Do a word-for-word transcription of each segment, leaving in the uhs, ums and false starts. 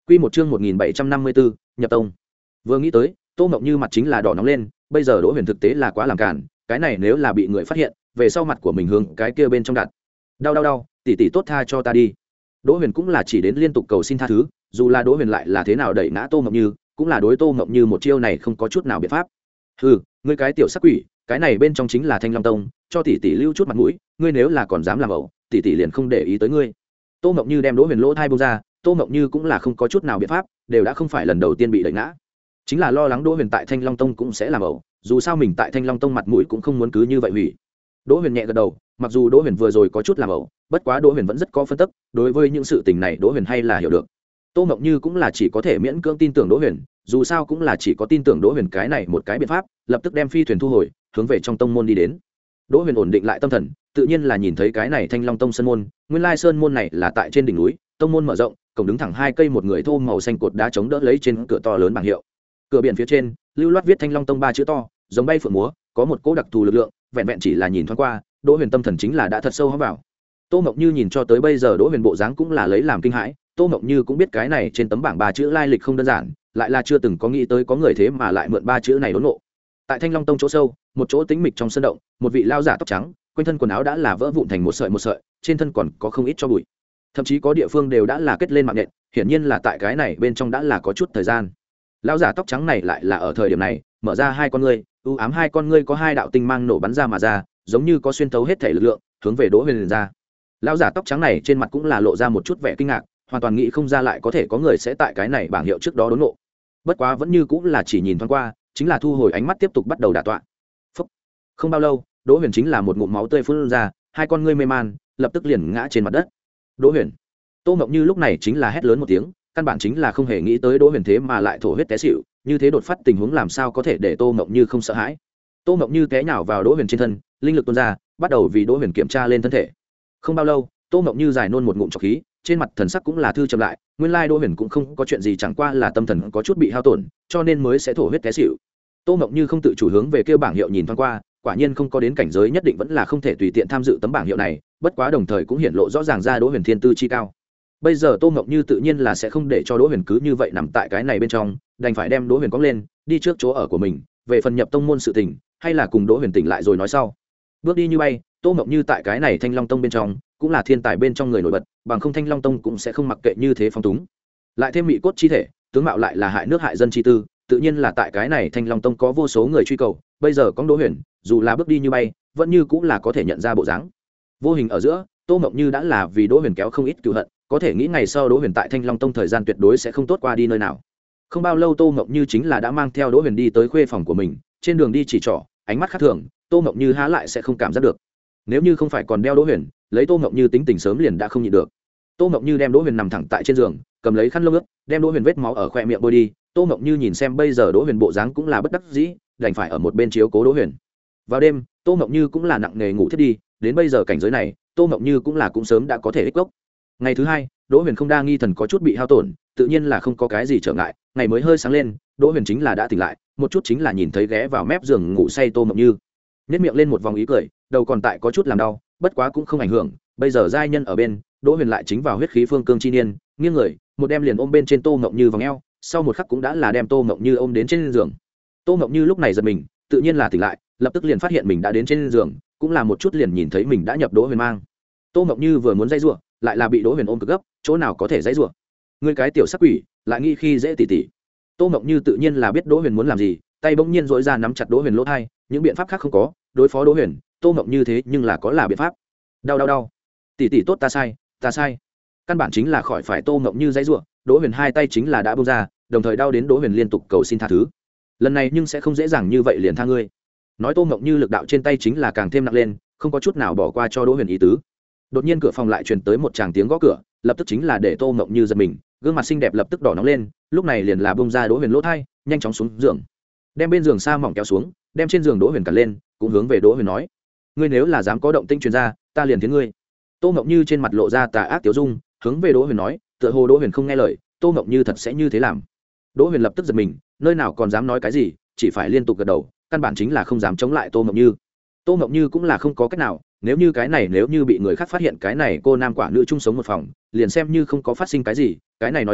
Quy một chương một nghìn bảy trăm năm mươi bốn, nhập tông. Vừa nghĩ tới, Tô Mộng Như mặt chính là đỏ nóng lên, bây giờ Đỗ Huyền thực tế là quá làm cản, cái này nếu là bị người phát hiện, về sau mặt của mình hướng cái kia bên trong đặt. Đau đau đau, tỷ tỷ tốt tha cho ta đi. Đỗ Huyền cũng là chỉ đến liên tục cầu xin tha thứ, dù là Đỗ Huyền lại là thế nào đẩy ngã Tô Mộng Như, cũng là đối Tô Mộng Như một chiêu này không có chút nào biện pháp. Hừ, ngươi cái tiểu sắc quỷ, cái này bên trong chính là Thanh Long Tông, cho tỷ tỷ lưu chút mặt mũi, ngươi nếu là còn dám làm ẩu, tỷ tỷ liền không để ý tới ngươi. Tô Mộng Như đem Đỗ Huyền lỗ thai buông ra, Tô Mộng Như cũng là không có chút nào biện pháp, đều đã không phải lần đầu tiên bị đẩy ngã, chính là lo lắng Đỗ Huyền tại Thanh Long Tông cũng sẽ làm ẩu, dù sao mình tại Thanh Long Tông mặt mũi cũng không muốn cứ như vậy hủy. Đỗ Huyền nhẹ gật đầu, mặc dù Đỗ Huyền vừa rồi có chút làm ẩu, bất quá Đỗ Huyền vẫn rất có phân tích, đối với những sự tình này Đỗ Huyền hay là hiểu được. Tô Mộng Như cũng là chỉ có thể miễn cưỡng tin tưởng Đỗ Huyền, dù sao cũng là chỉ có tin tưởng Đỗ Huyền cái này một cái biện pháp, lập tức đem phi thuyền thu hồi, hướng về trong tông môn đi đến. Đỗ Huyền ổn định lại tâm thần, tự nhiên là nhìn thấy cái này Thanh Long Tông sơn môn, nguyên lai sơn môn này là tại trên đỉnh núi, tông môn mở rộng, cổng đứng thẳng hai cây một người thô màu xanh cột đá chống đỡ lấy trên cửa to lớn bảng hiệu. Cửa biển phía trên, lưu loát viết Thanh Long Tông ba chữ to, giống bay phượng múa, có một cỗ đặc thù lực lượng, vẹn vẹn chỉ là nhìn thoáng qua, Đỗ Huyền tâm thần chính là đã thật sâu hấp vào. Tô Mộng Như nhìn cho tới bây giờ Đỗ Huyền bộ dáng cũng là lấy làm kinh hãi, Tô Mộng Như cũng biết cái này trên tấm bảng ba chữ lai lịch không đơn giản, lại là chưa từng có nghĩ tới có người thế mà lại mượn ba chữ này đốn ngộ. Tại Thanh Long Tông chỗ sâu, một chỗ tĩnh mịch trong sân động, một vị lao giả tóc trắng, quanh thân quần áo đã là vỡ vụn thành một sợi một sợi, trên thân còn có không ít cho bụi, thậm chí có địa phương đều đã là kết lên mạng nhện, hiển nhiên là tại cái này bên trong đã là có chút thời gian. Lão giả tóc trắng này lại là ở thời điểm này mở ra hai con ngươi, u ám hai con ngươi có hai đạo tinh mang nổ bắn ra mà ra, giống như có xuyên thấu hết thể lực lượng hướng về Đỗ Huyền ra. Lão giả tóc trắng này trên mặt cũng là lộ ra một chút vẻ kinh ngạc, hoàn toàn nghĩ không ra lại có thể có người sẽ tại cái này bảng hiệu trước đó đốn ngộ. Bất quá vẫn như cũng là chỉ nhìn thoáng qua, chính là thu hồi ánh mắt tiếp tục bắt đầu đả tọa. Phúc. Không bao lâu, Đỗ Huyền chính là một ngụm máu tươi phun ra, hai con ngươi mê man, lập tức liền ngã trên mặt đất. Đỗ Huyền. Tô Mộng Như lúc này chính là hét lớn một tiếng, căn bản chính là không hề nghĩ tới Đỗ Huyền thế mà lại thổ huyết té xỉu, như thế đột phát tình huống làm sao có thể để Tô Mộng Như không sợ hãi. Tô Mộng Như té nhào vào Đỗ Huyền trên thân, linh lực tuôn ra, bắt đầu vì Đỗ Huyền kiểm tra lên thân thể. Không bao lâu, Tô Mộng Như dài nôn một ngụm trọc khí, trên mặt thần sắc cũng là thư chậm lại, nguyên lai Đỗ Huyền cũng không có chuyện gì, chẳng qua là tâm thần có chút bị hao tổn, cho nên mới sẽ thổ huyết té xỉu. Tô Mộng Như không tự chủ hướng về kia bảng hiệu nhìn thoáng qua, quả nhiên không có đến cảnh giới nhất định vẫn là không thể tùy tiện tham dự tấm bảng hiệu này, bất quá đồng thời cũng hiển lộ rõ ràng ra Đỗ Huyền thiên tư chi cao. Bây giờ Tô Mộng Như tự nhiên là sẽ không để cho Đỗ Huyền cứ như vậy nằm tại cái này bên trong, đành phải đem Đỗ Huyền cõng lên, đi trước chỗ ở của mình, về phần nhập tông môn sự tình, hay là cùng Đỗ Huyền tỉnh lại rồi nói sau. Bước đi như bay, Tô Mộng Như tại cái này Thanh Long Tông bên trong, cũng là thiên tài bên trong người nổi bật, bằng không Thanh Long Tông cũng sẽ không mặc kệ như thế phong túng. Lại thêm mị cốt chi thể, tướng mạo lại là hại nước hại dân chi tư, tự nhiên là tại cái này Thanh Long Tông có vô số người truy cầu, bây giờ có Đỗ Huyền, dù là bước đi như bay, vẫn như cũng là có thể nhận ra bộ dáng. Vô hình ở giữa, Tô Mộng Như đã là vì Đỗ Huyền kéo không ít cừu hận, có thể nghĩ ngày sau Đỗ Huyền tại Thanh Long Tông thời gian tuyệt đối sẽ không tốt qua đi nơi nào. Không bao lâu Tô Mộng Như chính là đã mang theo Đỗ Huyền đi tới khuê phòng của mình, trên đường đi chỉ trỏ, ánh mắt khác thường, Tô Mộng Như há lại sẽ không cảm giác được. Nếu như không phải còn đeo Đỗ Huyền, lấy Tô Mộng Như tính tình sớm liền đã không nhịn được. Tô Mộng Như đem Đỗ Huyền nằm thẳng tại trên giường, cầm lấy khăn lông ướt, đem Đỗ Huyền vết máu ở khoe miệng bôi đi. Tô Mộng Như nhìn xem bây giờ Đỗ Huyền bộ dáng cũng là bất đắc dĩ, đành phải ở một bên chiếu cố Đỗ Huyền. Vào đêm, Tô Mộng Như cũng là nặng nề ngủ thiết đi, đến bây giờ cảnh giới này, Tô Mộng Như cũng là cũng sớm đã có thể ích gốc. Ngày thứ hai, Đỗ Huyền không đa nghi thần có chút bị hao tổn, tự nhiên là không có cái gì trở ngại, ngày mới hơi sáng lên, Đỗ Huyền chính là đã tỉnh lại, một chút chính là nhìn thấy ghé vào mép giường ngủ say Tô Mộng Như. Nhếch miệng lên một vòng ý cười, đầu còn tại có chút làm đau, bất quá cũng không ảnh hưởng, bây giờ giai nhân ở bên, Đỗ Huyền lại chính vào huyết khí phương cương chi niên, nghiêng người, một đem liền ôm bên trên Tô Mộng Như vòng eo, sau một khắc cũng đã là đem Tô Mộng Như ôm đến trên giường. Tô Mộng Như lúc này giật mình, tự nhiên là tỉnh lại, lập tức liền phát hiện mình đã đến trên giường, cũng là một chút liền nhìn thấy mình đã nhập Đỗ Huyền mang. Tô Mộng Như vừa muốn dây rủa, lại là bị Đỗ Huyền ôm cực gấp, chỗ nào có thể dây rủa. Ngươi cái tiểu sắc quỷ, lại nghi khi dễ tỉ tỉ. Tô Mộng Như tự nhiên là biết Đỗ Huyền muốn làm gì, tay bỗng nhiên duỗi ra nắm chặt Đỗ Huyền lỗ tai, những biện pháp khác không có, đối phó Đỗ Huyền, Tô Mộng Như thế nhưng là có là biện pháp. Đau đau đau. Tỉ tỉ tốt ta sai, ta sai. Căn bản chính là khỏi phải Tô Mộng Như dây rủa, Đỗ Huyền hai tay chính là đã buông ra, đồng thời đau đến Đỗ Huyền liên tục cầu xin tha thứ. Lần này nhưng sẽ không dễ dàng như vậy liền tha ngươi. Nói Tô Mộng Như lực đạo trên tay chính là càng thêm nặng lên, không có chút nào bỏ qua cho Đỗ Huyền ý tứ. Đột nhiên cửa phòng lại truyền tới một tràng tiếng gõ cửa, lập tức chính là để Tô Mộng Như giật mình, gương mặt xinh đẹp lập tức đỏ nóng lên, lúc này liền là bông ra Đỗ Huyền lỗ thai, nhanh chóng xuống giường, đem bên giường sa mỏng kéo xuống, đem trên giường Đỗ Huyền cản lên, cũng hướng về Đỗ Huyền nói: ngươi nếu là dám có động tĩnh truyền ra, ta liền thiến ngươi. Tô Mộng Như trên mặt lộ ra tà ác tiểu dung, hướng về Đỗ Huyền nói, tựa hồ Đỗ Huyền không nghe lời, Tô Mộng Như thật sẽ như thế làm. Đỗ Huyền lập tức giật mình, nơi nào còn dám nói cái gì, chỉ phải liên tục gật đầu, căn bản chính là không dám chống lại Tô Mộng Như. Tô Mộng Như cũng là không có cách nào, nếu như cái này nếu như bị người khác phát hiện cái này cô nam quả nữ chung sống một phòng, liền xem như không có phát sinh cái gì, cái này nói ra,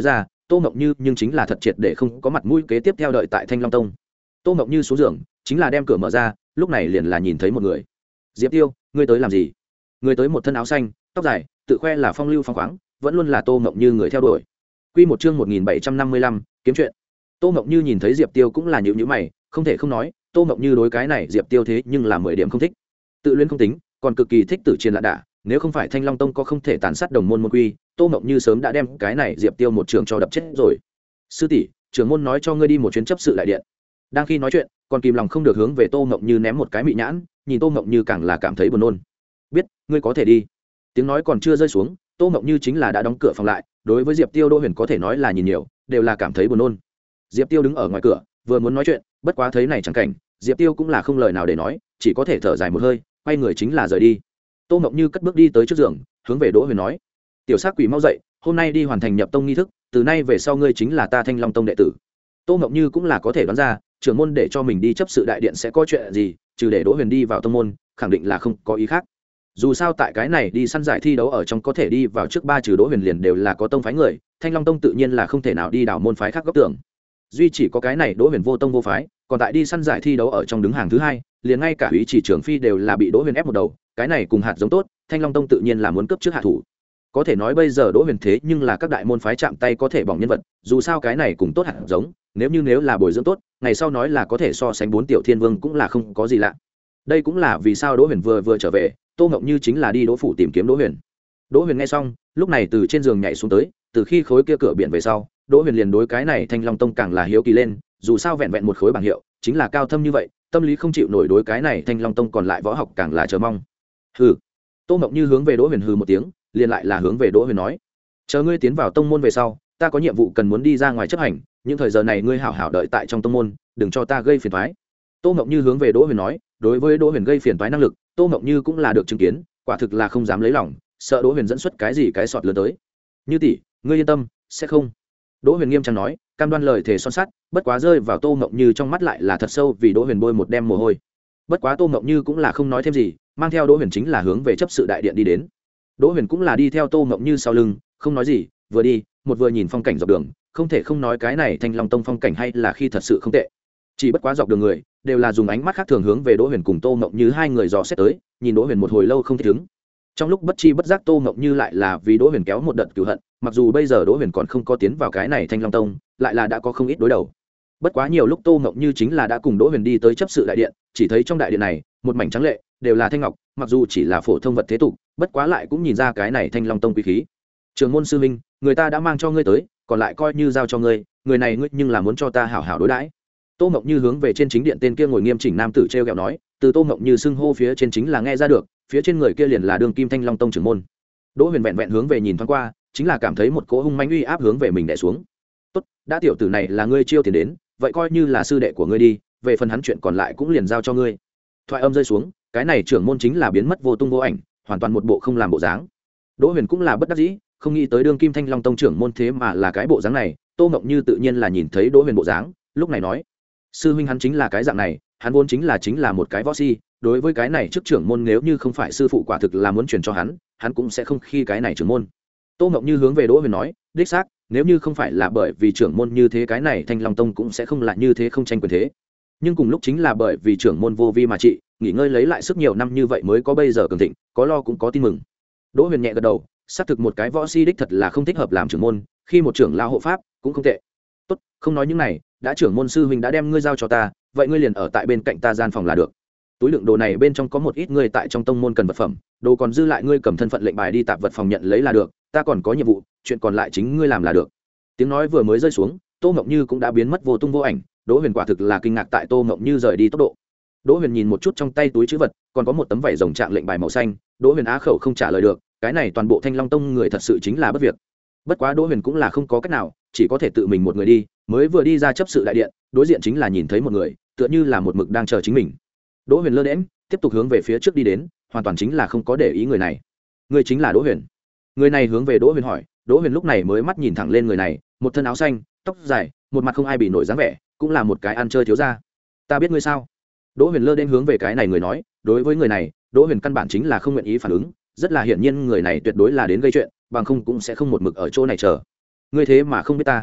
Tô Mộng Như nhưng chính là thật triệt để không có mặt mũi kế tiếp theo đợi tại Thanh Long Tông. Tô Mộng Như xuống giường chính là đem cửa mở ra, lúc này liền là nhìn thấy một người. Diệp Tiêu, ngươi tới làm gì? Người tới một thân áo xanh, tóc dài, tự khoe là phong lưu phong khoáng, vẫn luôn là Tô Mộng Như người theo đuổi. Quy một chương một nghìn bảy trăm năm mươi lăm, kiếm chuyện. Tô Mộng Như nhìn thấy Diệp Tiêu cũng là nhíu nhíu mày, không thể không nói, Tô Mộng Như đối cái này Diệp Tiêu thế nhưng là mười điểm không thích. Tự luyến không tính, còn cực kỳ thích tử chiến lạ đả, nếu không phải Thanh Long Tông có không thể tàn sát đồng môn môn quy, Tô Mộng Như sớm đã đem cái này Diệp Tiêu một trường cho đập chết rồi. Sư tỷ, trưởng môn nói cho ngươi đi một chuyến chấp sự đại điện. Đang khi nói chuyện, còn kìm lòng không được hướng về Tô Mộng Như ném một cái mị nhãn, nhìn Tô Mộng Như càng là cảm thấy buồn nôn. Biết, ngươi có thể đi. Tiếng nói còn chưa rơi xuống, Tô Mộng Như chính là đã đóng cửa phòng lại, đối với Diệp Tiêu Đỗ Huyền có thể nói là nhìn nhiều, đều là cảm thấy buồn nôn. Diệp Tiêu đứng ở ngoài cửa, vừa muốn nói chuyện, bất quá thấy này chẳng cảnh, Diệp Tiêu cũng là không lời nào để nói, chỉ có thể thở dài một hơi, quay người chính là rời đi. Tô Mộng Như cất bước đi tới trước giường, hướng về Đỗ Huyền nói: "Tiểu Sát Quỷ mau dậy, hôm nay đi hoàn thành nhập tông nghi thức, từ nay về sau ngươi chính là ta Thanh Long Tông đệ tử." Tô Mộng Như cũng là có thể đoán ra, trưởng môn để cho mình đi chấp sự đại điện sẽ có chuyện gì, trừ để Đỗ Huyền đi vào tông môn, khẳng định là không có ý khác. Dù sao tại cái này đi săn giải thi đấu ở trong có thể đi vào trước ba trừ Đỗ Huyền liền đều là có tông phái người, Thanh Long Tông tự nhiên là không thể nào đi đảo môn phái khác góc tưởng. Duy chỉ có cái này Đỗ Huyền vô tông vô phái, còn tại đi săn giải thi đấu ở trong đứng hàng thứ hai, liền ngay cả Úy Chỉ Trường Phi đều là bị Đỗ Huyền ép một đầu, cái này cùng hạt giống tốt, Thanh Long Tông tự nhiên là muốn cướp trước hạ thủ. Có thể nói bây giờ Đỗ Huyền thế nhưng là các đại môn phái chạm tay có thể bỏng nhân vật, dù sao cái này cùng tốt hạt giống, nếu như nếu là bồi dưỡng tốt, ngày sau nói là có thể so sánh bốn tiểu thiên vương cũng là không có gì lạ. Đây cũng là vì sao Đỗ Huyền vừa vừa trở về, Tô Ngọc Như chính là đi Đỗ phủ tìm kiếm Đỗ Huyền. Đỗ Huyền nghe xong, lúc này từ trên giường nhảy xuống tới, từ khi khối kia cửa biển về sau, Đỗ Huyền liền đối cái này Thanh Long Tông càng là hiếu kỳ lên, dù sao vẹn vẹn một khối bảng hiệu, chính là cao thâm như vậy, tâm lý không chịu nổi đối cái này Thanh Long Tông còn lại võ học càng là chờ mong. Hừ. Tô Ngọc Như hướng về Đỗ Huyền hừ một tiếng, liền lại là hướng về Đỗ Huyền nói: "Chờ ngươi tiến vào tông môn về sau, ta có nhiệm vụ cần muốn đi ra ngoài chấp hành, những thời giờ này ngươi hảo hảo đợi tại trong tông môn, đừng cho ta gây phiền toái." Tô Ngọc Như hướng về Đỗ Huyền nói, đối với Đỗ Huyền gây phiền toái năng lực, Tô Ngọc Như cũng là được chứng kiến, quả thực là không dám lấy lòng, sợ Đỗ Huyền dẫn xuất cái gì cái sọt lớn tới. "Như tỷ, ngươi yên tâm, sẽ không." Đỗ Huyền nghiêm trang nói, cam đoan lời thề son sắt, bất quá rơi vào Tô Ngọc Như trong mắt lại là thật sâu vì Đỗ Huyền bôi một đem mồ hôi. Bất quá Tô Ngọc Như cũng là không nói thêm gì, mang theo Đỗ Huyền chính là hướng về chấp sự đại điện đi đến. Đỗ Huyền cũng là đi theo Tô Ngọc Như sau lưng, không nói gì, vừa đi, một vừa nhìn phong cảnh dọc đường, không thể không nói cái này Thanh Long Tông phong cảnh hay là khi thật sự không tệ. Chỉ bất quá dọc đường người, đều là dùng ánh mắt khác thường hướng về Đỗ Huyền cùng Tô Ngọc Như hai người dò xét tới, nhìn Đỗ Huyền một hồi lâu không thích ứng. Trong lúc bất chi bất giác Tô Ngọc Như lại là vì Đỗ Huyền kéo một đợt cừu hận, mặc dù bây giờ Đỗ Huyền còn không có tiến vào cái này Thanh Long Tông, lại là đã có không ít đối đầu. Bất quá nhiều lúc Tô Ngọc Như chính là đã cùng Đỗ Huyền đi tới chấp sự đại điện, chỉ thấy trong đại điện này, một mảnh trắng lệ, đều là thanh ngọc, mặc dù chỉ là phổ thông vật thế tục, bất quá lại cũng nhìn ra cái này Thanh Long Tông quý khí. Trường môn sư huynh, người ta đã mang cho ngươi tới, còn lại coi như giao cho ngươi, người này ngươi nhưng là muốn cho ta hảo hảo đối đãi. Tô Ngọc Như hướng về trên chính điện tên kia ngồi nghiêm chỉnh nam tử treo gẹo nói, từ Tô Ngọc Như xưng hô phía trên chính là nghe ra được, phía trên người kia liền là đương kim Thanh Long Tông trưởng môn. Đỗ Huyền vẹn vẹn hướng về nhìn thoáng qua, chính là cảm thấy một cỗ hung manh uy áp hướng về mình đè xuống. Tốt, đã tiểu tử này là ngươi chiêu tiền đến, vậy coi như là sư đệ của ngươi đi, về phần hắn chuyện còn lại cũng liền giao cho ngươi. Thoại âm rơi xuống, cái này trưởng môn chính là biến mất vô tung vô ảnh, hoàn toàn một bộ không làm bộ dáng. Đỗ Huyền cũng là bất đắc dĩ, không nghĩ tới đương kim Thanh Long Tông trưởng môn thế mà là cái bộ dáng này. Tô Ngọc Như tự nhiên là nhìn thấy Đỗ Huyền bộ dáng, lúc này nói: sư huynh hắn chính là cái dạng này, hắn vốn chính là chính là một cái võ si, đối với cái này trước trưởng môn nếu như không phải sư phụ quả thực là muốn truyền cho hắn, hắn cũng sẽ không khi cái này trưởng môn. Tô Ngọc Như hướng về Đỗ Huyền nói, đích xác, nếu như không phải là bởi vì trưởng môn như thế, cái này Thanh Long Tông cũng sẽ không là như thế, không tranh quyền thế. Nhưng cùng lúc chính là bởi vì trưởng môn vô vi mà trị, nghỉ ngơi lấy lại sức nhiều năm như vậy mới có bây giờ cường thịnh, có lo cũng có tin mừng. Đỗ Huyền nhẹ gật đầu, xác thực một cái võ si đích thật là không thích hợp làm trưởng môn, khi một trưởng lao hộ pháp cũng không tệ. Tốt, không nói những này, đã trưởng môn sư huynh đã đem ngươi giao cho ta, vậy ngươi liền ở tại bên cạnh ta gian phòng là được. Túi đựng đồ này bên trong có một ít ngươi tại trong tông môn cần vật phẩm, đồ còn dư lại ngươi cầm thân phận lệnh bài đi tạp vật phòng nhận lấy là được, ta còn có nhiệm vụ, chuyện còn lại chính ngươi làm là được. Tiếng nói vừa mới rơi xuống, Tô Ngọc Như cũng đã biến mất vô tung vô ảnh. Đỗ Huyền quả thực là kinh ngạc tại Tô Ngọc Như rời đi tốc độ. Đỗ Huyền nhìn một chút trong tay túi trữ vật, còn có một tấm vải rồng trạng lệnh bài màu xanh, Đỗ Huyền á khẩu không trả lời được, cái này toàn bộ Thanh Long Tông người thật sự chính là bất việc. Bất quá Đỗ Huyền cũng là không có cách nào, chỉ có thể tự mình một người đi, mới vừa đi ra chấp sự đại điện, đối diện chính là nhìn thấy một người, tựa như là một mực đang chờ chính mình. Đỗ Huyền lơ đễnh, tiếp tục hướng về phía trước đi đến, hoàn toàn chính là không có để ý người này. Người chính là Đỗ Huyền. Người này hướng về Đỗ Huyền hỏi, Đỗ Huyền lúc này mới mắt nhìn thẳng lên người này, một thân áo xanh, tóc dài, một mặt không ai bị nổi dáng vẻ, cũng là một cái ăn chơi thiếu gia. Ta biết ngươi sao? Đỗ Huyền lơ đễnh hướng về cái này người nói, đối với người này, Đỗ Huyền căn bản chính là không nguyện ý phản ứng, rất là hiển nhiên người này tuyệt đối là đến gây chuyện, bằng không cũng sẽ không một mực ở chỗ này chờ. Ngươi thế mà không biết ta?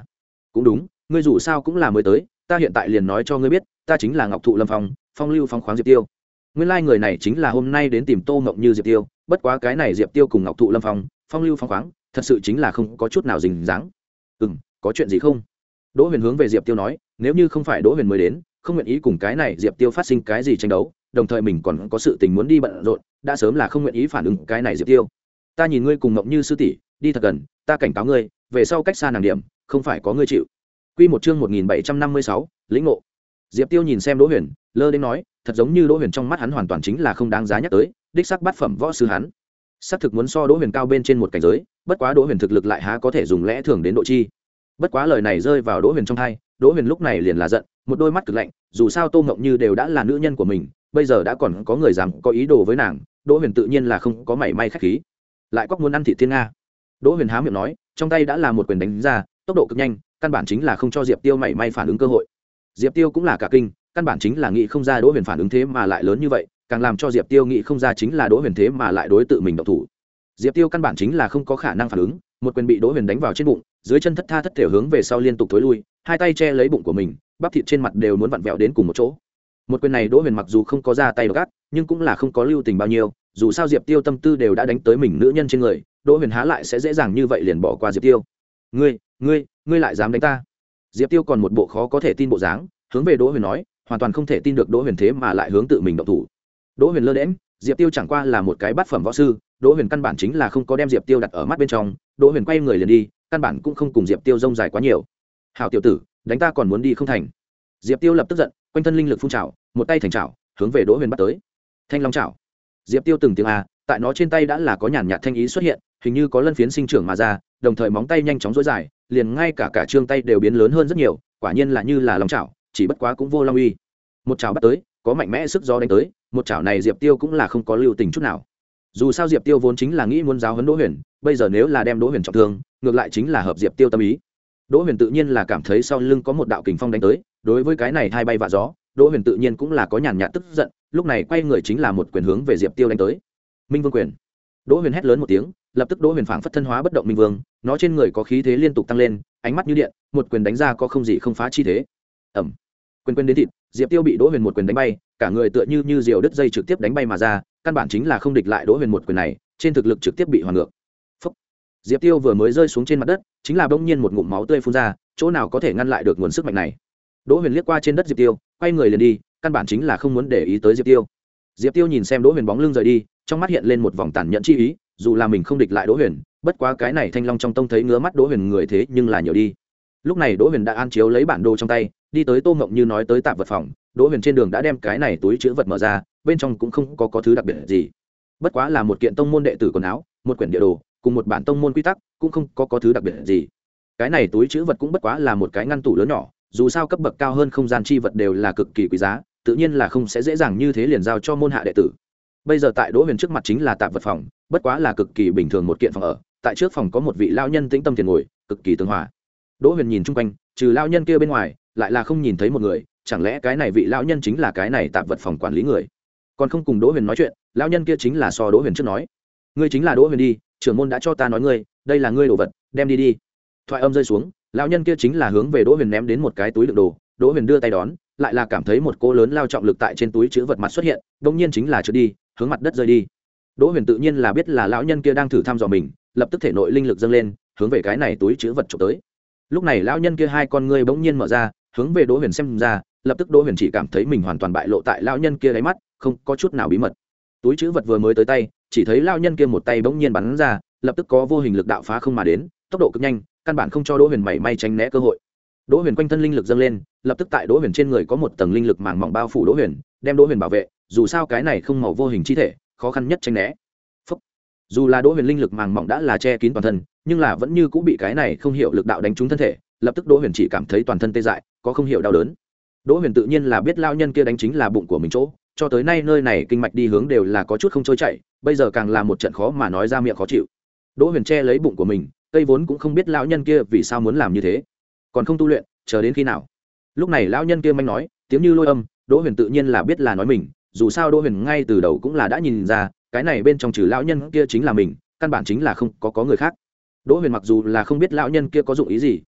cũng đúng, ngươi dù sao cũng là mới tới, ta hiện tại liền nói cho ngươi biết, ta chính là Ngọc Thụ Lâm Phong, phong lưu phong khoáng Diệp Tiêu. Nguyên lai người này chính là hôm nay đến tìm Tô Ngọc Như Diệp Tiêu, bất quá cái này Diệp Tiêu cùng Ngọc Thụ Lâm Phong, phong lưu phong khoáng, thật sự chính là không có chút nào dính dáng. Ừm, có chuyện gì không? Đỗ Huyền hướng về Diệp Tiêu nói, nếu như không phải Đỗ Huyền mới đến, không nguyện ý cùng cái này Diệp Tiêu phát sinh cái gì tranh đấu, đồng thời mình còn có sự tình muốn đi bận rộn, đã sớm là không nguyện ý phản ứng cái này Diệp Tiêu. Ta nhìn ngươi cùng Ngọc Như sư tỷ, đi thật gần, ta cảnh cáo ngươi, về sau cách xa nàng điểm, không phải có ngươi chịu. Quy một chương một nghìn bảy trăm năm mươi sáu, lĩnh ngộ. Diệp Tiêu nhìn xem Đỗ Huyền, lơ đến nói, thật giống như Đỗ Huyền trong mắt hắn hoàn toàn chính là không đáng giá nhắc tới, đích xác bát phẩm võ sư hắn. Xác thực muốn so Đỗ Huyền cao bên trên một cảnh giới, bất quá Đỗ Huyền thực lực lại há có thể dùng lẽ thường đến độ chi. Bất quá lời này rơi vào Đỗ Huyền trong tai, Đỗ Huyền lúc này liền là giận, một đôi mắt cực lạnh, dù sao Tô Ngọc Như đều đã là nữ nhân của mình, bây giờ đã còn có người dám có ý đồ với nàng, Đỗ Huyền tự nhiên là không có mảy may khách khí. Lại quắc muốn ăn thịt thiên nga. Đỗ Huyền há miệng nói, trong tay đã là một quyền đánh ra, tốc độ cực nhanh, căn bản chính là không cho Diệp Tiêu mảy may phản ứng cơ hội. Diệp Tiêu cũng là cả kinh, căn bản chính là nghĩ không ra Đỗ Huyền phản ứng thế mà lại lớn như vậy, càng làm cho Diệp Tiêu nghĩ không ra chính là Đỗ Huyền thế mà lại đối tự mình động thủ. Diệp Tiêu căn bản chính là không có khả năng phản ứng, một quyền bị Đỗ Huyền đánh vào trên bụng, dưới chân thất tha thất thể hướng về sau liên tục thối lui, hai tay che lấy bụng của mình, bắp thịt trên mặt đều muốn vặn vẹo đến cùng một chỗ. Một quyền này Đỗ Huyền mặc dù không có ra tay gắt, nhưng cũng là không có lưu tình bao nhiêu, dù sao Diệp Tiêu tâm tư đều đã đánh tới mình nữ nhân trên người, Đỗ Huyền há lại sẽ dễ dàng như vậy liền bỏ qua Diệp Tiêu. Ngươi, ngươi, ngươi lại dám đánh ta? Diệp Tiêu còn một bộ khó có thể tin bộ dáng, hướng về Đỗ Huyền nói, hoàn toàn không thể tin được Đỗ Huyền thế mà lại hướng tự mình động thủ. Đỗ Huyền lơ đễnh, Diệp Tiêu chẳng qua là một cái bát phẩm võ sư, Đỗ Huyền căn bản chính là không có đem Diệp Tiêu đặt ở mắt bên trong, Đỗ Huyền quay người liền đi, căn bản cũng không cùng Diệp Tiêu rông dài quá nhiều. Hảo tiểu tử, đánh ta còn muốn đi không thành? Diệp Tiêu lập tức giận, quanh thân linh lực phun trào, một tay thành trảo, hướng về Đỗ Huyền bắt tới. Thanh long trảo. Diệp Tiêu từng tiếng a, tại nó trên tay đã là có nhàn nhạt thanh ý xuất hiện, hình như có lân phiến sinh trưởng mà ra, đồng thời móng tay nhanh chóng duỗi dài, liền ngay cả cả trương tay đều biến lớn hơn rất nhiều, quả nhiên là như là long trảo, chỉ bất quá cũng vô long uy. Một trảo bắt tới, có mạnh mẽ sức gió đánh tới, một chảo này Diệp Tiêu cũng là không có lưu tình chút nào. Dù sao Diệp Tiêu vốn chính là nghĩ muốn giáo huấn Đỗ Huyền, bây giờ nếu là đem Đỗ Huyền trọng thương, ngược lại chính là hợp Diệp Tiêu tâm ý. Đỗ Huyền tự nhiên là cảm thấy sau lưng có một đạo kình phong đánh tới, đối với cái này hai bay vạ gió, Đỗ Huyền tự nhiên cũng là có nhàn nhạt tức giận, lúc này quay người chính là một quyền hướng về Diệp Tiêu đánh tới. Minh Vương quyền. Đỗ Huyền hét lớn một tiếng, lập tức Đỗ Huyền phảng phất thân hóa bất động Minh Vương, nó trên người có khí thế liên tục tăng lên, ánh mắt như điện, một quyền đánh ra có không gì không phá chi thế. Ầm. Quyền quyền đến thịt, Diệp Tiêu bị Đỗ Huyền một quyền đánh bay, cả người tựa như như diều đứt dây trực tiếp đánh bay mà ra, căn bản chính là không địch lại Đỗ Huyền một quyền này, trên thực lực trực tiếp bị hoàn ngược. Phúc. Diệp Tiêu vừa mới rơi xuống trên mặt đất, chính là bỗng nhiên một ngụm máu tươi phun ra, chỗ nào có thể ngăn lại được nguồn sức mạnh này. Đỗ Huyền liếc qua trên đất Diệp Tiêu, quay người liền đi, căn bản chính là không muốn để ý tới Diệp Tiêu. Diệp Tiêu nhìn xem Đỗ Huyền bóng lưng rời đi, trong mắt hiện lên một vòng tàn nhẫn chi ý, dù là mình không địch lại Đỗ Huyền, bất quá cái này Thanh Long trong tông thấy ngứa mắt Đỗ Huyền người thế nhưng là nhiều đi. Lúc này Đỗ Huyền đã an chiếu lấy bản đồ trong tay, đi tới Tô Ngộng Như nói tới tạp vật phòng, Đỗ Huyền trên đường đã đem cái này túi trữ vật mở ra, bên trong cũng không có có thứ đặc biệt gì, bất quá là một kiện tông môn đệ tử quần áo, một quyển địa đồ, cùng một bản tông môn quy tắc, cũng không có có thứ đặc biệt gì. Cái này túi trữ vật cũng bất quá là một cái ngăn tủ lớn nhỏ, dù sao cấp bậc cao hơn không gian chi vật đều là cực kỳ quý giá, tự nhiên là không sẽ dễ dàng như thế liền giao cho môn hạ đệ tử. Bây giờ tại Đỗ Huyền trước mặt chính là tạp vật phòng, bất quá là cực kỳ bình thường một kiện phòng ở, tại trước phòng có một vị lão nhân tĩnh tâm thiền ngồi, cực kỳ tương hòa. Đỗ Huyền nhìn chung quanh, trừ lão nhân kia bên ngoài, lại là không nhìn thấy một người, chẳng lẽ cái này vị lão nhân chính là cái này tạp vật phòng quản lý người? Còn không cùng Đỗ Huyền nói chuyện, lão nhân kia chính là so Đỗ Huyền trước nói, ngươi chính là Đỗ Huyền đi, trưởng môn đã cho ta nói ngươi, đây là ngươi đồ vật, đem đi đi. Thoại âm rơi xuống, lão nhân kia chính là hướng về Đỗ Huyền ném đến một cái túi đựng đồ, Đỗ Huyền đưa tay đón, lại là cảm thấy một cỗ lớn lao trọng lực tại trên túi trữ vật mặt xuất hiện, đương nhiên chính là trượt đi, hướng mặt đất rơi đi. Đỗ Huyền tự nhiên là biết là lão nhân kia đang thử thăm dò mình, lập tức thể nội linh lực dâng lên, hướng về cái này túi trữ vật chụp tới. Lúc này lão nhân kia hai con ngươi bỗng nhiên mở ra, hướng về Đỗ Huyền xem ra, lập tức Đỗ Huyền chỉ cảm thấy mình hoàn toàn bại lộ tại lão nhân kia đáy mắt, không có chút nào bí mật. Túi trữ vật vừa mới tới tay, chỉ thấy lão nhân kia một tay bỗng nhiên bắn ra, lập tức có vô hình lực đạo phá không mà đến, tốc độ cực nhanh, căn bản không cho Đỗ Huyền mảy may tránh né cơ hội. Đỗ Huyền quanh thân linh lực dâng lên, lập tức tại Đỗ Huyền trên người có một tầng linh lực màng mỏng bao phủ Đỗ Huyền, đem Đỗ Huyền bảo vệ, dù sao cái này không màu vô hình chi thể, khó khăn nhất tránh né. Phúc. Dù là Đỗ Huyền linh lực màng mỏng đã là che kín toàn thân, nhưng là vẫn như cũng bị cái này không hiểu lực đạo đánh trúng thân thể, lập tức Đỗ Huyền chỉ cảm thấy toàn thân tê dại, có không hiểu đau đớn. Đỗ Huyền tự nhiên là biết lão nhân kia đánh chính là bụng của mình chỗ, cho tới nay nơi này kinh mạch đi hướng đều là có chút không trôi chảy, bây giờ càng là một trận khó mà nói ra miệng khó chịu. Đỗ Huyền che lấy bụng của mình, cây vốn cũng không biết lão nhân kia vì sao muốn làm như thế, còn không tu luyện, chờ đến khi nào? Lúc này lão nhân kia manh nói, tiếng như lôi âm, Đỗ Huyền tự nhiên là biết là nói mình, dù sao Đỗ Huyền ngay từ đầu cũng là đã nhìn ra, cái này bên trong trừ lão nhân kia chính là mình, căn bản chính là không có có người khác. Đỗ Huyền mặc dù là không biết lão nhân kia có dụng ý gì,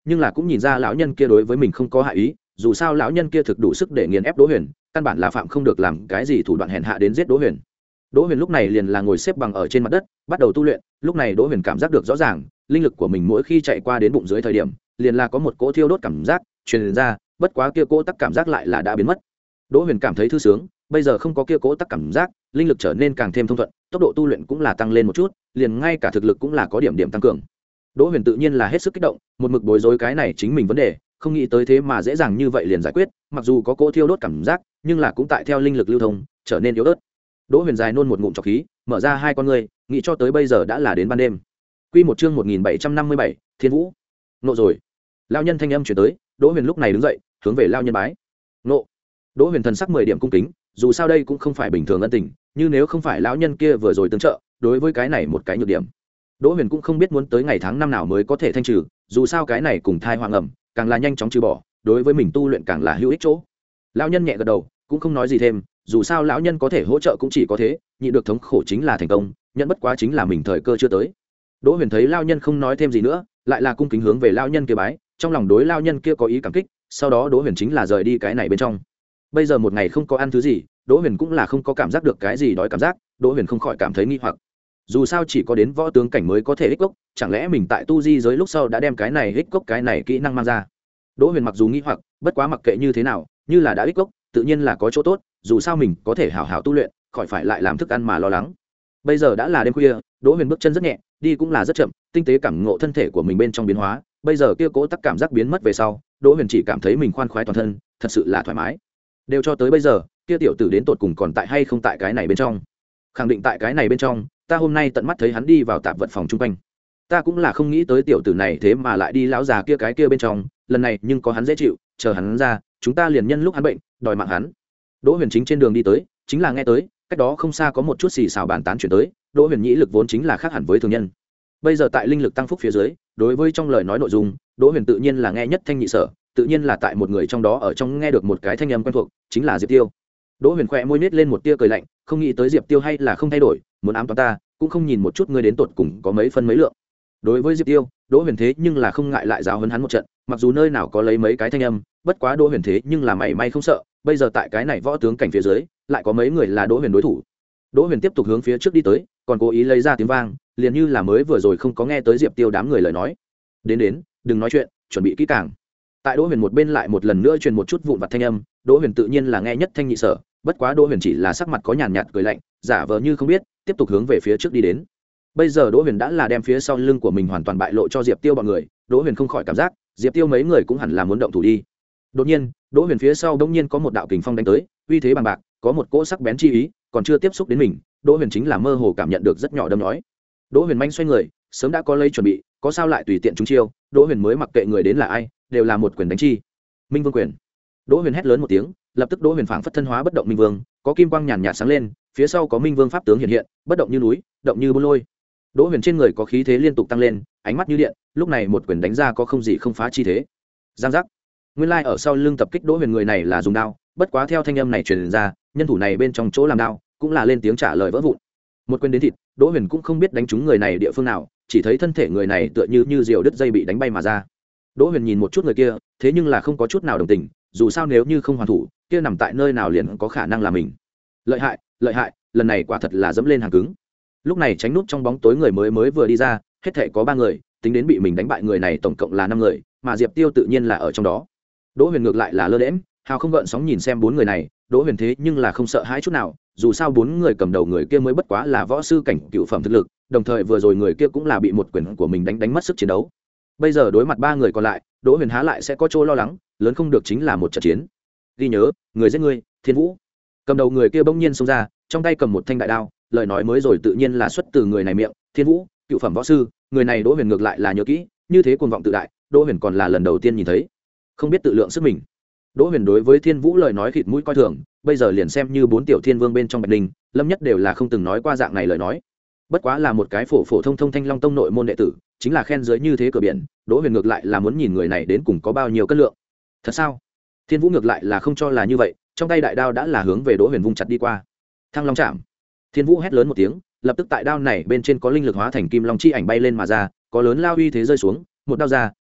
nhưng là cũng nhìn ra lão nhân kia đối với mình không có hại ý, dù sao lão nhân kia thực đủ sức để nghiền ép Đỗ Huyền, căn bản là phạm không được làm cái gì thủ đoạn hèn hạ đến giết Đỗ Huyền. Đỗ Huyền lúc này liền là ngồi xếp bằng ở trên mặt đất, bắt đầu tu luyện, lúc này Đỗ Huyền cảm giác được rõ ràng, linh lực của mình mỗi khi chạy qua đến bụng dưới thời điểm, liền là có một cỗ thiêu đốt cảm giác truyền ra, bất quá kia cỗ tắc cảm giác lại là đã biến mất. Đỗ Huyền cảm thấy thư sướng, bây giờ không có kia cỗ tắc cảm giác, linh lực trở nên càng thêm thông thuận, tốc độ tu luyện cũng là tăng lên một chút, liền ngay cả thực lực cũng là có điểm điểm tăng cường. Đỗ Huyền tự nhiên là hết sức kích động, một mực bối rối cái này chính mình vấn đề, không nghĩ tới thế mà dễ dàng như vậy liền giải quyết, mặc dù có cỗ thiêu đốt cảm giác, nhưng là cũng tại theo linh lực lưu thông, trở nên yếu ớt. Đỗ Huyền dài nôn một ngụm trọc khí, mở ra hai con ngươi, nghĩ cho tới bây giờ đã là đến ban đêm. Quy một chương một nghìn bảy trăm năm mươi bảy, Thiên Vũ. Nộ rồi. Lão nhân thanh âm truyền tới, Đỗ Huyền lúc này đứng dậy, hướng về lão nhân bái. Nộ. Đỗ Huyền thần sắc mười điểm cung kính, dù sao đây cũng không phải bình thường ân tình, như nếu không phải lão nhân kia vừa rồi tương trợ, đối với cái này một cái nhược điểm, Đỗ Huyền cũng không biết muốn tới ngày tháng năm nào mới có thể thanh trừ, dù sao cái này cùng thai hoang ẩm, càng là nhanh chóng trừ bỏ, đối với mình tu luyện càng là hữu ích chỗ. Lão nhân nhẹ gật đầu, cũng không nói gì thêm, dù sao lão nhân có thể hỗ trợ cũng chỉ có thế, nhịn được thống khổ chính là thành công, nhận bất quá chính là mình thời cơ chưa tới. Đỗ Huyền thấy lão nhân không nói thêm gì nữa, lại là cung kính hướng về lão nhân kia bái, trong lòng đối lão nhân kia có ý cảm kích, sau đó Đỗ Huyền chính là rời đi cái này bên trong. Bây giờ một ngày không có ăn thứ gì, Đỗ Huyền cũng là không có cảm giác được cái gì đói cảm giác, Đỗ Huyền không khỏi cảm thấy nghi hoặc. Dù sao chỉ có đến võ tướng cảnh mới có thể ích cốc, chẳng lẽ mình tại tu di giới lúc sau đã đem cái này ích cốc cái này kỹ năng mang ra. Đỗ Huyền mặc dù nghi hoặc, bất quá mặc kệ như thế nào, như là đã ích cốc, tự nhiên là có chỗ tốt, dù sao mình có thể hảo hảo tu luyện, khỏi phải lại làm thức ăn mà lo lắng. Bây giờ đã là đêm khuya, Đỗ Huyền bước chân rất nhẹ, đi cũng là rất chậm, tinh tế cảm ngộ thân thể của mình bên trong biến hóa, bây giờ kia cố tắc cảm giác biến mất về sau, Đỗ Huyền chỉ cảm thấy mình khoan khoái toàn thân, thật sự là thoải mái. Đều cho tới bây giờ, kia tiểu tử đến tột cùng còn tại hay không tại cái này bên trong? Khẳng định tại cái này bên trong, ta hôm nay tận mắt thấy hắn đi vào tạp vật phòng trung quanh, ta cũng là không nghĩ tới tiểu tử này thế mà lại đi lão già kia cái kia bên trong, lần này nhưng có hắn dễ chịu, chờ hắn ra, chúng ta liền nhân lúc hắn bệnh, đòi mạng hắn. Đỗ Huyền chính trên đường đi tới, chính là nghe tới, cách đó không xa có một chút xì xào bàn tán chuyển tới, Đỗ Huyền nhĩ lực vốn chính là khác hẳn với thường nhân. Bây giờ tại linh lực tăng phúc phía dưới, đối với trong lời nói nội dung, Đỗ Huyền tự nhiên là nghe nhất thanh nhị sở, tự nhiên là tại một người trong đó ở trong nghe được một cái thanh âm quen thuộc, chính là Diệp Tiêu. Đỗ Huyền khẽ môi nhếch lên một tia cười lạnh, không nghĩ tới Diệp Tiêu hay là không thay đổi, muốn ám toán ta, cũng không nhìn một chút ngươi đến tột cùng có mấy phân mấy lượng. Đối với Diệp Tiêu, Đỗ Huyền thế nhưng là không ngại lại giáo huấn hắn một trận, mặc dù nơi nào có lấy mấy cái thanh âm, bất quá Đỗ Huyền thế nhưng là mảy may không sợ, bây giờ tại cái này võ tướng cảnh phía dưới, lại có mấy người là Đỗ Huyền đối thủ. Đỗ Huyền tiếp tục hướng phía trước đi tới, còn cố ý lấy ra tiếng vang, liền như là mới vừa rồi không có nghe tới Diệp Tiêu đám người lời nói. Đến đến, đừng nói chuyện, chuẩn bị kỹ càng. Tại Đỗ Huyền một bên lại một lần nữa truyền một chút vụn vặt thanh âm, Đỗ Huyền tự nhiên là nghe nhất thanh nhị sở, bất quá Đỗ Huyền chỉ là sắc mặt có nhàn nhạt cười lạnh, giả vờ như không biết, tiếp tục hướng về phía trước đi đến. Bây giờ Đỗ Huyền đã là đem phía sau lưng của mình hoàn toàn bại lộ cho Diệp Tiêu bọn người, Đỗ Huyền không khỏi cảm giác, Diệp Tiêu mấy người cũng hẳn là muốn động thủ đi. Đột nhiên, Đỗ Huyền phía sau đột nhiên có một đạo kình phong đánh tới, uy thế bằng bạc, có một cỗ sắc bén chi ý, còn chưa tiếp xúc đến mình, Đỗ Huyền chính là mơ hồ cảm nhận được rất nhỏ đâm nói. Đỗ Huyền manh xoay người, sớm đã có lấy chuẩn bị, có sao lại tùy tiện chúng chiêu, Đỗ Huyền mới mặc kệ người đến là ai, đều là một quyền đánh chi. Minh Vương quyền. Đỗ Huyền hét lớn một tiếng, lập tức Đỗ Huyền phảng phất thân hóa bất động Minh Vương, có kim quang nhàn nhạt sáng lên, phía sau có Minh Vương pháp tướng hiện hiện, bất động như núi, động như bôn lôi. Đỗ Huyền trên người có khí thế liên tục tăng lên, ánh mắt như điện, lúc này một quyền đánh ra có không gì không phá chi thế. Giang giác. Nguyên lai ở sau lưng tập kích Đỗ Huyền người này là dùng đao, bất quá theo thanh âm này truyền ra, nhân thủ này bên trong chỗ làm đao, cũng là lên tiếng trả lời vỡ vụn. Một quyền đến thịt, Đỗ Huyền cũng không biết đánh trúng người này địa phương nào, chỉ thấy thân thể người này tựa như như diều đứt dây bị đánh bay mà ra. Đỗ Huyền nhìn một chút người kia, thế nhưng là không có chút nào đồng tình, dù sao nếu như không hoàn thủ, kia nằm tại nơi nào liền có khả năng là mình. Lợi hại, lợi hại, lần này quả thật là dẫm lên hàng cứng. Lúc này tránh núp trong bóng tối người mới mới vừa đi ra, hết thảy có ba người, tính đến bị mình đánh bại người này tổng cộng là năm người, mà Diệp Tiêu tự nhiên là ở trong đó. Đỗ Huyền ngược lại là lơ đễnh, hào không gợn sóng nhìn xem bốn người này, Đỗ Huyền thế nhưng là không sợ hãi chút nào, dù sao bốn người cầm đầu người kia mới bất quá là võ sư cảnh cựu phẩm thực lực, đồng thời vừa rồi người kia cũng là bị một quyền của mình đánh đánh mất sức chiến đấu. Bây giờ đối mặt ba người còn lại, Đỗ Huyền há lại sẽ có chỗ lo lắng, lớn không được chính là một trận chiến. Ghi nhớ, người giết ngươi, Thiên Vũ. Cầm đầu người kia bỗng nhiên xông ra, trong tay cầm một thanh đại đao, lời nói mới rồi tự nhiên là xuất từ người này miệng, Thiên Vũ, cựu phẩm võ sư, người này Đỗ Huyền ngược lại là nhớ kỹ, như thế cuồng vọng tự đại, Đỗ Huyền còn là lần đầu tiên nhìn thấy. Không biết tự lượng sức mình. Đỗ Huyền đối với Thiên Vũ lời nói khịt mũi coi thường, bây giờ liền xem như bốn tiểu thiên vương bên trong Bạch Linh, Lâm Nhất đều là không từng nói qua dạng này lời nói. Bất quá là một cái phổ phổ thông thông Thanh Long tông nội môn đệ tử, chính là khen dưới như thế cửa biển, Đỗ Huyền ngược lại là muốn nhìn người này đến cùng có bao nhiêu cân lượng. Thật sao? Thiên Vũ ngược lại là không cho là như vậy, trong tay đại đao đã là hướng về Đỗ Huyền vung chặt đi qua. Thăng Long chạm. Thiên Vũ hét lớn một tiếng, lập tức tại đao này bên trên có linh lực hóa thành kim long chi ảnh bay lên mà ra, có lớn lao uy thế rơi xuống, một đao ra,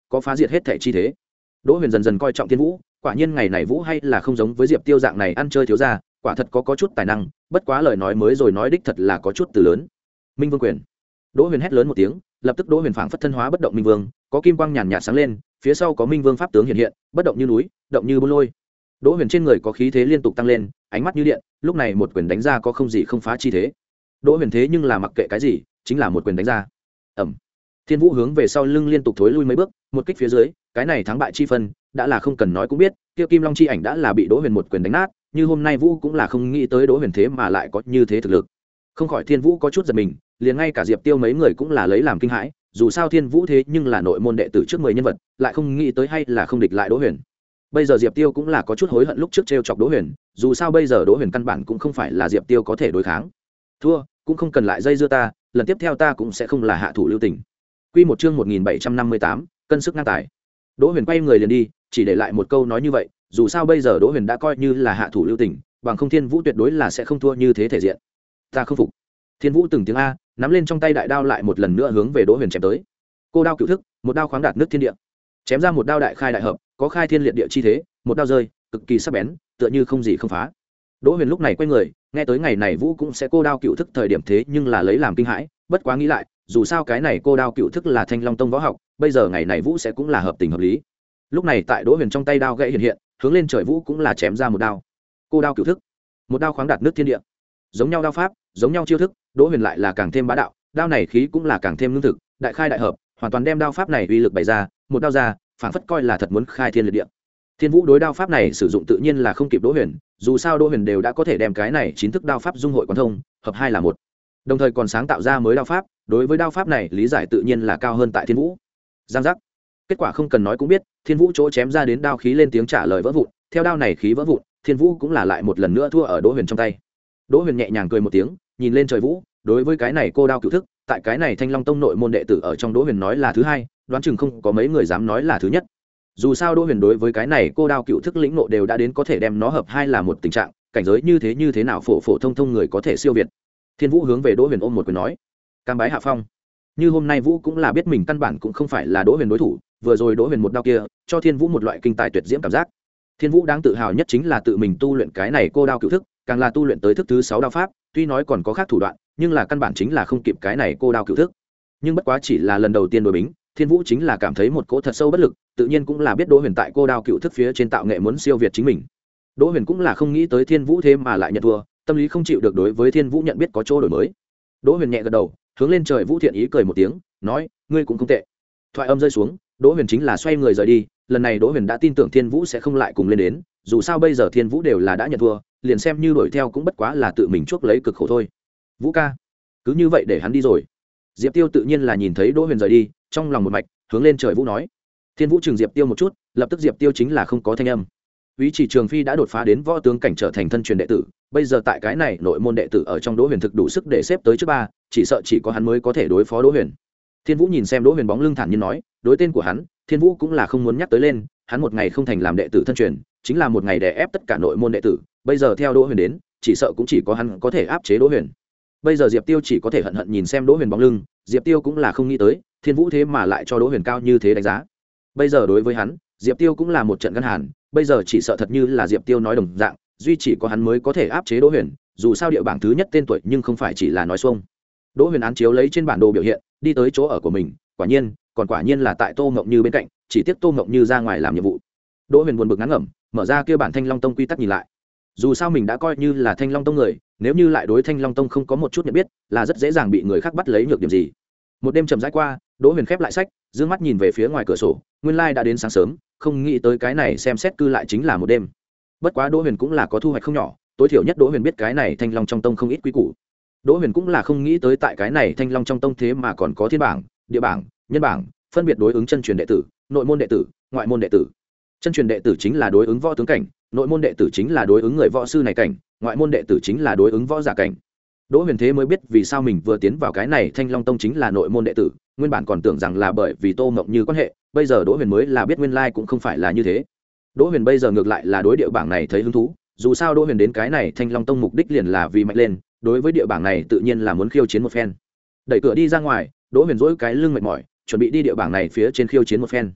có phá diệt hết thể chi thế. Đỗ Huyền dần dần coi trọng Thiên Vũ, quả nhiên ngày này Vũ hay là không giống với Diệp Tiêu dạng này ăn chơi thiếu gia, quả thật có có chút tài năng, bất quá lời nói mới rồi nói đích thật là có chút từ lớn. Minh Vương quyền. Đỗ Huyền hét lớn một tiếng, lập tức Đỗ Huyền phảng phất thân hóa bất động Minh Vương, có kim quang nhàn nhạt sáng lên, phía sau có Minh Vương pháp tướng hiện hiện, bất động như núi, động như bôn lôi. Đỗ Huyền trên người có khí thế liên tục tăng lên, ánh mắt như điện, lúc này một quyền đánh ra có không gì không phá chi thế. Đỗ Huyền thế nhưng là mặc kệ cái gì, chính là một quyền đánh ra. Ầm. Thiên Vũ hướng về sau lưng liên tục thối lui mấy bước, một kích phía dưới, cái này thắng bại chi phân, đã là không cần nói cũng biết, kia Kim Long chi ảnh đã là bị Đỗ Huyền một quyền đánh nát, như hôm nay Vũ cũng là không nghĩ tới Đỗ Huyền thế mà lại có như thế thực lực. Không khỏi Thiên Vũ có chút giật mình, liền ngay cả Diệp Tiêu mấy người cũng là lấy làm kinh hãi, dù sao Thiên Vũ thế nhưng là nội môn đệ tử trước mười nhân vật, lại không nghĩ tới hay là không địch lại Đỗ Huyền. Bây giờ Diệp Tiêu cũng là có chút hối hận lúc trước trêu chọc Đỗ Huyền, dù sao bây giờ Đỗ Huyền căn bản cũng không phải là Diệp Tiêu có thể đối kháng. Thua, cũng không cần lại dây dưa ta, lần tiếp theo ta cũng sẽ không là hạ thủ lưu tình. Quy một chương một nghìn bảy trăm năm mươi tám, cân sức ngang tài. Đỗ Huyền quay người liền đi, chỉ để lại một câu nói như vậy, dù sao bây giờ Đỗ Huyền đã coi như là hạ thủ lưu tình, bằng không Thiên Vũ tuyệt đối là sẽ không thua như thế thể diện. Ta không phục. Thiên Vũ từng tiếng a, nắm lên trong tay đại đao lại một lần nữa hướng về Đỗ Huyền chém tới. Cô đao cửu thức, một đao khoáng đạt nước thiên địa. Chém ra một đao đại khai đại hợp, có khai thiên liệt địa chi thế, một đao rơi, cực kỳ sắc bén, tựa như không gì không phá. Đỗ Huyền lúc này quay người, nghe tới ngày này Vũ cũng sẽ cô đao cửu thức thời điểm thế nhưng là lấy làm kinh hãi, bất quá nghĩ lại, dù sao cái này cô đao cửu thức là Thanh Long Tông võ học, bây giờ ngày này Vũ sẽ cũng là hợp tình hợp lý. Lúc này tại Đỗ Huyền trong tay đao gãy hiện hiện, hướng lên trời Vũ cũng là chém ra một đao. Cô đao cửu thức, một đao khoáng đạt nước thiên địa. Giống nhau đao pháp, giống nhau chiêu thức, Đỗ Huyền lại là càng thêm bá đạo, đao này khí cũng là càng thêm lương thực, đại khai đại hợp, hoàn toàn đem đao pháp này uy lực bày ra, một đao ra, phảng phất coi là thật muốn khai thiên liệt địa. Thiên Vũ đối đao pháp này sử dụng tự nhiên là không kịp Đỗ Huyền, dù sao Đỗ Huyền đều đã có thể đem cái này chín thức đao pháp dung hội quán thông, hợp hai là một. Đồng thời còn sáng tạo ra mới đao pháp, đối với đao pháp này lý giải tự nhiên là cao hơn tại Thiên Vũ. Giang giác. Kết quả không cần nói cũng biết, Thiên Vũ chỗ chém ra đến đao khí lên tiếng trả lời vỡ vụn, theo đao này khí vỡ vụn, Thiên Vũ cũng là lại một lần nữa thua ở Đỗ Huyền trong tay. Đỗ Huyền nhẹ nhàng cười một tiếng, nhìn lên trời Vũ, đối với cái này cô đao cửu thức, tại cái này Thanh Long Tông nội môn đệ tử ở trong Đỗ Huyền nói là thứ hai, đoán chừng không có mấy người dám nói là thứ nhất. Dù sao Đỗ Huyền đối với cái này cô đao cửu thức lĩnh ngộ đều đã đến có thể đem nó hợp hai là một tình trạng, cảnh giới như thế như thế nào phổ phổ thông thông người có thể siêu việt. Thiên Vũ hướng về Đỗ Huyền ôm một quyền nói, cam bái hạ phong. Như hôm nay Vũ cũng là biết mình căn bản cũng không phải là Đỗ Huyền đối thủ, vừa rồi Đỗ Huyền một đao kia, cho Thiên Vũ một loại kinh tài tuyệt diễm cảm giác. Thiên Vũ đáng tự hào nhất chính là tự mình tu luyện cái này cô đao cửu thức, càng là tu luyện tới thức thứ sáu đao pháp, tuy nói còn có khác thủ đoạn, nhưng là căn bản chính là không kịp cái này cô đao cửu thức. Nhưng bất quá chỉ là lần đầu tiên đối bính, Thiên Vũ chính là cảm thấy một cỗ thật sâu bất lực, tự nhiên cũng là biết Đỗ Huyền tại cô đao cửu thức phía trên tạo nghệ muốn siêu việt chính mình. Đỗ Huyền cũng là không nghĩ tới Thiên Vũ thế mà lại nhận thua, tâm lý không chịu được đối với Thiên Vũ nhận biết có chỗ đổi mới. Đỗ Huyền nhẹ gật đầu, hướng lên trời Vũ thiện ý cười một tiếng, nói, ngươi cũng không tệ. Thoại âm rơi xuống, Đỗ Huyền chính là xoay người rời đi, lần này Đỗ Huyền đã tin tưởng Thiên Vũ sẽ không lại cùng lên đến, dù sao bây giờ Thiên Vũ đều là đã nhận thua, liền xem như đuổi theo cũng bất quá là tự mình chuốc lấy cực khổ thôi. Vũ ca, cứ như vậy để hắn đi rồi. Diệp Tiêu tự nhiên là nhìn thấy Đỗ Huyền rời đi, trong lòng một mạch, hướng lên trời Vũ nói. Thiên Vũ chừng Diệp Tiêu một chút, lập tức Diệp Tiêu chính là không có thanh âm. Úy Chỉ Trường Phi đã đột phá đến võ tướng cảnh trở thành thân truyền đệ tử, bây giờ tại cái này nội môn đệ tử ở trong Đỗ Huyền thực đủ sức để xếp tới trước ba, chỉ sợ chỉ có hắn mới có thể đối phó Đỗ Huyền. Thiên Vũ nhìn xem Đỗ Huyền bóng lưng thản nhiên nói, đối tên của hắn, Thiên Vũ cũng là không muốn nhắc tới lên, hắn một ngày không thành làm đệ tử thân truyền, chính là một ngày đè ép tất cả nội môn đệ tử, bây giờ theo Đỗ Huyền đến, chỉ sợ cũng chỉ có hắn có thể áp chế Đỗ Huyền. Bây giờ Diệp Tiêu chỉ có thể hận hận nhìn xem Đỗ Huyền bóng lưng, Diệp Tiêu cũng là không nghĩ tới, Thiên Vũ thế mà lại cho Đỗ Huyền cao như thế đánh giá. Bây giờ đối với hắn, Diệp Tiêu cũng là một trận gân hàn, bây giờ chỉ sợ thật như là Diệp Tiêu nói đồng dạng, duy chỉ có hắn mới có thể áp chế Đỗ Huyền, dù sao địa bảng thứ nhất tên tuổi nhưng không phải chỉ là nói xuông. Đỗ Huyền án chiếu lấy trên bản đồ biểu hiện, đi tới chỗ ở của mình, quả nhiên, còn quả nhiên là tại Tô Ngộng Như bên cạnh, chỉ tiếc Tô Ngộng Như ra ngoài làm nhiệm vụ. Đỗ Huyền buồn bực ngán ngẩm, mở ra kia bản Thanh Long Tông quy tắc nhìn lại. Dù sao mình đã coi như là Thanh Long Tông người, nếu như lại đối Thanh Long Tông không có một chút nhận biết, là rất dễ dàng bị người khác bắt lấy nhược điểm gì. Một đêm chậm rãi qua, Đỗ Huyền khép lại sách, dương mắt nhìn về phía ngoài cửa sổ, nguyên lai đã đến sáng sớm, không nghĩ tới cái này xem xét cư lại chính là một đêm. Bất quá Đỗ Huyền cũng là có thu hoạch không nhỏ, tối thiểu nhất Đỗ Huyền biết cái này Thanh Long trong tông không ít quý củ. Đỗ Huyền cũng là không nghĩ tới tại cái này Thanh Long trong tông thế mà còn có thiên bảng, địa bảng, nhân bảng, phân biệt đối ứng chân truyền đệ tử, nội môn đệ tử, ngoại môn đệ tử. Chân truyền đệ tử chính là đối ứng võ tướng cảnh, nội môn đệ tử chính là đối ứng người võ sư này cảnh, ngoại môn đệ tử chính là đối ứng võ giả cảnh. Đỗ Huyền thế mới biết vì sao mình vừa tiến vào cái này Thanh Long Tông chính là nội môn đệ tử, nguyên bản còn tưởng rằng là bởi vì Tô Ngộng Như quan hệ, bây giờ Đỗ Huyền mới là biết nguyên lai cũng không phải là như thế. Đỗ Huyền bây giờ ngược lại là đối địa bảng này thấy hứng thú, dù sao Đỗ Huyền đến cái này Thanh Long Tông mục đích liền là vì mạnh lên, đối với địa bảng này tự nhiên là muốn khiêu chiến một phen. Đẩy cửa đi ra ngoài, Đỗ Huyền dỗi cái lưng mệt mỏi, chuẩn bị đi địa bảng này phía trên khiêu chiến một phen.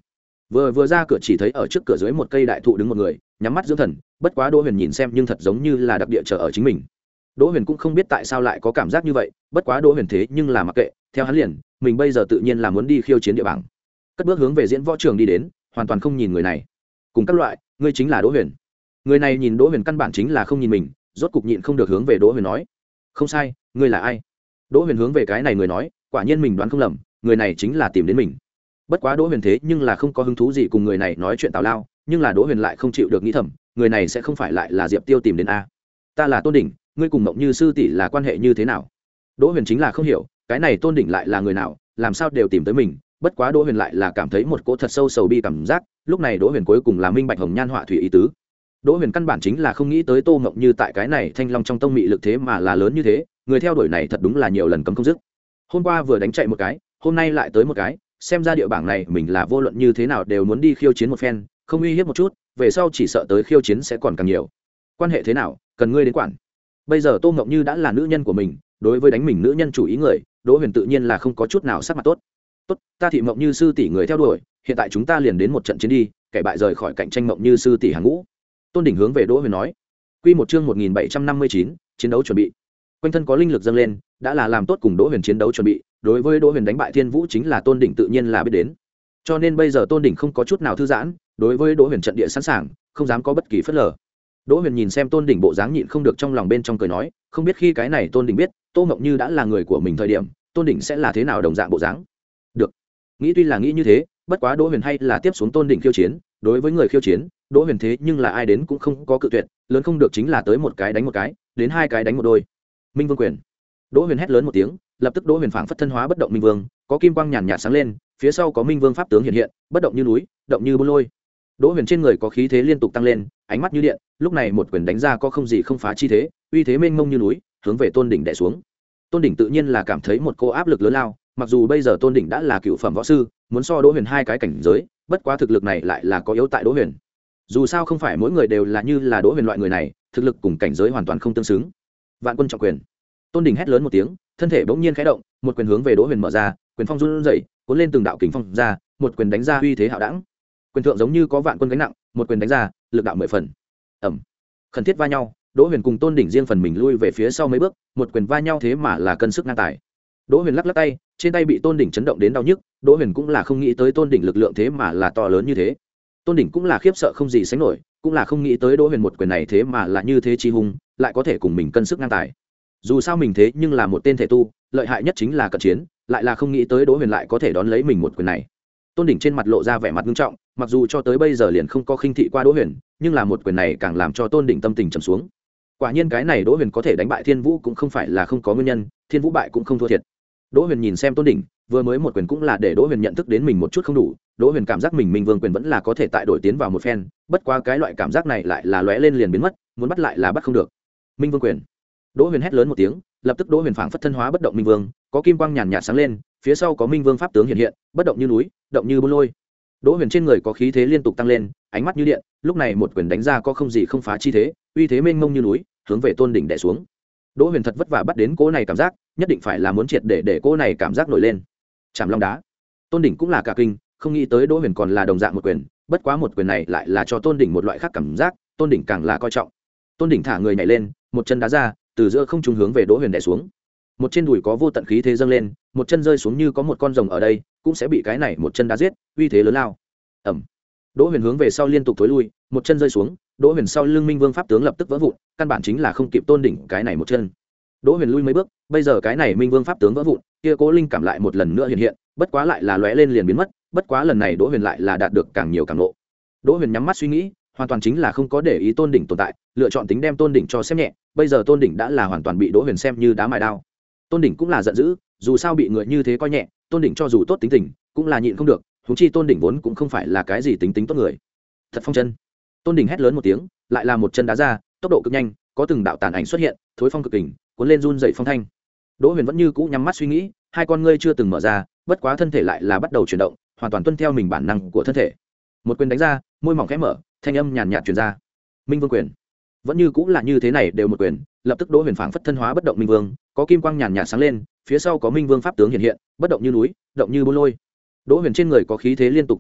vừa vừa ra cửa chỉ thấy ở trước cửa dưới một cây đại thụ đứng một người nhắm mắt dưỡng thần, bất quá Đỗ Huyền nhìn xem nhưng thật giống như là đặc địa chờ ở chính mình. Đỗ Huyền cũng không biết tại sao lại có cảm giác như vậy, bất quá Đỗ Huyền thế nhưng là mặc kệ, theo hắn liền, mình bây giờ tự nhiên là muốn đi khiêu chiến địa bảng. Cất bước hướng về diễn võ trường đi đến, hoàn toàn không nhìn người này. Cùng các loại, ngươi chính là Đỗ Huyền. Người này nhìn Đỗ Huyền căn bản chính là không nhìn mình, rốt cục nhịn không được hướng về Đỗ Huyền nói: "Không sai, ngươi là ai?" Đỗ Huyền hướng về cái này người nói, quả nhiên mình đoán không lầm, người này chính là tìm đến mình. Bất quá Đỗ Huyền thế nhưng là không có hứng thú gì cùng người này nói chuyện tào lao, nhưng là Đỗ Huyền lại không chịu được nghĩ thầm, người này sẽ không phải lại là Diệp Tiêu tìm đến a? Ta là Tôn Đỉnh, ngươi cùng Mộng Như sư tỷ là quan hệ như thế nào? Đỗ Huyền chính là không hiểu, cái này Tôn Đỉnh lại là người nào, làm sao đều tìm tới mình, bất quá Đỗ Huyền lại là cảm thấy một cỗ thật sâu sầu bi cảm giác, lúc này Đỗ Huyền cuối cùng là minh bạch hồng nhan họa thủy ý tứ. Đỗ Huyền căn bản chính là không nghĩ tới Tô Mộng Như tại cái này Thanh Long trong tông mị lực thế mà là lớn như thế, người theo đuổi này thật đúng là nhiều lần cấm không dứt. Hôm qua vừa đánh chạy một cái, hôm nay lại tới một cái, xem ra địa bảng này mình là vô luận như thế nào đều muốn đi khiêu chiến một phen, không uy hiếp một chút, về sau chỉ sợ tới khiêu chiến sẽ còn càng nhiều. Quan hệ thế nào, cần ngươi đến quản. Bây giờ Tô Mộng Như đã là nữ nhân của mình, đối với đánh mình nữ nhân chủ ý người, Đỗ Huyền tự nhiên là không có chút nào sắc mặt tốt. Tốt, ta thị Mộng Như sư tỷ người theo đuổi, hiện tại chúng ta liền đến một trận chiến đi, kẻ bại rời khỏi cạnh tranh Mộng Như sư tỷ hàng ngũ. Tôn Đỉnh hướng về Đỗ Huyền nói. Quy một chương một nghìn bảy trăm năm mươi chín, chiến đấu chuẩn bị. Quanh thân có linh lực dâng lên, đã là làm tốt cùng Đỗ Huyền chiến đấu chuẩn bị, đối với Đỗ Huyền đánh bại Thiên Vũ chính là Tôn Đỉnh tự nhiên là biết đến. Cho nên bây giờ Tôn Đỉnh không có chút nào thư giãn, đối với Đỗ Huyền trận địa sẵn sàng, không dám có bất kỳ phất lờ. Đỗ Huyền nhìn xem Tôn Đỉnh bộ dáng nhịn không được trong lòng bên trong cười nói, không biết khi cái này Tôn Đỉnh biết, Tô Mộng Như đã là người của mình thời điểm, Tôn Đỉnh sẽ là thế nào đồng dạng bộ dáng. Được. Nghĩ tuy là nghĩ như thế, bất quá Đỗ Huyền hay là tiếp xuống Tôn Đỉnh khiêu chiến, đối với người khiêu chiến, Đỗ Huyền thế nhưng là ai đến cũng không có cự tuyệt, lớn không được chính là tới một cái đánh một cái, đến hai cái đánh một đôi. Minh Vương quyền. Đỗ Huyền hét lớn một tiếng, lập tức Đỗ Huyền phảng phất thân hóa bất động Minh Vương, có kim quang nhàn nhạt sáng lên, phía sau có Minh Vương pháp tướng hiện hiện, bất động như núi, động như bôn lôi. Đỗ Huyền trên người có khí thế liên tục tăng lên, ánh mắt như điện, lúc này một quyền đánh ra có không gì không phá chi thế, uy thế mênh mông như núi, hướng về Tôn Đỉnh đè xuống. Tôn Đỉnh tự nhiên là cảm thấy một cô áp lực lớn lao, mặc dù bây giờ Tôn Đỉnh đã là cựu phẩm võ sư, muốn so Đỗ Huyền hai cái cảnh giới, bất quá thực lực này lại là có yếu tại Đỗ Huyền. Dù sao không phải mỗi người đều là như là Đỗ Huyền loại người này, thực lực cùng cảnh giới hoàn toàn không tương xứng. Vạn Quân trọng quyền. Tôn Đỉnh hét lớn một tiếng, thân thể bỗng nhiên khẽ động, một quyền hướng về Đỗ Huyền mở ra, quyền phong run rẩy, cuốn lên từng đạo kình phong ra, một quyền đánh ra uy thế hạo đẳng. Quyền thượng giống như có vạn quân gánh nặng, một quyền đánh ra, lực đạo mười phần. Ầm. Khẩn thiết va nhau, Đỗ Huyền cùng Tôn Đỉnh riêng phần mình lui về phía sau mấy bước, một quyền va nhau thế mà là cân sức ngang tài. Đỗ Huyền lắc lắc tay, trên tay bị Tôn Đỉnh chấn động đến đau nhức, Đỗ Huyền cũng là không nghĩ tới Tôn Đỉnh lực lượng thế mà là to lớn như thế. Tôn Đỉnh cũng là khiếp sợ không gì sánh nổi, cũng là không nghĩ tới Đỗ Huyền một quyền này thế mà là như thế chi hùng, lại có thể cùng mình cân sức ngang tài. Dù sao mình thế nhưng là một tên thể tu, lợi hại nhất chính là cận chiến, lại là không nghĩ tới Đỗ Huyền lại có thể đón lấy mình một quyền này. Tôn Đỉnh trên mặt lộ ra vẻ mặt nghiêm trọng, mặc dù cho tới bây giờ liền không có khinh thị qua Đỗ Huyền, nhưng là một quyền này càng làm cho Tôn Đỉnh tâm tình trầm xuống. Quả nhiên cái này Đỗ Huyền có thể đánh bại Thiên Vũ cũng không phải là không có nguyên nhân, Thiên Vũ bại cũng không thua thiệt. Đỗ Huyền nhìn xem Tôn Đỉnh, vừa mới một quyền cũng là để Đỗ Huyền nhận thức đến mình một chút không đủ, Đỗ Huyền cảm giác mình Minh Vương quyền vẫn là có thể tại đổi tiến vào một phen, bất quá cái loại cảm giác này lại là lóe lên liền biến mất, muốn bắt lại là bắt không được. Minh Vương quyền. Đỗ Huyền hét lớn một tiếng, lập tức Đỗ Huyền phảng phất thân hóa bất động Minh Vương, có kim quang nhàn nhạt sáng lên, phía sau có Minh Vương pháp tướng hiện hiện, bất động như núi, động như bôn lôi. Đỗ Huyền trên người có khí thế liên tục tăng lên, ánh mắt như điện, lúc này một quyền đánh ra có không gì không phá chi thế, uy thế mênh mông như núi, hướng về Tôn Đỉnh đè xuống. Đỗ Huyền thật vất vả bắt đến cỗ này cảm giác, nhất định phải là muốn triệt để để cỗ này cảm giác nổi lên. Chạm long đá. Tôn Đỉnh cũng là cả kinh, không nghĩ tới Đỗ Huyền còn là đồng dạng một quyền, bất quá một quyền này lại là cho Tôn Đỉnh một loại khác cảm giác, Tôn Đỉnh càng là coi trọng. Tôn Đỉnh thả người nhảy lên, một chân đá ra, từ giữa không trung hướng về Đỗ Huyền đè xuống. Một trên đùi có vô tận khí thế dâng lên, một chân rơi xuống như có một con rồng ở đây, cũng sẽ bị cái này một chân đá giết, uy thế lớn lao. Ầm. Đỗ Huyền hướng về sau liên tục thối lui, một chân rơi xuống, Đỗ Huyền sau lưng Minh Vương pháp tướng lập tức vỡ vụn, căn bản chính là không kịp Tôn Đỉnh cái này một chân. Đỗ Huyền lui mấy bước, bây giờ cái này Minh Vương pháp tướng vỡ vụn, kia cố linh cảm lại một lần nữa hiện hiện, bất quá lại là lóe lên liền biến mất, bất quá lần này Đỗ Huyền lại là đạt được càng nhiều càng nộ. Đỗ Huyền nhắm mắt suy nghĩ, hoàn toàn chính là không có để ý Tôn Đỉnh tồn tại, lựa chọn tính đem Tôn Đỉnh cho xem nhẹ, bây giờ Tôn Đỉnh đã là hoàn toàn bị Đỗ Huyền xem như đá mài đao. Tôn Đỉnh cũng là giận dữ, dù sao bị người như thế coi nhẹ, Tôn Đỉnh cho dù tốt tính tình, cũng là nhịn không được, huống chi Tôn Đỉnh vốn cũng không phải là cái gì tính tính tốt người. Thật phong chân. Tôn Đỉnh hét lớn một tiếng, lại là một chân đá ra, tốc độ cực nhanh, có từng đạo tàn ảnh xuất hiện, thối phong cực kình, cuốn lên run dậy phong thanh. Đỗ Huyền vẫn như cũ nhắm mắt suy nghĩ, hai con ngươi chưa từng mở ra, bất quá thân thể lại là bắt đầu chuyển động, hoàn toàn tuân theo mình bản năng của thân thể. Một quyền đánh ra, môi mỏng khẽ mở, thanh âm nhàn nhạt truyền ra. Minh Vương quyền. Vẫn như cũ là như thế này đều một quyền, lập tức Đỗ Huyền phảng phất thân hóa bất động Minh Vương, có kim quang nhàn nhạt sáng lên, phía sau có Minh Vương pháp tướng hiện hiện, bất động như núi, động như bôn lôi. Đỗ Huyền trên người có khí thế liên tục tăng lên,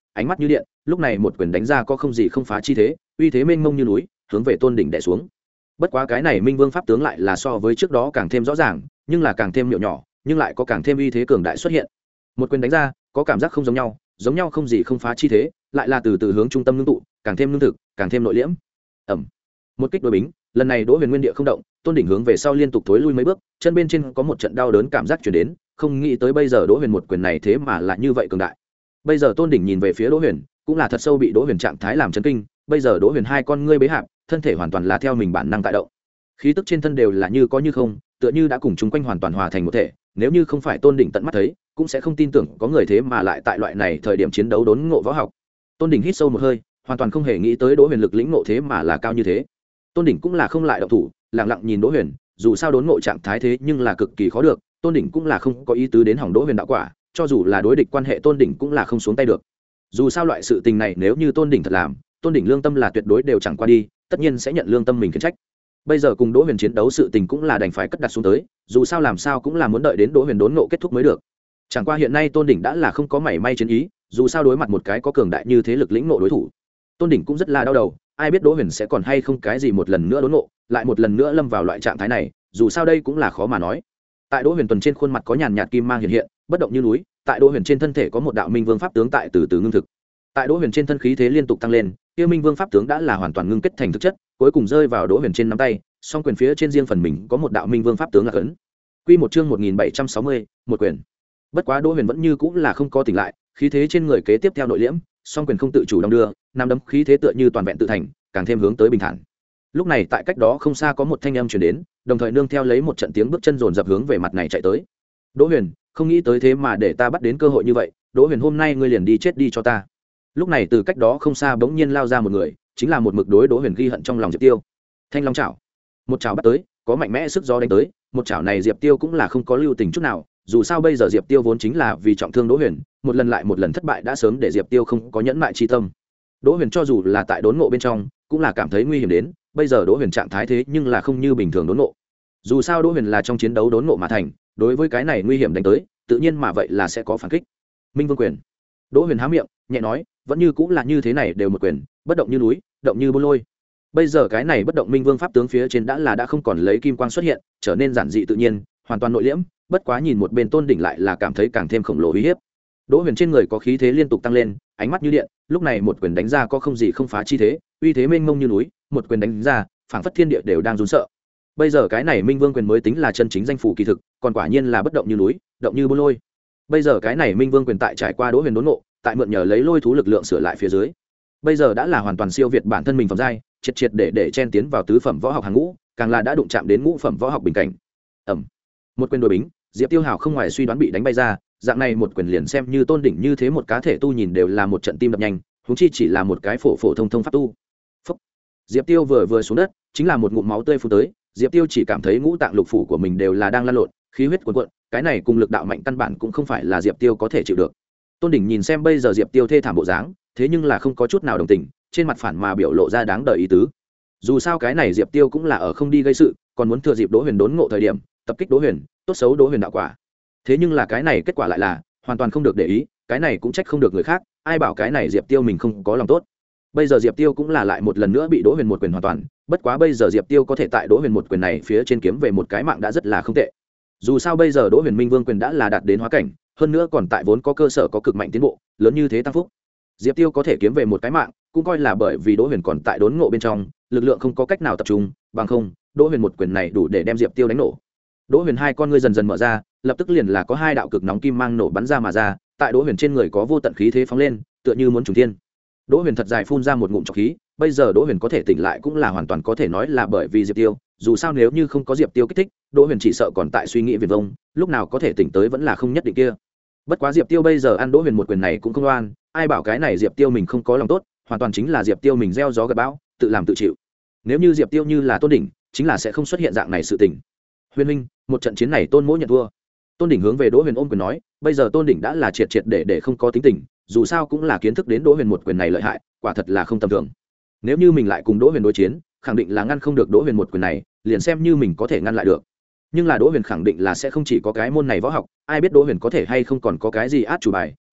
ánh mắt như điện, lúc này một quyền đánh ra có không gì không phá chi thế, uy thế mênh mông như núi, hướng về tôn đỉnh đè xuống. Bất quá cái này minh vương pháp tướng lại là so với trước đó càng thêm rõ ràng, nhưng là càng thêm miệu nhỏ, nhưng lại có càng thêm uy thế cường đại xuất hiện. Một quyền đánh ra có cảm giác không giống nhau, giống nhau không gì không phá chi thế, lại là từ từ hướng trung tâm ngưng tụ, càng thêm lương thực, càng thêm nội liễm. Ầm, một kích đối bính, lần này Đỗ Huyền nguyên địa không động, tôn đỉnh hướng về sau liên tục thối lui mấy bước, chân bên trên có một trận đau đớn cảm giác truyền đến, không nghĩ tới bây giờ Đỗ Huyền một quyền này thế mà là như vậy cường đại. Bây giờ tôn đỉnh nhìn về phía Đỗ Huyền, cũng là thật sâu bị Đỗ Huyền trạng thái làm chấn kinh, bây giờ Đỗ Huyền hai con ngươi bế hạp, thân thể hoàn toàn là theo mình bản năng tại động. Khí tức trên thân đều là như có như không, tựa như đã cùng chúng quanh hoàn toàn hòa thành một thể, nếu như không phải tôn đỉnh tận mắt thấy, cũng sẽ không tin tưởng có người thế mà lại tại loại này thời điểm chiến đấu đốn ngộ võ học. Tôn đỉnh hít sâu một hơi, hoàn toàn không hề nghĩ tới Đỗ Huyền lực lĩnh ngộ thế mà là cao như thế. Tôn đỉnh cũng là không lại động thủ, lặng lặng nhìn Đỗ Huyền, dù sao đốn ngộ trạng thái thế nhưng là cực kỳ khó được, tôn đỉnh cũng là không có ý tứ đến hỏng Đỗ Huyền đạo quả, cho dù là đối địch quan hệ tôn đỉnh cũng là không xuống tay được. Dù sao loại sự tình này nếu như tôn đỉnh thật làm, tôn đỉnh lương tâm là tuyệt đối đều chẳng qua đi, tất nhiên sẽ nhận lương tâm mình khiển trách. Bây giờ cùng Đỗ Huyền chiến đấu sự tình cũng là đành phải cất đặt xuống tới, dù sao làm sao cũng là muốn đợi đến Đỗ Huyền đốn ngộ kết thúc mới được. Chẳng qua hiện nay tôn đỉnh đã là không có mảy may chiến ý, dù sao đối mặt một cái có cường đại như thế lực lĩnh ngộ đối thủ, tôn đỉnh cũng rất là đau đầu, ai biết Đỗ Huyền sẽ còn hay không cái gì một lần nữa đốn ngộ, lại một lần nữa lâm vào loại trạng thái này, dù sao đây cũng là khó mà nói. Tại Đỗ Huyền tuần trên khuôn mặt có nhàn nhạt kim mang hiện hiện, bất động như núi, tại Đỗ Huyền trên thân thể có một đạo minh vương pháp tướng tại từ từ ngưng thực. Tại Đỗ Huyền trên thân khí thế liên tục tăng lên, kia minh vương pháp tướng đã là hoàn toàn ngưng kết thành thực chất, cuối cùng rơi vào Đỗ Huyền trên nắm tay, song quyền phía trên riêng phần mình có một đạo minh vương pháp tướng là cấn. Quy một chương một nghìn bảy trăm sáu mươi, một quyền. Bất quá Đỗ Huyền vẫn như cũng là không có tỉnh lại, khí thế trên người kế tiếp theo nội liễm, song quyền không tự chủ đong đưa, nắm đấm khí thế tựa như toàn vẹn tự thành, càng thêm hướng tới bình thản. Lúc này tại cách đó không xa có một thanh âm truyền đến, đồng thời nương theo lấy một trận tiếng bước chân dồn dập hướng về mặt này chạy tới. Đỗ Huyền, không nghĩ tới thế mà để ta bắt đến cơ hội như vậy, Đỗ Huyền hôm nay ngươi liền đi chết đi cho ta. Lúc này từ cách đó không xa bỗng nhiên lao ra một người, chính là một mực đối Đỗ Huyền ghi hận trong lòng Diệp Tiêu. Thanh Long chảo, một chảo bắt tới, có mạnh mẽ sức gió đánh tới, một chảo này Diệp Tiêu cũng là không có lưu tình chút nào, dù sao bây giờ Diệp Tiêu vốn chính là vì trọng thương Đỗ Huyền, một lần lại một lần thất bại đã sớm để Diệp Tiêu không có nhẫn mại chi tâm. Đỗ Huyền cho dù là tại đốn ngộ bên trong, cũng là cảm thấy nguy hiểm đến, bây giờ Đỗ Huyền trạng thái thế nhưng là không như bình thường đốn ngộ. Dù sao Đỗ Huyền là trong chiến đấu đốn ngộ mà thành, đối với cái này nguy hiểm đánh tới, tự nhiên mà vậy là sẽ có phản kích. Minh Vương quyền. Đỗ Huyền há miệng, nhẹ nói, vẫn như cũng là như thế này đều một quyền, bất động như núi, động như bôn lôi. Bây giờ cái này bất động minh vương pháp tướng phía trên đã là đã không còn lấy kim quang xuất hiện, trở nên giản dị tự nhiên, hoàn toàn nội liễm, bất quá nhìn một bên tôn đỉnh lại là cảm thấy càng thêm khổng lồ uy hiếp. Đỗ Huyền trên người có khí thế liên tục tăng lên, ánh mắt như điện, lúc này một quyền đánh ra có không gì không phá chi thế, uy thế mênh mông như núi, một quyền đánh ra, phảng phất thiên địa đều đang run sợ. Bây giờ cái này minh vương quyền mới tính là chân chính danh phủ kỳ thực, còn quả nhiên là bất động như núi, động như bôn lôi. Bây giờ cái này minh vương quyền tại trải qua Đỗ Huyền đốn ngộ, tại mượn nhờ lấy lôi thú lực lượng sửa lại phía dưới, bây giờ đã là hoàn toàn siêu việt bản thân mình phẩm giai, triệt triệt để để chen tiến vào tứ phẩm võ học hàng ngũ, càng là đã đụng chạm đến ngũ phẩm võ học bình cảnh. Ầm, một quyền đối bính, Diệp Tiêu Hào không ngoài suy đoán bị đánh bay ra, dạng này một quyền liền xem như tôn đỉnh như thế một cá thể tu nhìn đều là một trận tim đập nhanh, huống chi chỉ là một cái phổ phổ thông thông pháp tu. Phúc. Diệp Tiêu vừa vừa xuống đất, chính là một ngụm máu tươi phun tới, Diệp Tiêu chỉ cảm thấy ngũ tạng lục phủ của mình đều là đang lăn lộn, khí huyết cuồn cuộn, cái này cùng lực đạo mạnh căn bản cũng không phải là Diệp Tiêu có thể chịu được. Tôn đỉnh nhìn xem bây giờ Diệp Tiêu thê thảm bộ dáng, thế nhưng là không có chút nào đồng tình, trên mặt phản mà biểu lộ ra đáng đời ý tứ. Dù sao cái này Diệp Tiêu cũng là ở không đi gây sự, còn muốn thừa dịp Đỗ Huyền đốn ngộ thời điểm tập kích Đỗ Huyền, tốt xấu Đỗ Huyền đạo quả. Thế nhưng là cái này kết quả lại là hoàn toàn không được để ý, cái này cũng trách không được người khác, ai bảo cái này Diệp Tiêu mình không có lòng tốt. Bây giờ Diệp Tiêu cũng là lại một lần nữa bị Đỗ Huyền một quyền hoàn toàn, bất quá bây giờ Diệp Tiêu có thể tại Đỗ Huyền một quyền này phía trên kiếm về một cái mạng đã rất là không tệ. Dù sao bây giờ Đỗ Huyền Minh Vương quyền đã là đạt đến hóa cảnh, hơn nữa còn tại vốn có cơ sở có cực mạnh tiến bộ, lớn như thế tăng phúc. Diệp Tiêu có thể kiếm về một cái mạng, cũng coi là bởi vì Đỗ Huyền còn tại đốn ngộ bên trong, lực lượng không có cách nào tập trung, bằng không, Đỗ Huyền một quyền này đủ để đem Diệp Tiêu đánh nổ. Đỗ Huyền hai con ngươi dần dần mở ra, lập tức liền là có hai đạo cực nóng kim mang nổ bắn ra mà ra, tại Đỗ Huyền trên người có vô tận khí thế phóng lên, tựa như muốn trùng thiên. Đỗ Huyền thật dài phun ra một ngụm trọc khí, bây giờ Đỗ Huyền có thể tỉnh lại cũng là hoàn toàn có thể nói là bởi vì Diệp Tiêu, dù sao nếu như không có Diệp Tiêu kích thích, Đỗ Huyền chỉ sợ còn tại suy nghĩ viển vông, lúc nào có thể tỉnh tới vẫn là không nhất định kia. Bất quá Diệp Tiêu bây giờ ăn Đỗ Huyền một quyền này cũng không oan, ai bảo cái này Diệp Tiêu mình không có lòng tốt, hoàn toàn chính là Diệp Tiêu mình gieo gió gặt bão, tự làm tự chịu. Nếu như Diệp Tiêu như là Tôn đỉnh, chính là sẽ không xuất hiện dạng này sự tình. Huyền huynh, một trận chiến này Tôn mỗ nhận thua. Tôn đỉnh hướng về Đỗ Huyền ôm quyền nói, bây giờ Tôn đỉnh đã là triệt triệt để để không có tính tình, dù sao cũng là kiến thức đến Đỗ Huyền một quyền này lợi hại, quả thật là không tầm thường. Nếu như mình lại cùng Đỗ Huyền đối chiến, khẳng định là ngăn không được Đỗ Huyền một quyền này, liền xem như mình có thể ngăn lại được. Nhưng là Đỗ Huyền khẳng định là sẽ không chỉ có cái môn này võ học, ai biết Đỗ Huyền có thể hay không còn có cái gì át chủ bài,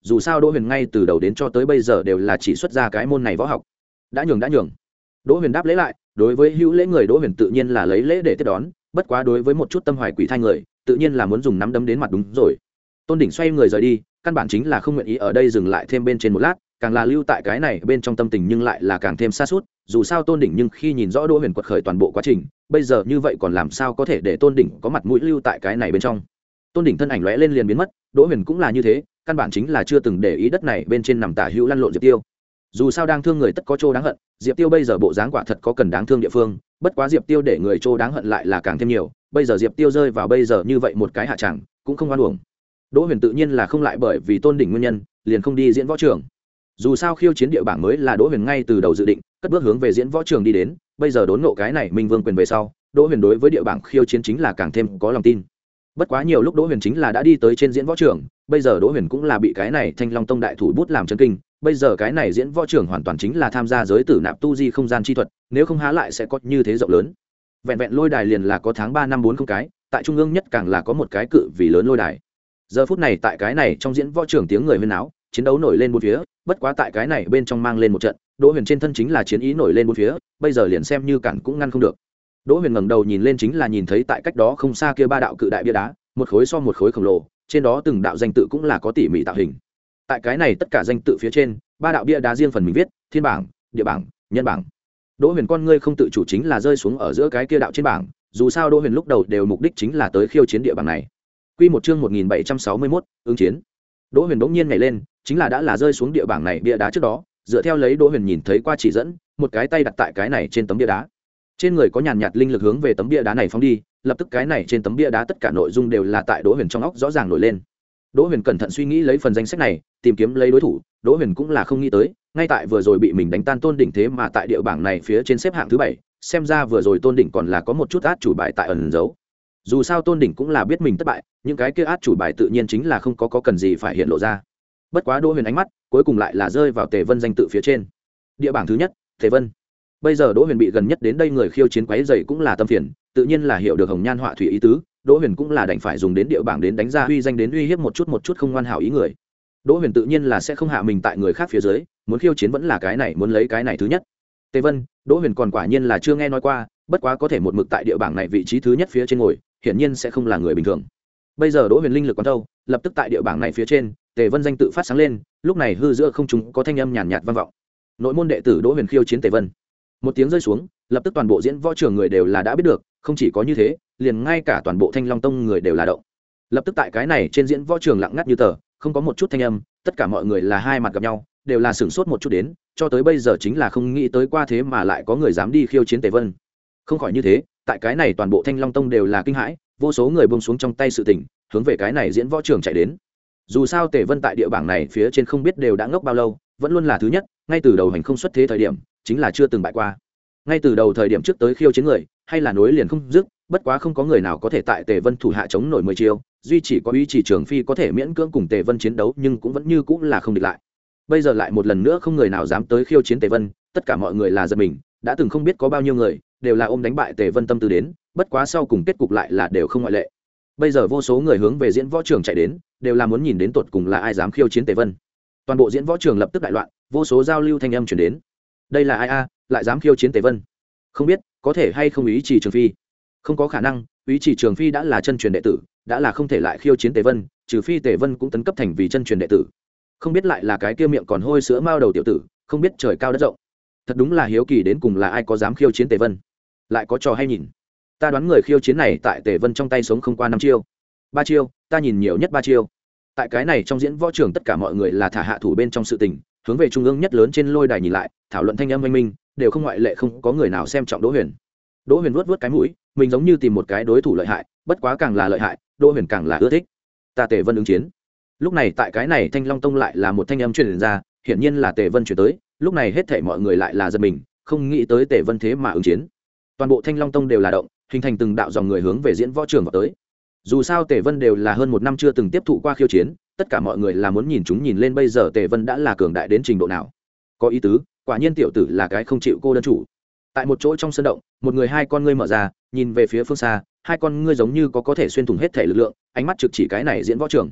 dù sao Đỗ Huyền ngay từ đầu đến cho tới bây giờ đều là chỉ xuất ra cái môn này võ học. Đã nhường đã nhường. Đỗ Huyền đáp lễ lại, đối với hữu lễ người Đỗ Huyền tự nhiên là lấy lễ để tiếp đón, bất quá đối với một chút tâm hoài quỷ thai người, tự nhiên là muốn dùng nắm đấm đến mặt đúng rồi. Tôn Đỉnh xoay người rời đi, căn bản chính là không nguyện ý ở đây dừng lại thêm bên trên một lát, càng là lưu tại cái này bên trong tâm tình nhưng lại là càng thêm xa suốt. Dù sao Tôn Đỉnh nhưng khi nhìn rõ Đỗ Huyền quật khởi toàn bộ quá trình, bây giờ như vậy còn làm sao có thể để Tôn Đỉnh có mặt mũi lưu tại cái này bên trong. Tôn Đỉnh thân ảnh lóe lên liền biến mất, Đỗ Huyền cũng là như thế, căn bản chính là chưa từng để ý đất này bên trên nằm tả hữu lăn lộn Diệp Tiêu. Dù sao đang thương người tất có chỗ đáng hận, Diệp Tiêu bây giờ bộ dáng quả thật có cần đáng thương địa phương, bất quá Diệp Tiêu để người chỗ đáng hận lại là càng thêm nhiều, bây giờ Diệp Tiêu rơi vào bây giờ như vậy một cái hạ tràng, cũng không oan uổng. Đỗ Huyền tự nhiên là không lại bởi vì Tôn Đỉnh nguyên nhân, liền không đi diễn võ trường. Dù sao khiêu chiến địa bảng mới là Đỗ Huyền ngay từ đầu dự định, cất bước hướng về diễn võ trường đi đến, bây giờ đốn ngộ cái này Minh Vương quyền về sau, Đỗ Huyền đối với địa bảng khiêu chiến chính là càng thêm có lòng tin. Bất quá nhiều lúc Đỗ Huyền chính là đã đi tới trên diễn võ trường, bây giờ Đỗ Huyền cũng là bị cái này Thanh Long Tông đại thủ bút làm chấn kinh, bây giờ cái này diễn võ trường hoàn toàn chính là tham gia giới tử nạp tu di không gian chi thuật, nếu không há lại sẽ có như thế rộng lớn. Vẹn vẹn lôi đài liền là có tháng ba năm bốn không cái, tại trung ương nhất càng là có một cái cự vì lớn lôi đài. Giờ phút này tại cái này trong diễn võ trường tiếng người huyên náo, chiến đấu nổi lên bốn phía, bất quá tại cái này bên trong mang lên một trận, Đỗ Huyền trên thân chính là chiến ý nổi lên bốn phía, bây giờ liền xem như cản cũng ngăn không được. Đỗ Huyền ngẩng đầu nhìn lên chính là nhìn thấy tại cách đó không xa kia ba đạo cự đại bia đá, một khối so một khối khổng lồ, trên đó từng đạo danh tự cũng là có tỉ mỉ tạo hình. Tại cái này tất cả danh tự phía trên, ba đạo bia đá riêng phần mình viết, thiên bảng, địa bảng, nhân bảng. Đỗ Huyền con ngươi không tự chủ chính là rơi xuống ở giữa cái kia đạo trên bảng, dù sao Đỗ Huyền lúc đầu đều mục đích chính là tới khiêu chiến địa bảng này. Quy một chương một nghìn bảy trăm sáu mươi mốt, ứng chiến. Đỗ Huyền bỗng nhiên nhảy lên, chính là đã là rơi xuống địa bảng này bia đá trước đó, dựa theo lấy Đỗ Huyền nhìn thấy qua chỉ dẫn, một cái tay đặt tại cái này trên tấm bia đá. Trên người có nhàn nhạt linh lực hướng về tấm bia đá này phóng đi, lập tức cái này trên tấm bia đá tất cả nội dung đều là tại Đỗ Huyền trong óc rõ ràng nổi lên. Đỗ Huyền cẩn thận suy nghĩ lấy phần danh sách này, tìm kiếm lấy đối thủ, Đỗ Huyền cũng là không nghĩ tới, ngay tại vừa rồi bị mình đánh tan Tôn Đỉnh thế mà tại địa bảng này phía trên xếp hạng thứ bảy, xem ra vừa rồi Tôn Đỉnh còn là có một chút át chủ bài tại ẩn giấu. Dù sao Tôn Đỉnh cũng là biết mình thất bại, những cái kia át chủ bài tự nhiên chính là không có có cần gì phải hiện lộ ra. Bất quá Đỗ Huyền ánh mắt cuối cùng lại là rơi vào Tề Vân danh tự phía trên. Địa bảng thứ nhất, Tề Vân. Bây giờ Đỗ Huyền bị gần nhất đến đây người khiêu chiến quấy rầy cũng là tâm phiền, tự nhiên là hiểu được Hồng Nhan Họa Thủy ý tứ, Đỗ Huyền cũng là đành phải dùng đến địa bảng đến đánh ra uy danh đến uy hiếp một chút một chút không ngoan hảo ý người. Đỗ Huyền tự nhiên là sẽ không hạ mình tại người khác phía dưới, muốn khiêu chiến vẫn là cái này, muốn lấy cái này thứ nhất. Tề Vân, Đỗ Huyền còn quả nhiên là chưa nghe nói qua, bất quá có thể một mực tại địa bảng này vị trí thứ nhất phía trên ngồi, hiển nhiên sẽ không là người bình thường. Bây giờ Đỗ Huyền linh lực còn đâu, lập tức tại địa bảng này phía trên, Tề Vân danh tự phát sáng lên, lúc này hư giữa không trung có thanh âm nhàn nhạt vang vọng. Nội môn đệ tử Đỗ Huyền khiêu chiến Tề Vân. Một tiếng rơi xuống, lập tức toàn bộ diễn võ trường người đều là đã biết được, không chỉ có như thế, liền ngay cả toàn bộ Thanh Long Tông người đều là động. Lập tức tại cái này trên diễn võ trường lặng ngắt như tờ, không có một chút thanh âm, tất cả mọi người là hai mặt gặp nhau, đều là sửng sốt một chút đến, cho tới bây giờ chính là không nghĩ tới qua thế mà lại có người dám đi khiêu chiến Tề Vân. Không khỏi như thế, tại cái này toàn bộ Thanh Long Tông đều là kinh hãi, vô số người buông xuống trong tay sự tình, hướng về cái này diễn võ trường chạy đến. Dù sao Tề Vân tại địa bảng này phía trên không biết đều đã ngốc bao lâu, vẫn luôn là thứ nhất, ngay từ đầu hành không xuất thế thời điểm, chính là chưa từng bại qua. Ngay từ đầu thời điểm trước tới khiêu chiến người, hay là nối liền không dứt, bất quá không có người nào có thể tại Tề Vân thủ hạ chống nổi mười chiêu, duy chỉ có Úy Chỉ Trường Phi có thể miễn cưỡng cùng Tề Vân chiến đấu, nhưng cũng vẫn như cũng là không địch lại. Bây giờ lại một lần nữa không người nào dám tới khiêu chiến Tề Vân, tất cả mọi người là giật mình, đã từng không biết có bao nhiêu người đều là ôm đánh bại Tề Vân tâm tư đến, bất quá sau cùng kết cục lại là đều không ngoại lệ. Bây giờ vô số người hướng về diễn võ trường chạy đến, đều là muốn nhìn đến tột cùng là ai dám khiêu chiến Tề Vân. Toàn bộ diễn võ trường lập tức đại loạn, vô số giao lưu thanh âm truyền đến. Đây là ai a, lại dám khiêu chiến Tề Vân? Không biết, có thể hay không Úy Chỉ Trường Phi? Không có khả năng, Úy Chỉ Trường Phi đã là chân truyền đệ tử, đã là không thể lại khiêu chiến Tề Vân, trừ phi Tề Vân cũng tấn cấp thành vì chân truyền đệ tử. Không biết lại là cái kia miệng còn hôi sữa mao đầu tiểu tử, không biết trời cao đất rộng. Thật đúng là hiếu kỳ đến cùng là ai có dám khiêu chiến Tề Vân. Lại có trò hay nhìn. Ta đoán người khiêu chiến này tại Tề Vân trong tay sống không qua năm chiêu. Ba chiêu, ta nhìn nhiều nhất ba chiêu. Tại cái này trong diễn võ trường tất cả mọi người là thả hạ thủ bên trong sự tình, hướng về trung ương nhất lớn trên lôi đài nhìn lại, thảo luận thanh âm oanh minh, đều không ngoại lệ, không có người nào xem trọng Đỗ Huyền. Đỗ Huyền vuốt vuốt cái mũi, mình giống như tìm một cái đối thủ lợi hại, bất quá càng là lợi hại, Đỗ Huyền càng là ưa thích. Ta Tề Vân ứng chiến. Lúc này tại cái này Thanh Long Tông lại là một thanh âm truyền ra, hiển nhiên là Tề Vân truyền tới, lúc này hết thảy mọi người lại là giật mình, không nghĩ tới Tề Vân thế mà ứng chiến. Toàn bộ Thanh Long Tông đều là động, hình thành từng đạo dòng người hướng về diễn võ trường vào tới. Dù sao Tề Vân đều là hơn một năm chưa từng tiếp thụ qua khiêu chiến, tất cả mọi người là muốn nhìn chúng nhìn lên bây giờ Tề Vân đã là cường đại đến trình độ nào. Có ý tứ, quả nhiên tiểu tử là cái không chịu cô đơn chủ. Tại một chỗ trong sân động, một người hai con ngươi mở ra, nhìn về phía phương xa, hai con ngươi giống như có có thể xuyên thủng hết thể lực lượng, ánh mắt trực chỉ cái này diễn võ trường.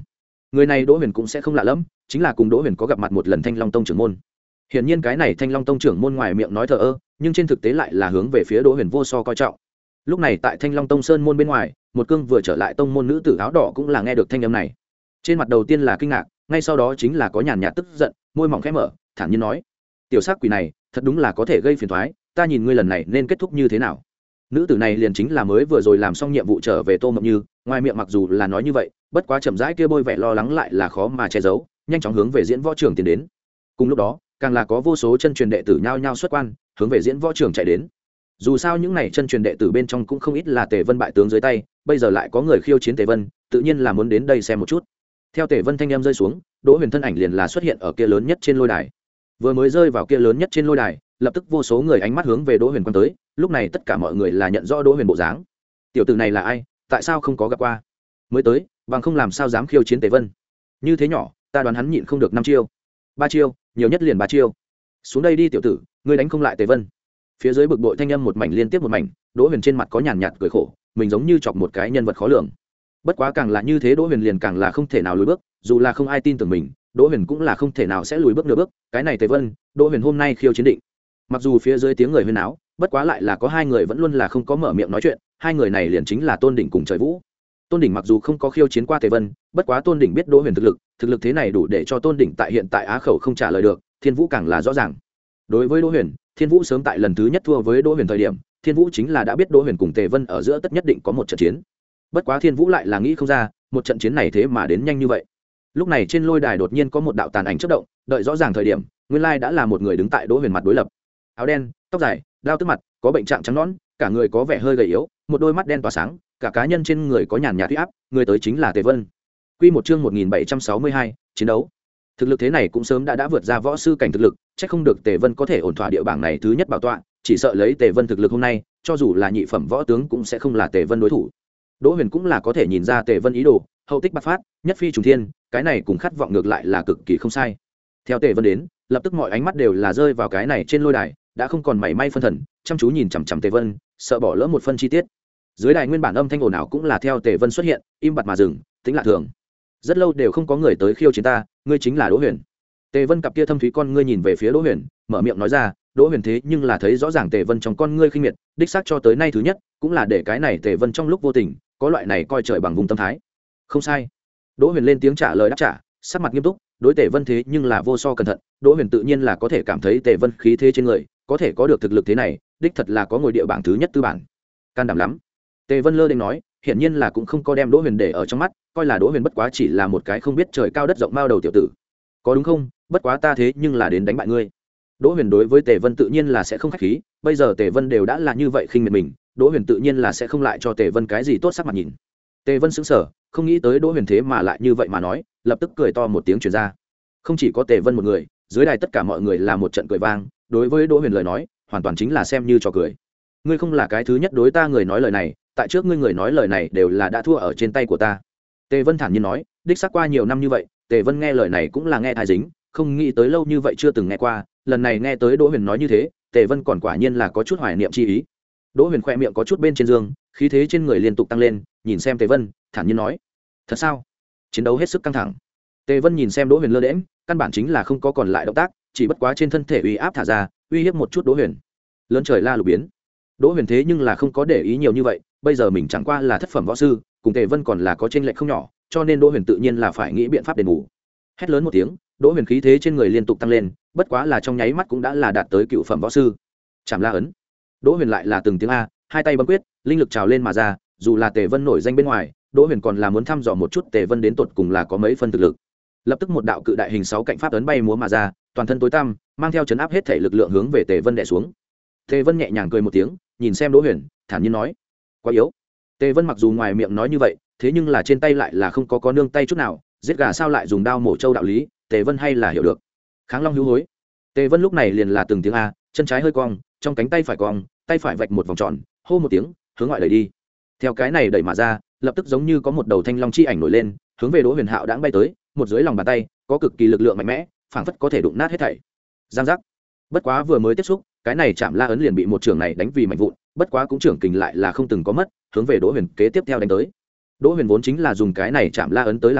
Người này Đỗ Huyền cũng sẽ không lạ lẫm, chính là cùng Đỗ Huyền có gặp mặt một lần Thanh Long Tông trưởng môn. Hiển nhiên cái này Thanh Long Tông trưởng môn ngoài miệng nói thờ ơ, nhưng trên thực tế lại là hướng về phía Đỗ Huyền vô so coi trọng. Lúc này tại Thanh Long Tông sơn môn bên ngoài, một cương vừa trở lại tông môn nữ tử áo đỏ cũng là nghe được thanh âm này. Trên mặt đầu tiên là kinh ngạc, ngay sau đó chính là có nhàn nhạt tức giận, môi mỏng khẽ mở, thản nhiên nói: "Tiểu sắc quỷ này, thật đúng là có thể gây phiền toái, ta nhìn ngươi lần này nên kết thúc như thế nào?" Nữ tử này liền chính là mới vừa rồi làm xong nhiệm vụ trở về Tô Mộng Như, ngoài miệng mặc dù là nói như vậy, bất quá chậm rãi kia bôi vẻ lo lắng lại là khó mà che giấu, nhanh chóng hướng về diễn võ trường tiến đến. Cùng lúc đó, càng là có vô số chân truyền đệ tử nhao nhao xuất quan, hướng về diễn võ trường chạy đến. Dù sao những này chân truyền đệ tử bên trong cũng không ít là Tề Vân bại tướng dưới tay, bây giờ lại có người khiêu chiến Tề Vân, tự nhiên là muốn đến đây xem một chút. Theo Tề Vân thanh âm rơi xuống, Đỗ Huyền thân ảnh liền là xuất hiện ở kia lớn nhất trên lôi đài. Vừa mới rơi vào kia lớn nhất trên lôi đài, lập tức vô số người ánh mắt hướng về Đỗ Huyền quan tới, lúc này tất cả mọi người là nhận rõ Đỗ Huyền bộ dáng. Tiểu tử này là ai, tại sao không có gặp qua? Mới tới, bằng không làm sao dám khiêu chiến Tề Vân? Như thế nhỏ, ta đoán hắn nhịn không được năm chiêu. Ba chiêu, nhiều nhất liền ba chiêu. Xuống đây đi tiểu tử, ngươi đánh không lại Tề Vân. Phía dưới bực bội thanh âm một mảnh liên tiếp một mảnh, Đỗ Huyền trên mặt có nhàn nhạt cười khổ, mình giống như chọc một cái nhân vật khó lường. Bất quá càng là như thế, Đỗ Huyền liền càng là không thể nào lùi bước, dù là không ai tin tưởng mình, Đỗ Huyền cũng là không thể nào sẽ lùi bước nửa bước. Cái này Tề Vân, Đỗ Huyền hôm nay khiêu chiến định. Mặc dù phía dưới tiếng người huyên náo, bất quá lại là có hai người vẫn luôn là không có mở miệng nói chuyện, hai người này liền chính là Tôn Đỉnh cùng Trời Vũ. Tôn Đỉnh mặc dù không có khiêu chiến qua Tề Vân, bất quá Tôn Đỉnh biết Đỗ Huyền thực lực, thực lực thế này đủ để cho Tôn Đỉnh tại hiện tại Á khẩu không trả lời được, Thiên Vũ càng là rõ ràng. Đối với Đỗ Huyền, Thiên Vũ sớm tại lần thứ nhất thua với Đỗ Huyền thời điểm, Thiên Vũ chính là đã biết Đỗ Huyền cùng Tề Vân ở giữa tất nhất định có một trận chiến. Bất quá Thiên Vũ lại là nghĩ không ra, một trận chiến này thế mà đến nhanh như vậy. Lúc này trên lôi đài đột nhiên có một đạo tàn ảnh chớp động, đợi rõ ràng thời điểm, nguyên lai đã là một người đứng tại Đỗ Huyền mặt đối lập. Áo đen, tóc dài, đao tức mặt, có bệnh trạng trắng nõn, cả người có vẻ hơi gầy yếu, một đôi mắt đen tỏa sáng, cả cá nhân trên người có nhàn nhạt huy áp, người tới chính là Tề Vân. Quy một chương một nghìn bảy trăm sáu mươi hai, chiến đấu. Thực lực thế này cũng sớm đã đã vượt ra võ sư cảnh thực lực, chắc không được Tề Vân có thể ổn thỏa địa bảng này thứ nhất bảo tọa, chỉ sợ lấy Tề Vân thực lực hôm nay, cho dù là nhị phẩm võ tướng cũng sẽ không là Tề Vân đối thủ. Đỗ Huyền cũng là có thể nhìn ra Tề Vân ý đồ, hậu tích bạc phát, nhất phi trùng thiên, cái này cùng khát vọng ngược lại là cực kỳ không sai. Theo Tề Vân đến, lập tức mọi ánh mắt đều là rơi vào cái này trên lôi đài, đã không còn mảy may phân thần, chăm chú nhìn chằm chằm Tề Vân, sợ bỏ lỡ một phân chi tiết. Dưới đài nguyên bản âm thanh ồn ào cũng là theo Tề Vân xuất hiện, im bặt mà dừng, tính lạ thường. Rất lâu đều không có người tới khiêu chiến ta, ngươi chính là Đỗ Huyền. Tề Vân cặp kia thâm thúy con ngươi nhìn về phía Đỗ Huyền, mở miệng nói ra, Đỗ Huyền thế nhưng là thấy rõ ràng Tề Vân trong con ngươi khinh miệt, đích xác cho tới nay thứ nhất, cũng là để cái này Tề Vân trong lúc vô tình, có loại này coi trời bằng vùng tâm thái. Không sai. Đỗ Huyền lên tiếng trả lời đáp trả, sắc mặt nghiêm túc, đối Tề Vân thế nhưng là vô so cẩn thận, Đỗ Huyền tự nhiên là có thể cảm thấy Tề Vân khí thế trên người, có thể có được thực lực thế này, đích thật là có ngồi địa bảng thứ nhất tư bản. Can đảm lắm. Tề Vân lơ đễnh nói, hiển nhiên là cũng không có đem Đỗ Huyền để ở trong mắt, coi là Đỗ Huyền bất quá chỉ là một cái không biết trời cao đất rộng mao đầu tiểu tử. Có đúng không? Bất quá ta thế nhưng là đến đánh bại ngươi. Đỗ Huyền đối với Tề Vân tự nhiên là sẽ không khách khí, bây giờ Tề Vân đều đã là như vậy khinh miệt mình, Đỗ Huyền tự nhiên là sẽ không lại cho Tề Vân cái gì tốt sắc mặt nhìn. Tề Vân sững sờ, không nghĩ tới Đỗ Huyền thế mà lại như vậy mà nói, lập tức cười to một tiếng truyền ra. Không chỉ có Tề Vân một người, dưới đài tất cả mọi người là một trận cười vang, đối với Đỗ Huyền lời nói, hoàn toàn chính là xem như trò cười. Ngươi không là cái thứ nhất đối ta người nói lời này, tại trước ngươi người nói lời này đều là đã thua ở trên tay của ta. Tề Vân thản nhiên nói, đích xác qua nhiều năm như vậy, Tề Vân nghe lời này cũng là nghe thai dính, không nghĩ tới lâu như vậy chưa từng nghe qua, lần này nghe tới Đỗ Huyền nói như thế, Tề Vân còn quả nhiên là có chút hoài niệm chi ý. Đỗ Huyền khoe miệng có chút bên trên giường, khí thế trên người liên tục tăng lên, nhìn xem Tề Vân, thản nhiên nói, thật sao? Chiến đấu hết sức căng thẳng. Tề Vân nhìn xem Đỗ Huyền lơ đễnh, căn bản chính là không có còn lại động tác, chỉ bất quá trên thân thể uy áp thả ra, uy hiếp một chút Đỗ Huyền. Lớn trời la lục biến. Đỗ Huyền thế nhưng là không có để ý nhiều như vậy, bây giờ mình chẳng qua là thất phẩm võ sư, cùng Tề Vân còn là có chênh lệch không nhỏ, cho nên Đỗ Huyền tự nhiên là phải nghĩ biện pháp đền bù. Hét lớn một tiếng, Đỗ Huyền khí thế trên người liên tục tăng lên, bất quá là trong nháy mắt cũng đã là đạt tới cựu phẩm võ sư. Chạm La ấn. Đỗ Huyền lại là từng tiếng a, hai tay bấm quyết, linh lực trào lên mà ra, dù là Tề Vân nổi danh bên ngoài, Đỗ Huyền còn là muốn thăm dò một chút Tề Vân đến tột cùng là có mấy phân thực lực. Lập tức một đạo cự đại hình sáu cạnh pháp ấn bay múa mà ra, toàn thân tối tăm, mang theo chấn áp hết thể lực lượng hướng về Tề Vân đè xuống. Tề Vân nhẹ nhàng cười một tiếng, nhìn xem Đỗ Huyền, thản nhiên nói, quá yếu. Tề Vân mặc dù ngoài miệng nói như vậy, thế nhưng là trên tay lại là không có có nương tay chút nào, giết gà sao lại dùng đao mổ trâu đạo lý, Tề Vân hay là hiểu được. Kháng Long hữu hối. Tề Vân lúc này liền là từng tiếng a, chân trái hơi cong, trong cánh tay phải cong, tay phải vạch một vòng tròn, hô một tiếng, hướng ngoại đẩy đi. Theo cái này đẩy mà ra, lập tức giống như có một đầu thanh long chi ảnh nổi lên, hướng về Đỗ Huyền Hạo đãng bay tới, một dưới lòng bàn tay, có cực kỳ lực lượng mạnh mẽ, phảng phất có thể đụng nát hết thảy. Giang giác. Bất quá vừa mới tiếp xúc, cái này chạm La ấn liền bị một trường này đánh vì mảnh vụn, bất quá cũng trưởng kình lại là không từng có mất, hướng về Đỗ Huyền kế tiếp theo đánh tới. Đỗ Huyền vốn chính là dùng cái này chạm La ấn tới làm thử,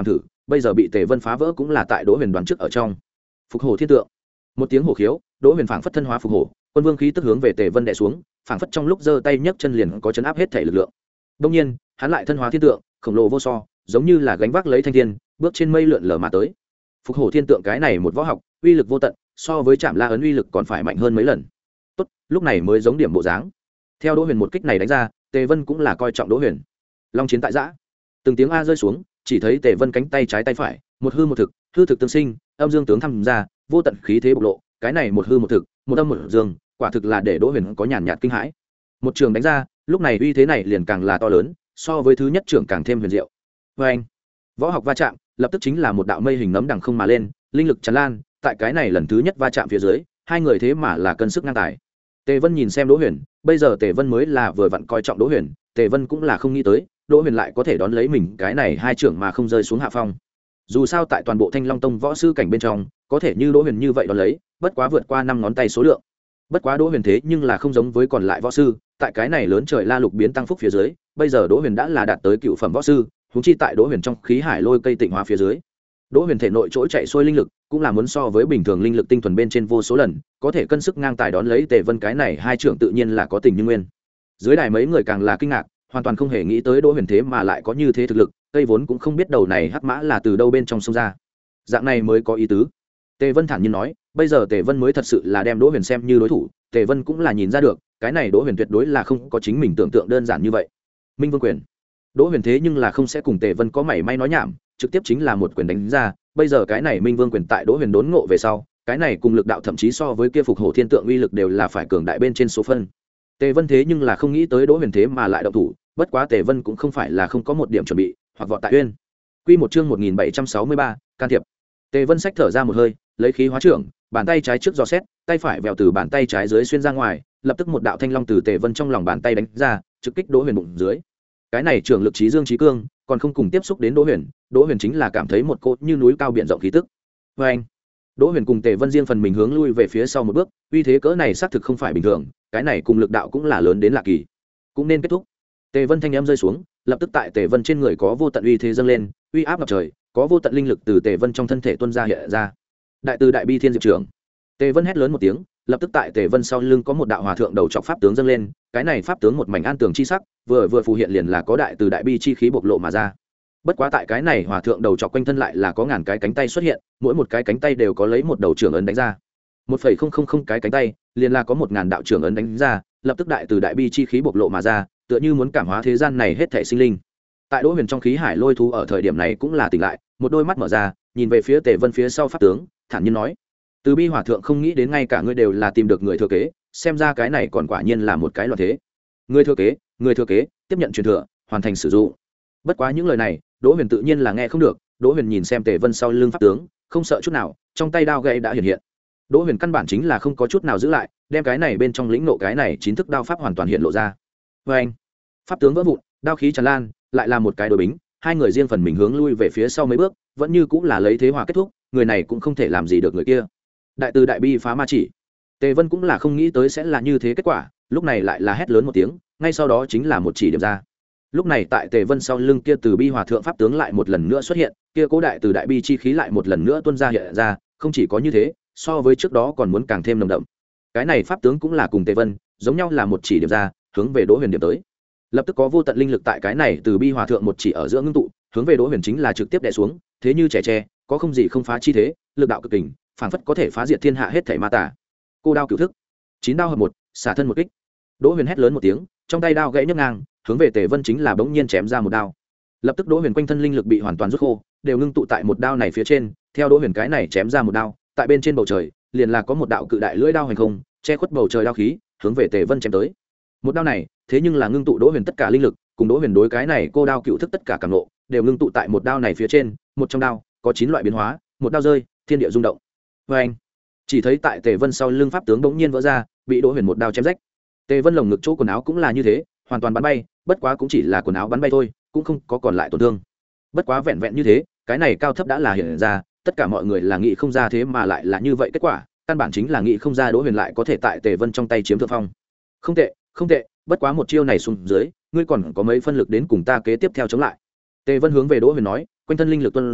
bây giờ bị tề vân phá vỡ cũng là tại đỗ huyền đoán trước ở trong. Phục hổ thiên tượng, một tiếng hổ khiếu, đỗ huyền phảng phất thân hóa phục hổ, quân vương khí tức hướng về tề vân đè xuống, phảng phất trong lúc giơ tay nhấc chân liền có chấn áp hết thể lực lượng. Đông nhiên hắn lại thân hóa thiên tượng, khổng lồ vô so, giống như là gánh vác lấy thanh thiên, bước trên mây lượn lờ mà tới. Phục hổ thiên tượng cái này một võ học, uy lực vô tận, so với Trảm La ấn uy lực còn phải mạnh hơn mấy lần. Tốt, lúc này mới giống điểm bộ dáng. Theo đỗ huyền một kích này đánh ra, tề vân cũng là coi trọng đỗ huyền. Long chiến tại giã, từng tiếng a rơi xuống, chỉ thấy tề vân cánh tay trái tay phải, một hư một thực, hư thực tương sinh, âm dương tướng tham ra, vô tận khí thế bộc lộ. Cái này một hư một thực, một âm một dương, quả thực là để đỗ huyền có nhàn nhạt kinh hãi. Một trường đánh ra, lúc này uy thế này liền càng là to lớn, so với thứ nhất trưởng càng thêm huyền diệu. Vê anh, võ học va chạm, lập tức chính là một đạo mây hình nấm đằng không mà lên, linh lực tràn lan. Tại cái này lần thứ nhất va chạm phía dưới, hai người thế mà là cân sức ngang tài. Tề Vân nhìn xem Đỗ Huyền, bây giờ Tề Vân mới là vừa vặn coi trọng Đỗ Huyền, Tề Vân cũng là không nghĩ tới, Đỗ Huyền lại có thể đón lấy mình cái này hai trưởng mà không rơi xuống hạ phong. Dù sao tại toàn bộ Thanh Long Tông võ sư cảnh bên trong, có thể như Đỗ Huyền như vậy đón lấy, bất quá vượt qua năm ngón tay số lượng. Bất quá Đỗ Huyền thế nhưng là không giống với còn lại võ sư, tại cái này lớn trời la lục biến tăng phúc phía dưới, bây giờ Đỗ Huyền đã là đạt tới cựu phẩm võ sư, huống chi tại Đỗ Huyền trong khí hải lôi cây tịnh hóa phía dưới. Đỗ Huyền thể nội trỗi chạy xuôi linh lực, cũng là muốn so với bình thường linh lực tinh thuần bên trên vô số lần, có thể cân sức ngang tài đón lấy Tề Vân cái này hai trưởng tự nhiên là có tình như nguyên. Dưới đài mấy người càng là kinh ngạc, hoàn toàn không hề nghĩ tới Đỗ Huyền thế mà lại có như thế thực lực, cây vốn cũng không biết đầu này hắc mã là từ đâu bên trong sông ra. Dạng này mới có ý tứ. Tề Vân thản nhiên nói, bây giờ Tề Vân mới thật sự là đem Đỗ Huyền xem như đối thủ, Tề Vân cũng là nhìn ra được, cái này Đỗ Huyền tuyệt đối là không có chính mình tưởng tượng đơn giản như vậy. Minh Vương quyền. Đỗ Huyền thế nhưng là không sẽ cùng Tề Vân có mảy may nói nhảm, trực tiếp chính là một quyền đánh ra, bây giờ cái này Minh Vương quyền tại Đỗ Huyền đốn ngộ về sau, cái này cùng lực đạo thậm chí so với kia Phục Hổ Thiên Tượng uy lực đều là phải cường đại bên trên số phân. Tề Vân thế nhưng là không nghĩ tới Đỗ Huyền thế mà lại động thủ, bất quá Tề Vân cũng không phải là không có một điểm chuẩn bị, hoặc vọt tại uyên. Quy một chương một nghìn bảy trăm sáu mươi ba, can thiệp. Tề Vân xách thở ra một hơi, lấy khí hóa trưởng, bàn tay trái trước giò xét, tay phải vèo từ bàn tay trái dưới xuyên ra ngoài, lập tức một đạo thanh long từ Tề Vân trong lòng bàn tay đánh ra, trực kích Đỗ Huyền bụng dưới. Cái này trưởng lực trí dương trí cương, còn không cùng tiếp xúc đến Đỗ Huyền, Đỗ Huyền chính là cảm thấy một cỗ như núi cao biển rộng khí tức. Và anh, Đỗ Huyền cùng Tề Vân riêng phần mình hướng lui về phía sau một bước, uy thế cỡ này xác thực không phải bình thường, cái này cùng lực đạo cũng là lớn đến lạ kỳ. Cũng nên kết thúc. Tề Vân thanh âm rơi xuống, lập tức tại Tề Vân trên người có vô tận uy thế dâng lên, uy áp ngập trời, có vô tận linh lực từ Tề Vân trong thân thể tuôn ra hiện ra. Đại từ đại bi thiên diệp trưởng. Tề Vân hét lớn một tiếng, lập tức tại Tề Vân sau lưng có một đạo hòa thượng đầu trọc pháp tướng dâng lên, cái này pháp tướng một mảnh an tường chi sắc, vừa vừa phù hiện liền là có đại từ đại bi chi khí bộc lộ mà ra. Bất quá tại cái này hòa thượng đầu trọc quanh thân lại là có ngàn cái cánh tay xuất hiện, mỗi một cái cánh tay đều có lấy một đầu trưởng ấn đánh ra. một phẩy không không không cái cánh tay, liền là có một ngàn đạo trưởng ấn đánh ra, lập tức đại từ đại bi chi khí bộc lộ mà ra, tựa như muốn cảm hóa thế gian này hết thảy sinh linh. Tại Đỗ Huyền trong khí hải lôi thú ở thời điểm này cũng là tỉnh lại, một đôi mắt mở ra, nhìn về phía Tề Vân phía sau pháp tướng, thản nhiên nói: "Từ bi hòa thượng không nghĩ đến ngay cả ngươi đều là tìm được người thừa kế, xem ra cái này còn quả nhiên là một cái loạn thế. Người thừa kế, người thừa kế, tiếp nhận truyền thừa, hoàn thành sử dụng." Bất quá những lời này, Đỗ Huyền tự nhiên là nghe không được, Đỗ Huyền nhìn xem Tề Vân sau lưng pháp tướng, không sợ chút nào, trong tay đao gậy đã hiện hiện. Đỗ Huyền căn bản chính là không có chút nào giữ lại, đem cái này bên trong lĩnh ngộ cái này chính thức đao pháp hoàn toàn hiện lộ ra. Và anh, pháp tướng vỡ vụn, đao khí tràn lan, lại là một cái đối bính, hai người riêng phần mình hướng lui về phía sau mấy bước, vẫn như cũng là lấy thế hòa kết thúc, người này cũng không thể làm gì được người kia. Đại từ đại bi phá ma chỉ. Tề Vân cũng là không nghĩ tới sẽ là như thế kết quả, lúc này lại là hét lớn một tiếng, ngay sau đó chính là một chỉ điểm ra. Lúc này tại Tề Vân sau lưng kia từ bi hòa thượng pháp tướng lại một lần nữa xuất hiện, kia cố đại từ đại bi chi khí lại một lần nữa tuôn ra hiện ra, không chỉ có như thế, so với trước đó còn muốn càng thêm nồng đậm. Cái này pháp tướng cũng là cùng Tề Vân, giống nhau là một chỉ điểm ra, hướng về Đỗ Huyền điểm tới. Lập tức có vô tận linh lực tại cái này từ bi hòa thượng một chỉ ở giữa ngưng tụ, hướng về Đỗ Huyền chính là trực tiếp đè xuống, thế như trẻ tre, có không gì không phá chi thế, lực đạo cực kình, phảng phất có thể phá diệt thiên hạ hết thảy ma tà. Cô đao cửu thức, chín đao hợp một, xả thân một kích. Đỗ Huyền hét lớn một tiếng, trong tay đao gãy nhấc ngang, hướng về Tề Vân chính là bỗng nhiên chém ra một đao. Lập tức Đỗ Huyền quanh thân linh lực bị hoàn toàn rút khô, đều ngưng tụ tại một đao này phía trên, theo Đỗ Huyền cái này chém ra một đao, tại bên trên bầu trời, liền là có một đạo cự đại lưỡi đao hành không, che khuất bầu trời đao khí, hướng về Tề Vân chém tới. Một đao này, thế nhưng là ngưng tụ Đỗ Huyền tất cả linh lực, cùng Đỗ Huyền đối cái này cô đao cựu thức tất cả cảm ngộ, đều ngưng tụ tại một đao này phía trên, một trong đao có chín loại biến hóa, một đao rơi, thiên địa rung động. Và anh, chỉ thấy tại Tề Vân sau lưng pháp tướng bỗng nhiên vỡ ra, bị Đỗ Huyền một đao chém rách. Tề Vân lồng ngực chỗ quần áo cũng là như thế, hoàn toàn bắn bay, bất quá cũng chỉ là quần áo bắn bay thôi, cũng không có còn lại tổn thương. Bất quá vẹn vẹn như thế, cái này cao thấp đã là hiện ra, tất cả mọi người là nghĩ không ra thế mà lại là như vậy kết quả, căn bản chính là nghĩ không ra Đỗ Huyền lại có thể tại Tề Vân trong tay chiếm thượng phong. Không tệ, không tệ, bất quá một chiêu này xuống dưới, ngươi còn có mấy phân lực đến cùng ta kế tiếp theo chống lại. Tề Vân hướng về Đỗ Huyền nói, quanh thân linh lực tuôn ra,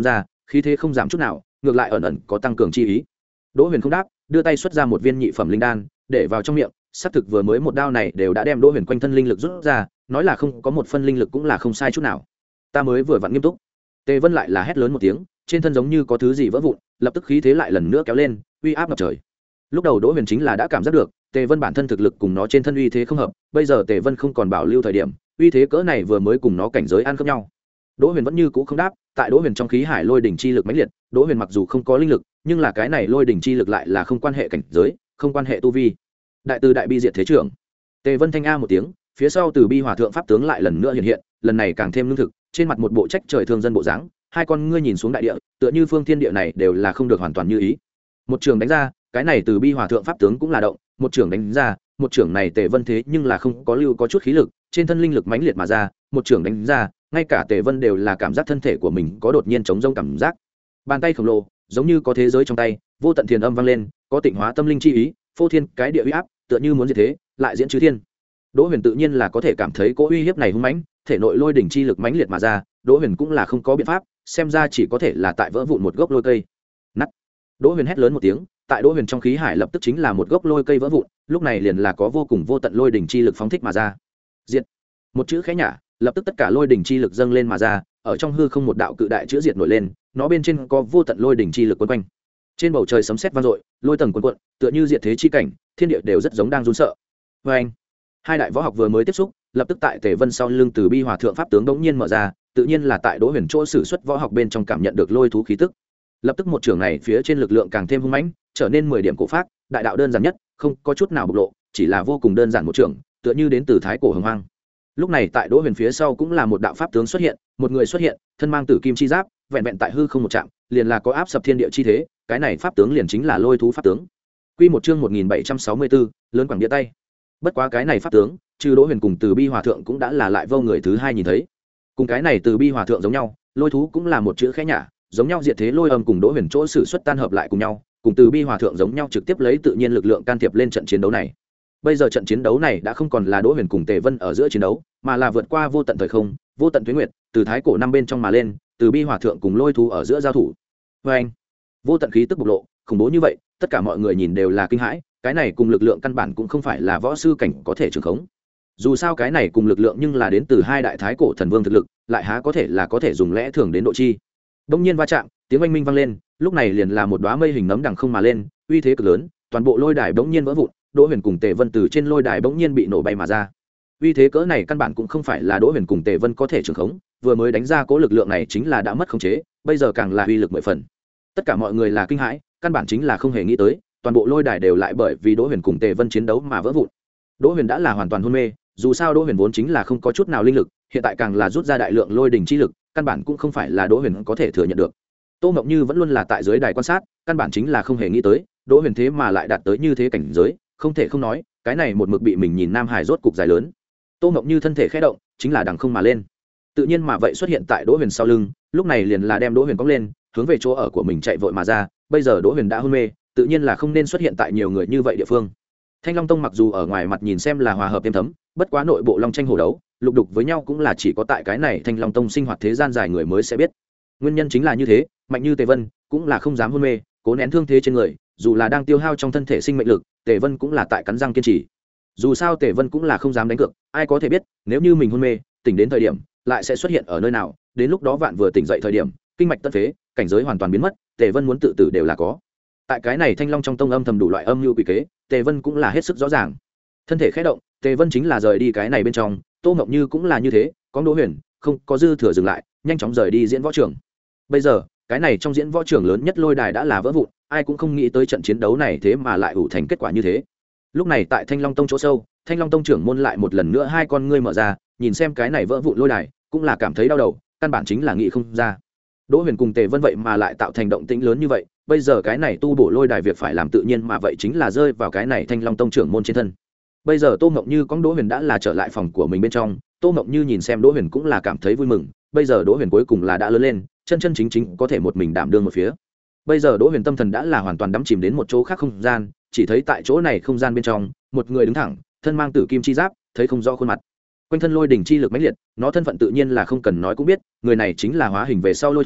khí thế không giảm chút nào, ngược lại ẩn ẩn có tăng cường chi ý. Đỗ Huyền không đáp, đưa tay xuất ra một viên nhị phẩm linh đan để vào trong miệng. Xác thực vừa mới một đao này đều đã đem Đỗ Huyền quanh thân linh lực rút ra, nói là không có một phân linh lực cũng là không sai chút nào. Ta mới vừa vặn nghiêm túc. Tề Vân lại là hét lớn một tiếng, trên thân giống như có thứ gì vỡ vụn, lập tức khí thế lại lần nữa kéo lên, uy áp ngập trời. Lúc đầu Đỗ Huyền chính là đã cảm giác được Tề Vân bản thân thực lực cùng nó trên thân uy thế không hợp, bây giờ Tề Vân không còn bảo lưu thời điểm, uy thế cỡ này vừa mới cùng nó cảnh giới ăn khớp nhau. Đỗ Huyền vẫn như cũ không đáp, tại Đỗ Huyền trong khí hải lôi đỉnh chi lực mãnh liệt, Đỗ Huyền mặc dù không có linh lực, nhưng là cái này lôi đỉnh chi lực lại là không quan hệ cảnh giới, không quan hệ tu vi. Đại từ đại bi diệt thế trưởng. Tề Vân thanh a một tiếng, phía sau Từ Bi Hòa thượng pháp tướng lại lần nữa hiện hiện, lần này càng thêm lương thực, trên mặt một bộ trách trời thương dân bộ dáng, hai con ngươi nhìn xuống đại địa, tựa như phương thiên địa này đều là không được hoàn toàn như ý. Một trường đánh ra, cái này Từ Bi Hòa thượng pháp tướng cũng là động, một trường đánh ra, một trường này Tề Vân thế nhưng là không có lưu có chút khí lực, trên thân linh lực mãnh liệt mà ra, một trường đánh ra, ngay cả Tề Vân đều là cảm giác thân thể của mình có đột nhiên chống rông cảm giác. Bàn tay khổng lồ, giống như có thế giới trong tay, vô tận thiền âm vang lên, có tịnh hóa tâm linh chi ý, phô thiên cái địa uy áp, tựa như muốn diệt thế, lại diễn chư thiên. Đỗ Huyền tự nhiên là có thể cảm thấy cỗ uy hiếp này hung mãnh, thể nội lôi đỉnh chi lực mãnh liệt mà ra, Đỗ Huyền cũng là không có biện pháp, xem ra chỉ có thể là tại vỡ vụn một gốc lôi cây. Nắt. Đỗ Huyền hét lớn một tiếng, tại Đỗ Huyền trong khí hải lập tức chính là một gốc lôi cây vỡ vụn, lúc này liền là có vô cùng vô tận lôi đỉnh chi lực phóng thích mà ra. Diệt. Một chữ khẽ nhả, lập tức tất cả lôi đỉnh chi lực dâng lên mà ra, ở trong hư không một đạo cự đại chữ diệt nổi lên, nó bên trên có vô tận lôi đỉnh chi lực quấn quanh. Trên bầu trời sấm sét vang dội, lôi tầng cuồn cuộn, tựa như diệt thế chi cảnh, thiên địa đều rất giống đang run sợ. Và anh, hai đại võ học vừa mới tiếp xúc, lập tức tại Tề Vân sau lưng Từ Bi Hòa thượng pháp tướng đống nhiên mở ra, tự nhiên là tại Đỗ Huyền chỗ sử xuất võ học bên trong cảm nhận được lôi thú khí tức. Lập tức một trường này phía trên lực lượng càng thêm hung mãnh, trở nên mười điểm cổ phác, đại đạo đơn giản nhất, không có chút nào bộc lộ, chỉ là vô cùng đơn giản một trường, tựa như đến từ thái cổ hồng hoang. Lúc này tại Đỗ Huyền phía sau cũng là một đạo pháp tướng xuất hiện, một người xuất hiện, thân mang tử kim chi giáp, vẹn vẹn tại hư không một chạm, liền là có áp sập thiên địa chi thế, cái này pháp tướng liền chính là lôi thú pháp tướng. Quy một chương một nghìn bảy trăm sáu mươi bốn, lớn quảng địa tay. Bất quá cái này pháp tướng, trừ Đỗ Huyền cùng Từ Bi Hòa thượng cũng đã là lại vô người thứ hai nhìn thấy. Cùng cái này Từ Bi Hòa thượng giống nhau, lôi thú cũng là một chữ khẽ nhả, giống nhau diệt thế lôi âm cùng Đỗ Huyền chỗ sử xuất tan hợp lại cùng nhau, cùng Từ Bi Hòa thượng giống nhau trực tiếp lấy tự nhiên lực lượng can thiệp lên trận chiến đấu này. Bây giờ trận chiến đấu này đã không còn là Đỗ Huyền cùng Tề Vân ở giữa chiến đấu, mà là vượt qua vô tận thời không, vô tận tuế nguyệt, từ thái cổ năm bên trong mà lên, Từ Bi Hòa thượng cùng lôi thú ở giữa giao thủ. Và anh, vô tận khí tức bộc lộ, khủng bố như vậy, tất cả mọi người nhìn đều là kinh hãi, cái này cùng lực lượng căn bản cũng không phải là võ sư cảnh có thể trường khống. Dù sao cái này cùng lực lượng nhưng là đến từ hai đại thái cổ thần vương thực lực, lại há có thể là có thể dùng lẽ thường đến độ chi. Đông nhiên va chạm, tiếng oanh minh vang lên, lúc này liền là một đóa mây hình nấm đằng không mà lên, uy thế cực lớn, toàn bộ lôi đài bỗng nhiên vỡ vụn, Đỗ Huyền cùng Tề Vân từ trên lôi đài bỗng nhiên bị nổ bay mà ra. Uy thế cỡ này căn bản cũng không phải là Đỗ Huyền cùng Tề Vân có thể trường khống, vừa mới đánh ra cố lực lượng này chính là đã mất khống chế, bây giờ càng là uy lực mười phần. Tất cả mọi người là kinh hãi, căn bản chính là không hề nghĩ tới, toàn bộ lôi đài đều lại bởi vì Đỗ Huyền cùng Tề Vân chiến đấu mà vỡ vụn. Đỗ Huyền đã là hoàn toàn hôn mê, dù sao Đỗ Huyền vốn chính là không có chút nào linh lực, hiện tại càng là rút ra đại lượng lôi đỉnh chi lực, căn bản cũng không phải là Đỗ Huyền có thể thừa nhận được. Tô Mộng Như vẫn luôn là tại dưới đài quan sát, căn bản chính là không hề nghĩ tới, Đỗ Huyền thế mà lại đạt tới như thế cảnh giới, không thể không nói, cái này một mực bị mình nhìn Nam Hải rốt cục dài lớn. Tô Mộng Như thân thể khẽ động, chính là đằng không mà lên. Tự nhiên mà vậy xuất hiện tại Đỗ Huyền sau lưng, lúc này liền là đem Đỗ Huyền cõng lên, hướng về chỗ ở của mình chạy vội mà ra, bây giờ Đỗ Huyền đã hôn mê, tự nhiên là không nên xuất hiện tại nhiều người như vậy địa phương. Thanh Long Tông mặc dù ở ngoài mặt nhìn xem là hòa hợp êm thấm, bất quá nội bộ long tranh hổ đấu, lục đục với nhau cũng là chỉ có tại cái này Thanh Long Tông sinh hoạt thế gian dài người mới sẽ biết. Nguyên nhân chính là như thế, mạnh như Tề Vân cũng là không dám hôn mê, cố nén thương thế trên người, dù là đang tiêu hao trong thân thể sinh mệnh lực, Tề Vân cũng là tại cắn răng kiên trì. Dù sao Tề Vân cũng là không dám đánh cược, ai có thể biết, nếu như mình hôn mê, tỉnh đến thời điểm, lại sẽ xuất hiện ở nơi nào, đến lúc đó vạn vừa tỉnh dậy thời điểm, kinh mạch tất phế, cảnh giới hoàn toàn biến mất, Tề Vân muốn tự tử đều là có. Tại cái này Thanh Long trong tông âm thầm đủ loại âm mưu quỷ kế, Tề Vân cũng là hết sức rõ ràng. Thân thể khẽ động, Tề Vân chính là rời đi cái này bên trong, Tô Mộng Như cũng là như thế, có Đỗ Huyền, không có dư thừa dừng lại, nhanh chóng rời đi diễn võ trường. Bây giờ, cái này trong diễn võ trường lớn nhất lôi đài đã là vỡ vụn, ai cũng không nghĩ tới trận chiến đấu này thế mà lại ủ thành kết quả như thế. Lúc này tại Thanh Long tông chỗ sâu, Thanh Long tông trưởng môn lại một lần nữa hai con ngươi mở ra, nhìn xem cái này vỡ vụn lôi đài, cũng là cảm thấy đau đầu, căn bản chính là nghĩ không ra. Đỗ Huyền cùng Tề Vân vậy mà lại tạo thành động tĩnh lớn như vậy, bây giờ cái này tu bổ lôi đài việc phải làm tự nhiên mà vậy chính là rơi vào cái này Thanh Long tông trưởng môn trên thân. Bây giờ Tô Mộng Như con Đỗ Huyền đã là trở lại phòng của mình bên trong, Tô Mộng Như nhìn xem Đỗ Huyền cũng là cảm thấy vui mừng, bây giờ Đỗ Huyền cuối cùng là đã lớn lên, chân chân chính chính có thể một mình đảm đương một phía. Bây giờ Đỗ Huyền tâm thần đã là hoàn toàn đắm chìm đến một chỗ khác không gian, chỉ thấy tại chỗ này không gian bên trong, một người đứng thẳng, thân mang tử kim chi giáp, thấy không rõ khuôn mặt. Quanh thân lôi đỉnh chi lực mãnh liệt, nó thân phận tự nhiên là không cần nói cũng biết, người này chính là hóa hình về sau lôi thú,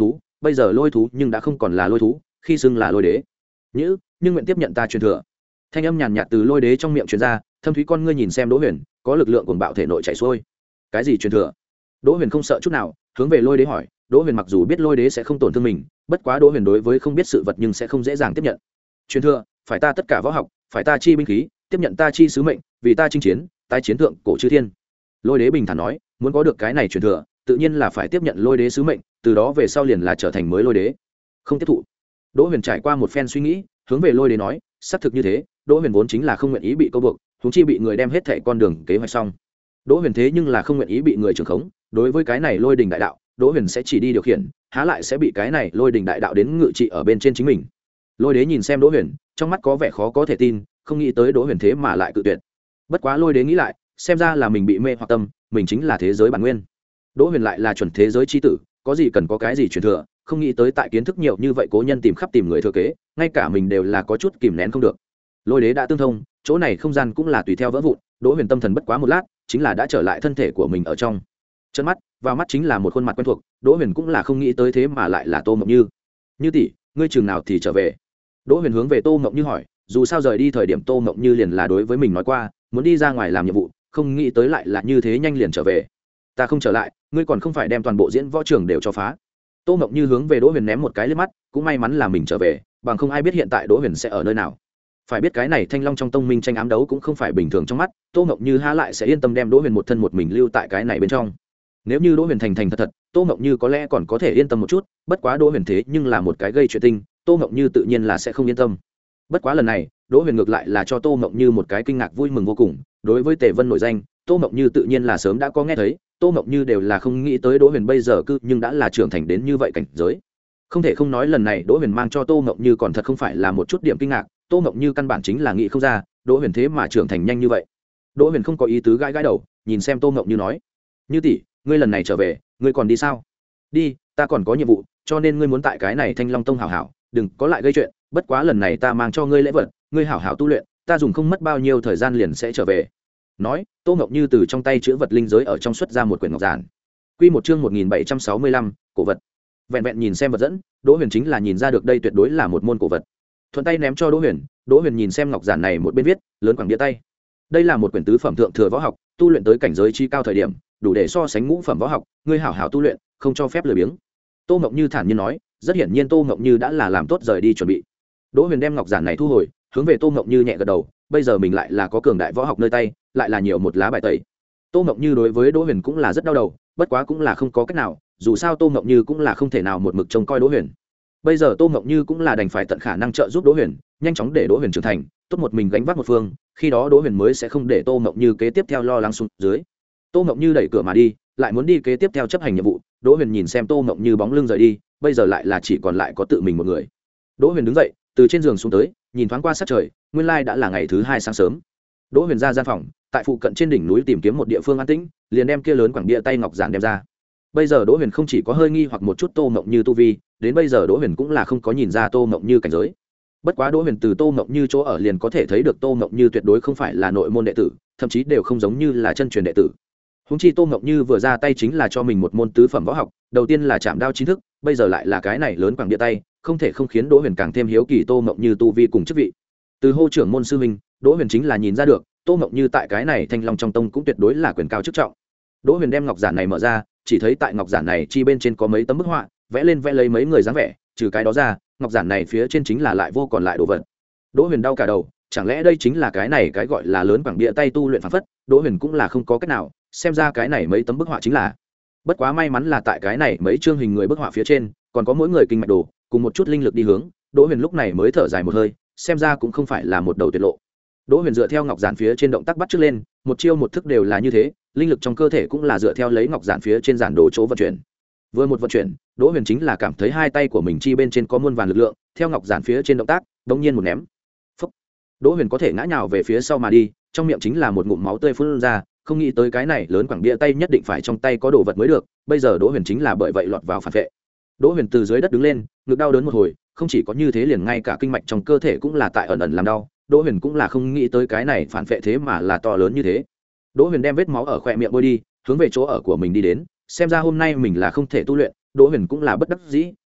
bây giờ lôi thú nhưng đã không còn là lôi thú, khi xưng là lôi đế. Nhữ, nhưng nguyện tiếp nhận ta truyền thừa. Thanh âm nhàn nhạt từ lôi đế trong miệng truyền ra, thâm thúy con ngươi nhìn xem Đỗ Huyền, có lực lượng cuồng bạo thể nội chảy xuôi. Cái gì truyền thừa? Đỗ Huyền không sợ chút nào, hướng về lôi đế hỏi. Đỗ Huyền mặc dù biết lôi đế sẽ không tổn thương mình, bất quá Đỗ Huyền đối với không biết sự vật nhưng sẽ không dễ dàng tiếp nhận. Truyền thừa, phải ta tất cả võ học, phải ta chi binh khí, tiếp nhận ta chi sứ mệnh, vì ta chinh chiến, tái chiến thượng cổ chư thiên. Lôi đế bình thản nói, muốn có được cái này truyền thừa, tự nhiên là phải tiếp nhận lôi đế sứ mệnh, từ đó về sau liền là trở thành mới lôi đế. Không tiếp thụ. Đỗ Huyền trải qua một phen suy nghĩ, hướng về lôi đế nói, xác thực như thế, Đỗ Huyền vốn chính là không nguyện ý bị câu buộc, huống chi bị người đem hết thảy con đường kế hoạch xong. Đỗ Huyền thế nhưng là không nguyện ý bị người trưởng khống, đối với cái này lôi đình đại đạo, Đỗ Huyền sẽ chỉ đi điều khiển, há lại sẽ bị cái này lôi đình đại đạo đến ngự trị ở bên trên chính mình. Lôi đế nhìn xem Đỗ Huyền, trong mắt có vẻ khó có thể tin, không nghĩ tới Đỗ Huyền thế mà lại cự tuyệt. Bất quá lôi đế nghĩ lại, xem ra là mình bị mê hoặc tâm, mình chính là thế giới bản nguyên. Đỗ Huyền lại là chuẩn thế giới chi tử, có gì cần có cái gì truyền thừa, không nghĩ tới tại kiến thức nhiều như vậy cố nhân tìm khắp tìm người thừa kế, ngay cả mình đều là có chút kìm nén không được. Lôi đế đã tương thông, chỗ này không gian cũng là tùy theo vỡ vụn, Đỗ Huyền tâm thần bất quá một lát, chính là đã trở lại thân thể của mình ở trong. Chân mắt, vào mắt chính là một khuôn mặt quen thuộc, Đỗ Huyền cũng là không nghĩ tới thế mà lại là Tô Mộng Như. Như tỷ, ngươi chừng nào thì trở về? Đỗ Huyền hướng về Tô Mộng Như hỏi, dù sao rời đi thời điểm Tô Mộng Như liền là đối với mình nói qua, muốn đi ra ngoài làm nhiệm vụ, không nghĩ tới lại là như thế nhanh liền trở về. Ta không trở lại, ngươi còn không phải đem toàn bộ diễn võ trường đều cho phá. Tô Mộng Như hướng về Đỗ Huyền ném một cái liếc mắt, cũng may mắn là mình trở về, bằng không ai biết hiện tại Đỗ Huyền sẽ ở nơi nào. Phải biết cái này Thanh Long trong tông minh tranh ám đấu cũng không phải bình thường trong mắt, Tô Mộng Như há lại sẽ yên tâm đem Đỗ Huyền một thân một mình lưu tại cái này bên trong. Nếu như Đỗ Huyền thành thành thật thật, Tô Mộng Như có lẽ còn có thể yên tâm một chút, bất quá Đỗ Huyền thế nhưng là một cái gây chuyện tinh, Tô Mộng Như tự nhiên là sẽ không yên tâm. Bất quá lần này, Đỗ Huyền ngược lại là cho Tô Mộng Như một cái kinh ngạc vui mừng vô cùng, đối với Tề Vân nổi danh, Tô Mộng Như tự nhiên là sớm đã có nghe thấy, Tô Mộng Như đều là không nghĩ tới Đỗ Huyền bây giờ cư nhưng đã là trưởng thành đến như vậy cảnh giới. Không thể không nói lần này Đỗ Huyền mang cho Tô Mộng Như còn thật không phải là một chút điểm kinh ngạc, Tô Mộng Như căn bản chính là nghĩ không ra, Đỗ Huyền thế mà trưởng thành nhanh như vậy. Đỗ Huyền không có ý tứ gãi gãi đầu, nhìn xem Tô Mộng Như nói: "Như tỷ, ngươi lần này trở về, ngươi còn đi sao?" "Đi, ta còn có nhiệm vụ, cho nên ngươi muốn tại cái này Thanh Long tông hảo hảo, đừng có lại gây chuyện, bất quá lần này ta mang cho ngươi lễ vật, ngươi hảo hảo tu luyện, ta dùng không mất bao nhiêu thời gian liền sẽ trở về." Nói, Tô Mộng Như từ trong tay chữ vật linh giới ở trong xuất ra một quyển ngọc giản. Quy một chương một nghìn bảy trăm sáu mươi lăm, cổ vật. Vẹn vẹn nhìn xem vật dẫn, Đỗ Huyền chính là nhìn ra được đây tuyệt đối là một môn cổ vật. Thuận tay ném cho Đỗ Huyền, Đỗ Huyền nhìn xem ngọc giản này một bên viết, lớn quẳng đĩa tay. Đây là một quyển tứ phẩm thượng thừa võ học, tu luyện tới cảnh giới chi cao thời điểm, đủ để so sánh ngũ phẩm võ học, ngươi hảo hảo tu luyện, không cho phép lười biếng. Tô Mộng Như thản nhiên nói, rất hiển nhiên Tô Mộng Như đã là làm tốt rời đi chuẩn bị. Đỗ Huyền đem ngọc giản này thu hồi, hướng về Tô Mộng Như nhẹ gật đầu, bây giờ mình lại là có cường đại võ học nơi tay, lại là nhiều một lá bài tẩy. Tô Mộng Như đối với Đỗ Huyền cũng là rất đau đầu, bất quá cũng là không có cách nào, dù sao Tô Mộng Như cũng là không thể nào một mực trông coi Đỗ Huyền. Bây giờ Tô Mộng Như cũng là đành phải tận khả năng trợ giúp Đỗ Huyền, nhanh chóng để Đỗ Huyền trưởng thành, tốt một mình gánh vác một phương, khi đó Đỗ Huyền mới sẽ không để Tô Mộng Như kế tiếp theo lo lắng xuống dưới. Tô Mộng Như đẩy cửa mà đi, lại muốn đi kế tiếp theo chấp hành nhiệm vụ, Đỗ Huyền nhìn xem Tô Mộng Như bóng lưng rời đi, bây giờ lại là chỉ còn lại có tự mình một người. Đỗ Huyền đứng dậy, từ trên giường xuống tới, nhìn thoáng qua sát trời, nguyên lai đã là ngày thứ hai sáng sớm. Đỗ Huyền ra gian phòng, tại phụ cận trên đỉnh núi tìm kiếm một địa phương an tĩnh, liền đem kia lớn quảng bia tay ngọc giản đem ra. Bây giờ Đỗ Huyền không chỉ có hơi nghi hoặc một chút Tô Mộng Như tu vi, đến bây giờ Đỗ Huyền cũng là không có nhìn ra Tô Mộng Như cảnh giới. Bất quá Đỗ Huyền từ Tô Mộng Như chỗ ở liền có thể thấy được Tô Mộng Như tuyệt đối không phải là nội môn đệ tử, thậm chí đều không giống như là chân truyền đệ tử. Huống chi Tô Mộng Như vừa ra tay chính là cho mình một môn tứ phẩm võ học, đầu tiên là chạm đao chính thức, bây giờ lại là cái này lớn quảng bia tay, không thể không khiến Đỗ Huyền càng thêm hiếu kỳ Tô Mộng Như tu vi cùng chức vị. Từ hô trưởng môn sư huynh, Đỗ Huyền chính là nhìn ra được, Tô Mộng Như tại cái này Thanh Long trong tông cũng tuyệt đối là quyền cao chức trọng. Đỗ Huyền đem ngọc giản này mở ra, chỉ thấy tại ngọc giản này chi bên trên có mấy tấm bức họa, vẽ lên vẽ lấy mấy người dáng vẻ, trừ cái đó ra, ngọc giản này phía trên chính là lại vô còn lại đồ vật. Đỗ Huyền đau cả đầu, chẳng lẽ đây chính là cái này cái gọi là lớn quảng bia tay tu luyện phản phất? Đỗ Huyền cũng là không có cách nào, xem ra cái này mấy tấm bức họa chính là. Bất quá may mắn là tại cái này mấy chương hình người bức họa phía trên, còn có mỗi người kinh mạch đồ, cùng một chút linh lực đi hướng, Đỗ Huyền lúc này mới thở dài một hơi, xem ra cũng không phải là một đầu tuyệt lộ. Đỗ Huyền dựa theo ngọc giản phía trên động tác bắt chước lên, một chiêu một thức đều là như thế, linh lực trong cơ thể cũng là dựa theo lấy ngọc giản phía trên giản đồ chỗ vận chuyển. Vừa một vận chuyển, Đỗ Huyền chính là cảm thấy hai tay của mình chi bên trên có muôn vàn lực lượng, theo ngọc giản phía trên động tác, đột nhiên một ném. Phốc. Đỗ Huyền có thể ngã nhào về phía sau mà đi, trong miệng chính là một ngụm máu tươi phun ra, không nghĩ tới cái này lớn quảng bia tay nhất định phải trong tay có đồ vật mới được, bây giờ Đỗ Huyền chính là bởi vậy lọt vào phản vệ. Đỗ Huyền từ dưới đất đứng lên, ngực đau đớn một hồi, không chỉ có như thế liền ngay cả kinh mạch trong cơ thể cũng là tại ẩn ẩn làm đau, Đỗ Huyền cũng là không nghĩ tới cái này phản vệ thế mà là to lớn như thế. Đỗ Huyền đem vết máu ở khóe miệng bôi đi, hướng về chỗ ở của mình đi đến, xem ra hôm nay mình là không thể tu luyện, Đỗ Huyền cũng là bất đắc dĩ,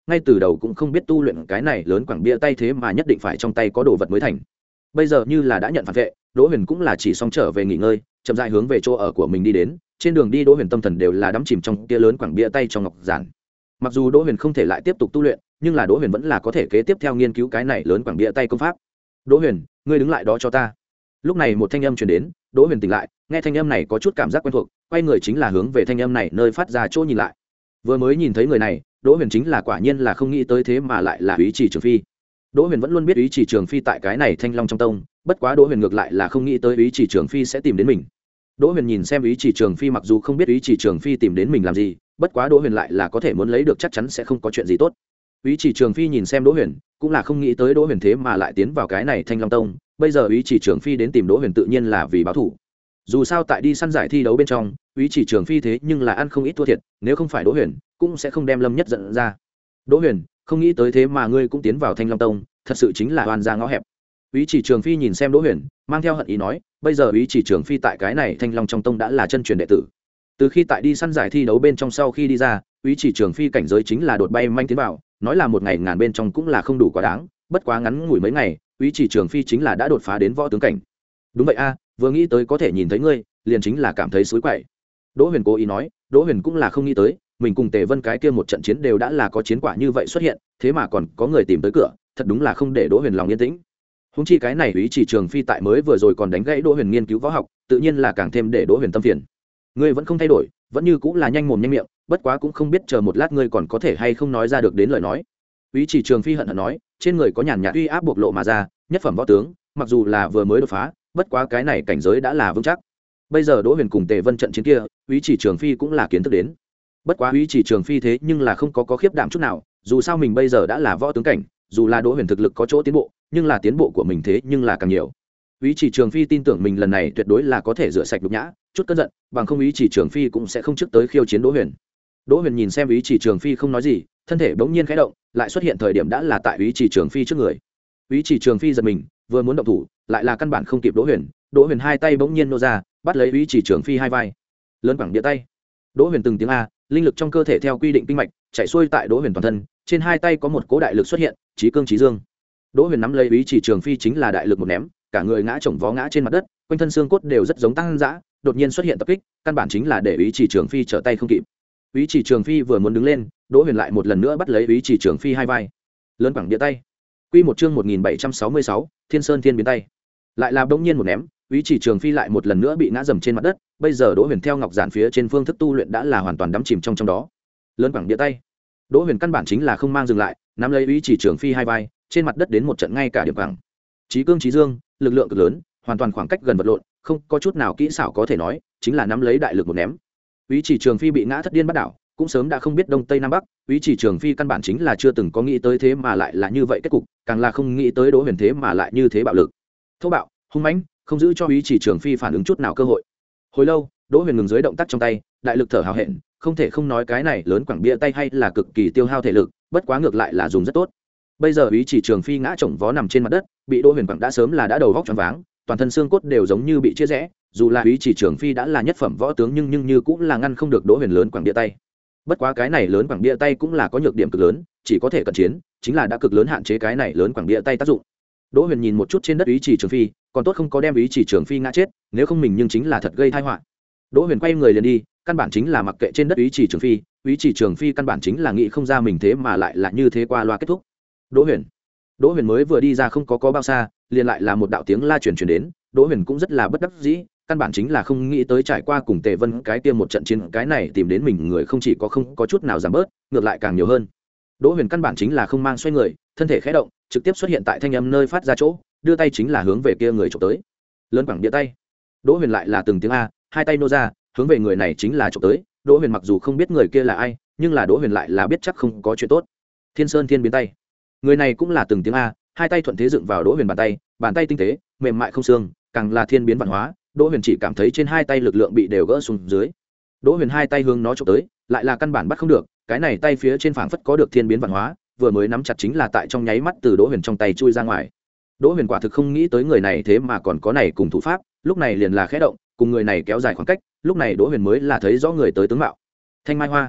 ngay từ đầu cũng không biết tu luyện cái này lớn quảng bia tay thế mà nhất định phải trong tay có đồ vật mới thành. Bây giờ như là đã nhận phản vệ, Đỗ Huyền cũng là chỉ xong trở về nghỉ ngơi, chậm rãi hướng về chỗ ở của mình đi đến. Trên đường đi Đỗ Huyền tâm thần đều là đắm chìm trong kia lớn quảng bia tay trong ngọc giản. Mặc dù Đỗ Huyền không thể lại tiếp tục tu luyện, nhưng là Đỗ Huyền vẫn là có thể kế tiếp theo nghiên cứu cái này lớn quảng bia tay công pháp. Đỗ Huyền, ngươi đứng lại đó cho ta. Lúc này một thanh âm truyền đến, Đỗ Huyền tỉnh lại, nghe thanh âm này có chút cảm giác quen thuộc, quay người chính là hướng về thanh âm này nơi phát ra chỗ nhìn lại. Vừa mới nhìn thấy người này, Đỗ Huyền chính là quả nhiên là không nghĩ tới thế mà lại là Úy Chỉ Trường Phi. Đỗ Huyền vẫn luôn biết Úy Chỉ Trường Phi tại cái này Thanh Long trong tông, bất quá Đỗ Huyền ngược lại là không nghĩ tới Úy Chỉ Trường Phi sẽ tìm đến mình. Đỗ Huyền nhìn xem Úy Chỉ Trường Phi, mặc dù không biết Úy Chỉ Trường Phi tìm đến mình làm gì, bất quá Đỗ Huyền lại là có thể muốn lấy được chắc chắn sẽ không có chuyện gì tốt. Úy Chỉ Trường Phi nhìn xem Đỗ Huyền, cũng là không nghĩ tới Đỗ Huyền thế mà lại tiến vào cái này Thanh Long tông, bây giờ Úy Chỉ Trường Phi đến tìm Đỗ Huyền tự nhiên là vì báo thù. Dù sao tại đi săn giải thi đấu bên trong, Úy Chỉ Trường Phi thế nhưng là ăn không ít thua thiệt, nếu không phải Đỗ Huyền, cũng sẽ không đem Lâm Nhất giận ra. Đỗ Huyền, không nghĩ tới thế mà ngươi cũng tiến vào Thanh Long tông, thật sự chính là oan gia ngõ hẹp. Úy Chỉ Trường Phi nhìn xem Đỗ Huyền, mang theo hận ý nói, bây giờ Úy Chỉ Trường Phi tại cái này Thanh Long trong tông đã là chân truyền đệ tử. Từ khi tại đi săn giải thi đấu bên trong sau khi đi ra, Úy Chỉ Trường Phi cảnh giới chính là đột bay manh tiến vào, nói là một ngày ngàn bên trong cũng là không đủ quá đáng, bất quá ngắn ngủi mấy ngày, Úy Chỉ Trường Phi chính là đã đột phá đến võ tướng cảnh. Đúng vậy a, vừa nghĩ tới có thể nhìn thấy ngươi, liền chính là cảm thấy xối quậy. Đỗ Huyền cố ý nói, Đỗ Huyền cũng là không nghĩ tới, mình cùng Tề Vân cái kia một trận chiến đều đã là có chiến quả như vậy xuất hiện, thế mà còn có người tìm tới cửa, thật đúng là không để Đỗ Huyền lòng yên tĩnh. Huống chi cái này Úy Chỉ Trường Phi tại mới vừa rồi còn đánh gãy Đỗ Huyền nghiên cứu võ học, tự nhiên là càng thêm để Đỗ Huyền tâm phiền. Ngươi vẫn không thay đổi, vẫn như cũng là nhanh mồm nhanh miệng, bất quá cũng không biết chờ một lát ngươi còn có thể hay không nói ra được đến lời nói. Úy Chỉ Trường Phi hận hận nói, trên người có nhàn nhạt uy áp bộc lộ mà ra, nhất phẩm võ tướng, mặc dù là vừa mới đột phá, bất quá cái này cảnh giới đã là vững chắc. Bây giờ Đỗ Huyền cùng Tề Vân trận chiến kia, Úy Chỉ Trường Phi cũng là kiến thức đến. Bất quá Úy Chỉ Trường Phi thế nhưng là không có có khiếp đảm chút nào, dù sao mình bây giờ đã là võ tướng cảnh, dù là Đỗ Huyền thực lực có chỗ tiến bộ, nhưng là tiến bộ của mình thế nhưng là càng nhiều. Úy Chỉ Trường Phi tin tưởng mình lần này tuyệt đối là có thể rửa sạch nhục nhã, chút cơn giận, bằng không Úy Chỉ Trường Phi cũng sẽ không trước tới khiêu chiến Đỗ Huyền. Đỗ Huyền nhìn xem Úy Chỉ Trường Phi không nói gì, thân thể bỗng nhiên khẽ động, lại xuất hiện thời điểm đã là tại Úy Chỉ Trường Phi trước người. Úy Chỉ Trường Phi giật mình, vừa muốn động thủ, lại là căn bản không kịp Đỗ Huyền, Đỗ Huyền hai tay bỗng nhiên nô ra, bắt lấy Úy Chỉ Trường Phi hai vai. Lớn quẳng địa tay. Đỗ Huyền từng tiếng a, linh lực trong cơ thể theo quy định kinh mạch, chạy xuôi tại Đỗ Huyền toàn thân, trên hai tay có một cỗ đại lực xuất hiện, chí cương chí dương. Đỗ Huyền nắm lấy Úy Chỉ Trường Phi chính là đại lực một ném, cả người ngã chồng vó ngã trên mặt đất, quanh thân xương cốt đều rất giống tăng dã, đột nhiên xuất hiện tập kích, căn bản chính là để Úy Chỉ Trường Phi trở tay không kịp. Úy Chỉ Trường Phi vừa muốn đứng lên, Đỗ Huyền lại một lần nữa bắt lấy Úy Chỉ Trường Phi hai vai. Lớn quẳng địa tay. Quy một chương một nghìn bảy trăm sáu mươi sáu, Thiên Sơn Thiên biến tay. Lại là bỗng nhiên một ném, Úy Chỉ Trường Phi lại một lần nữa bị ngã dầm trên mặt đất, bây giờ Đỗ Huyền theo ngọc giản phía trên phương thức tu luyện đã là hoàn toàn đắm chìm trong trong đó. Lớn quẳng địa tay. Đỗ Huyền căn bản chính là không mang dừng lại, nắm lấy Úy Chỉ Trường Phi hai vai, trên mặt đất đến một trận ngay cả điểm quẳng. Chí cương chí dương, lực lượng cực lớn, hoàn toàn khoảng cách gần vật lộn, không có chút nào kỹ xảo có thể nói, chính là nắm lấy đại lực một ném. Úy Chỉ Trường Phi bị ngã thất điên bắt đảo, cũng sớm đã không biết đông tây nam bắc, Úy Chỉ Trường Phi căn bản chính là chưa từng có nghĩ tới thế mà lại là như vậy kết cục, càng là không nghĩ tới Đỗ Huyền thế mà lại như thế bạo lực. Thô bạo, hung mãnh, không giữ cho Úy Chỉ Trường Phi phản ứng chút nào cơ hội. Hồi lâu, Đỗ Huyền ngừng dưới động tác trong tay, đại lực thở hào hẹn, không thể không nói cái này lớn quẳng bia tay hay là cực kỳ tiêu hao thể lực, bất quá ngược lại là dùng rất tốt. Bây giờ Úy Chỉ Trường Phi ngã chồng vó nằm trên mặt đất, bị Đỗ Huyền quẳng đã sớm là đã đầu vóc choáng váng, toàn thân xương cốt đều giống như bị chia rẽ, dù là Úy Chỉ Trường Phi đã là nhất phẩm võ tướng nhưng nhưng như cũng là ngăn không được Đỗ Huyền lớn quẳng bia tay. Bất quá cái này lớn quẳng bia tay cũng là có nhược điểm cực lớn, chỉ có thể cận chiến, chính là đã cực lớn hạn chế cái này lớn quẳng bia tay tác dụng. Đỗ Huyền nhìn một chút trên đất Úy Chỉ Trường Phi, còn tốt không có đem Úy Chỉ Trường Phi ngã chết, nếu không mình nhưng chính là thật gây tai họa. Đỗ Huyền quay người liền đi, căn bản chính là mặc kệ trên đất Úy Chỉ Trường Phi, Úy Chỉ Trường Phi căn bản chính là nghĩ không ra mình thế mà lại là như thế qua loa kết thúc. Đỗ Huyền, Đỗ Huyền mới vừa đi ra không có có bao xa, liền lại là một đạo tiếng la truyền truyền đến, Đỗ Huyền cũng rất là bất đắc dĩ, căn bản chính là không nghĩ tới trải qua cùng Tề Vân cái kia một trận chiến, cái này tìm đến mình người không chỉ có không có chút nào giảm bớt, ngược lại càng nhiều hơn. Đỗ Huyền căn bản chính là không mang xoay người, thân thể khẽ động, trực tiếp xuất hiện tại thanh âm nơi phát ra chỗ, đưa tay chính là hướng về kia người chụp tới. Lớn quẳng địa tay. Đỗ Huyền lại là từng tiếng a, hai tay nô ra, hướng về người này chính là chụp tới. Đỗ Huyền mặc dù không biết người kia là ai, nhưng là Đỗ Huyền lại là biết chắc không có chuyện tốt. Thiên Sơn Thiên biến tay. Người này cũng là từng tiếng a, hai tay thuận thế dựng vào Đỗ Huyền bàn tay, bàn tay tinh tế, mềm mại không xương, càng là thiên biến vạn hóa. Đỗ Huyền chỉ cảm thấy trên hai tay lực lượng bị đều gỡ xuống dưới. Đỗ Huyền hai tay hướng nó chụp tới, lại là căn bản bắt không được, cái này tay phía trên phảng phất có được thiên biến vạn hóa, vừa mới nắm chặt chính là tại trong nháy mắt từ Đỗ Huyền trong tay chui ra ngoài. Đỗ Huyền quả thực không nghĩ tới người này thế mà còn có này cùng thủ pháp, lúc này liền là khẽ động, cùng người này kéo dài khoảng cách, lúc này Đỗ Huyền mới là thấy rõ người tới tướng mạo. Thanh Mai Hoa.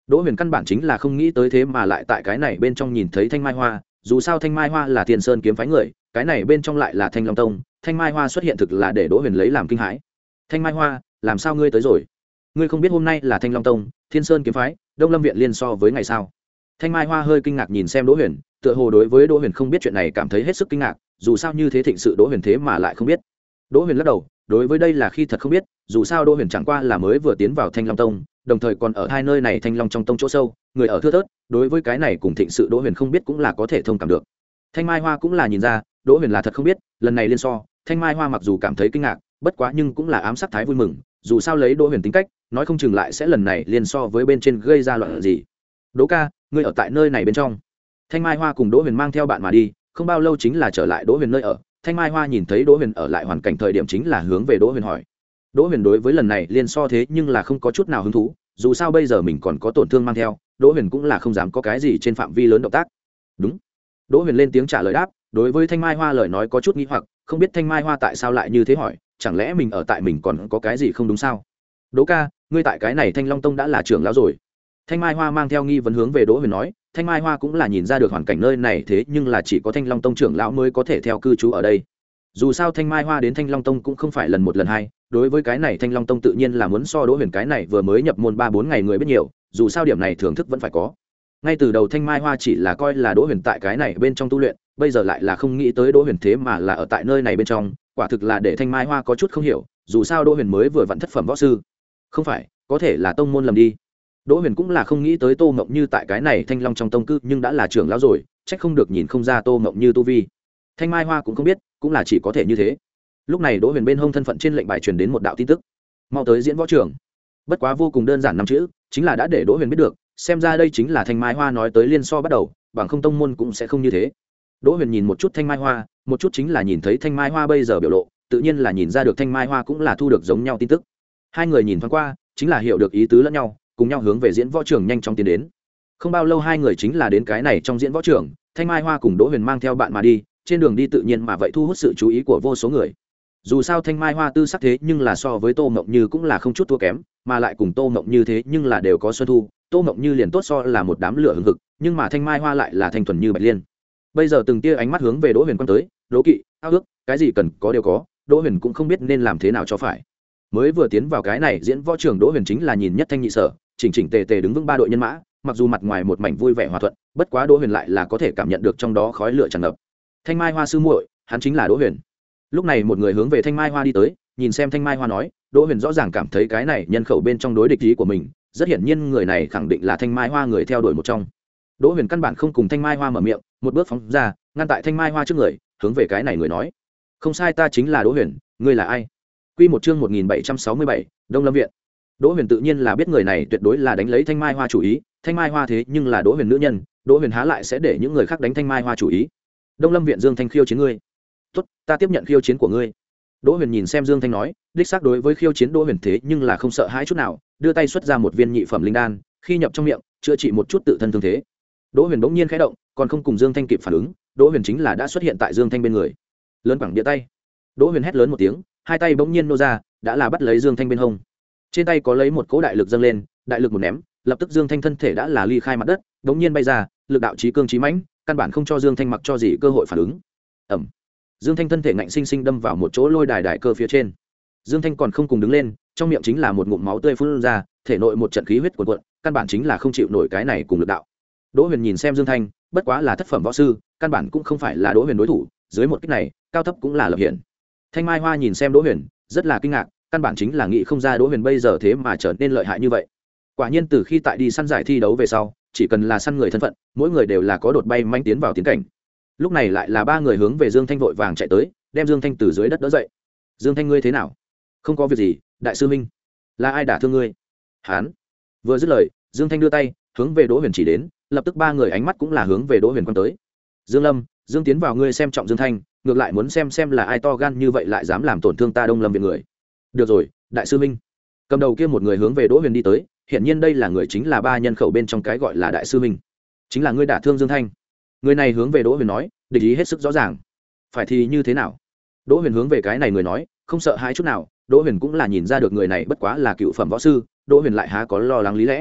Đỗ Huyền căn bản chính là không nghĩ tới thế mà lại tại cái này bên trong nhìn thấy Thanh Mai Hoa, dù sao Thanh Mai Hoa là Thiên Sơn kiếm phái người, cái này bên trong lại là Thanh Long Tông, Thanh Mai Hoa xuất hiện thực là để Đỗ Huyền lấy làm kinh hãi. Thanh Mai Hoa, làm sao ngươi tới rồi? Ngươi không biết hôm nay là Thanh Long Tông, Thiên Sơn kiếm phái, Đông Lâm viện liên so với ngày sao? Thanh Mai Hoa hơi kinh ngạc nhìn xem Đỗ Huyền, tựa hồ đối với Đỗ Huyền không biết chuyện này cảm thấy hết sức kinh ngạc, dù sao như thế thịnh sự Đỗ Huyền thế mà lại không biết. Đỗ Huyền lắc đầu, đối với đây là khi thật không biết, dù sao Đỗ Huyền chẳng qua là mới vừa tiến vào Thanh Long Tông, đồng thời còn ở hai nơi này Thanh Long trong tông chỗ sâu, người ở thưa thớt, đối với cái này cùng thịnh sự Đỗ Huyền không biết cũng là có thể thông cảm được. Thanh Mai Hoa cũng là nhìn ra, Đỗ Huyền là thật không biết, lần này liên so, Thanh Mai Hoa mặc dù cảm thấy kinh ngạc, bất quá nhưng cũng là ám sắc thái vui mừng, dù sao lấy Đỗ Huyền tính cách, nói không chừng lại sẽ lần này liên so với bên trên gây ra loạn gì. Đỗ ca, ngươi ở tại nơi này bên trong. Thanh Mai Hoa cùng Đỗ Huyền mang theo bạn mà đi, không bao lâu chính là trở lại Đỗ Huyền nơi ở. Thanh Mai Hoa nhìn thấy Đỗ Huyền ở lại hoàn cảnh thời điểm chính là hướng về Đỗ Huyền hỏi. Đỗ Huyền đối với lần này liên so thế nhưng là không có chút nào hứng thú, dù sao bây giờ mình còn có tổn thương mang theo, Đỗ Huyền cũng là không dám có cái gì trên phạm vi lớn động tác. Đúng. Đỗ Huyền lên tiếng trả lời đáp, đối với Thanh Mai Hoa lời nói có chút nghi hoặc, không biết Thanh Mai Hoa tại sao lại như thế hỏi, chẳng lẽ mình ở tại mình còn có cái gì không đúng sao? Đỗ ca, ngươi tại cái này Thanh Long Tông đã là trưởng lão rồi. Thanh Mai Hoa mang theo nghi vấn hướng về Đỗ Huyền nói, Thanh Mai Hoa cũng là nhìn ra được hoàn cảnh nơi này thế nhưng là chỉ có Thanh Long Tông trưởng lão mới có thể theo cư trú ở đây. Dù sao Thanh Mai Hoa đến Thanh Long Tông cũng không phải lần một lần hai, đối với cái này Thanh Long Tông tự nhiên là muốn so Đỗ Huyền cái này vừa mới nhập môn ba bốn ngày người biết nhiều, dù sao điểm này thưởng thức vẫn phải có. Ngay từ đầu Thanh Mai Hoa chỉ là coi là Đỗ Huyền tại cái này bên trong tu luyện, bây giờ lại là không nghĩ tới Đỗ Huyền thế mà là ở tại nơi này bên trong, quả thực là để Thanh Mai Hoa có chút không hiểu, dù sao Đỗ Huyền mới vừa vặn thất phẩm võ sư. Không phải, có thể là tông môn lầm đi. Đỗ Huyền cũng là không nghĩ tới Tô Mộng Như tại cái này Thanh Long trong tông cư nhưng đã là trưởng lão rồi, trách không được nhìn không ra Tô Mộng Như tu vi. Thanh Mai Hoa cũng không biết, cũng là chỉ có thể như thế. Lúc này Đỗ Huyền bên hông thân phận trên lệnh bài truyền đến một đạo tin tức, mau tới diễn võ trường. Bất quá vô cùng đơn giản năm chữ, chính là đã để Đỗ Huyền biết được, xem ra đây chính là Thanh Mai Hoa nói tới liên so bắt đầu, bằng không tông môn cũng sẽ không như thế. Đỗ Huyền nhìn một chút Thanh Mai Hoa, một chút chính là nhìn thấy Thanh Mai Hoa bây giờ biểu lộ, tự nhiên là nhìn ra được Thanh Mai Hoa cũng là thu được giống nhau tin tức. Hai người nhìn thoáng qua, chính là hiểu được ý tứ lẫn nhau, cùng nhau hướng về diễn võ trường nhanh chóng tiến đến. Không bao lâu hai người chính là đến cái này trong diễn võ trường, Thanh Mai Hoa cùng Đỗ Huyền mang theo bạn mà đi, trên đường đi tự nhiên mà vậy thu hút sự chú ý của vô số người. Dù sao Thanh Mai Hoa tư sắc thế nhưng là so với Tô Mộng Như cũng là không chút thua kém, mà lại cùng Tô Mộng Như thế nhưng là đều có xuân thu, Tô Mộng Như liền tốt so là một đám lửa hừng hực, nhưng mà Thanh Mai Hoa lại là thanh thuần như bạch liên. Bây giờ từng tia ánh mắt hướng về Đỗ Huyền quan tới, đố kỵ, ao ước, cái gì cần có đều có, Đỗ Huyền cũng không biết nên làm thế nào cho phải. Mới vừa tiến vào cái này diễn võ trường, Đỗ Huyền chính là nhìn nhất thanh nhị sở, chỉnh chỉnh tề tề đứng vững ba đội nhân mã, mặc dù mặt ngoài một mảnh vui vẻ hòa thuận, bất quá Đỗ Huyền lại là có thể cảm nhận được trong đó khói lửa tràn ngập. Thanh Mai Hoa sư muội, hắn chính là Đỗ Huyền. Lúc này một người hướng về Thanh Mai Hoa đi tới, nhìn xem Thanh Mai Hoa nói, Đỗ Huyền rõ ràng cảm thấy cái này nhân khẩu bên trong đối địch ý của mình, rất hiển nhiên người này khẳng định là Thanh Mai Hoa người theo đuổi một trong. Đỗ Huyền căn bản không cùng Thanh Mai Hoa mở miệng, một bước phóng ra, ngăn tại Thanh Mai Hoa trước người, hướng về cái này người nói, không sai, ta chính là Đỗ Huyền, ngươi là ai? Quy một chương một nghìn bảy trăm sáu mươi bảy, Đông Lâm viện. Đỗ Huyền tự nhiên là biết người này tuyệt đối là đánh lấy Thanh Mai Hoa chủ ý, Thanh Mai Hoa thế nhưng là Đỗ Huyền nữ nhân, Đỗ Huyền há lại sẽ để những người khác đánh Thanh Mai Hoa chủ ý. Đông Lâm viện Dương Thanh khiêu chiến ngươi. Tốt, ta tiếp nhận khiêu chiến của ngươi. Đỗ Huyền nhìn xem Dương Thanh nói, đích xác đối với khiêu chiến Đỗ Huyền thế nhưng là không sợ hãi chút nào, đưa tay xuất ra một viên nhị phẩm linh đan, khi nhập trong miệng, chữa trị một chút tự thân thương thế. Đỗ Huyền bỗng nhiên khẽ động, còn không cùng Dương Thanh kịp phản ứng, Đỗ Huyền chính là đã xuất hiện tại Dương Thanh bên người. Lớn quẳng địa tay. Đỗ Huyền hét lớn một tiếng, hai tay bỗng nhiên nô ra, đã là bắt lấy Dương Thanh bên hông. Trên tay có lấy một cỗ đại lực dâng lên, đại lực một ném, lập tức Dương Thanh thân thể đã là ly khai mặt đất, bỗng nhiên bay ra, lực đạo chí cương chí mãnh, căn bản không cho Dương Thanh mặc cho gì cơ hội phản ứng. Ầm. Dương Thanh thân thể ngạnh sinh sinh đâm vào một chỗ lôi đài đại cơ phía trên. Dương Thanh còn không cùng đứng lên, trong miệng chính là một ngụm máu tươi phun ra, thể nội một trận khí huyết cuồn cuộn, căn bản chính là không chịu nổi cái này cùng lực đạo. Đỗ Huyền nhìn xem Dương Thanh, bất quá là thất phẩm võ sư, căn bản cũng không phải là Đỗ Huyền đối thủ, dưới một kích này, cao thấp cũng là lập hiện. Thanh Mai Hoa nhìn xem Đỗ Huyền, rất là kinh ngạc, căn bản chính là nghĩ không ra Đỗ Huyền bây giờ thế mà trở nên lợi hại như vậy. Quả nhiên từ khi tại đi săn giải thi đấu về sau, chỉ cần là săn người thân phận, mỗi người đều là có đột bay manh tiến vào tiến cảnh. Lúc này lại là ba người hướng về Dương Thanh vội vàng chạy tới, đem Dương Thanh từ dưới đất đỡ dậy. Dương Thanh, ngươi thế nào? Không có việc gì, đại sư minh. Là ai đả thương ngươi? Hán. Vừa dứt lời, Dương Thanh đưa tay hướng về Đỗ Huyền chỉ đến, lập tức ba người ánh mắt cũng là hướng về Đỗ Huyền quan tới. Dương Lâm, Dương tiến vào, ngươi xem trọng Dương Thanh, ngược lại muốn xem xem là ai to gan như vậy lại dám làm tổn thương ta Đông Lâm viện người. Được rồi, đại sư minh. Cầm đầu kia một người hướng về Đỗ Huyền đi tới, hiện nhiên đây là người chính là ba nhân khẩu bên trong cái gọi là đại sư minh. Chính là ngươi đả thương Dương Thanh. Người này hướng về Đỗ Huyền nói, địch ý hết sức rõ ràng. Phải thì như thế nào? Đỗ Huyền hướng về cái này người nói, không sợ hãi chút nào. Đỗ Huyền cũng là nhìn ra được người này bất quá là cựu phẩm võ sư, Đỗ Huyền lại há có lo lắng lý lẽ.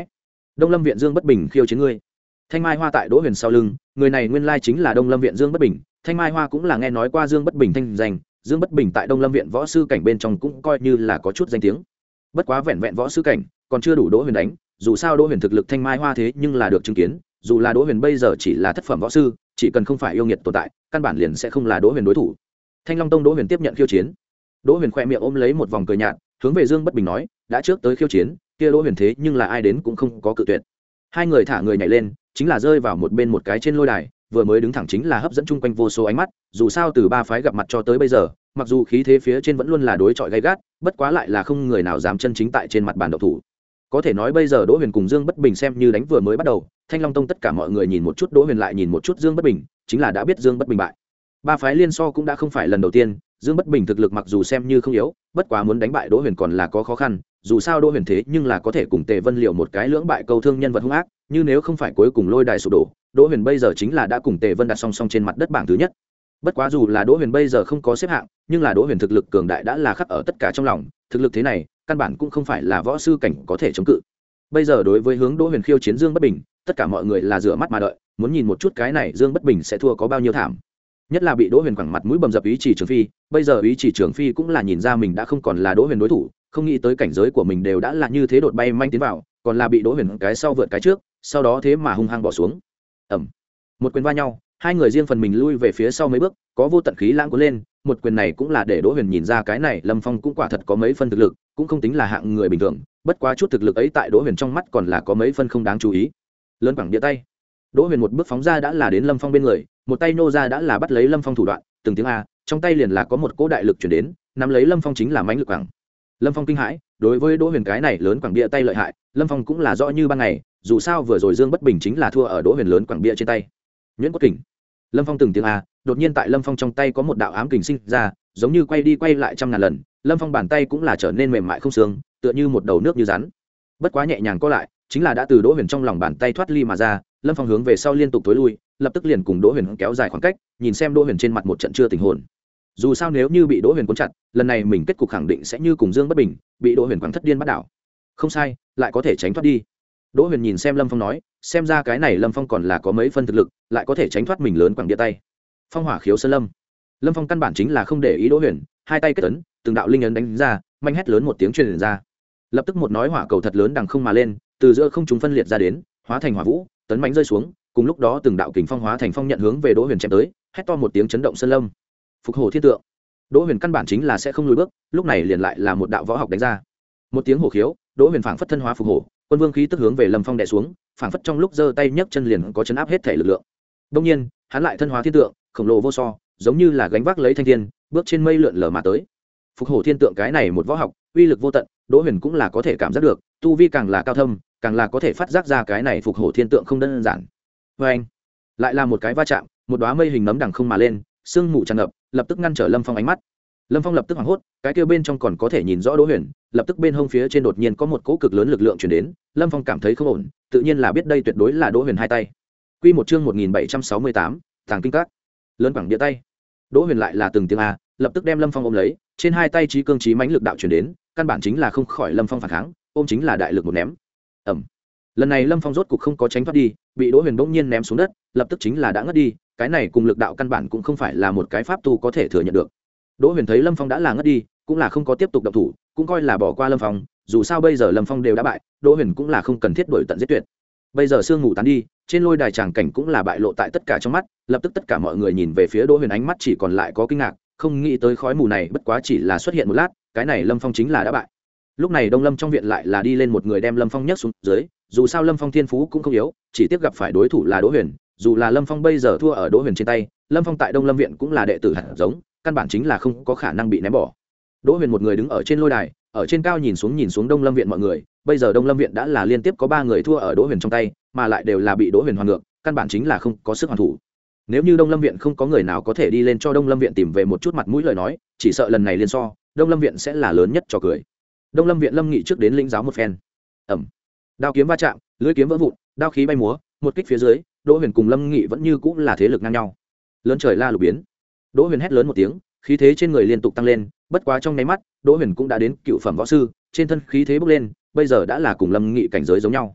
Đông Lâm viện Dương Bất Bình khiêu chiến ngươi. Thanh Mai Hoa tại Đỗ Huyền sau lưng, người này nguyên lai chính là Đông Lâm viện Dương Bất Bình. Thanh Mai Hoa cũng là nghe nói qua Dương Bất Bình thanh danh, Dương Bất Bình tại Đông Lâm viện võ sư cảnh bên trong cũng coi như là có chút danh tiếng. Bất quá vẹn vẹn võ sư cảnh, còn chưa đủ Đỗ Huyền đánh, dù sao Đỗ Huyền thực lực Thanh Mai Hoa thế nhưng là được chứng kiến, dù là Đỗ Huyền bây giờ chỉ là thất phẩm võ sư, chỉ cần không phải yêu nghiệt tồn tại, căn bản liền sẽ không là Đỗ Huyền đối thủ. Thanh Long Tông Đỗ Huyền tiếp nhận khiêu chiến. Đỗ Huyền khẽ miệng ôm lấy một vòng cười nhạt, hướng về Dương Bất Bình nói, đã trước tới khiêu chiến, kia Đỗ Huyền thế nhưng là ai đến cũng không có cự tuyệt. Hai người thả người nhảy lên, chính là rơi vào một bên một cái trên lôi đài, vừa mới đứng thẳng chính là hấp dẫn chung quanh vô số ánh mắt, dù sao từ ba phái gặp mặt cho tới bây giờ, mặc dù khí thế phía trên vẫn luôn là đối chọi gay gắt, bất quá lại là không người nào dám chân chính tại trên mặt bàn động thủ. Có thể nói bây giờ Đỗ Huyền cùng Dương Bất Bình xem như đánh vừa mới bắt đầu, Thanh Long Tông tất cả mọi người nhìn một chút Đỗ Huyền lại nhìn một chút Dương Bất Bình, chính là đã biết Dương Bất Bình bại. Ba phái liên so cũng đã không phải lần đầu tiên, Dương Bất Bình thực lực mặc dù xem như không yếu, bất quá muốn đánh bại Đỗ Huyền còn là có khó khăn, dù sao Đỗ Huyền thế nhưng là có thể cùng Tề Vân Liệu một cái lưỡng bại câu thương nhân vật hung ác, như nếu không phải cuối cùng lôi đài sụp đổ, Đỗ Huyền bây giờ chính là đã cùng Tề Vân đặt song song trên mặt đất bảng thứ nhất. Bất quá dù là Đỗ Huyền bây giờ không có xếp hạng, nhưng là Đỗ Huyền thực lực cường đại đã là khắc ở tất cả trong lòng, thực lực thế này, căn bản cũng không phải là võ sư cảnh có thể chống cự. Bây giờ đối với hướng Đỗ Huyền khiêu chiến Dương Bất Bình, tất cả mọi người là rửa mắt mà đợi, muốn nhìn một chút cái này Dương Bất Bình sẽ thua có bao nhiêu thảm. Nhất là bị Đỗ Huyền quẳng mặt mũi bầm dập Ý Chỉ Trường Phi, bây giờ Ý Chỉ Trường Phi cũng là nhìn ra mình đã không còn là Đỗ Huyền đối thủ, không nghĩ tới cảnh giới của mình đều đã là như thế đột bay manh tiến vào, còn là bị Đỗ Huyền cái sau vượt cái trước, sau đó thế mà hung hăng bỏ xuống. Ầm. Một quyền va nhau, hai người riêng phần mình lui về phía sau mấy bước, có vô tận khí lãng cuốn lên, một quyền này cũng là để Đỗ Huyền nhìn ra cái này Lâm Phong cũng quả thật có mấy phân thực lực, cũng không tính là hạng người bình thường, bất quá chút thực lực ấy tại Đỗ Huyền trong mắt còn là có mấy phân không đáng chú ý. Lớn quẳng địa tay, Đỗ Huyền một bước phóng ra đã là đến Lâm Phong bên người, một tay nô ra đã là bắt lấy Lâm Phong thủ đoạn, từng tiếng a, trong tay liền là có một cỗ đại lực chuyển đến, nắm lấy Lâm Phong chính là mãnh lực quẳng. Lâm Phong kinh hãi, đối với Đỗ Huyền cái này lớn quẳng bia tay lợi hại, Lâm Phong cũng là rõ như ban ngày, dù sao vừa rồi Dương Bất Bình chính là thua ở Đỗ Huyền lớn quẳng bia trên tay. Nhuyễn Cốt Kình. Lâm Phong từng tiếng a, đột nhiên tại Lâm Phong trong tay có một đạo ám kình sinh ra, giống như quay đi quay lại trăm ngàn lần, Lâm Phong bàn tay cũng là trở nên mềm mại không xương, tựa như một đầu nước như rắn. Bất quá nhẹ nhàng co lại, chính là đã từ Đỗ Huyền trong lòng bàn tay thoát ly mà ra, Lâm Phong hướng về sau liên tục tối lui, lập tức liền cùng Đỗ Huyền kéo dài khoảng cách, nhìn xem Đỗ Huyền trên mặt một trận chưa tỉnh hồn. Dù sao nếu như bị Đỗ Huyền cuốn chặt, lần này mình kết cục khẳng định sẽ như cùng Dương Bất Bình, bị Đỗ Huyền quẳng thất điên bắt đảo. Không sai, lại có thể tránh thoát đi. Đỗ Huyền nhìn xem Lâm Phong nói, xem ra cái này Lâm Phong còn là có mấy phân thực lực, lại có thể tránh thoát mình lớn quẳng địa tay. Phong Hỏa Khiếu Sơn Lâm. Lâm Phong căn bản chính là không để ý Đỗ Huyền, hai tay kết ấn, từng đạo linh ấn đánh ra, mạnh hét lớn một tiếng truyền ra. Lập tức một nói hỏa cầu thật lớn đằng không mà lên, từ giữa không trung phân liệt ra đến, hóa thành hỏa vũ, tấn mãnh rơi xuống, cùng lúc đó từng đạo kình phong hóa thành phong nhận hướng về Đỗ Huyền chém tới, hét to một tiếng chấn động sơn lâm. Phục Hổ Thiên Tượng. Đỗ Huyền căn bản chính là sẽ không lùi bước, lúc này liền lại là một đạo võ học đánh ra. Một tiếng hổ khiếu, Đỗ Huyền phảng phất thân hóa phục hổ, quân vương khí tức hướng về Lâm Phong đè xuống, phảng phất trong lúc giơ tay nhấc chân liền có chấn áp hết thể lực lượng. Đương nhiên, hắn lại thân hóa thiên tượng, khổng lồ vô so, giống như là gánh vác lấy thanh thiên, bước trên mây lượn lờ mà tới. Phục Hổ Thiên Tượng cái này một võ học, uy lực vô tận, Đỗ Huyền cũng là có thể cảm giác được, tu vi càng là cao thâm, càng là có thể phát giác ra cái này Phục Hổ Thiên Tượng không đơn giản. Và anh, lại là một cái va chạm, một đóa mây hình nấm đằng không mà lên, sương mù tràn ngập, lập tức ngăn trở Lâm Phong ánh mắt. Lâm Phong lập tức hoảng hốt, cái kia bên trong còn có thể nhìn rõ Đỗ Huyền, lập tức bên hông phía trên đột nhiên có một cỗ cực lớn lực lượng truyền đến, Lâm Phong cảm thấy không ổn, tự nhiên là biết đây tuyệt đối là Đỗ Huyền hai tay. Quy một chương một nghìn bảy trăm sáu mươi tám, Tàng Kinh Các. Lớn bằng địa tay. Đỗ Huyền lại là từng tiếng a, lập tức đem Lâm Phong ôm lấy, trên hai tay chí cương chí mãnh lực đạo truyền đến, căn bản chính là không khỏi Lâm Phong phản kháng, ôm chính là đại lực một ném. Ầm. Lần này Lâm Phong rốt cục không có tránh thoát đi, bị Đỗ Huyền bỗng nhiên ném xuống đất, lập tức chính là đã ngất đi, cái này cùng lực đạo căn bản cũng không phải là một cái pháp tu có thể thừa nhận được. Đỗ Huyền thấy Lâm Phong đã là ngất đi, cũng là không có tiếp tục động thủ, cũng coi là bỏ qua Lâm Phong, dù sao bây giờ Lâm Phong đều đã bại, Đỗ Huyền cũng là không cần thiết đuổi tận giết tuyệt. Bây giờ sương ngủ tán đi, trên lôi đài tràng cảnh cũng là bại lộ tại tất cả trong mắt, lập tức tất cả mọi người nhìn về phía Đỗ Huyền ánh mắt chỉ còn lại có kinh ngạc, không nghĩ tới khói mù này bất quá chỉ là xuất hiện một lát, cái này Lâm Phong chính là đã bại. Lúc này Đông Lâm trong viện lại là đi lên một người đem Lâm Phong nhấc xuống dưới, dù sao Lâm Phong thiên phú cũng không yếu, chỉ tiếc gặp phải đối thủ là Đỗ Huyền, dù là Lâm Phong bây giờ thua ở Đỗ Huyền trên tay, Lâm Phong tại Đông Lâm viện cũng là đệ tử hạt giống, căn bản chính là không có khả năng bị ném bỏ. Đỗ Huyền một người đứng ở trên lôi đài, ở trên cao nhìn xuống nhìn xuống Đông Lâm viện mọi người, bây giờ Đông Lâm viện đã là liên tiếp có ba người thua ở Đỗ Huyền trong tay, mà lại đều là bị Đỗ Huyền hoàn ngược, căn bản chính là không có sức hoàn thủ. Nếu như Đông Lâm viện không có người nào có thể đi lên cho Đông Lâm viện tìm về một chút mặt mũi lời nói, chỉ sợ lần này liên so, Đông Lâm viện sẽ là lớn nhất trò cười. Đông Lâm viện Lâm Nghị trước đến lĩnh giáo một phen. Ầm. Đao kiếm va chạm, lưỡi kiếm vỡ vụn, đao khí bay múa, một kích phía dưới, Đỗ Huyền cùng Lâm Nghị vẫn như cũng là thế lực ngang nhau. Lớn trời la lục biến. Đỗ Huyền hét lớn một tiếng, khí thế trên người liên tục tăng lên, bất quá trong nháy mắt, Đỗ Huyền cũng đã đến cựu phẩm võ sư, trên thân khí thế bốc lên, bây giờ đã là cùng Lâm Nghị cảnh giới giống nhau.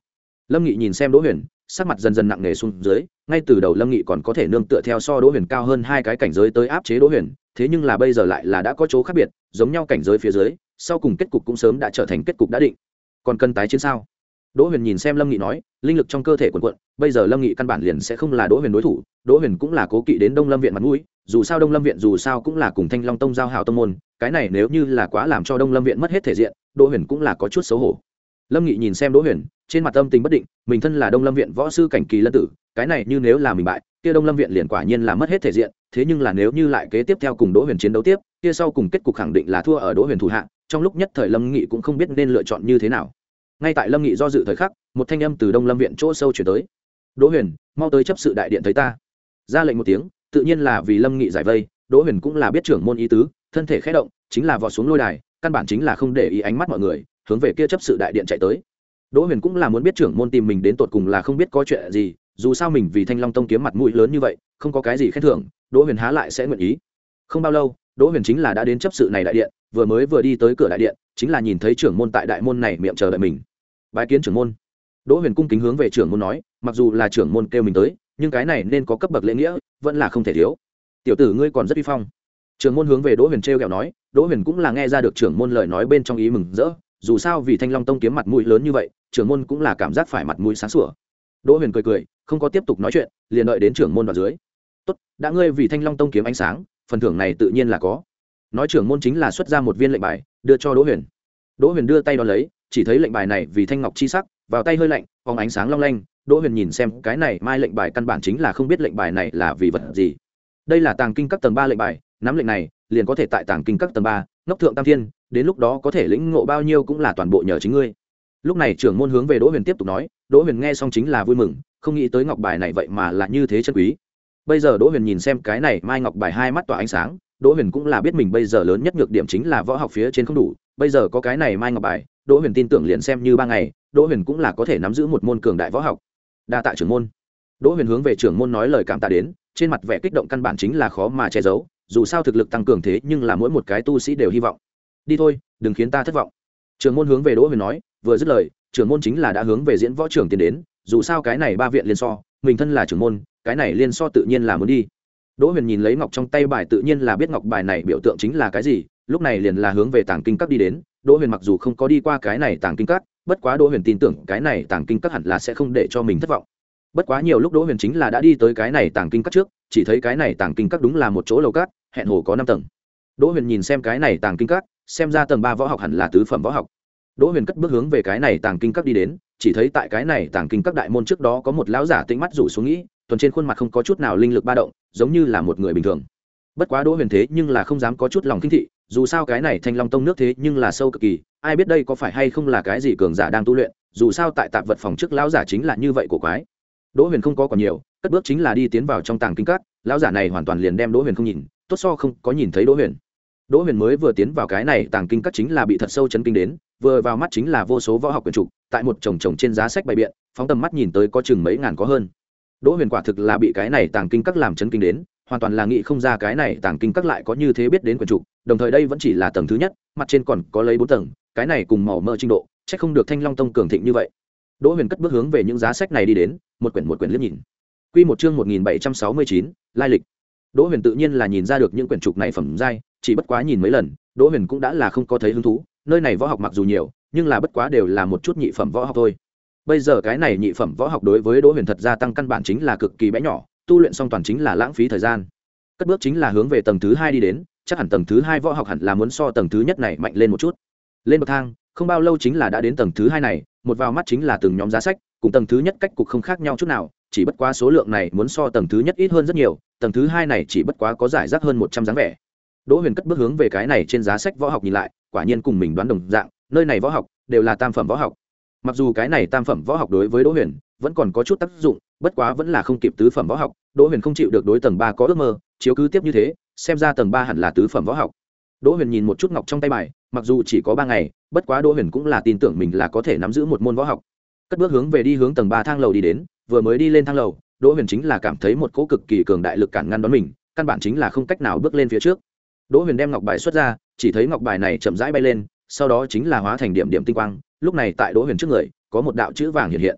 Lâm Nghị nhìn xem Đỗ Huyền, sắc mặt dần dần nặng nề xuống dưới, ngay từ đầu Lâm Nghị còn có thể nương tựa theo so Đỗ Huyền cao hơn hai cái cảnh giới tới áp chế Đỗ Huyền, thế nhưng là bây giờ lại là đã có chỗ khác biệt, giống nhau cảnh giới phía dưới, sau cùng kết cục cũng sớm đã trở thành kết cục đã định. Còn cần tái chiến sao? Đỗ Huyền nhìn xem Lâm Nghị nói, linh lực trong cơ thể cuồn cuộn, bây giờ Lâm Nghị căn bản liền sẽ không là Đỗ Huyền đối thủ, Đỗ Huyền cũng là cố kỵ đến Đông Lâm viện mặt mũi, dù sao Đông Lâm viện dù sao cũng là cùng Thanh Long Tông giao hảo tông môn, cái này nếu như là quá làm cho Đông Lâm viện mất hết thể diện, Đỗ Huyền cũng là có chút xấu hổ. Lâm Nghị nhìn xem Đỗ Huyền, trên mặt âm tình bất định, mình thân là Đông Lâm viện võ sư cảnh kỳ lân tử, cái này như nếu là mình bại, kia Đông Lâm viện liền quả nhiên là mất hết thể diện, thế nhưng là nếu như lại kế tiếp theo cùng Đỗ Huyền chiến đấu tiếp, kia sau cùng kết cục khẳng định là thua ở Đỗ Huyền thủ hạ, trong lúc nhất thời Lâm Nghị cũng không biết nên lựa chọn như thế nào. Ngay tại Lâm Nghị do dự thời khắc, một thanh âm từ Đông Lâm viện chỗ sâu truyền tới. "Đỗ Huyền, mau tới chấp sự đại điện thấy ta." Ra lệnh một tiếng, tự nhiên là vì Lâm Nghị giải vây, Đỗ Huyền cũng là biết trưởng môn ý tứ, thân thể khẽ động, chính là vọt xuống lôi đài, căn bản chính là không để ý ánh mắt mọi người, hướng về kia chấp sự đại điện chạy tới. Đỗ Huyền cũng là muốn biết trưởng môn tìm mình đến tột cùng là không biết có chuyện gì, dù sao mình vì Thanh Long Tông kiếm mặt mũi lớn như vậy, không có cái gì khen thưởng, Đỗ Huyền há lại sẽ nguyện ý. Không bao lâu, Đỗ Huyền chính là đã đến chấp sự này đại điện, vừa mới vừa đi tới cửa đại điện, chính là nhìn thấy trưởng môn tại đại môn này miệng chờ đợi mình. Bái kiến trưởng môn. Đỗ Huyền cung kính hướng về trưởng môn nói, mặc dù là trưởng môn kêu mình tới, nhưng cái này nên có cấp bậc lễ nghĩa, vẫn là không thể thiếu. Tiểu tử ngươi còn rất uy phong. Trưởng môn hướng về Đỗ Huyền trêu ghẹo nói, Đỗ Huyền cũng là nghe ra được trưởng môn lời nói bên trong ý mừng rỡ, dù sao vì Thanh Long Tông kiếm mặt mũi lớn như vậy, trưởng môn cũng là cảm giác phải mặt mũi sáng sủa. Đỗ Huyền cười cười, không có tiếp tục nói chuyện, liền đợi đến trưởng môn vào dưới. "Tốt, đã ngươi vì Thanh Long Tông kiếm ánh sáng, phần thưởng này tự nhiên là có." Nói trưởng môn chính là xuất ra một viên lệnh bài, đưa cho Đỗ Huyền. Đỗ Huyền đưa tay đón lấy, chỉ thấy lệnh bài này vì thanh ngọc chi sắc, vào tay hơi lạnh, phóng ánh sáng long lanh. Đỗ Huyền nhìn xem cái này mai lệnh bài căn bản chính là không biết lệnh bài này là vì vật gì. Đây là tàng kinh các tầng ba lệnh bài, nắm lệnh này liền có thể tại tàng kinh các tầng ba ngốc thượng tam thiên, đến lúc đó có thể lĩnh ngộ bao nhiêu cũng là toàn bộ nhờ chính ngươi. Lúc này trưởng môn hướng về Đỗ Huyền tiếp tục nói, Đỗ Huyền nghe xong chính là vui mừng, không nghĩ tới ngọc bài này vậy mà là như thế chân quý. Bây giờ Đỗ Huyền nhìn xem cái này mai ngọc bài hai mắt tỏa ánh sáng, Đỗ Huyền cũng là biết mình bây giờ lớn nhất nhược điểm chính là võ học phía trên không đủ, bây giờ có cái này mai ngọc bài, Đỗ Huyền tin tưởng liền xem như ba ngày, Đỗ Huyền cũng là có thể nắm giữ một môn cường đại võ học. Đa tạ trưởng môn. Đỗ Huyền hướng về trưởng môn nói lời cảm tạ đến, trên mặt vẻ kích động căn bản chính là khó mà che giấu, dù sao thực lực tăng cường thế nhưng là mỗi một cái tu sĩ đều hy vọng. Đi thôi, đừng khiến ta thất vọng. Trưởng môn hướng về Đỗ Huyền nói, vừa dứt lời, trưởng môn chính là đã hướng về diễn võ trưởng tiến đến, dù sao cái này ba viện liên so, mình thân là trưởng môn, cái này liên so tự nhiên là muốn đi. Đỗ Huyền nhìn lấy ngọc trong tay bài tự nhiên là biết ngọc bài này biểu tượng chính là cái gì, lúc này liền là hướng về tàng kinh các đi đến. Đỗ Huyền mặc dù không có đi qua cái này tàng kinh các, bất quá Đỗ Huyền tin tưởng cái này tàng kinh các hẳn là sẽ không để cho mình thất vọng. Bất quá nhiều lúc Đỗ Huyền chính là đã đi tới cái này tàng kinh các trước, chỉ thấy cái này tàng kinh các đúng là một chỗ lầu cát, hẹn hồ có năm tầng. Đỗ Huyền nhìn xem cái này tàng kinh các, xem ra tầng ba võ học hẳn là tứ phẩm võ học. Đỗ Huyền cất bước hướng về cái này tàng kinh các đi đến, chỉ thấy tại cái này tàng kinh các đại môn trước đó có một lão giả tĩnh mắt rủ xuống nghĩ, tuần trên khuôn mặt không có chút nào linh lực ba động, giống như là một người bình thường. Bất quá Đỗ Huyền thế nhưng là không dám có chút lòng kinh thị, dù sao cái này Thanh Long Tông nước thế nhưng là sâu cực kỳ, ai biết đây có phải hay không là cái gì cường giả đang tu luyện, dù sao tại tạp vật phòng trước lão giả chính là như vậy của quái. Đỗ Huyền không có còn nhiều, cất bước chính là đi tiến vào trong tàng kinh các, lão giả này hoàn toàn liền đem Đỗ Huyền không nhìn, tốt so không có nhìn thấy Đỗ Huyền. Đỗ Huyền mới vừa tiến vào cái này tàng kinh các chính là bị thật sâu chấn kinh đến, vừa vào mắt chính là vô số võ học quyển trục, tại một chồng chồng trên giá sách bày biện, phóng tầm mắt nhìn tới có chừng mấy ngàn có hơn. Đỗ Huyền quả thực là bị cái này tàng kinh các làm chấn kinh đến, hoàn toàn là nghĩ không ra cái này tàng kinh các lại có như thế biết đến quyển trục, đồng thời đây vẫn chỉ là tầng thứ nhất, mặt trên còn có lấy bốn tầng, cái này cùng màu mỡ trình độ, chắc không được Thanh Long Tông cường thịnh như vậy. Đỗ Huyền cất bước hướng về những giá sách này đi đến, một quyển một quyển liếc nhìn. Quy một chương một nghìn bảy trăm sáu mươi chín, lai lịch. Đỗ Huyền tự nhiên là nhìn ra được những quyển trục này phẩm giai, chỉ bất quá nhìn mấy lần, Đỗ Huyền cũng đã là không có thấy hứng thú, nơi này võ học mặc dù nhiều, nhưng là bất quá đều là một chút nhị phẩm võ học thôi. Bây giờ cái này nhị phẩm võ học đối với Đỗ Huyền thật ra tăng căn bản chính là cực kỳ bé nhỏ, tu luyện xong toàn chính là lãng phí thời gian. Cất bước chính là hướng về tầng thứ hai đi đến, chắc hẳn tầng thứ hai võ học hẳn là muốn so tầng thứ nhất này mạnh lên một chút. Lên bậc thang, không bao lâu chính là đã đến tầng thứ hai này, một vào mắt chính là từng nhóm giá sách, cùng tầng thứ nhất cách cục không khác nhau chút nào, chỉ bất quá số lượng này muốn so tầng thứ nhất ít hơn rất nhiều, tầng thứ hai này chỉ bất quá có giải rác hơn một trăm dáng vẻ. Đỗ Huyền cất bước hướng về cái này trên giá sách võ học nhìn lại, quả nhiên cùng mình đoán đồng dạng, nơi này võ học đều là tam phẩm võ học. Mặc dù cái này tam phẩm võ học đối với Đỗ Huyền vẫn còn có chút tác dụng, bất quá vẫn là không kịp tứ phẩm võ học, Đỗ Huyền không chịu được đối tầng ba có ước mơ, chiếu cứ tiếp như thế, xem ra tầng ba hẳn là tứ phẩm võ học. Đỗ Huyền nhìn một chút ngọc trong tay bài, mặc dù chỉ có ba ngày, bất quá Đỗ Huyền cũng là tin tưởng mình là có thể nắm giữ một môn võ học. Cất bước hướng về đi hướng tầng ba thang lầu đi đến, vừa mới đi lên thang lầu, Đỗ Huyền chính là cảm thấy một cỗ cực kỳ cường đại lực cản ngăn đón mình, căn bản chính là không cách nào bước lên phía trước. Đỗ Huyền đem ngọc bài xuất ra, chỉ thấy ngọc bài này chậm rãi bay lên, sau đó chính là hóa thành điểm điểm tinh quang, lúc này tại Đỗ Huyền trước người có một đạo chữ vàng hiện hiện.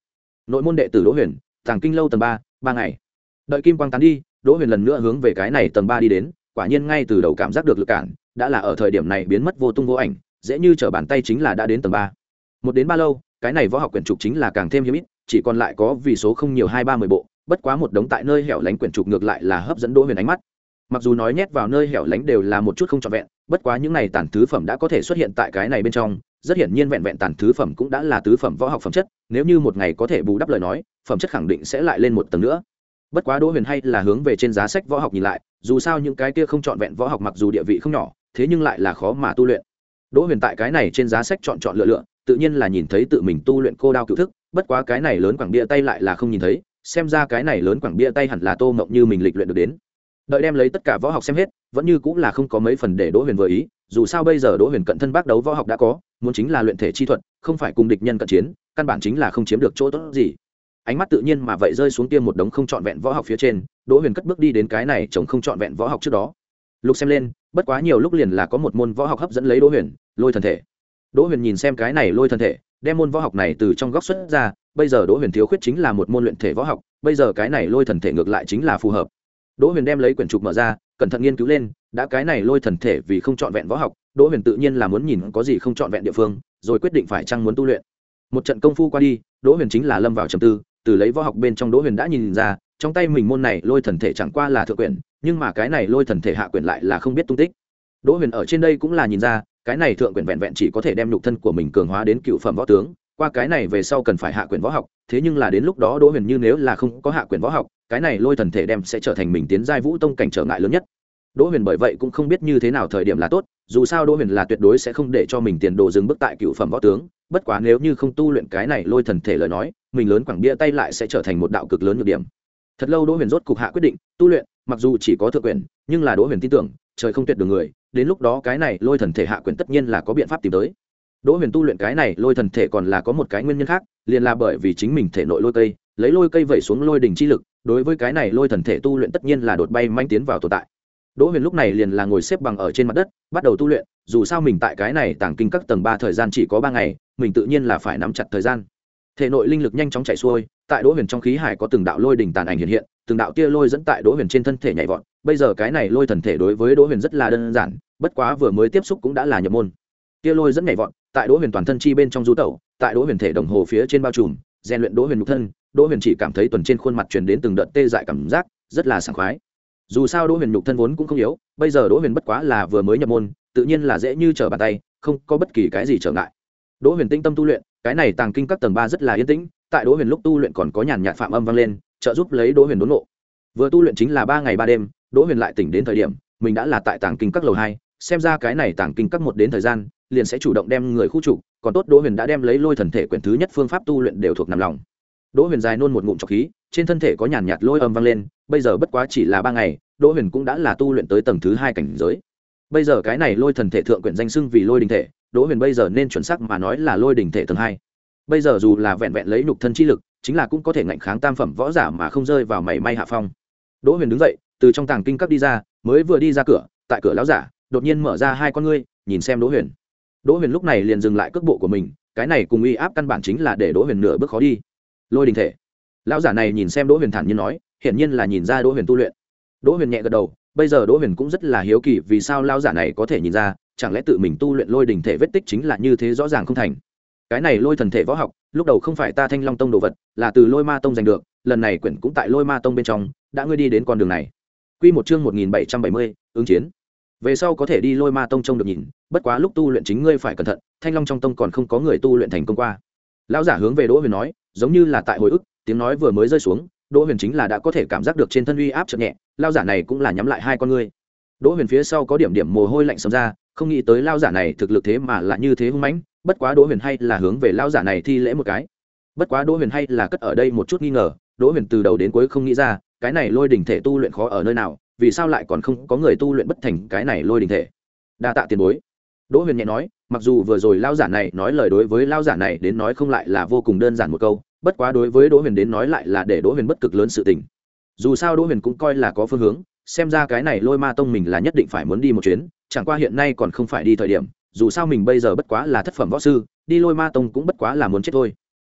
nội môn đệ tử đỗ huyền, tàng kinh lâu tầng ba, ba ngày. Đợi kim quang tán đi, đỗ huyền lần nữa hướng về cái này tầng ba đi đến, quả nhiên ngay từ đầu cảm giác được lực cản đã là ở thời điểm này biến mất vô tung vô ảnh, dễ như trở bàn tay chính là đã đến tầng ba. Một đến ba lâu, cái này võ học quyển trục chính là càng thêm hiếm ít, chỉ còn lại có vì số không nhiều hai ba mười bộ, bất quá một đống tại nơi hẻo lánh quyển trục ngược lại là hấp dẫn đỗ huyền ánh mắt. Mặc dù nói nhét vào nơi hẻo lánh đều là một chút không trọn vẹn, bất quá những này tàn thứ phẩm đã có thể xuất hiện tại cái này bên trong, rất hiển nhiên vẹn vẹn tàn thứ phẩm cũng đã là tứ phẩm võ học phẩm chất, nếu như một ngày có thể bù đắp lời nói, phẩm chất khẳng định sẽ lại lên một tầng nữa. Bất quá đỗ huyền hay là hướng về trên giá sách võ học nhìn lại, dù sao những cái kia không trọn vẹn võ học mặc dù địa vị không nhỏ, thế nhưng lại là khó mà tu luyện. Đỗ huyền tại cái này trên giá sách chọn chọn lựa lựa, tự nhiên là nhìn thấy tự mình tu luyện cô đao cựu thức, bất quá cái này lớn quảng bia tay lại là không nhìn thấy, xem ra cái này lớn quảng bia tay hẳn là Tô Mộng Như mình lịch luyện được đến. Đợi đem lấy tất cả võ học xem hết, vẫn như cũng là không có mấy phần để đỗ huyền vừa ý, dù sao bây giờ đỗ huyền cận thân bác đấu võ học đã có, muốn chính là luyện thể chi thuật, không phải cùng địch nhân cận chiến, căn bản chính là không chiếm được chỗ tốt gì. Ánh mắt tự nhiên mà vậy rơi xuống kia một đống không trọn vẹn võ học phía trên, đỗ huyền cất bước đi đến cái này chồng không trọn vẹn võ học trước đó. Lục xem lên, bất quá nhiều lúc liền là có một môn võ học hấp dẫn lấy đỗ huyền, lôi thần thể. Đỗ huyền nhìn xem cái này lôi thần thể, đem môn võ học này từ trong góc xuất ra, bây giờ đỗ huyền thiếu khuyết chính là một môn luyện thể võ học, bây giờ cái này lôi thần thể ngược lại chính là phù hợp. Đỗ huyền đem lấy quyển trục mở ra, cẩn thận nghiên cứu lên, đã cái này lôi thần thể vì không trọn vẹn võ học, đỗ huyền tự nhiên là muốn nhìn có gì không trọn vẹn địa phương, rồi quyết định phải chăng muốn tu luyện. Một trận công phu qua đi, đỗ huyền chính là lâm vào trầm tư, từ lấy võ học bên trong đỗ huyền đã nhìn ra, trong tay mình môn này lôi thần thể chẳng qua là thượng quyển, nhưng mà cái này lôi thần thể hạ quyển lại là không biết tung tích. Đỗ huyền ở trên đây cũng là nhìn ra, cái này thượng quyển vẹn vẹn chỉ có thể đem nhục thân của mình cường hóa đến cựu phẩm võ tướng, qua cái này về sau cần phải hạ quyển võ học, thế nhưng là đến lúc đó đỗ huyền như nếu là không có hạ quyển võ học, cái này lôi thần thể đem sẽ trở thành mình tiến giai vũ tông cảnh trở ngại lớn nhất. Đỗ huyền bởi vậy cũng không biết như thế nào thời điểm là tốt, dù sao đỗ huyền là tuyệt đối sẽ không để cho mình tiền đồ dừng bước tại cựu phẩm võ tướng, bất quá nếu như không tu luyện cái này lôi thần thể lời nói, mình lớn quẳng bia tay lại sẽ trở thành một đạo cực lớn nhược điểm. Thật lâu đỗ huyền rốt cục hạ quyết định tu luyện, mặc dù chỉ có thượng quyển, nhưng là đỗ huyền tin tưởng trời không tuyệt đường người, đến lúc đó cái này lôi thần thể hạ quyển tất nhiên là có biện pháp tìm tới. Đỗ huyền tu luyện cái này lôi thần thể còn là có một cái nguyên nhân khác, liền là bởi vì chính mình thể nội lôi cây, lấy lôi cây vẩy xuống lôi đỉnh chi lực, đối với cái này lôi thần thể tu luyện tất nhiên là đột bay manh tiến vào tồn tại. Đỗ huyền lúc này liền là ngồi xếp bằng ở trên mặt đất, bắt đầu tu luyện, dù sao mình tại cái này tàng kinh các tầng ba thời gian chỉ có ba ngày, mình tự nhiên là phải nắm chặt thời gian. Thể nội linh lực nhanh chóng chảy xuôi, tại Đỗ huyền trong khí hải có từng đạo lôi đỉnh tàn ảnh hiện hiện, từng đạo tia lôi dẫn tại Đỗ huyền trên thân thể nhảy vọt, bây giờ cái này lôi thần thể đối với Đỗ huyền rất là đơn giản, bất quá vừa mới tiếp xúc cũng đã là nhập môn. Tia lôi dẫn nhảy vọt, tại Đỗ huyền toàn thân chi bên trong du tẩu, tại Đỗ huyền thể đồng hồ phía trên bao trùm, rèn luyện Đỗ huyền nhục thân, Đỗ huyền chỉ cảm thấy tuần trên khuôn mặt truyền đến từng đợt tê dại cảm giác, rất là sảng khoái. Dù sao Đỗ huyền nhục thân vốn cũng không yếu, bây giờ Đỗ huyền bất quá là vừa mới nhập môn, tự nhiên là dễ như trở bàn tay, không có bất kỳ cái gì trở ngại. Đỗ huyền tinh tâm tu luyện, cái này tàng kinh các tầng ba rất là yên tĩnh, tại Đỗ huyền lúc tu luyện còn có nhàn nhạt phạm âm vang lên, trợ giúp lấy Đỗ huyền đốn ngộ. Vừa tu luyện chính là ba ngày ba đêm, Đỗ huyền lại tỉnh đến thời điểm, mình đã là tại tàng kinh các lầu hai, xem ra cái này tàng kinh các một đến thời gian, liền sẽ chủ động đem người khu trục, còn tốt Đỗ huyền đã đem lấy lôi thần thể quyển thứ nhất phương pháp tu luyện đều thuộc nằm lòng. Đỗ huyền dài nôn một ngụm trọc khí, trên thân thể có nhàn nhạt lôi âm vang lên, bây giờ bất quá chỉ là ba ngày, Đỗ huyền cũng đã là tu luyện tới tầng thứ hai cảnh giới. Bây giờ cái này lôi thần thể thượng quyển danh xưng vì lôi đình thể, Đỗ huyền bây giờ nên chuẩn xác mà nói là lôi đình thể tầng hai. Bây giờ dù là vẹn vẹn lấy nhục thân chi lực, chính là cũng có thể ngạnh kháng tam phẩm võ giả mà không rơi vào mảy may hạ phong. Đỗ huyền đứng dậy, từ trong tàng kinh các đi ra, mới vừa đi ra cửa, tại cửa lão giả đột nhiên mở ra hai con ngươi, nhìn xem Đỗ huyền. Đỗ huyền lúc này liền dừng lại cước bộ của mình, cái này cùng uy áp căn bản chính là để Đỗ huyền nửa bước khó đi. Lôi đình thể. Lão giả này nhìn xem Đỗ huyền thản nhiên nói, hiển nhiên là nhìn ra Đỗ huyền tu luyện. Đỗ huyền nhẹ gật đầu, bây giờ Đỗ huyền cũng rất là hiếu kỳ vì sao lão giả này có thể nhìn ra, chẳng lẽ tự mình tu luyện lôi đình thể vết tích chính là như thế rõ ràng không thành. Cái này lôi thần thể võ học, lúc đầu không phải ta Thanh Long tông đồ vật, là từ Lôi Ma tông giành được, lần này quyển cũng tại Lôi Ma tông bên trong, đã ngươi đi đến con đường này. Quy một chương một nghìn bảy trăm bảy mươi, ứng chiến. Về sau có thể đi Lôi Ma tông trông được nhìn, bất quá lúc tu luyện chính ngươi phải cẩn thận, Thanh Long trong tông còn không có người tu luyện thành công qua. Lão giả hướng về Đỗ huyền nói, giống như là tại hồi ức, tiếng nói vừa mới rơi xuống, Đỗ huyền chính là đã có thể cảm giác được trên thân uy áp chợt nhẹ, lão giả này cũng là nhắm lại hai con ngươi. Đỗ huyền phía sau có điểm điểm mồ hôi lạnh xông ra, không nghĩ tới lão giả này thực lực thế mà là như thế hung mãnh, bất quá Đỗ huyền hay là hướng về lão giả này thi lễ một cái. Bất quá Đỗ huyền hay là cất ở đây một chút nghi ngờ, Đỗ huyền từ đầu đến cuối không nghĩ ra, cái này lôi đỉnh thể tu luyện khó ở nơi nào, vì sao lại còn không có người tu luyện bất thành cái này lôi đỉnh thể. Đa tạ tiền bối. Đỗ huyền nhẹ nói, mặc dù vừa rồi lão giả này nói lời đối với lão giả này đến nói không lại là vô cùng đơn giản một câu, bất quá đối với Đỗ huyền đến nói lại là để Đỗ huyền bất cực lớn sự tình. Dù sao Đỗ huyền cũng coi là có phương hướng, xem ra cái này Lôi Ma tông mình là nhất định phải muốn đi một chuyến, chẳng qua hiện nay còn không phải đi thời điểm, dù sao mình bây giờ bất quá là thất phẩm võ sư, đi Lôi Ma tông cũng bất quá là muốn chết thôi.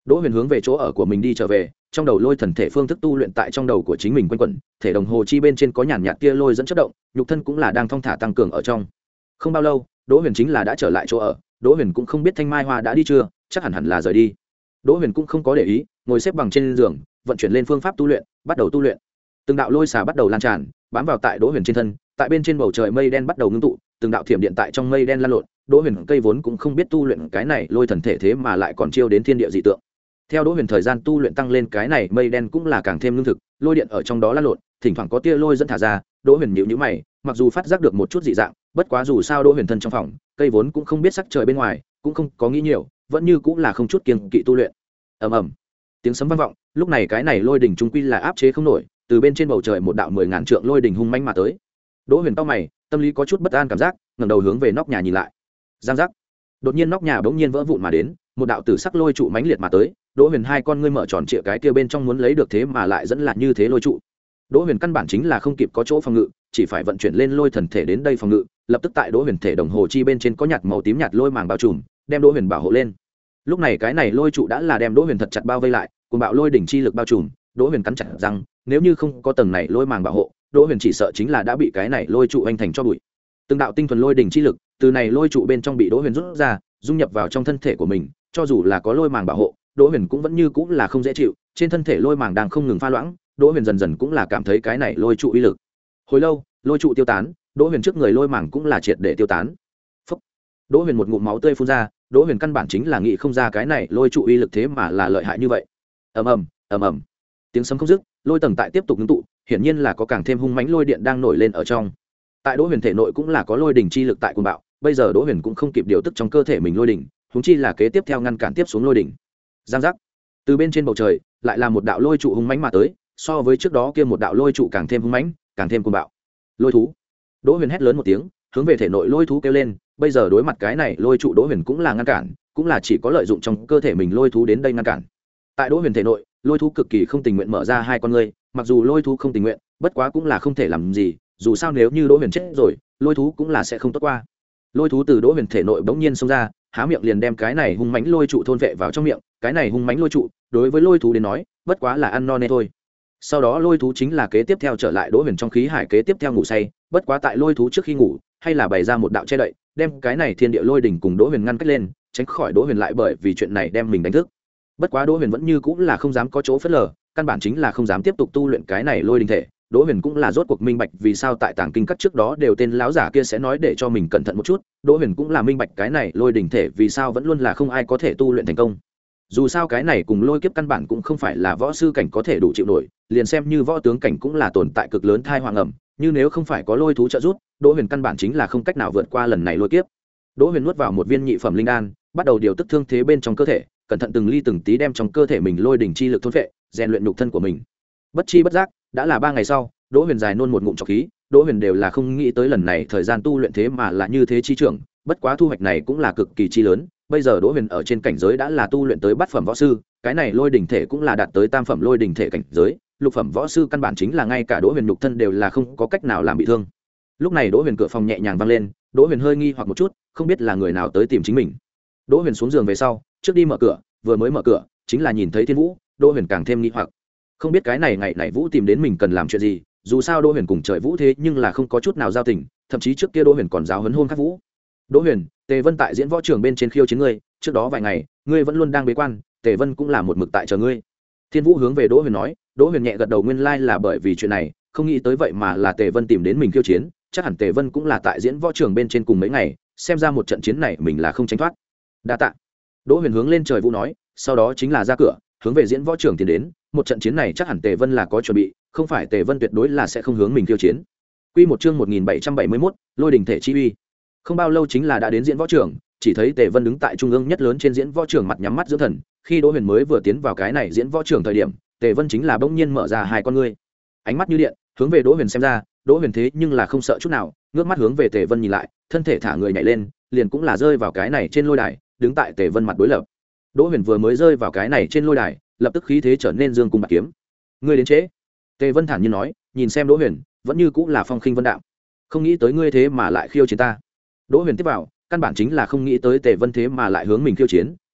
Đỗ Huyền hướng về chỗ ở của mình đi trở về, trong đầu lôi thần thể phương thức tu luyện tại trong đầu của chính mình quanh quẩn, thể đồng hồ chi bên trên có nhàn nhạt tia lôi dẫn chất động, nhục thân cũng là đang thong thả tăng cường ở trong. Không bao lâu, Đỗ Huyền chính là đã trở lại chỗ ở, Đỗ Huyền cũng không biết Thanh Mai Hoa đã đi chưa, chắc hẳn hẳn là rời đi. Đỗ Huyền cũng không có để ý, ngồi xếp bằng trên giường, vận chuyển lên phương pháp tu luyện, bắt đầu tu luyện. Từng đạo lôi xà bắt đầu lan tràn, bám vào tại Đỗ Huyền trên thân, tại bên trên bầu trời mây đen bắt đầu ngưng tụ, từng đạo thiểm điện tại trong mây đen lan lộn. Đỗ Huyền cây vốn cũng không biết tu luyện cái này lôi thần thể thế mà lại còn chiêu đến thiên địa dị tượng. Theo Đỗ Huyền thời gian tu luyện tăng lên, cái này mây đen cũng là càng thêm lương thực, lôi điện ở trong đó lan lộn, thỉnh thoảng có tia lôi dẫn thả ra. Đỗ Huyền nhíu nhíu mày, mặc dù phát giác được một chút dị dạng, bất quá dù sao Đỗ Huyền thân trong phòng, cây vốn cũng không biết sắc trời bên ngoài, cũng không có nghĩ nhiều, vẫn như cũng là không chút kiêng kỵ tu luyện. Ầm ầm, tiếng sấm vang vọng, lúc này cái này lôi đỉnh trung quy là áp chế không nổi, từ bên trên bầu trời một đạo mười ngàn trượng lôi đỉnh hung mãnh mà tới. Đỗ Huyền cau mày, tâm lý có chút bất an cảm giác, ngẩng đầu hướng về nóc nhà nhìn lại. Giang giác, đột nhiên nóc nhà bỗng nhiên vỡ vụn mà đến, một đạo tử sắc lôi trụ mãnh liệt mà tới. Đỗ Huyền hai con ngươi mở tròn trịa, cái kia bên trong muốn lấy được thế mà lại dẫn là như thế lôi trụ. Đỗ Huyền căn bản chính là không kịp có chỗ phòng ngự, chỉ phải vận chuyển lên lôi thần thể đến đây phòng ngự, lập tức tại Đỗ Huyền thể đồng hồ chi bên trên có nhạt màu tím nhạt lôi màng bao trùm, đem Đỗ Huyền bảo hộ lên. Lúc này cái này lôi trụ đã là đem Đỗ Huyền thật chặt bao vây lại, cùng bạo lôi đỉnh chi lực bao trùm. Đỗ Huyền cắn chặt răng, nếu như không có tầng này lôi màng bảo hộ, Đỗ Huyền chỉ sợ chính là đã bị cái này lôi trụ anh thành cho bụi. Từng đạo tinh thuần lôi đỉnh chi lực từ này lôi trụ bên trong bị Đỗ Huyền rút ra, dung nhập vào trong thân thể của mình, cho dù là có lôi màng bảo hộ, Đỗ Huyền cũng vẫn như cũng là không dễ chịu, trên thân thể lôi màng đang không ngừng pha loãng, Đỗ Huyền dần dần cũng là cảm thấy cái này lôi trụ uy lực. Hồi lâu, lôi trụ tiêu tán, Đỗ Huyền trước người lôi màng cũng là triệt để tiêu tán. Phốc. Đỗ Huyền một ngụm máu tươi phun ra, Đỗ Huyền căn bản chính là nghĩ không ra cái này lôi trụ uy lực thế mà là lợi hại như vậy. Ầm ầm, ầm ầm. Tiếng sấm không dứt, lôi tầng tại tiếp tục ngưng tụ, hiển nhiên là có càng thêm hung mãnh lôi điện đang nổi lên ở trong. Tại Đỗ Huyền thể nội cũng là có lôi đỉnh chi lực tại cuồng bạo, bây giờ Đỗ Huyền cũng không kịp điều tức trong cơ thể mình lôi đỉnh, huống chi là kế tiếp theo ngăn cản tiếp xuống lôi đỉnh. Giang giác. Từ bên trên bầu trời, lại là một đạo lôi trụ hung mãnh mà tới, so với trước đó kia một đạo lôi trụ càng thêm hung mãnh, càng thêm cuồng bạo. Lôi thú. Đỗ Huyền hét lớn một tiếng, hướng về thể nội lôi thú kêu lên, bây giờ đối mặt cái này lôi trụ Đỗ Huyền cũng là ngăn cản, cũng là chỉ có lợi dụng trong cơ thể mình lôi thú đến đây ngăn cản. Tại Đỗ Huyền thể nội, lôi thú cực kỳ không tình nguyện mở ra hai con ngươi, mặc dù lôi thú không tình nguyện, bất quá cũng là không thể làm gì, dù sao nếu như Đỗ Huyền chết rồi, lôi thú cũng là sẽ không tốt qua. Lôi thú từ Đỗ Huyền thể nội bỗng nhiên xông ra, há miệng liền đem cái này hung mãnh lôi trụ thôn vệ vào trong miệng, cái này hung mãnh lôi trụ, đối với lôi thú đến nói, bất quá là ăn no nê thôi. Sau đó lôi thú chính là kế tiếp theo trở lại Đỗ Huyền trong khí hải, kế tiếp theo ngủ say, bất quá tại lôi thú trước khi ngủ, hay là bày ra một đạo che đậy, đem cái này thiên địa lôi đỉnh cùng Đỗ Huyền ngăn cách lên, tránh khỏi Đỗ Huyền lại bởi vì chuyện này đem mình đánh thức. Bất quá Đỗ Huyền vẫn như cũng là không dám có chỗ phớt lờ, căn bản chính là không dám tiếp tục tu luyện cái này lôi đỉnh thể. Đỗ Huyền cũng là rốt cuộc minh bạch vì sao tại tàng kinh các trước đó đều tên lão giả kia sẽ nói để cho mình cẩn thận một chút. Đỗ Huyền cũng là minh bạch cái này lôi đỉnh thể vì sao vẫn luôn là không ai có thể tu luyện thành công. Dù sao cái này cùng lôi kiếp căn bản cũng không phải là võ sư cảnh có thể đủ chịu nổi, liền xem như võ tướng cảnh cũng là tồn tại cực lớn thai hoàng ẩm, như nếu không phải có lôi thú trợ giúp, Đỗ Huyền căn bản chính là không cách nào vượt qua lần này lôi kiếp. Đỗ Huyền nuốt vào một viên nhị phẩm linh đan, bắt đầu điều tức thương thế bên trong cơ thể, cẩn thận từng ly từng tí đem trong cơ thể mình lôi đỉnh chi lực thôn phệ, rèn luyện nhục thân của mình. Bất chi bất giác, đã là ba ngày sau, Đỗ Huyền dài nôn một ngụm trọc khí, Đỗ Huyền đều là không nghĩ tới lần này thời gian tu luyện thế mà là như thế chi trưởng, bất quá thu hoạch này cũng là cực kỳ chi lớn. Bây giờ Đỗ Huyền ở trên cảnh giới đã là tu luyện tới bát phẩm võ sư, cái này lôi đỉnh thể cũng là đạt tới tam phẩm lôi đỉnh thể cảnh giới, lục phẩm võ sư căn bản chính là ngay cả Đỗ Huyền nhục thân đều là không có cách nào làm bị thương. Lúc này Đỗ Huyền cửa phòng nhẹ nhàng vang lên, Đỗ Huyền hơi nghi hoặc một chút, không biết là người nào tới tìm chính mình. Đỗ Huyền xuống giường về sau, trước đi mở cửa, vừa mới mở cửa, chính là nhìn thấy Thiên Vũ, Đỗ Huyền càng thêm nghi hoặc. Không biết cái này ngày này Vũ tìm đến mình cần làm chuyện gì, dù sao Đỗ Huyền cùng Trời Vũ thế nhưng là không có chút nào giao tình, thậm chí trước kia Đỗ Huyền còn giáo huấn hôn các Vũ. Đỗ Huyền, Tề Vân tại diễn võ trường bên trên khiêu chiến ngươi, trước đó vài ngày, ngươi vẫn luôn đang bế quan, Tề Vân cũng là một mực tại chờ ngươi. Thiên Vũ hướng về Đỗ Huyền nói, Đỗ Huyền nhẹ gật đầu, nguyên lai là bởi vì chuyện này, không nghĩ tới vậy mà là Tề Vân tìm đến mình khiêu chiến, chắc hẳn Tề Vân cũng là tại diễn võ trường bên trên cùng mấy ngày, xem ra một trận chiến này mình là không tránh thoát. Đa tạ. Đỗ Huyền hướng lên Trời Vũ nói, sau đó chính là ra cửa, hướng về diễn võ trường tiến đến, một trận chiến này chắc hẳn Tề Vân là có chuẩn bị, không phải Tề Vân tuyệt đối là sẽ không hướng mình khiêu chiến. Quy một chương một nghìn bảy trăm bảy mươi mốt, lôi đỉnh thể chi uy. Không bao lâu chính là đã đến diễn võ trường, chỉ thấy Tề Vân đứng tại trung ương nhất lớn trên diễn võ trường, mặt nhắm mắt dưỡng thần. Khi Đỗ Huyền mới vừa tiến vào cái này diễn võ trường thời điểm, Tề Vân chính là bỗng nhiên mở ra hai con ngươi, ánh mắt như điện, hướng về Đỗ Huyền xem ra. Đỗ Huyền thế nhưng là không sợ chút nào, ngước mắt hướng về Tề Vân nhìn lại, thân thể thả người nhảy lên, liền cũng là rơi vào cái này trên lôi đài, đứng tại Tề Vân mặt đối lập. Đỗ Huyền vừa mới rơi vào cái này trên lôi đài, lập tức khí thế trở nên dương cung bạc kiếm. Ngươi đến trễ. Tề Vân thản nhiên nói, nhìn xem Đỗ Huyền, vẫn như cũng là phong khinh vân đạm. Không nghĩ tới ngươi thế mà lại khiêu chiến ta. Đỗ Huyền tiếp vào, căn bản chính là không nghĩ tới Tề Vân thế mà lại hướng mình khiêu chiến,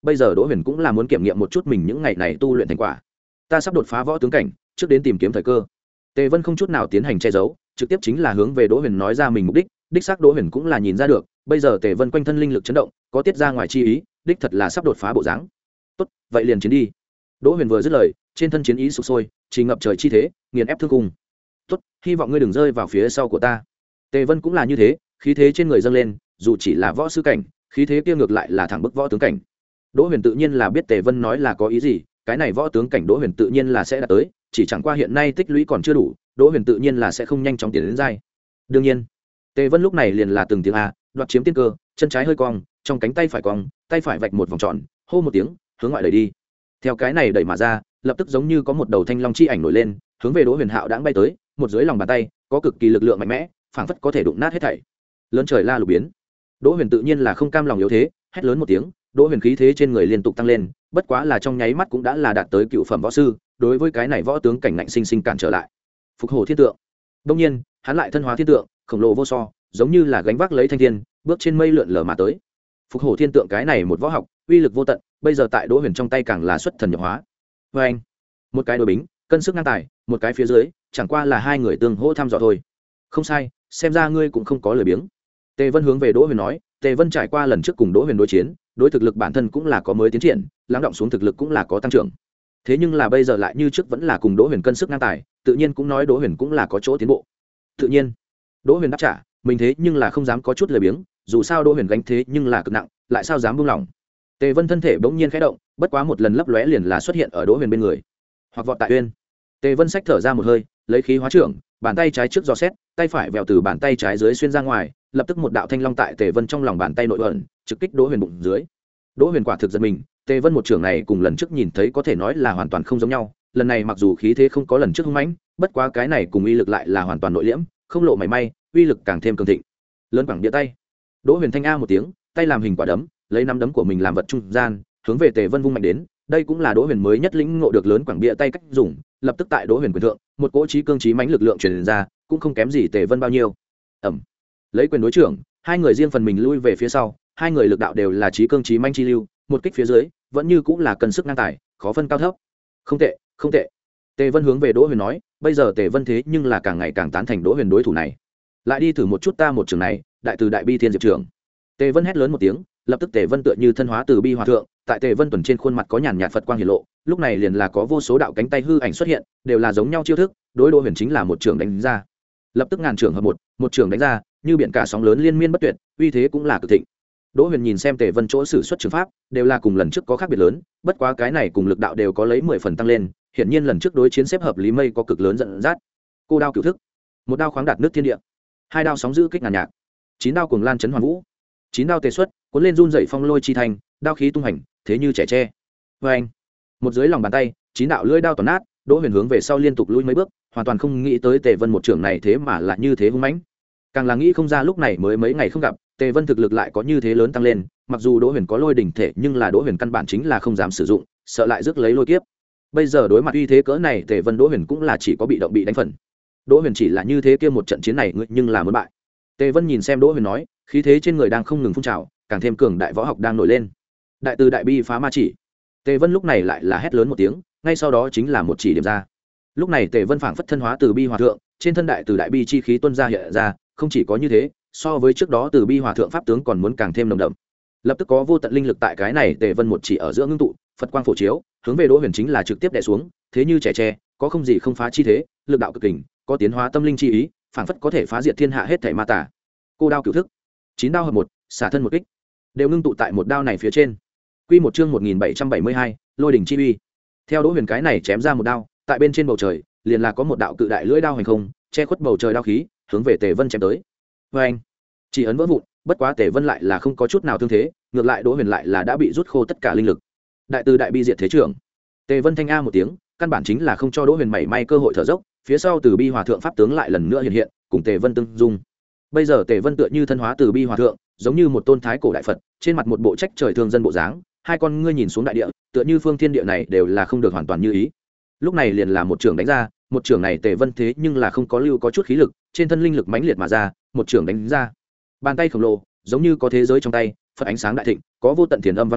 bây giờ đỗ huyền cũng là muốn kiểm nghiệm một chút mình những ngày này tu luyện thành quả. Ta sắp đột phá võ tướng cảnh, trước đến tìm kiếm thời cơ. Tề Vân không chút nào tiến hành che giấu, trực tiếp chính là hướng về đỗ huyền nói ra mình mục đích. Đích xác đỗ huyền cũng là nhìn ra được, bây giờ Tề Vân quanh thân linh lực chấn động, có tiết ra ngoài chi ý, đích thật là sắp đột phá bộ dáng. Tốt, vậy liền chiến đi. Đỗ huyền vừa dứt lời, trên thân chiến ý sục sôi, chỉ ngập trời chi thế, nghiền ép thương cung. Tốt, hy vọng ngươi đừng rơi vào phía sau của ta. Tề Vân cũng là như thế, khí thế trên người dâng lên, dù chỉ là võ sư cảnh, khí thế kia ngược lại là thẳng bức võ tướng cảnh. Đỗ huyền tự nhiên là biết Tề Vân nói là có ý gì, cái này võ tướng cảnh Đỗ huyền tự nhiên là sẽ đạt tới, chỉ chẳng qua hiện nay tích lũy còn chưa đủ, Đỗ huyền tự nhiên là sẽ không nhanh chóng tiến đến giai. Đương nhiên, Tề Vân lúc này liền là từng tiếng a, đoạt chiếm tiên cơ, chân trái hơi cong, trong cánh tay phải cong, tay phải vạch một vòng tròn, hô một tiếng, hướng ngoại đẩy đi. Theo cái này đẩy mà ra, lập tức giống như có một đầu thanh long chi ảnh nổi lên, hướng về Đỗ Huyền Hạo đãng bay tới, một dưới lòng bàn tay, có cực kỳ lực lượng mạnh mẽ, phảng phất có thể đụng nát hết thảy. Lớn trời la lục biến. Đỗ Huyền tự nhiên là không cam lòng yếu thế, hét lớn một tiếng, Đỗ Huyền khí thế trên người liên tục tăng lên, bất quá là trong nháy mắt cũng đã là đạt tới cựu phẩm võ sư, đối với cái này võ tướng cảnh ngạnh sinh sinh cản trở lại. Phục hổ thiên tượng. Đương nhiên, hắn lại thân hóa thiên tượng, khổng lồ vô so, giống như là gánh vác lấy thanh thiên, bước trên mây lượn lờ mà tới. Phục hổ thiên tượng cái này một võ học, uy lực vô tận, bây giờ tại Đỗ Huyền trong tay càng là xuất thần nhập hóa. Và anh, một cái đối bính, cân sức ngang tài, một cái phía dưới, chẳng qua là hai người tương hỗ thăm dò thôi. Không sai, xem ra ngươi cũng không có lời biếng. Tề Vân hướng về Đỗ Huyền nói, Tề Vân trải qua lần trước cùng Đỗ Huyền đối chiến, đối thực lực bản thân cũng là có mới tiến triển, lắng động xuống thực lực cũng là có tăng trưởng. Thế nhưng là bây giờ lại như trước vẫn là cùng Đỗ Huyền cân sức ngang tài, tự nhiên cũng nói Đỗ Huyền cũng là có chỗ tiến bộ. Tự nhiên, Đỗ Huyền đáp trả, mình thế nhưng là không dám có chút lời biếng, dù sao Đỗ Huyền gánh thế nhưng là cực nặng, lại sao dám buông lỏng. Tề Vân thân thể bỗng nhiên khẽ động, bất quá một lần lấp lóe liền là xuất hiện ở Đỗ Huyền bên người. Hoặc vọt tại uyên. Tề Vân xách thở ra một hơi, lấy khí hóa trưởng, bàn tay trái trước giò xét, tay phải vèo từ bàn tay trái dưới xuyên ra ngoài, lập tức một đạo thanh long tại Tề Vân trong lòng bàn tay nội ẩn, trực kích Đỗ Huyền bụng dưới. Đỗ Huyền quả thực giật mình, Tề Vân một trưởng này cùng lần trước nhìn thấy có thể nói là hoàn toàn không giống nhau, lần này mặc dù khí thế không có lần trước hung mãnh, bất quá cái này cùng uy lực lại là hoàn toàn nội liễm, không lộ mảy may, uy lực càng thêm cường thịnh. Lớn bằng địa tay. Đỗ Huyền thanh a một tiếng, tay làm hình quả đấm, lấy nắm đấm của mình làm vật trung gian, hướng về Tề Vân vung mạnh đến. Đây cũng là Đỗ Huyền mới nhất lĩnh ngộ được lớn quảng bịa tay cách dùng, lập tức tại Đỗ Huyền quyền thượng, một cỗ chí cương chí mãnh lực lượng truyền ra, cũng không kém gì Tề Vân bao nhiêu. Ầm. Lấy quyền đối trưởng, hai người riêng phần mình lui về phía sau, hai người lực đạo đều là chí cương chí mãnh chi lưu, một kích phía dưới, vẫn như cũng là cần sức ngang tài, khó phân cao thấp. Không tệ, không tệ. Tề Vân hướng về Đỗ Huyền nói, bây giờ Tề Vân thế nhưng là càng ngày càng tán thành Đỗ Huyền đối thủ này. Lại đi thử một chút ta một trường này, đại từ đại bi thiên diệp trưởng. Tề Vân hét lớn một tiếng, lập tức Tề Vân tựa như thân hóa từ bi hòa thượng, tại Tề Vân tuần trên khuôn mặt có nhàn nhạt Phật quang hiển lộ, lúc này liền là có vô số đạo cánh tay hư ảnh xuất hiện, đều là giống nhau chiêu thức, đối Đỗ Huyền chính là một trường đánh ra. Lập tức ngàn trường hợp một, một trường đánh ra, như biển cả sóng lớn liên miên bất tuyệt, uy thế cũng là cực thịnh. Đỗ Huyền nhìn xem Tề Vân chỗ sử xuất trường pháp, đều là cùng lần trước có khác biệt lớn, bất quá cái này cùng lực đạo đều có lấy mười phần tăng lên, hiển nhiên lần trước đối chiến xếp hợp lý mây có cực lớn dẫn dắt. Cô đao cửu thức, một đao khoáng đạt nước thiên địa, hai đao sóng dữ kích ngàn nhạc, chín đao cuồng lan chấn hoàn vũ, chín đao tề xuất, cuốn lên run dậy phong lôi chi thành, đao khí tung hành, thế như trẻ tre. Vê anh, một dưới lòng bàn tay, chín đạo lưỡi đao toàn nát, Đỗ Huyền hướng về sau liên tục lùi mấy bước, hoàn toàn không nghĩ tới Tề Vân một trưởng này thế mà lại như thế hung mãnh. Càng là nghĩ không ra lúc này mới mấy ngày không gặp, Tề Vân thực lực lại có như thế lớn tăng lên, mặc dù Đỗ Huyền có lôi đỉnh thể, nhưng là Đỗ Huyền căn bản chính là không dám sử dụng, sợ lại rước lấy lôi kiếp. Bây giờ đối mặt uy thế cỡ này, Tề Vân Đỗ Huyền cũng là chỉ có bị động bị đánh phần. Đỗ Huyền chỉ là như thế kia một trận chiến này, nhưng là muốn bại. Tề Vân nhìn xem Đỗ Huyền nói, khí thế trên người đang không ngừng phun trào, càng thêm cường đại võ học đang nổi lên. Đại từ đại bi phá ma chỉ. Tề Vân lúc này lại là hét lớn một tiếng, ngay sau đó chính là một chỉ điểm ra. Lúc này Tề Vân phảng phất thân hóa từ bi hòa thượng, trên thân đại từ đại bi chi khí tuôn ra hiện ra, không chỉ có như thế, so với trước đó từ bi hòa thượng pháp tướng còn muốn càng thêm nồng đậm. Lập tức có vô tận linh lực tại cái này Tề Vân một chỉ ở giữa ngưng tụ, Phật quang phổ chiếu, hướng về Đỗ Huyền chính là trực tiếp đè xuống, thế như trẻ tre, có không gì không phá chi thế, lực đạo cực kình, có tiến hóa tâm linh chi ý, phảng phất có thể phá diệt thiên hạ hết thảy ma tà. Cô đao cửu thức, chín đao hợp một, xả thân một kích, đều ngưng tụ tại một đao này phía trên. Quy một chương một nghìn bảy trăm bảy mươi hai, lôi đỉnh chi uy. Theo Đỗ Huyền cái này chém ra một đao, tại bên trên bầu trời, liền là có một đạo cự đại lưỡi đao hành không, che khuất bầu trời đao khí, hướng về Tề Vân chém tới. Và anh, chỉ ấn vỡ vụn, bất quá Tề Vân lại là không có chút nào thương thế, ngược lại Đỗ Huyền lại là đã bị rút khô tất cả linh lực. Đại từ đại bi diệt thế trưởng. Tề Vân thanh a một tiếng, căn bản chính là không cho Đỗ Huyền mảy may cơ hội thở dốc, phía sau từ bi hòa thượng pháp tướng lại lần nữa hiện hiện, cùng Tề Vân tương dung. Bây giờ Tề Vân tựa như thân hóa từ bi hòa thượng, giống như một tôn thái cổ đại Phật, trên mặt một bộ trách trời thương dân bộ dáng, hai con ngươi nhìn xuống đại địa, tựa như phương thiên địa này đều là không được hoàn toàn như ý. Lúc này liền là một trường đánh ra, một trường này Tề Vân thế nhưng là không có lưu có chút khí lực, trên thân linh lực mãnh liệt mà ra, một trường đánh ra. Bàn tay khổng lồ, giống như có thế giới trong tay, Phật ánh sáng đại thịnh, có vô tận thiền âm vang lên,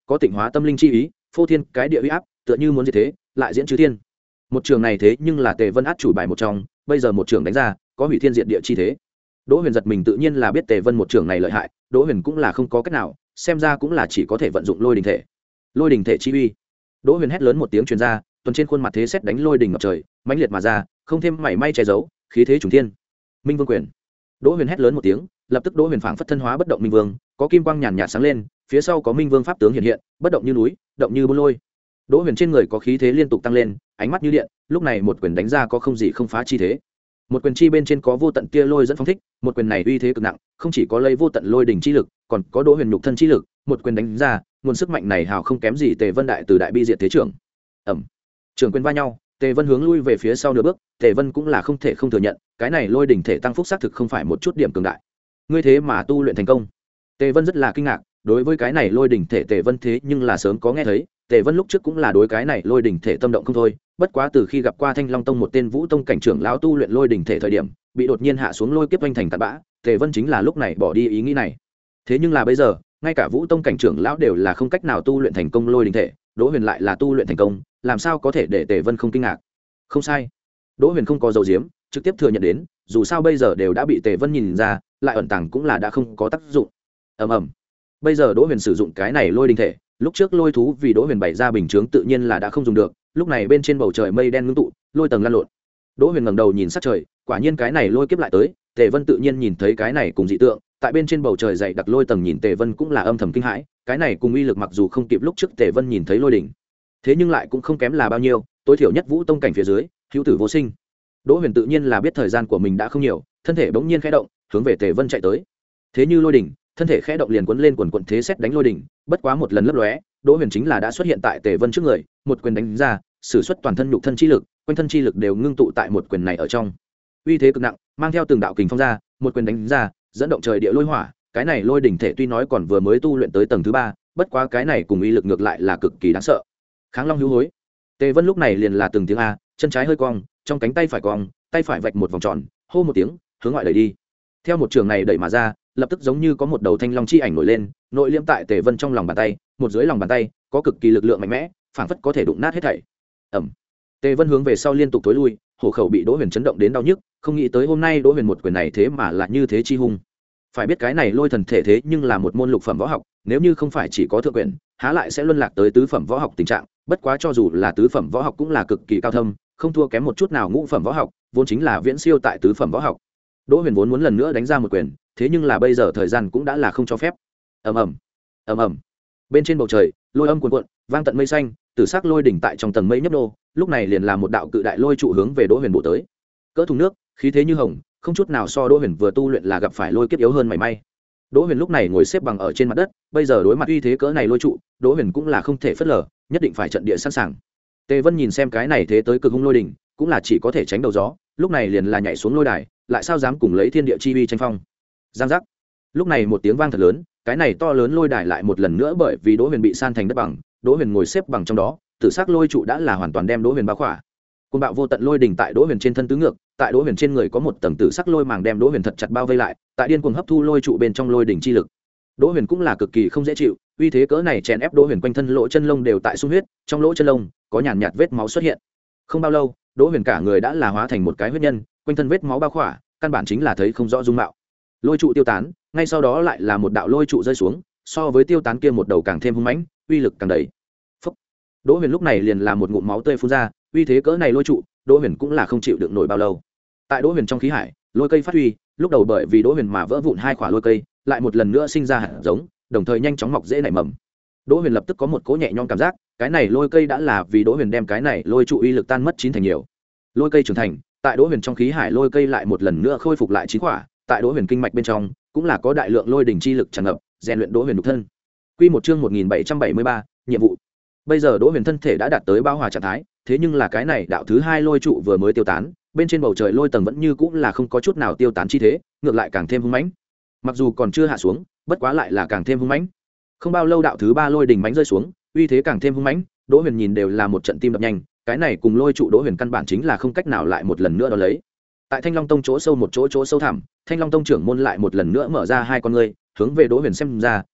có tịnh hóa tâm linh chi ý, phô thiên cái địa uy áp, tựa như muốn diệt thế lại diễn chư thiên. Một trường này thế nhưng là Tề Vân át chủ bài một trong, bây giờ một trường đánh ra có hủy thiên diệt địa chi thế. Đỗ Huyền giật mình tự nhiên là biết Tề Vân một trường này lợi hại, Đỗ Huyền cũng là không có cách nào, xem ra cũng là chỉ có thể vận dụng lôi đình thể. Lôi đình thể chi uy. Đỗ Huyền hét lớn một tiếng truyền ra, tuần trên khuôn mặt thế xét đánh lôi đình ngập trời, mãnh liệt mà ra, không thêm mảy may che giấu, khí thế trùng thiên. Minh Vương quyền. Đỗ Huyền hét lớn một tiếng, lập tức Đỗ Huyền phảng phất thân hóa bất động Minh Vương, có kim quang nhàn nhạt sáng lên, phía sau có Minh Vương pháp tướng hiện hiện, bất động như núi, động như bôn lôi. Đỗ Huyền trên người có khí thế liên tục tăng lên, ánh mắt như điện, lúc này một quyền đánh ra có không gì không phá chi thế. Một quyền chi bên trên có vô tận tia lôi dẫn phóng thích, một quyền này uy thế cực nặng, không chỉ có lấy vô tận lôi đỉnh chi lực, còn có Đỗ Huyền nhục thân chi lực, một quyền đánh ra, nguồn sức mạnh này hào không kém gì Tề Vân đại từ đại bi diệt thế trưởng. Ầm. Trường quyền va nhau, Tề Vân hướng lui về phía sau nửa bước, Tề Vân cũng là không thể không thừa nhận, cái này lôi đỉnh thể tăng phúc xác thực không phải một chút điểm cường đại. Ngươi thế mà tu luyện thành công. Tề Vân rất là kinh ngạc, đối với cái này lôi đỉnh thể Tề Vân thế nhưng là sớm có nghe thấy, Tề Vân lúc trước cũng là đối cái này lôi đỉnh thể tâm động không thôi, bất quá từ khi gặp qua Thanh Long Tông một tên Vũ Tông cảnh trưởng lão tu luyện lôi đỉnh thể thời điểm, bị đột nhiên hạ xuống lôi kiếp vành thành tạt bã, Tề Vân chính là lúc này bỏ đi ý nghĩ này. Thế nhưng là bây giờ, ngay cả Vũ Tông cảnh trưởng lão đều là không cách nào tu luyện thành công lôi đỉnh thể, Đỗ Huyền lại là tu luyện thành công, làm sao có thể để Tề Vân không kinh ngạc. Không sai, Đỗ Huyền không có dầu diếm, trực tiếp thừa nhận đến, dù sao bây giờ đều đã bị Tề Vân nhìn ra, lại ẩn tàng cũng là đã không có tác dụng. Ầm ầm. Bây giờ Đỗ Huyền sử dụng cái này lôi đỉnh thể, lúc trước lôi thú vì Đỗ Huyền bày ra bình chướng tự nhiên là đã không dùng được, lúc này bên trên bầu trời mây đen ngưng tụ, lôi tầng lan lộn. Đỗ Huyền ngẩng đầu nhìn sát trời, quả nhiên cái này lôi kiếp lại tới, Tề Vân tự nhiên nhìn thấy cái này cùng dị tượng, tại bên trên bầu trời dày đặc lôi tầng nhìn Tề Vân cũng là âm thầm kinh hãi, cái này cùng uy lực mặc dù không kịp lúc trước Tề Vân nhìn thấy lôi đỉnh, thế nhưng lại cũng không kém là bao nhiêu, tối thiểu nhất Vũ Tông cảnh phía dưới, hữu tử vô sinh. Đỗ Huyền tự nhiên là biết thời gian của mình đã không nhiều, thân thể bỗng nhiên khẽ động, hướng về Tề Vân chạy tới. Thế như lôi đỉnh, thân thể khẽ động liền cuốn lên quần quần thế xét đánh lôi đỉnh, bất quá một lần lấp lóe, Đỗ Huyền chính là đã xuất hiện tại Tề Vân trước người, một quyền đánh ra, sử xuất toàn thân nhục thân chi lực, quanh thân chi lực đều ngưng tụ tại một quyền này ở trong. Uy thế cực nặng, mang theo từng đạo kình phong ra, một quyền đánh ra, dẫn động trời địa lôi hỏa, cái này lôi đỉnh thể tuy nói còn vừa mới tu luyện tới tầng thứ ba, bất quá cái này cùng uy lực ngược lại là cực kỳ đáng sợ. Kháng Long hữu hối. Tề Vân lúc này liền là từng tiếng a, chân trái hơi cong, trong cánh tay phải cong, tay phải vạch một vòng tròn, hô một tiếng, hướng ngoại đẩy đi. Theo một trường này đẩy mà ra, lập tức giống như có một đầu thanh long chi ảnh nổi lên, nội liễm tại Tề Vân trong lòng bàn tay, một dưới lòng bàn tay có cực kỳ lực lượng mạnh mẽ, phảng phất có thể đụng nát hết thảy. Ầm. Tề Vân hướng về sau liên tục tối lui, hổ khẩu bị Đỗ Huyền chấn động đến đau nhức, không nghĩ tới hôm nay Đỗ Huyền một quyền này thế mà là như thế chi hung. Phải biết cái này lôi thần thể thế nhưng là một môn lục phẩm võ học, nếu như không phải chỉ có thượng quyền, há lại sẽ luân lạc tới tứ phẩm võ học tình trạng, bất quá cho dù là tứ phẩm võ học cũng là cực kỳ cao thâm, không thua kém một chút nào ngũ phẩm võ học, vốn chính là viễn siêu tại tứ phẩm võ học. Đỗ Huyền vốn muốn lần nữa đánh ra một quyền, thế nhưng là bây giờ thời gian cũng đã là không cho phép. Ầm ầm, ầm ầm. Bên trên bầu trời, lôi âm cuồn cuộn, vang tận mây xanh, tử sắc lôi đỉnh tại trong tầng mây nhấp nô, lúc này liền là một đạo cự đại lôi trụ hướng về Đỗ Huyền bổ tới. Cỡ thùng nước, khí thế như hồng, không chút nào so Đỗ Huyền vừa tu luyện là gặp phải lôi kiếp yếu hơn mảy may. Đỗ Huyền lúc này ngồi xếp bằng ở trên mặt đất, bây giờ đối mặt uy thế cỡ này lôi trụ, Đỗ Huyền cũng là không thể phớt lờ, nhất định phải trận địa sẵn sàng. Tề Vân nhìn xem cái này thế tới cực hung lôi đỉnh, cũng là chỉ có thể tránh đầu gió, lúc này liền là nhảy xuống lôi đài, lại sao dám cùng lấy thiên địa chi uy tranh phong. Giang giác. Lúc này một tiếng vang thật lớn, cái này to lớn lôi đài lại một lần nữa bởi vì Đỗ Huyền bị san thành đất bằng, Đỗ Huyền ngồi xếp bằng trong đó, tử sắc lôi trụ đã là hoàn toàn đem Đỗ Huyền bao khỏa. Cơn bạo vô tận lôi đỉnh tại Đỗ Huyền trên thân tứ ngược, tại Đỗ Huyền trên người có một tầng tử sắc lôi màng đem Đỗ Huyền thật chặt bao vây lại, tại điên cuồng hấp thu lôi trụ bên trong lôi đỉnh chi lực. Đỗ Huyền cũng là cực kỳ không dễ chịu, uy thế cỡ này chèn ép Đỗ Huyền quanh thân lỗ chân lông đều tại sung huyết, trong lỗ chân lông có nhàn nhạt vết máu xuất hiện. Không bao lâu, Đỗ Huyền cả người đã là hóa thành một cái huyết nhân, quanh thân vết máu bao khỏa, căn bản chính là thấy không rõ dung mạo. Lôi trụ tiêu tán, ngay sau đó lại là một đạo lôi trụ rơi xuống, so với tiêu tán kia một đầu càng thêm hung mãnh, uy lực càng đầy. Phốc. Đỗ Huyền lúc này liền là một ngụm máu tươi phun ra, uy thế cỡ này lôi trụ, Đỗ Huyền cũng là không chịu đựng nổi bao lâu. Tại Đỗ Huyền trong khí hải, lôi cây phát huy, lúc đầu bởi vì Đỗ Huyền mà vỡ vụn hai quả lôi cây, lại một lần nữa sinh ra hạt giống, đồng thời nhanh chóng mọc rễ nảy mầm. Đỗ Huyền lập tức có một cỗ nhẹ nhõm cảm giác, cái này lôi cây đã là vì Đỗ Huyền đem cái này lôi trụ uy lực tan mất chín thành nhiều. Lôi cây trưởng thành, tại Đỗ Huyền trong khí hải lôi cây lại một lần nữa khôi phục lại chín quả, tại Đỗ Huyền kinh mạch bên trong cũng là có đại lượng lôi đỉnh chi lực tràn ngập, rèn luyện Đỗ Huyền nhục thân. Quy một chương một nghìn bảy trăm bảy mươi ba, nhiệm vụ. Bây giờ Đỗ Huyền thân thể đã đạt tới bao hòa trạng thái, thế nhưng là cái này đạo thứ hai lôi trụ vừa mới tiêu tán, bên trên bầu trời lôi tầng vẫn như cũng là không có chút nào tiêu tán chi thế, ngược lại càng thêm hung mãnh. Mặc dù còn chưa hạ xuống, bất quá lại là càng thêm hung mãnh. Không bao lâu đạo thứ ba lôi đỉnh mãnh rơi xuống, uy thế càng thêm hung mãnh, Đỗ Huyền nhìn đều là một trận tim đập nhanh, cái này cùng lôi trụ Đỗ Huyền căn bản chính là không cách nào lại một lần nữa đó lấy. Tại Thanh Long Tông chỗ sâu một chỗ chỗ sâu thẳm, Thanh Long Tông trưởng môn lại một lần nữa mở ra hai con ngươi, hướng về Đỗ Huyền xem ra,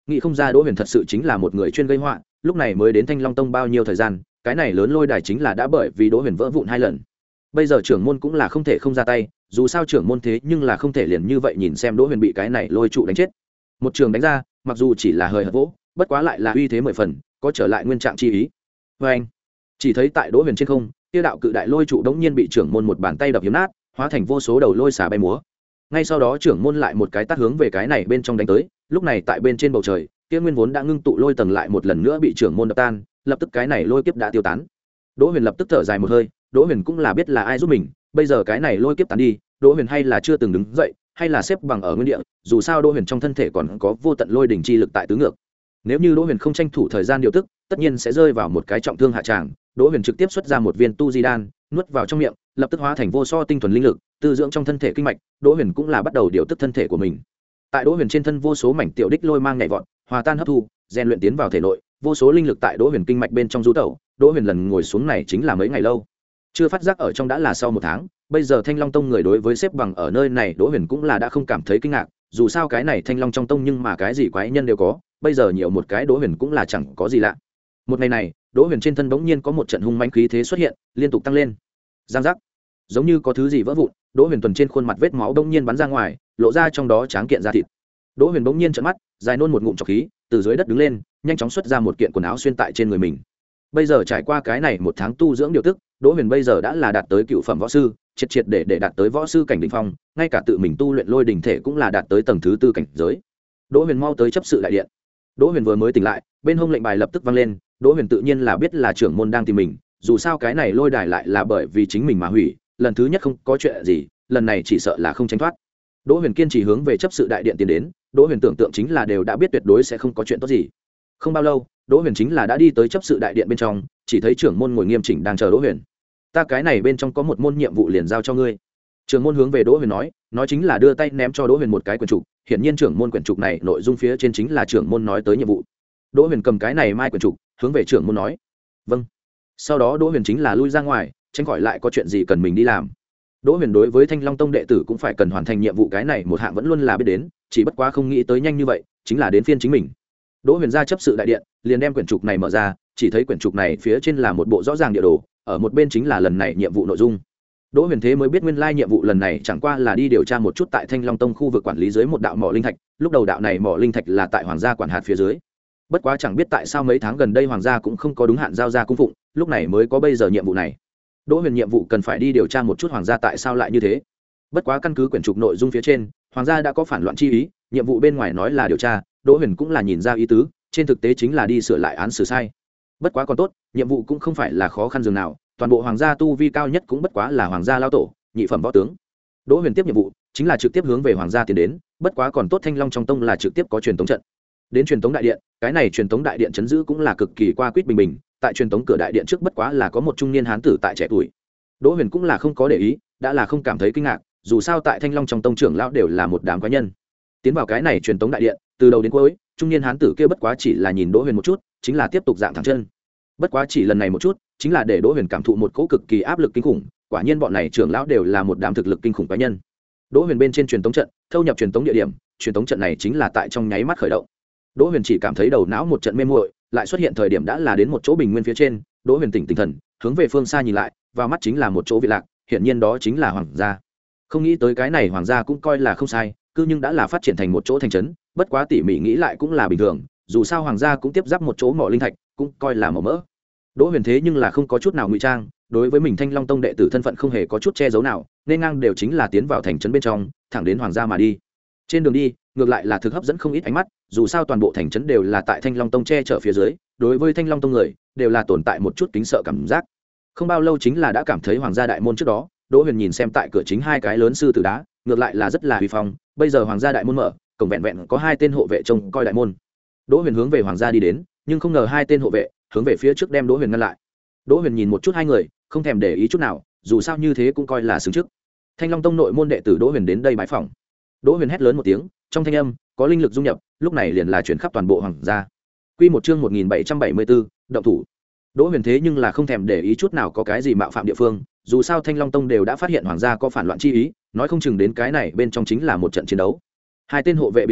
nghĩ không ra Đỗ Huyền thật sự chính là một người chuyên gây họa, lúc này mới đến Thanh Long Tông bao nhiêu thời gian, cái này lớn lôi đài chính là đã bởi vì Đỗ Huyền vỡ vụn hai lần. Bây giờ trưởng môn cũng là không thể không ra tay, dù sao trưởng môn thế nhưng là không thể liền như vậy nhìn xem Đỗ Huyền bị cái này lôi trụ đánh chết. Một trường đánh ra, mặc dù chỉ là hơi hợt vỗ, bất quá lại là uy thế mười phần, có trở lại nguyên trạng chi ý. Và anh chỉ thấy tại Đỗ Huyền trên không, kia đạo cự đại lôi trụ đống nhiên bị trưởng môn một bàn tay đập hiếm nát, hóa thành vô số đầu lôi xả bay múa. Ngay sau đó trưởng môn lại một cái tát hướng về cái này bên trong đánh tới, lúc này tại bên trên bầu trời, kia nguyên vốn đã ngưng tụ lôi tầng lại một lần nữa bị trưởng môn đập tan, lập tức cái này lôi kiếp đã tiêu tán. Đỗ Huyền lập tức thở dài một hơi, Đỗ Huyền cũng là biết là ai giúp mình, bây giờ cái này lôi kiếp tán đi, Đỗ Huyền hay là chưa từng đứng dậy, hay là xếp bằng ở nguyên địa, dù sao Đỗ Huyền trong thân thể còn có vô tận lôi đỉnh chi lực tại tứ ngược. Nếu như Đỗ Huyền không tranh thủ thời gian điều tức, tất nhiên sẽ rơi vào một cái trọng thương hạ tràng. Đỗ Huyền trực tiếp xuất ra một viên tu di đan, nuốt vào trong miệng, lập tức hóa thành vô so tinh thuần linh lực, tư dưỡng trong thân thể kinh mạch. Đỗ Huyền cũng là bắt đầu điều tức thân thể của mình. Tại Đỗ Huyền trên thân vô số mảnh tiểu đích lôi mang nhảy vọt, hòa tan hấp thu, rèn luyện tiến vào thể nội, vô số linh lực tại Đỗ Huyền kinh mạch bên trong du tẩu. Đỗ Huyền lần ngồi xuống này chính là mấy ngày lâu, chưa phát giác ở trong đã là sau một tháng. Bây giờ Thanh Long Tông người đối với xếp bằng ở nơi này, Đỗ Huyền cũng là đã không cảm thấy kinh ngạc, dù sao cái này Thanh Long trong tông nhưng mà cái gì quái nhân đều có, bây giờ nhiều một cái Đỗ Huyền cũng là chẳng có gì lạ. Một ngày này, Đỗ Huyền trên thân bỗng nhiên có một trận hung mãnh khí thế xuất hiện, liên tục tăng lên. Giang giác, giống như có thứ gì vỡ vụn, Đỗ Huyền tuần trên khuôn mặt vết máu bỗng nhiên bắn ra ngoài, lộ ra trong đó tráng kiện da thịt. Đỗ Huyền bỗng nhiên trợn mắt, dài nôn một ngụm trọc khí, từ dưới đất đứng lên, nhanh chóng xuất ra một kiện quần áo xuyên tại trên người mình. Bây giờ trải qua cái này một tháng tu dưỡng điều tức, Đỗ Huyền bây giờ đã là đạt tới cựu phẩm võ sư, triệt triệt để để đạt tới võ sư cảnh đỉnh phong, ngay cả tự mình tu luyện lôi đỉnh thể cũng là đạt tới tầng thứ tư cảnh giới. Đỗ Huyền mau tới chấp sự đại điện. Đỗ Huyền vừa mới tỉnh lại, bên hông lệnh bài lập tức vang lên, Đỗ Huyền tự nhiên là biết là trưởng môn đang tìm mình, dù sao cái này lôi đài lại là bởi vì chính mình mà hủy, lần thứ nhất không có chuyện gì, lần này chỉ sợ là không tránh thoát. Đỗ Huyền kiên trì hướng về chấp sự đại điện tiến đến, Đỗ Huyền tưởng tượng chính là đều đã biết tuyệt đối sẽ không có chuyện tốt gì. Không bao lâu, Đỗ Huyền chính là đã đi tới chấp sự đại điện bên trong, chỉ thấy trưởng môn ngồi nghiêm chỉnh đang chờ Đỗ Huyền. Ta cái này bên trong có một môn nhiệm vụ liền giao cho ngươi. Trưởng môn hướng về Đỗ Huyền nói, nói chính là đưa tay ném cho Đỗ Huyền một cái quyển trục, hiển nhiên trưởng môn quyển trục này nội dung phía trên chính là trưởng môn nói tới nhiệm vụ. Đỗ Huyền cầm cái này mai quyển trục, hướng về trưởng môn nói, vâng. Sau đó Đỗ Huyền chính là lui ra ngoài, tránh khỏi lại có chuyện gì cần mình đi làm. Đỗ Huyền đối với Thanh Long Tông đệ tử cũng phải cần hoàn thành nhiệm vụ, cái này một hạng vẫn luôn là biết đến, chỉ bất quá không nghĩ tới nhanh như vậy, chính là đến phiên chính mình. Đỗ Huyền ra chấp sự đại điện, liền đem quyển trục này mở ra, chỉ thấy quyển trục này phía trên là một bộ rõ ràng địa đồ, ở một bên chính là lần này nhiệm vụ nội dung. Đỗ Huyền thế mới biết nguyên lai nhiệm vụ lần này chẳng qua là đi điều tra một chút tại Thanh Long Tông khu vực quản lý dưới một đạo mỏ linh thạch, lúc đầu đạo này mỏ linh thạch là tại hoàng gia quản hạt phía dưới. Bất quá chẳng biết tại sao mấy tháng gần đây hoàng gia cũng không có đúng hạn giao ra cung phụng, lúc này mới có bây giờ nhiệm vụ này. Đỗ Huyền nhiệm vụ cần phải đi điều tra một chút hoàng gia tại sao lại như thế. Bất quá căn cứ quyển trục nội dung phía trên, hoàng gia đã có phản loạn chi ý, nhiệm vụ bên ngoài nói là điều tra, Đỗ Huyền cũng là nhìn ra ý tứ, trên thực tế chính là đi sửa lại án xử sai. Bất quá còn tốt, nhiệm vụ cũng không phải là khó khăn dường nào, toàn bộ hoàng gia tu vi cao nhất cũng bất quá là hoàng gia lao tổ, nhị phẩm võ tướng. Đỗ Huyền tiếp nhiệm vụ chính là trực tiếp hướng về hoàng gia tiến đến, bất quá còn tốt Thanh Long trong tông là trực tiếp có truyền tống trận. Đến truyền tống đại điện, cái này truyền tống đại điện chấn giữ cũng là cực kỳ qua quýt bình bình, tại truyền tống cửa đại điện trước bất quá là có một trung niên hán tử tại trẻ tuổi. Đỗ Huyền cũng là không có để ý, đã là không cảm thấy kinh ngạc, dù sao tại Thanh Long trong tông trưởng lão đều là một đám quái nhân. Tiến vào cái này truyền tống đại điện, từ đầu đến cuối, trung niên hán tử kia bất quá chỉ là nhìn Đỗ Huyền một chút, chính là tiếp tục dạng thẳng chân. Bất quá chỉ lần này một chút, chính là để Đỗ Huyền cảm thụ một cỗ cực kỳ áp lực kinh khủng, quả nhiên bọn này trưởng lão đều là một đám thực lực kinh khủng quái nhân. Đỗ Huyền bên trên truyền tống trận, thâu nhập truyền tống địa điểm, truyền tống trận này chính là tại trong nháy mắt khởi động. Đỗ Huyền chỉ cảm thấy đầu não một trận mê muội, lại xuất hiện thời điểm đã là đến một chỗ bình nguyên phía trên, Đỗ Huyền tỉnh tinh thần, hướng về phương xa nhìn lại, vào mắt chính là một chỗ vị lạc, hiển nhiên đó chính là hoàng gia. Không nghĩ tới cái này hoàng gia cũng coi là không sai, cứ nhưng đã là phát triển thành một chỗ thành trấn, bất quá tỉ mỉ nghĩ lại cũng là bình thường, dù sao hoàng gia cũng tiếp giáp một chỗ mỏ linh thạch, cũng coi là mỏ mỡ. Đỗ Huyền thế nhưng là không có chút nào ngụy trang, đối với mình Thanh Long Tông đệ tử thân phận không hề có chút che giấu nào, nên ngang đều chính là tiến vào thành trấn bên trong, thẳng đến hoàng gia mà đi. Trên đường đi, ngược lại là thực hấp dẫn không ít ánh mắt, dù sao toàn bộ thành trấn đều là tại Thanh Long Tông che chở phía dưới, đối với Thanh Long Tông người đều là tồn tại một chút kính sợ cảm giác. Không bao lâu chính là đã cảm thấy hoàng gia đại môn trước đó, Đỗ Huyền nhìn xem tại cửa chính hai cái lớn sư tử đá, ngược lại là rất là uy phong, bây giờ hoàng gia đại môn mở, cổng vẹn vẹn có hai tên hộ vệ trông coi đại môn. Đỗ Huyền hướng về hoàng gia đi đến, nhưng không ngờ hai tên hộ vệ hướng về phía trước đem Đỗ Huyền ngăn lại. Đỗ Huyền nhìn một chút hai người, không thèm để ý chút nào, dù sao như thế cũng coi là xứng trước. Thanh Long Tông nội môn đệ tử Đỗ Huyền đến đây bái phỏng. Đỗ Huyền hét lớn một tiếng, trong thanh âm có linh lực dung nhập, lúc này liền là chuyển khắp toàn bộ hoàng gia. Quy một chương một nghìn bảy trăm bảy mươi bốn, động thủ. Đỗ Huyền thế nhưng là không thèm để ý chút nào có cái gì mạo phạm địa phương, dù sao Thanh Long Tông đều đã phát hiện hoàng gia có phản loạn chi ý, nói không chừng đến cái này bên trong chính là một trận chiến đấu. Hai tên hộ vệ biến sắc,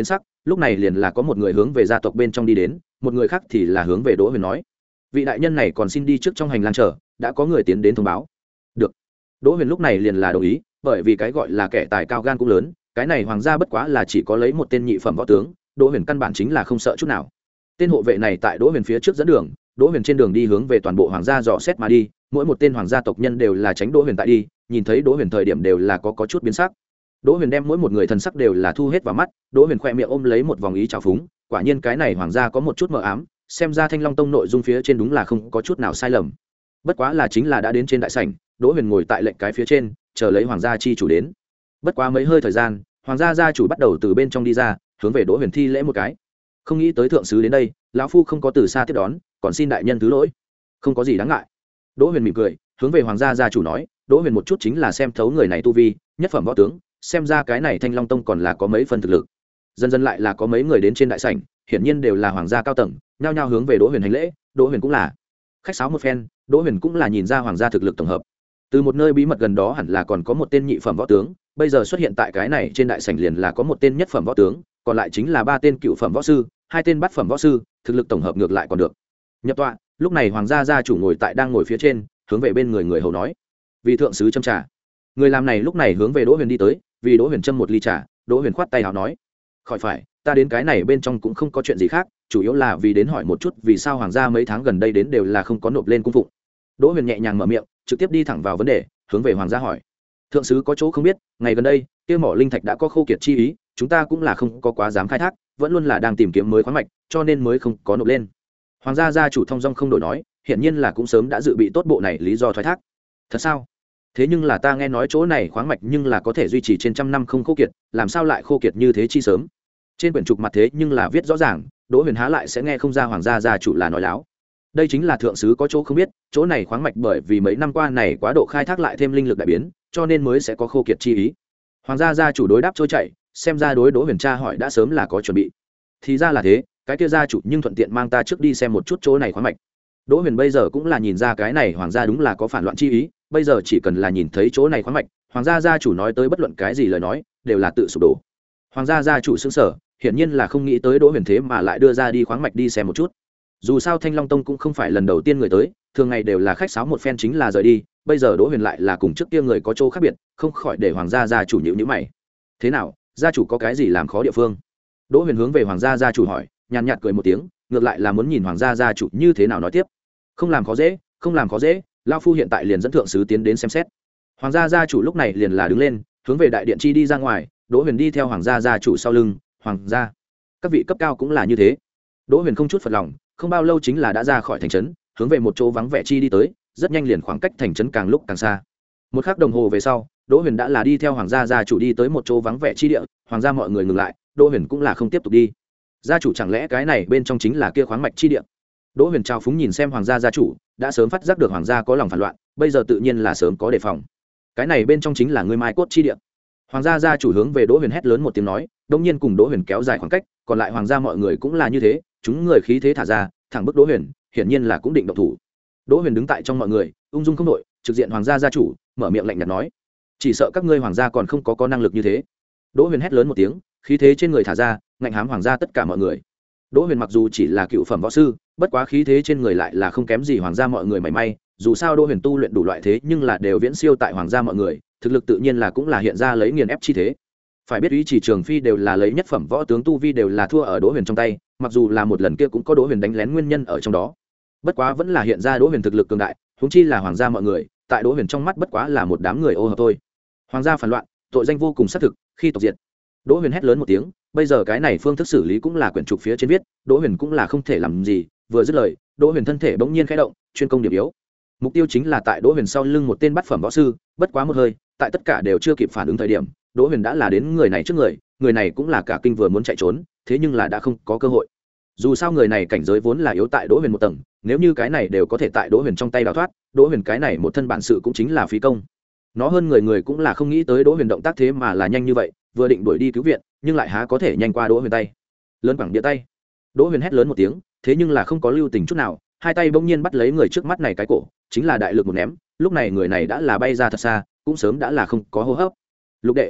lúc này liền là có một người hướng về gia tộc bên trong đi đến, một người khác thì là hướng về Đỗ Huyền nói: vị đại nhân này còn xin đi trước trong hành lang chờ, đã có người tiến đến thông báo. Được. Đỗ Huyền lúc này liền là đồng ý, bởi vì cái gọi là kẻ tài cao gan cũng lớn, cái này hoàng gia bất quá là chỉ có lấy một tên nhị phẩm võ tướng, Đỗ Huyền căn bản chính là không sợ chút nào. Tên hộ vệ này tại Đỗ Huyền phía trước dẫn đường, Đỗ Huyền trên đường đi hướng về toàn bộ hoàng gia dò xét mà đi, mỗi một tên hoàng gia tộc nhân đều là tránh Đỗ Huyền tại đi, nhìn thấy Đỗ Huyền thời điểm đều là có có chút biến sắc. Đỗ Huyền đem mỗi một người thần sắc đều là thu hết vào mắt, Đỗ Huyền khẽ miệng ôm lấy một vòng ý trào phúng, quả nhiên cái này hoàng gia có một chút mờ ám, xem ra Thanh Long Tông nội dung phía trên đúng là không có chút nào sai lầm. Bất quá là chính là đã đến trên đại sảnh, Đỗ Huyền ngồi tại lệnh cái phía trên, chờ lấy hoàng gia chi chủ đến. Bất quá mấy hơi thời gian, hoàng gia gia chủ bắt đầu từ bên trong đi ra, hướng về Đỗ Huyền thi lễ một cái. Không nghĩ tới thượng sứ đến đây, lão phu không có từ xa tiếp đón, còn xin đại nhân thứ lỗi. Không có gì đáng ngại. Đỗ Huyền mỉm cười, hướng về hoàng gia gia chủ nói, Đỗ Huyền một chút chính là xem thấu người này tu vi, nhất phẩm võ tướng, xem ra cái này Thanh Long Tông còn là có mấy phần thực lực. Dần dần lại là có mấy người đến trên đại sảnh, hiển nhiên đều là hoàng gia cao tầng, nhao nhao hướng về Đỗ Huyền hành lễ. Đỗ Huyền cũng là khách sáo một phen, Đỗ Huyền cũng là nhìn ra hoàng gia thực lực tổng hợp. Từ một nơi bí mật gần đó hẳn là còn có một tên nhị phẩm võ tướng, bây giờ xuất hiện tại cái này trên đại sảnh liền là có một tên nhất phẩm võ tướng, còn lại chính là ba tên cựu phẩm võ sư, hai tên bát phẩm võ sư, thực lực tổng hợp ngược lại còn được. Nhập tọa, lúc này hoàng gia gia chủ ngồi tại đang ngồi phía trên, hướng về bên người người hầu nói: vì thượng sứ châm trà. Người làm này lúc này hướng về Đỗ Huyền đi tới, vì Đỗ Huyền châm một ly trà. Đỗ Huyền khoát tay áo nói: khỏi phải, ta đến cái này bên trong cũng không có chuyện gì khác, chủ yếu là vì đến hỏi một chút vì sao hoàng gia mấy tháng gần đây đến đều là không có nộp lên cung phụng. Đỗ Huyền nhẹ nhàng mở miệng, trực tiếp đi thẳng vào vấn đề, hướng về hoàng gia hỏi: thượng sứ có chỗ không biết, ngày gần đây kia mỏ linh thạch đã có khô kiệt chi ý, chúng ta cũng là không có quá dám khai thác, vẫn luôn là đang tìm kiếm mới khoáng mạch, cho nên mới không có nộp lên. Hoàng gia gia chủ thông dong không đổi nói, hiển nhiên là cũng sớm đã dự bị tốt bộ này lý do thoái thác. Thật sao? Thế nhưng là ta nghe nói chỗ này khoáng mạch nhưng là có thể duy trì trên trăm năm không khô kiệt, làm sao lại khô kiệt như thế chi sớm? Trên quyển trục mặt thế nhưng là viết rõ ràng, Đỗ Huyền há lại sẽ nghe không ra hoàng gia gia chủ là nói láo. Đây chính là thượng sứ có chỗ không biết, chỗ này khoáng mạch bởi vì mấy năm qua này quá độ khai thác lại thêm linh lực đại biến, cho nên mới sẽ có khô kiệt chi ý. Hoàng gia gia chủ đối đáp trôi chảy, xem ra đối Đỗ Huyền tra hỏi đã sớm là có chuẩn bị. Thì ra là thế, cái kia gia chủ nhưng thuận tiện mang ta trước đi xem một chút chỗ này khoáng mạch. Đỗ Huyền bây giờ cũng là nhìn ra cái này hoàng gia đúng là có phản loạn chi ý, bây giờ chỉ cần là nhìn thấy chỗ này khoáng mạch, hoàng gia gia chủ nói tới bất luận cái gì lời nói đều là tự sụp đổ. Hoàng gia gia chủ sững sờ, hiển nhiên là không nghĩ tới Đỗ Huyền thế mà lại đưa ra đi khoáng mạch đi xem một chút. Dù sao Thanh Long Tông cũng không phải lần đầu tiên người tới, thường ngày đều là khách sáo một phen chính là rời đi, bây giờ Đỗ Huyền lại là cùng trước kia người có chỗ khác biệt, không khỏi để hoàng gia gia chủ nhíu nhíu mày. Thế nào, gia chủ có cái gì làm khó địa phương? Đỗ Huyền hướng về hoàng gia gia chủ hỏi, nhàn nhạt cười một tiếng, ngược lại là muốn nhìn hoàng gia gia chủ như thế nào nói tiếp. Không làm khó dễ, không làm khó dễ, lão phu hiện tại liền dẫn thượng sứ tiến đến xem xét. Hoàng gia gia chủ lúc này liền là đứng lên, hướng về đại điện chi đi ra ngoài. Đỗ Huyền đi theo hoàng gia gia chủ sau lưng. Hoàng gia, các vị cấp cao cũng là như thế. Đỗ Huyền không chút phật lòng, không bao lâu chính là đã ra khỏi thành trấn, hướng về một chỗ vắng vẻ chi đi tới, rất nhanh liền khoảng cách thành trấn càng lúc càng xa. Một khắc đồng hồ về sau, Đỗ Huyền đã là đi theo hoàng gia gia chủ đi tới một chỗ vắng vẻ chi địa. Hoàng gia mọi người ngừng lại, Đỗ Huyền cũng là không tiếp tục đi. Gia chủ chẳng lẽ cái này bên trong chính là kia khoáng mạch chi địa? Đỗ Huyền trao phúng nhìn xem hoàng gia gia chủ, đã sớm phát giác được hoàng gia có lòng phản loạn, bây giờ tự nhiên là sớm có đề phòng. Cái này bên trong chính là ngươi mai cốt chi địa. Hoàng gia gia chủ hướng về Đỗ Huyền hét lớn một tiếng nói, đống nhiên cùng Đỗ Huyền kéo dài khoảng cách, còn lại hoàng gia mọi người cũng là như thế, chúng người khí thế thả ra, thẳng bức Đỗ Huyền, hiển nhiên là cũng định động thủ. Đỗ Huyền đứng tại trong mọi người, ung dung không đội, trực diện hoàng gia gia chủ, mở miệng lạnh nhạt nói, chỉ sợ các ngươi hoàng gia còn không có có năng lực như thế. Đỗ Huyền hét lớn một tiếng, khí thế trên người thả ra, ngạnh hám hoàng gia tất cả mọi người. Đỗ Huyền mặc dù chỉ là cựu phẩm võ sư, bất quá khí thế trên người lại là không kém gì hoàng gia mọi người mảy may, dù sao Đỗ Huyền tu luyện đủ loại thế nhưng là đều viễn siêu tại hoàng gia mọi người, thực lực tự nhiên là cũng là hiện ra lấy nghiền ép chi thế. Phải biết ý chỉ Trường Phi đều là lấy nhất phẩm võ tướng tu vi đều là thua ở Đỗ Huyền trong tay, mặc dù là một lần kia cũng có Đỗ Huyền đánh lén nguyên nhân ở trong đó. Bất quá vẫn là hiện ra Đỗ Huyền thực lực cường đại, huống chi là hoàng gia mọi người, tại Đỗ Huyền trong mắt bất quá là một đám người ô hợp thôi. Hoàng gia phản loạn, tội danh vô cùng xác thực, khi tộc diệt. Đỗ Huyền hét lớn một tiếng, bây giờ cái này phương thức xử lý cũng là quyển trục phía trên viết, Đỗ Huyền cũng là không thể làm gì, vừa dứt lời, Đỗ Huyền thân thể bỗng nhiên khẽ động, chuyên công điểm yếu. Mục tiêu chính là tại Đỗ Huyền sau lưng một tên bát phẩm võ sư, bất quá một hơi, tại tất cả đều chưa kịp phản ứng thời điểm, Đỗ Huyền đã là đến người này trước người, người này cũng là cả kinh vừa muốn chạy trốn, thế nhưng là đã không có cơ hội. Dù sao người này cảnh giới vốn là yếu tại Đỗ Huyền một tầng, nếu như cái này đều có thể tại Đỗ Huyền trong tay đào thoát, Đỗ Huyền cái này một thân bản sự cũng chính là phí công. Nó hơn người người cũng là không nghĩ tới Đỗ Huyền động tác thế mà là nhanh như vậy, vừa định đuổi đi cứu viện, nhưng lại há có thể nhanh qua Đỗ Huyền tay. Lớn quẳng địa tay. Đỗ Huyền hét lớn một tiếng, thế nhưng là không có lưu tình chút nào, hai tay bỗng nhiên bắt lấy người trước mắt này cái cổ, chính là đại lực một ném, lúc này người này đã là bay ra thật xa, cũng sớm đã là không có hô hấp. Lục đệ,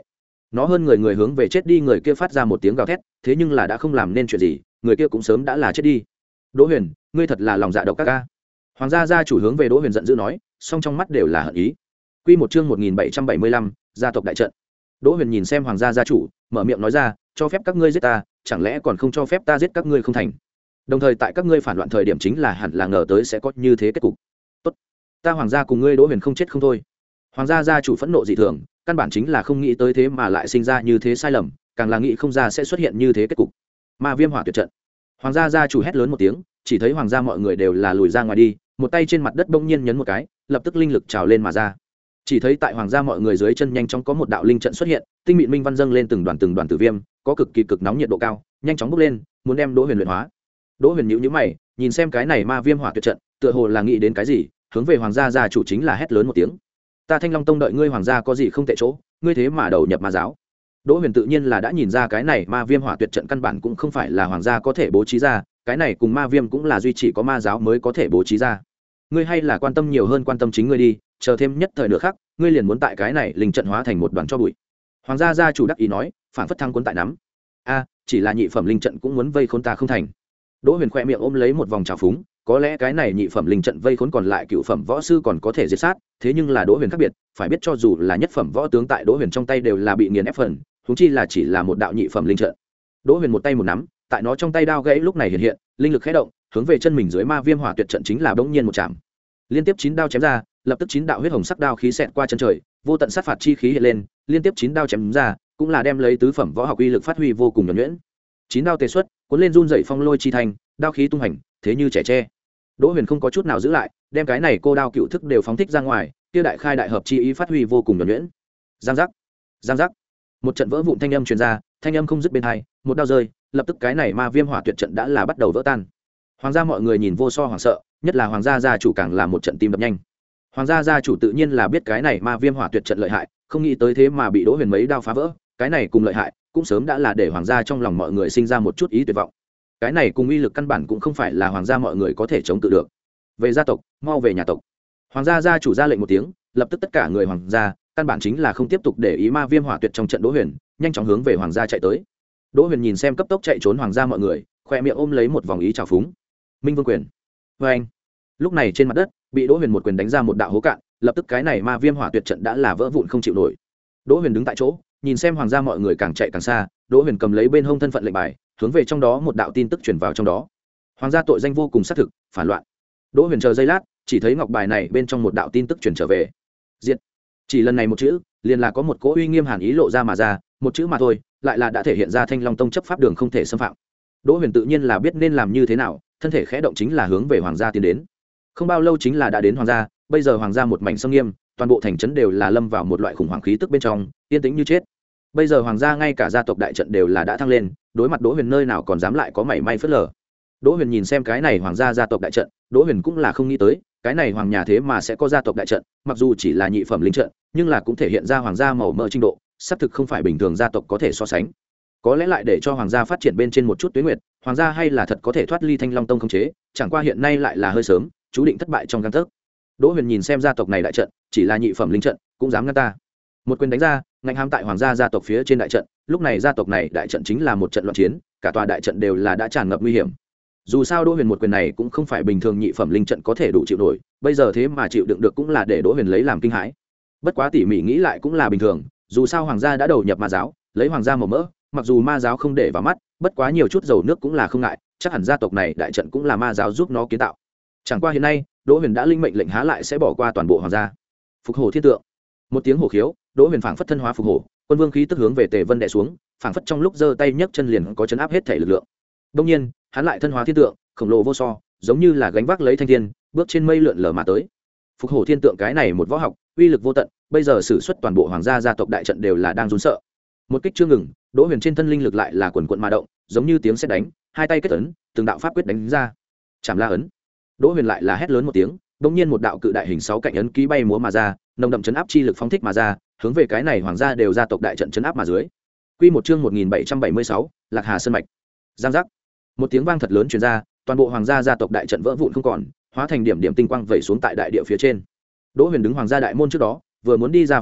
nó hơn người người hướng về chết đi người kia phát ra một tiếng gào thét, thế nhưng là đã không làm nên chuyện gì, người kia cũng sớm đã là chết đi. Đỗ Huyền, ngươi thật là lòng dạ độc các ca. Hoàng gia gia chủ hướng về Đỗ Huyền giận dữ nói, song trong mắt đều là hận ý. Quy một chương một nghìn bảy trăm bảy mươi lăm, gia tộc đại trận. Đỗ Huyền nhìn xem Hoàng gia gia chủ, mở miệng nói ra, cho phép các ngươi giết ta, chẳng lẽ còn không cho phép ta giết các ngươi không thành? Đồng thời tại các ngươi phản loạn thời điểm chính là hẳn là ngờ tới sẽ có như thế kết cục. Tốt, ta Hoàng gia cùng ngươi Đỗ Huyền không chết không thôi. Hoàng gia gia chủ phẫn nộ dị thường, căn bản chính là không nghĩ tới thế mà lại sinh ra như thế sai lầm, càng là nghĩ không ra sẽ xuất hiện như thế kết cục. Ma Viêm Hỏa Tuyệt trận. Hoàng gia gia chủ hét lớn một tiếng, chỉ thấy hoàng gia mọi người đều là lùi ra ngoài đi, một tay trên mặt đất bỗng nhiên nhấn một cái, lập tức linh lực trào lên mà ra. Chỉ thấy tại hoàng gia mọi người dưới chân nhanh chóng có một đạo linh trận xuất hiện, tinh mịn minh văn dâng lên từng đoàn từng đoàn tử viêm, có cực kỳ cực nóng nhiệt độ cao, nhanh chóng bốc lên, muốn đem Đỗ Huyền luyện hóa. Đỗ Huyền nhíu nhíu mày, nhìn xem cái này Ma Viêm Hỏa Tuyệt trận, tựa hồ là nghĩ đến cái gì, hướng về hoàng gia gia chủ chính là hét lớn một tiếng. Ta Thanh Long Tông đợi ngươi hoàng gia có gì không tệ chỗ, ngươi thế mà đầu nhập ma giáo. Đỗ Huyền tự nhiên là đã nhìn ra cái này Ma Viêm Hỏa Tuyệt trận căn bản cũng không phải là hoàng gia có thể bố trí ra, cái này cùng ma viêm cũng là duy chỉ có ma giáo mới có thể bố trí ra. Ngươi hay là quan tâm nhiều hơn quan tâm chính ngươi đi, chờ thêm nhất thời nữa khác, ngươi liền muốn tại cái này linh trận hóa thành một đoàn cho bụi. Hoàng gia gia chủ đắc ý nói, phản phất thăng cuốn tại nắm. A, chỉ là nhị phẩm linh trận cũng muốn vây khốn ta không thành. Đỗ Huyền khẽ miệng ôm lấy một vòng trào phúng, có lẽ cái này nhị phẩm linh trận vây khốn còn lại cựu phẩm võ sư còn có thể diệt sát, thế nhưng là Đỗ Huyền khác biệt, phải biết cho dù là nhất phẩm võ tướng tại Đỗ Huyền trong tay đều là bị nghiền ép phần, huống chi là chỉ là một đạo nhị phẩm linh trận. Đỗ Huyền một tay một nắm, tại nó trong tay đao gãy lúc này hiện hiện, linh lực khẽ động, hướng về chân mình dưới Ma Viêm Hỏa Tuyệt trận chính là bỗng nhiên một chạm. Liên tiếp chín đao chém ra, lập tức chín đạo huyết hồng sắc đao khí xẹt qua chân trời, vô tận sát phạt chi khí hiện lên, liên tiếp chín đao chém ra, cũng là đem lấy tứ phẩm võ học uy lực phát huy vô cùng nhuần nhuyễn. Chín đao tề xuất, cuốn lên run dậy phong lôi chi thành, đao khí tung hành, thế như trẻ tre. Đỗ Huyền không có chút nào giữ lại, đem cái này cô đao cựu thức đều phóng thích ra ngoài, kia đại khai đại hợp chi ý phát huy vô cùng nhuần nhuyễn. Giang giác, giang giác, một trận vỡ vụn thanh âm truyền ra, thanh âm không dứt bên hai, một đao rơi, lập tức cái này Ma Viêm Hỏa Tuyệt trận đã là bắt đầu vỡ tan. Hoàng gia mọi người nhìn vô so hoảng sợ, nhất là hoàng gia gia chủ càng là một trận tim đập nhanh. Hoàng gia gia chủ tự nhiên là biết cái này Ma Viêm Hỏa Tuyệt trận lợi hại, không nghĩ tới thế mà bị Đỗ Huyền mấy đao phá vỡ, cái này cùng lợi hại, cũng sớm đã là để hoàng gia trong lòng mọi người sinh ra một chút ý tuyệt vọng. Cái này cùng uy lực căn bản cũng không phải là hoàng gia mọi người có thể chống cự được. Về gia tộc, mau về nhà tộc. Hoàng gia gia chủ ra lệnh một tiếng, lập tức tất cả người hoàng gia, căn bản chính là không tiếp tục để ý Ma Viêm Hỏa Tuyệt trong trận Đỗ Huyền, nhanh chóng hướng về hoàng gia chạy tới. Đỗ Huyền nhìn xem cấp tốc chạy trốn hoàng gia mọi người, khoe miệng ôm lấy một vòng ý trào phúng. Minh Vương quyền. Và anh. Lúc này trên mặt đất, bị Đỗ Huyền một quyền đánh ra một đạo hố cạn, lập tức cái này Ma Viêm Hỏa Tuyệt trận đã là vỡ vụn không chịu nổi. Đỗ Huyền đứng tại chỗ, nhìn xem hoàng gia mọi người càng chạy càng xa, Đỗ Huyền cầm lấy bên hông thân phận lệnh bài, hướng về trong đó một đạo tin tức truyền vào trong đó. Hoàng gia tội danh vô cùng xác thực, phản loạn. Đỗ Huyền chờ giây lát, chỉ thấy ngọc bài này bên trong một đạo tin tức truyền trở về. Diệt. Chỉ lần này một chữ, liền là có một cỗ uy nghiêm hàn ý lộ ra mà ra, một chữ mà thôi, lại là đã thể hiện ra Thanh Long Tông chấp pháp đường không thể xâm phạm. Đỗ Huyền tự nhiên là biết nên làm như thế nào, thân thể khẽ động chính là hướng về hoàng gia tiến đến. Không bao lâu chính là đã đến hoàng gia, bây giờ hoàng gia một mảnh sông nghiêm, toàn bộ thành trấn đều là lâm vào một loại khủng hoảng khí tức bên trong, yên tĩnh như chết. Bây giờ hoàng gia ngay cả gia tộc đại trận đều là đã thăng lên, đối mặt Đỗ Huyền nơi nào còn dám lại có mảy may phớt lờ. Đỗ Huyền nhìn xem cái này hoàng gia gia tộc đại trận, Đỗ Huyền cũng là không nghĩ tới, cái này hoàng nhà thế mà sẽ có gia tộc đại trận, mặc dù chỉ là nhị phẩm linh trận, nhưng là cũng thể hiện ra hoàng gia màu mỡ trình độ, xác thực không phải bình thường gia tộc có thể so sánh. Có lẽ lại để cho hoàng gia phát triển bên trên một chút tuyến nguyệt, hoàng gia hay là thật có thể thoát ly Thanh Long Tông khống chế, chẳng qua hiện nay lại là hơi sớm, chú định thất bại trong gang tấc. Đỗ Huyền nhìn xem gia tộc này đại trận, chỉ là nhị phẩm linh trận, cũng dám ngăn ta. Một quyền đánh ra, ngạnh hám tại hoàng gia gia tộc phía trên đại trận, lúc này gia tộc này đại trận chính là một trận loạn chiến, cả tòa đại trận đều là đã tràn ngập nguy hiểm. Dù sao Đỗ Huyền một quyền này cũng không phải bình thường nhị phẩm linh trận có thể đủ chịu nổi, bây giờ thế mà chịu đựng được cũng là để Đỗ Huyền lấy làm kinh hãi. Bất quá tỉ mỉ nghĩ lại cũng là bình thường, dù sao hoàng gia đã đầu nhập ma giáo, lấy hoàng gia màu mỡ, mặc dù ma giáo không để vào mắt, bất quá nhiều chút dầu nước cũng là không ngại, chắc hẳn gia tộc này đại trận cũng là ma giáo giúp nó kiến tạo. Chẳng qua hiện nay, Đỗ Huyền đã linh mệnh lệnh há lại sẽ bỏ qua toàn bộ hoàng gia. Phục hổ thiên tượng. Một tiếng hổ khiếu, Đỗ Huyền phảng phất thân hóa phục hổ, quân vương khí tức hướng về Tề Vân đè xuống, phảng phất trong lúc giơ tay nhấc chân liền có chấn áp hết thể lực lượng. Đương nhiên, hắn lại thân hóa thiên tượng, khổng lồ vô so, giống như là gánh vác lấy thanh thiên, bước trên mây lượn lờ mà tới. Phục hổ thiên tượng cái này một võ học, uy lực vô tận, bây giờ sử xuất toàn bộ hoàng gia gia tộc đại trận đều là đang run sợ. Một kích chưa ngừng, Đỗ Huyền trên thân linh lực lại là quần quần mà động, giống như tiếng sét đánh, hai tay kết ấn, từng đạo pháp quyết đánh ra. Chạm La ấn. Đỗ Huyền lại là hét lớn một tiếng, đột nhiên một đạo cự đại hình sáu cạnh ấn ký bay múa mà ra, nồng đậm chấn áp chi lực phóng thích mà ra, hướng về cái này hoàng gia đều gia tộc đại trận chấn áp mà dưới. Quy một chương một nghìn bảy trăm bảy mươi sáu, Lạc Hà Sơn mạch. Giang giác. Một tiếng vang thật lớn truyền ra, toàn bộ hoàng gia gia tộc đại trận vỡ vụn không còn, hóa thành điểm điểm tinh quang vẩy xuống tại đại địa phía trên. Đỗ Huyền đứng hoàng gia đại môn trước đó, vừa muốn đi ra phía trước,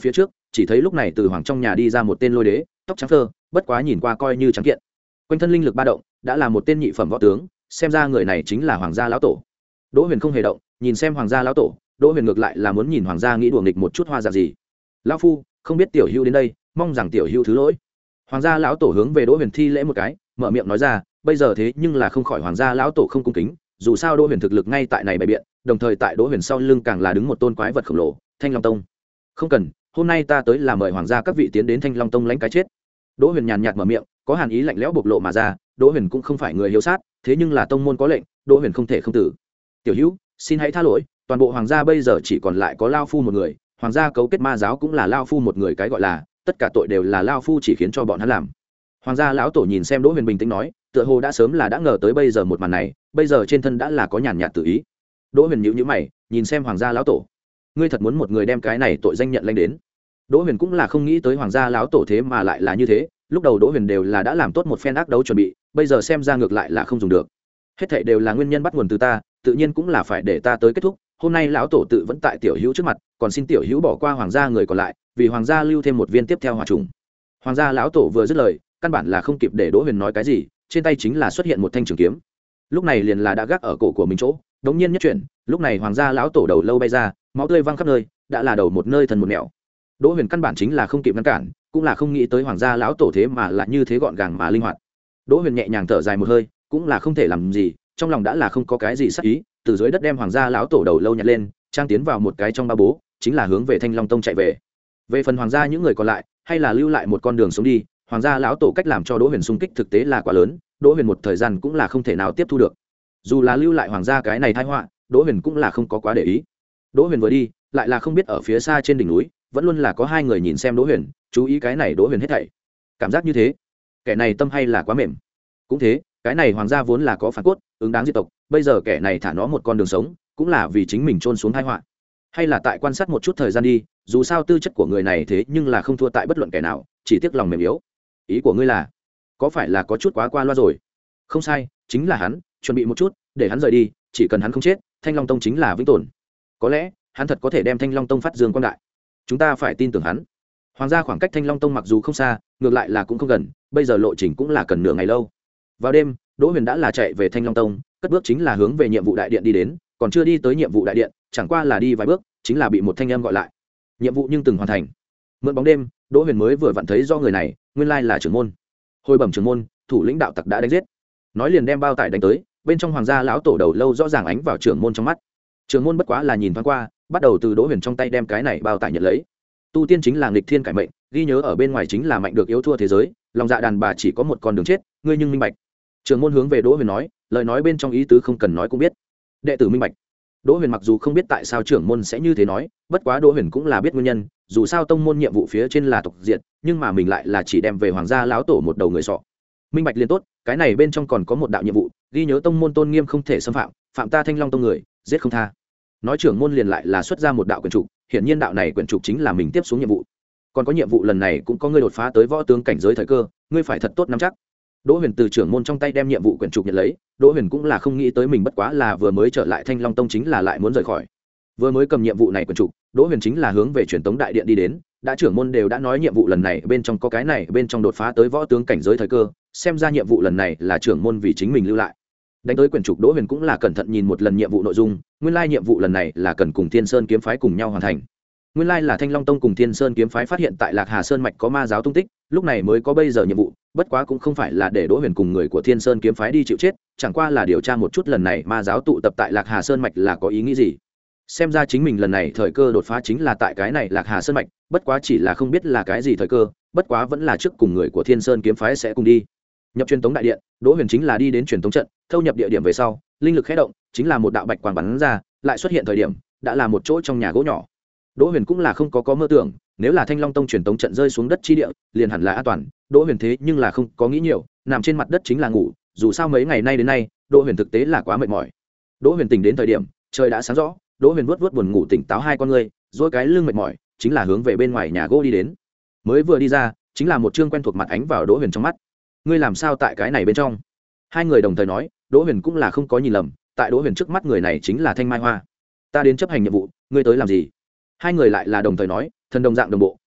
chỉ thấy lúc này từ hoàng trong nhà đi ra một tên lôi đế, tóc trắng phơ, bất quá nhìn qua coi như trắng kiện, quanh thân linh lực ba động, đã là một tên nhị phẩm võ tướng, xem ra người này chính là hoàng gia lão tổ. Đỗ Huyền không hề động, nhìn xem hoàng gia lão tổ, Đỗ Huyền ngược lại là muốn nhìn hoàng gia nghĩ đùa nghịch một chút hoa dạng gì. Lão phu, không biết tiểu hữu đến đây, mong rằng tiểu hữu thứ lỗi. Hoàng gia lão tổ hướng về Đỗ Huyền thi lễ một cái, mở miệng nói ra, bây giờ thế nhưng là không khỏi hoàng gia lão tổ không cung kính, dù sao Đỗ Huyền thực lực ngay tại này bày biện, đồng thời tại Đỗ Huyền sau lưng càng là đứng một tôn quái vật khổng lồ, Thanh Long Tông. Không cần, hôm nay ta tới là mời hoàng gia các vị tiến đến Thanh Long Tông lãnh cái chết. Đỗ Huyền nhàn nhạt mở miệng, có hàn ý lạnh lẽo bộc lộ mà ra. Đỗ Huyền cũng không phải người hiếu sát, thế nhưng là tông môn có lệnh, Đỗ Huyền không thể không tử. Tiểu hữu, xin hãy tha lỗi, toàn bộ hoàng gia bây giờ chỉ còn lại có lao phu một người, hoàng gia cấu kết ma giáo cũng là lao phu một người, cái gọi là tất cả tội đều là lao phu chỉ khiến cho bọn hắn làm. Hoàng gia lão tổ nhìn xem Đỗ Huyền bình tĩnh nói, tựa hồ đã sớm là đã ngờ tới bây giờ một màn này, bây giờ trên thân đã là có nhàn nhạt tự ý. Đỗ Huyền nhíu nhíu mày, nhìn xem hoàng gia lão tổ, ngươi thật muốn một người đem cái này tội danh nhận lãnh đến? Đỗ Huyền cũng là không nghĩ tới hoàng gia lão tổ thế mà lại là như thế, lúc đầu Đỗ Huyền đều là đã làm tốt một phen ác đấu chuẩn bị, bây giờ xem ra ngược lại là không dùng được. Hết thảy đều là nguyên nhân bắt nguồn từ ta, tự nhiên cũng là phải để ta tới kết thúc. Hôm nay lão tổ tự vẫn tại tiểu hữu trước mặt, còn xin tiểu hữu bỏ qua hoàng gia người còn lại, vì hoàng gia lưu thêm một viên tiếp theo hỏa trùng. Hoàng gia lão tổ vừa dứt lời, căn bản là không kịp để Đỗ Huyền nói cái gì, trên tay chính là xuất hiện một thanh trường kiếm. Lúc này liền là đã gác ở cổ của mình chỗ, đống nhiên nhất chuyển, lúc này hoàng gia lão tổ đầu lâu bay ra, máu tươi văng khắp nơi, đã là đầu một nơi thần một nẻo. Đỗ Huyền căn bản chính là không kịp ngăn cản, cũng là không nghĩ tới hoàng gia lão tổ thế mà lại như thế gọn gàng mà linh hoạt. Đỗ Huyền nhẹ nhàng thở dài một hơi, cũng là không thể làm gì, trong lòng đã là không có cái gì sắc ý, từ dưới đất đem hoàng gia lão tổ đầu lâu nhặt lên, trang tiến vào một cái trong ba bố, chính là hướng về Thanh Long Tông chạy về. Về phần hoàng gia những người còn lại, hay là lưu lại một con đường sống đi, hoàng gia lão tổ cách làm cho Đỗ Huyền xung kích thực tế là quá lớn, Đỗ Huyền một thời gian cũng là không thể nào tiếp thu được. Dù là lưu lại hoàng gia cái này tai họa, Đỗ Huyền cũng là không có quá để ý. Đỗ Huyền vừa đi, lại là không biết ở phía xa trên đỉnh núi, vẫn luôn là có hai người nhìn xem Đỗ Huyền, chú ý cái này Đỗ Huyền hết thảy. Cảm giác như thế, kẻ này tâm hay là quá mềm. Cũng thế, cái này hoàng gia vốn là có phản cốt, ứng đáng diệt tộc, bây giờ kẻ này thả nó một con đường sống, cũng là vì chính mình trôn xuống tai họa. Hay là tại quan sát một chút thời gian đi, dù sao tư chất của người này thế nhưng là không thua tại bất luận kẻ nào, chỉ tiếc lòng mềm yếu. Ý của ngươi là, có phải là có chút quá qua loa rồi? Không sai, chính là hắn, chuẩn bị một chút, để hắn rời đi, chỉ cần hắn không chết, Thanh Long Tông chính là vĩnh tồn. Có lẽ, hắn thật có thể đem Thanh Long Tông phát dương quang đại. Chúng ta phải tin tưởng hắn. Hoàng gia khoảng cách Thanh Long Tông mặc dù không xa, ngược lại là cũng không gần, bây giờ lộ trình cũng là cần nửa ngày lâu. Vào đêm, Đỗ Huyền đã là chạy về Thanh Long Tông, cất bước chính là hướng về nhiệm vụ đại điện đi đến, còn chưa đi tới nhiệm vụ đại điện, chẳng qua là đi vài bước, chính là bị một thanh âm gọi lại. Nhiệm vụ nhưng từng hoàn thành. Mượn bóng đêm, Đỗ Huyền mới vừa vặn thấy do người này, nguyên lai là trưởng môn. Hồi bẩm trưởng môn, thủ lĩnh đạo tặc đã đánh giết. Nói liền đem bao tải đánh tới, bên trong hoàng gia lão tổ đầu lâu rõ ràng ánh vào trưởng môn trong mắt. Trưởng môn bất quá là nhìn thoáng qua, bắt đầu từ Đỗ Huyền trong tay đem cái này bao tải nhận lấy. Tu tiên chính là nghịch thiên cải mệnh, ghi nhớ ở bên ngoài chính là mạnh được yếu thua thế giới, lòng dạ đàn bà chỉ có một con đường chết, ngươi nhưng minh bạch. Trưởng môn hướng về Đỗ Huyền nói, lời nói bên trong ý tứ không cần nói cũng biết. Đệ tử minh bạch. Đỗ Huyền mặc dù không biết tại sao trưởng môn sẽ như thế nói, bất quá Đỗ Huyền cũng là biết nguyên nhân, dù sao tông môn nhiệm vụ phía trên là tộc diệt, nhưng mà mình lại là chỉ đem về hoàng gia lão tổ một đầu người sọ. Minh bạch liền tốt, cái này bên trong còn có một đạo nhiệm vụ, ghi nhớ tông môn tôn nghiêm không thể xâm phạm, phạm ta Thanh Long Tông người, giết không tha. Nói trưởng môn liền lại là xuất ra một đạo quyển trục, hiển nhiên đạo này quyển trục chính là mình tiếp xuống nhiệm vụ. Còn có nhiệm vụ lần này cũng có ngươi đột phá tới võ tướng cảnh giới thời cơ, ngươi phải thật tốt nắm chắc. Đỗ Huyền từ trưởng môn trong tay đem nhiệm vụ quyển trục nhận lấy, Đỗ Huyền cũng là không nghĩ tới mình bất quá là vừa mới trở lại Thanh Long Tông chính là lại muốn rời khỏi. Vừa mới cầm nhiệm vụ này quyển trục, Đỗ Huyền chính là hướng về truyền tống đại điện đi đến, đã trưởng môn đều đã nói nhiệm vụ lần này bên trong có cái này bên trong đột phá tới võ tướng cảnh giới thời cơ, xem ra nhiệm vụ lần này là trưởng môn vì chính mình lưu lại. Đánh tới quyển trục, Đỗ Huyền cũng là cẩn thận nhìn một lần nhiệm vụ nội dung, nguyên lai nhiệm vụ lần này là cần cùng Thiên Sơn kiếm phái cùng nhau hoàn thành. Nguyên lai là Thanh Long Tông cùng Thiên Sơn kiếm phái phát hiện tại Lạc Hà Sơn mạch có ma giáo tung tích, lúc này mới có bây giờ nhiệm vụ, bất quá cũng không phải là để Đỗ Huyền cùng người của Thiên Sơn kiếm phái đi chịu chết, chẳng qua là điều tra một chút lần này ma giáo tụ tập tại Lạc Hà Sơn mạch là có ý nghĩ gì. Xem ra chính mình lần này thời cơ đột phá chính là tại cái này Lạc Hà Sơn mạch, bất quá chỉ là không biết là cái gì thời cơ, bất quá vẫn là trước cùng người của Thiên Sơn kiếm phái sẽ cùng đi. Nhập truyền tống đại điện, Đỗ Huyền chính là đi đến truyền tống trận, thâu nhập địa điểm về sau, linh lực khẽ động, chính là một đạo bạch quang bắn ra, lại xuất hiện thời điểm, đã là một chỗ trong nhà gỗ nhỏ. Đỗ Huyền cũng là không có có mơ tưởng, nếu là Thanh Long Tông truyền tống trận rơi xuống đất chi địa, liền hẳn là an toàn. Đỗ Huyền thế nhưng là không có nghĩ nhiều, nằm trên mặt đất chính là ngủ, dù sao mấy ngày nay đến nay, Đỗ Huyền thực tế là quá mệt mỏi. Đỗ Huyền tỉnh đến thời điểm, trời đã sáng rõ, Đỗ Huyền vuốt vuốt buồn ngủ tỉnh táo hai con ngươi, duỗi cái lưng mệt mỏi, chính là hướng về bên ngoài nhà gỗ đi đến. Mới vừa đi ra, chính là một trương quen thuộc mặt ánh vào Đỗ Huyền trong mắt. Ngươi làm sao tại cái này bên trong? Hai người đồng thời nói, Đỗ Huyền cũng là không có nhìn lầm, tại Đỗ Huyền trước mắt người này chính là Thanh Mai Hoa. Ta đến chấp hành nhiệm vụ, ngươi tới làm gì? Hai người lại là đồng thời nói, thần đồng dạng đồng bộ,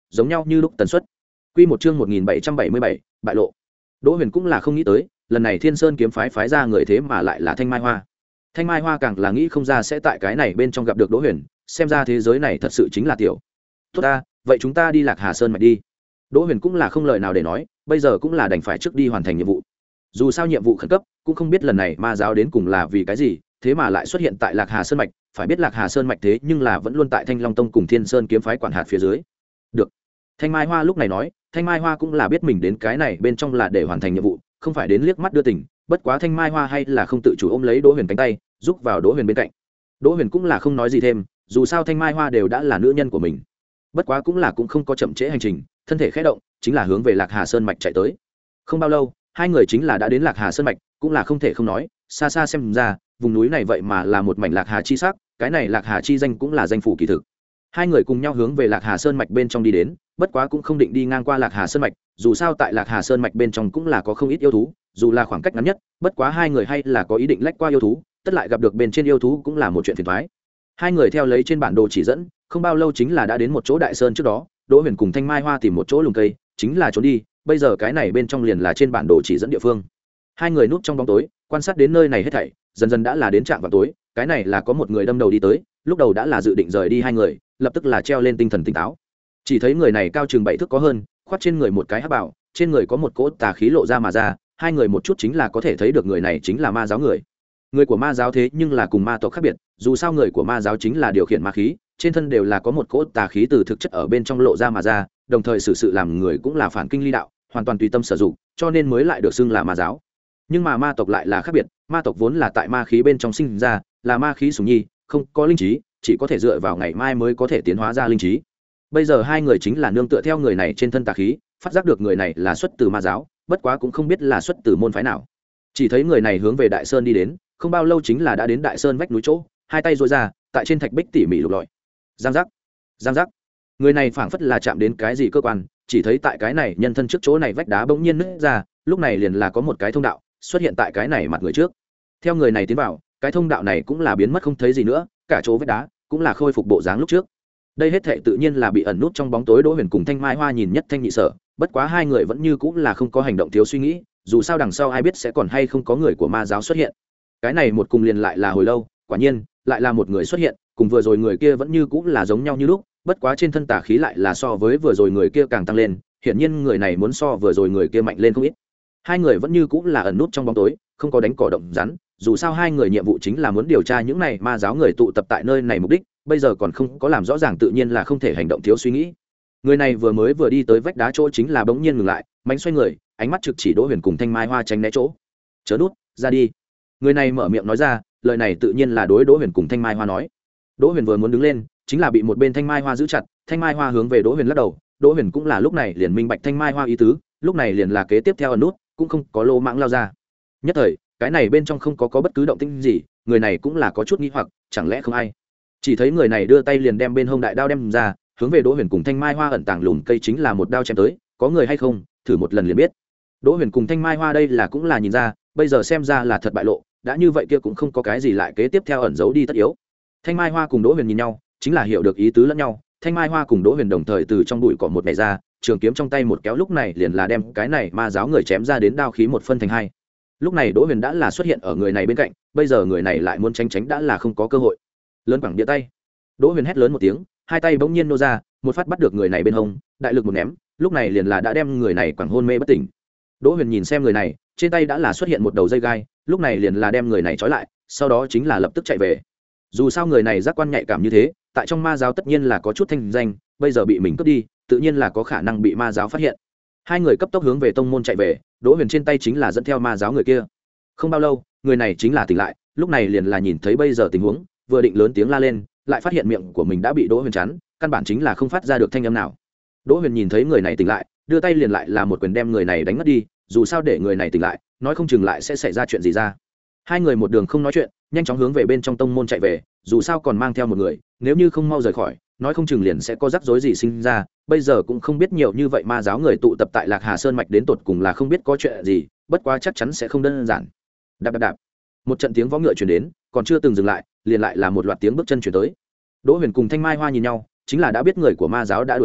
giống nhau như lúc tần suất. Quy một chương một nghìn bảy trăm bảy mươi bảy, bại lộ. Đỗ Huyền cũng là không nghĩ tới, lần này Thiên Sơn kiếm phái phái ra người thế mà lại là Thanh Mai Hoa. Thanh Mai Hoa càng là nghĩ không ra sẽ tại cái này bên trong gặp được Đỗ Huyền, xem ra thế giới này thật sự chính là tiểu. Tốt ta, vậy chúng ta đi Lạc Hà Sơn mạch đi. Đỗ Huyền cũng là không lời nào để nói, bây giờ cũng là đành phải trước đi hoàn thành nhiệm vụ. Dù sao nhiệm vụ khẩn cấp, cũng không biết lần này ma giáo đến cùng là vì cái gì, thế mà lại xuất hiện tại Lạc Hà Sơn mạch, phải biết Lạc Hà Sơn mạch thế nhưng là vẫn luôn tại Thanh Long Tông cùng Thiên Sơn kiếm phái quản hạt phía dưới. Được. Thanh Mai Hoa lúc này nói, Thanh Mai Hoa cũng là biết mình đến cái này bên trong là để hoàn thành nhiệm vụ, không phải đến liếc mắt đưa tình, bất quá Thanh Mai Hoa hay là không tự chủ ôm lấy Đỗ Huyền cánh tay, giúp vào Đỗ Huyền bên cạnh. Đỗ Huyền cũng là không nói gì thêm, dù sao Thanh Mai Hoa đều đã là nữ nhân của mình. Bất quá cũng là cũng không có chậm trễ hành trình, thân thể khẽ động, chính là hướng về Lạc Hà Sơn mạch chạy tới. Không bao lâu, hai người chính là đã đến Lạc Hà Sơn mạch, cũng là không thể không nói, xa xa xem ra, vùng núi này vậy mà là một mảnh Lạc Hà chi sắc, cái này Lạc Hà chi danh cũng là danh phủ kỳ thực. Hai người cùng nhau hướng về Lạc Hà Sơn mạch bên trong đi đến, bất quá cũng không định đi ngang qua Lạc Hà Sơn mạch, dù sao tại Lạc Hà Sơn mạch bên trong cũng là có không ít yêu thú, dù là khoảng cách ngắn nhất, bất quá hai người hay là có ý định lách qua yêu thú, tất lại gặp được bên trên yêu thú cũng là một chuyện phiền toái. Hai người theo lấy trên bản đồ chỉ dẫn, không bao lâu chính là đã đến một chỗ đại sơn trước đó, Đỗ Huyền cùng Thanh Mai Hoa tìm một chỗ lùm cây, chính là trốn đi, bây giờ cái này bên trong liền là trên bản đồ chỉ dẫn địa phương. Hai người núp trong bóng tối, quan sát đến nơi này hết thảy, dần dần đã là đến trạm vào tối, cái này là có một người đâm đầu đi tới, lúc đầu đã là dự định rời đi hai người, lập tức là treo lên tinh thần tỉnh táo. Chỉ thấy người này cao chừng bảy thước có hơn, khoác trên người một cái hắc bào, trên người có một cỗ tà khí lộ ra mà ra, hai người một chút chính là có thể thấy được người này chính là ma giáo người. Người của ma giáo thế nhưng là cùng ma tộc khác biệt, dù sao người của ma giáo chính là điều khiển ma khí, trên thân đều là có một cỗ tà khí từ thực chất ở bên trong lộ ra mà ra, đồng thời xử sự làm người cũng là phản kinh ly đạo, hoàn toàn tùy tâm sử dụng, cho nên mới lại được xưng là ma giáo. Nhưng mà ma tộc lại là khác biệt, ma tộc vốn là tại ma khí bên trong sinh ra, là ma khí sủng nhi, không có linh trí, chỉ có thể dựa vào ngày mai mới có thể tiến hóa ra linh trí. Bây giờ hai người chính là nương tựa theo người này trên thân tà khí, phát giác được người này là xuất từ ma giáo, bất quá cũng không biết là xuất từ môn phái nào. Chỉ thấy người này hướng về Đại Sơn đi đến, không bao lâu chính là đã đến Đại Sơn vách núi chỗ, hai tay duỗi ra, tại trên thạch bích tỉ mỉ lục lọi. Giang giác, giang giác. Người này phảng phất là chạm đến cái gì cơ quan, chỉ thấy tại cái này nhân thân trước chỗ này vách đá bỗng nhiên nứt ra, lúc này liền là có một cái thông đạo xuất hiện tại cái này mặt người trước. Theo người này tiến vào, cái thông đạo này cũng là biến mất không thấy gì nữa, cả chỗ vách đá cũng là khôi phục bộ dáng lúc trước. Đây hết thảy tự nhiên là bị ẩn nút trong bóng tối Đỗ Huyền cùng Thanh Mai Hoa nhìn nhất thanh nhị sở, bất quá hai người vẫn như cũng là không có hành động thiếu suy nghĩ, dù sao đằng sau ai biết sẽ còn hay không có người của ma giáo xuất hiện. Cái này một cùng liền lại là hồi lâu, quả nhiên lại là một người xuất hiện, cùng vừa rồi người kia vẫn như cũng là giống nhau như lúc, bất quá trên thân tà khí lại là so với vừa rồi người kia càng tăng lên, hiển nhiên người này muốn so vừa rồi người kia mạnh lên không ít. Hai người vẫn như cũng là ẩn nút trong bóng tối, không có đánh cỏ động rắn, dù sao hai người nhiệm vụ chính là muốn điều tra những này ma giáo người tụ tập tại nơi này mục đích, bây giờ còn không có làm rõ ràng tự nhiên là không thể hành động thiếu suy nghĩ. Người này vừa mới vừa đi tới vách đá chỗ chính là bỗng nhiên ngừng lại, mánh xoay người, ánh mắt trực chỉ Đỗ Huyền cùng Thanh Mai Hoa tránh né chỗ. Chớ nút, ra đi. Người này mở miệng nói ra, lời này tự nhiên là đối Đỗ Huyền cùng Thanh Mai Hoa nói. Đỗ Huyền vừa muốn đứng lên, chính là bị một bên Thanh Mai Hoa giữ chặt, Thanh Mai Hoa hướng về Đỗ Huyền lắc đầu, Đỗ Huyền cũng là lúc này liền minh bạch Thanh Mai Hoa ý tứ, lúc này liền là kế tiếp theo ẩn nút, cũng không có lô mãng lao ra. Nhất thời, cái này bên trong không có có bất cứ động tĩnh gì, người này cũng là có chút nghi hoặc, chẳng lẽ không ai. Chỉ thấy người này đưa tay liền đem bên hông đại đao đem ra, hướng về Đỗ Huyền cùng Thanh Mai Hoa ẩn tàng lùm cây chính là một đao chém tới, có người hay không, thử một lần liền biết. Đỗ Huyền cùng Thanh Mai Hoa đây là cũng là nhìn ra, bây giờ xem ra là thật bại lộ, đã như vậy kia cũng không có cái gì lại kế tiếp theo ẩn giấu đi tất yếu. Thanh Mai Hoa cùng Đỗ Huyền nhìn nhau, chính là hiểu được ý tứ lẫn nhau, Thanh Mai Hoa cùng Đỗ Huyền đồng thời từ trong bụi cỏ một nhảy ra, trường kiếm trong tay một kéo lúc này liền là đem cái này ma giáo người chém ra đến đao khí một phân thành hai. Lúc này Đỗ Huyền đã là xuất hiện ở người này bên cạnh, bây giờ người này lại muốn tránh tránh đã là không có cơ hội. Lớn bằng địa tay. Đỗ Huyền hét lớn một tiếng, hai tay bỗng nhiên nô ra, một phát bắt được người này bên hông, đại lực một ném, lúc này liền là đã đem người này quẳng hôn mê bất tỉnh. Đỗ Huyền nhìn xem người này, trên tay đã là xuất hiện một đầu dây gai, lúc này liền là đem người này trói lại, sau đó chính là lập tức chạy về. Dù sao người này giác quan nhạy cảm như thế, tại trong ma giáo tất nhiên là có chút thanh danh, bây giờ bị mình cướp đi, tự nhiên là có khả năng bị ma giáo phát hiện. Hai người cấp tốc hướng về tông môn chạy về, Đỗ Huyền trên tay chính là dẫn theo ma giáo người kia. Không bao lâu, người này chính là tỉnh lại, lúc này liền là nhìn thấy bây giờ tình huống, vừa định lớn tiếng la lên, lại phát hiện miệng của mình đã bị Đỗ Huyền chắn, căn bản chính là không phát ra được thanh âm nào. Đỗ Huyền nhìn thấy người này tỉnh lại, đưa tay liền lại là một quyền đem người này đánh ngất đi, dù sao để người này tỉnh lại, nói không chừng lại sẽ xảy ra chuyện gì ra. Hai người một đường không nói chuyện, nhanh chóng hướng về bên trong tông môn chạy về, dù sao còn mang theo một người, nếu như không mau rời khỏi, nói không chừng liền sẽ có rắc rối gì sinh ra. Bây giờ cũng không biết nhiều như vậy ma giáo người tụ tập tại Lạc Hà Sơn mạch đến tột cùng là không biết có chuyện gì, bất quá chắc chắn sẽ không đơn giản. Đạp đạp đạp, một trận tiếng vó ngựa truyền đến, còn chưa từng dừng lại, liền lại là một loạt tiếng bước chân truyền tới. Đỗ Huyền cùng Thanh Mai Hoa nhìn nhau, chính là đã biết người của ma giáo đã đuổi theo,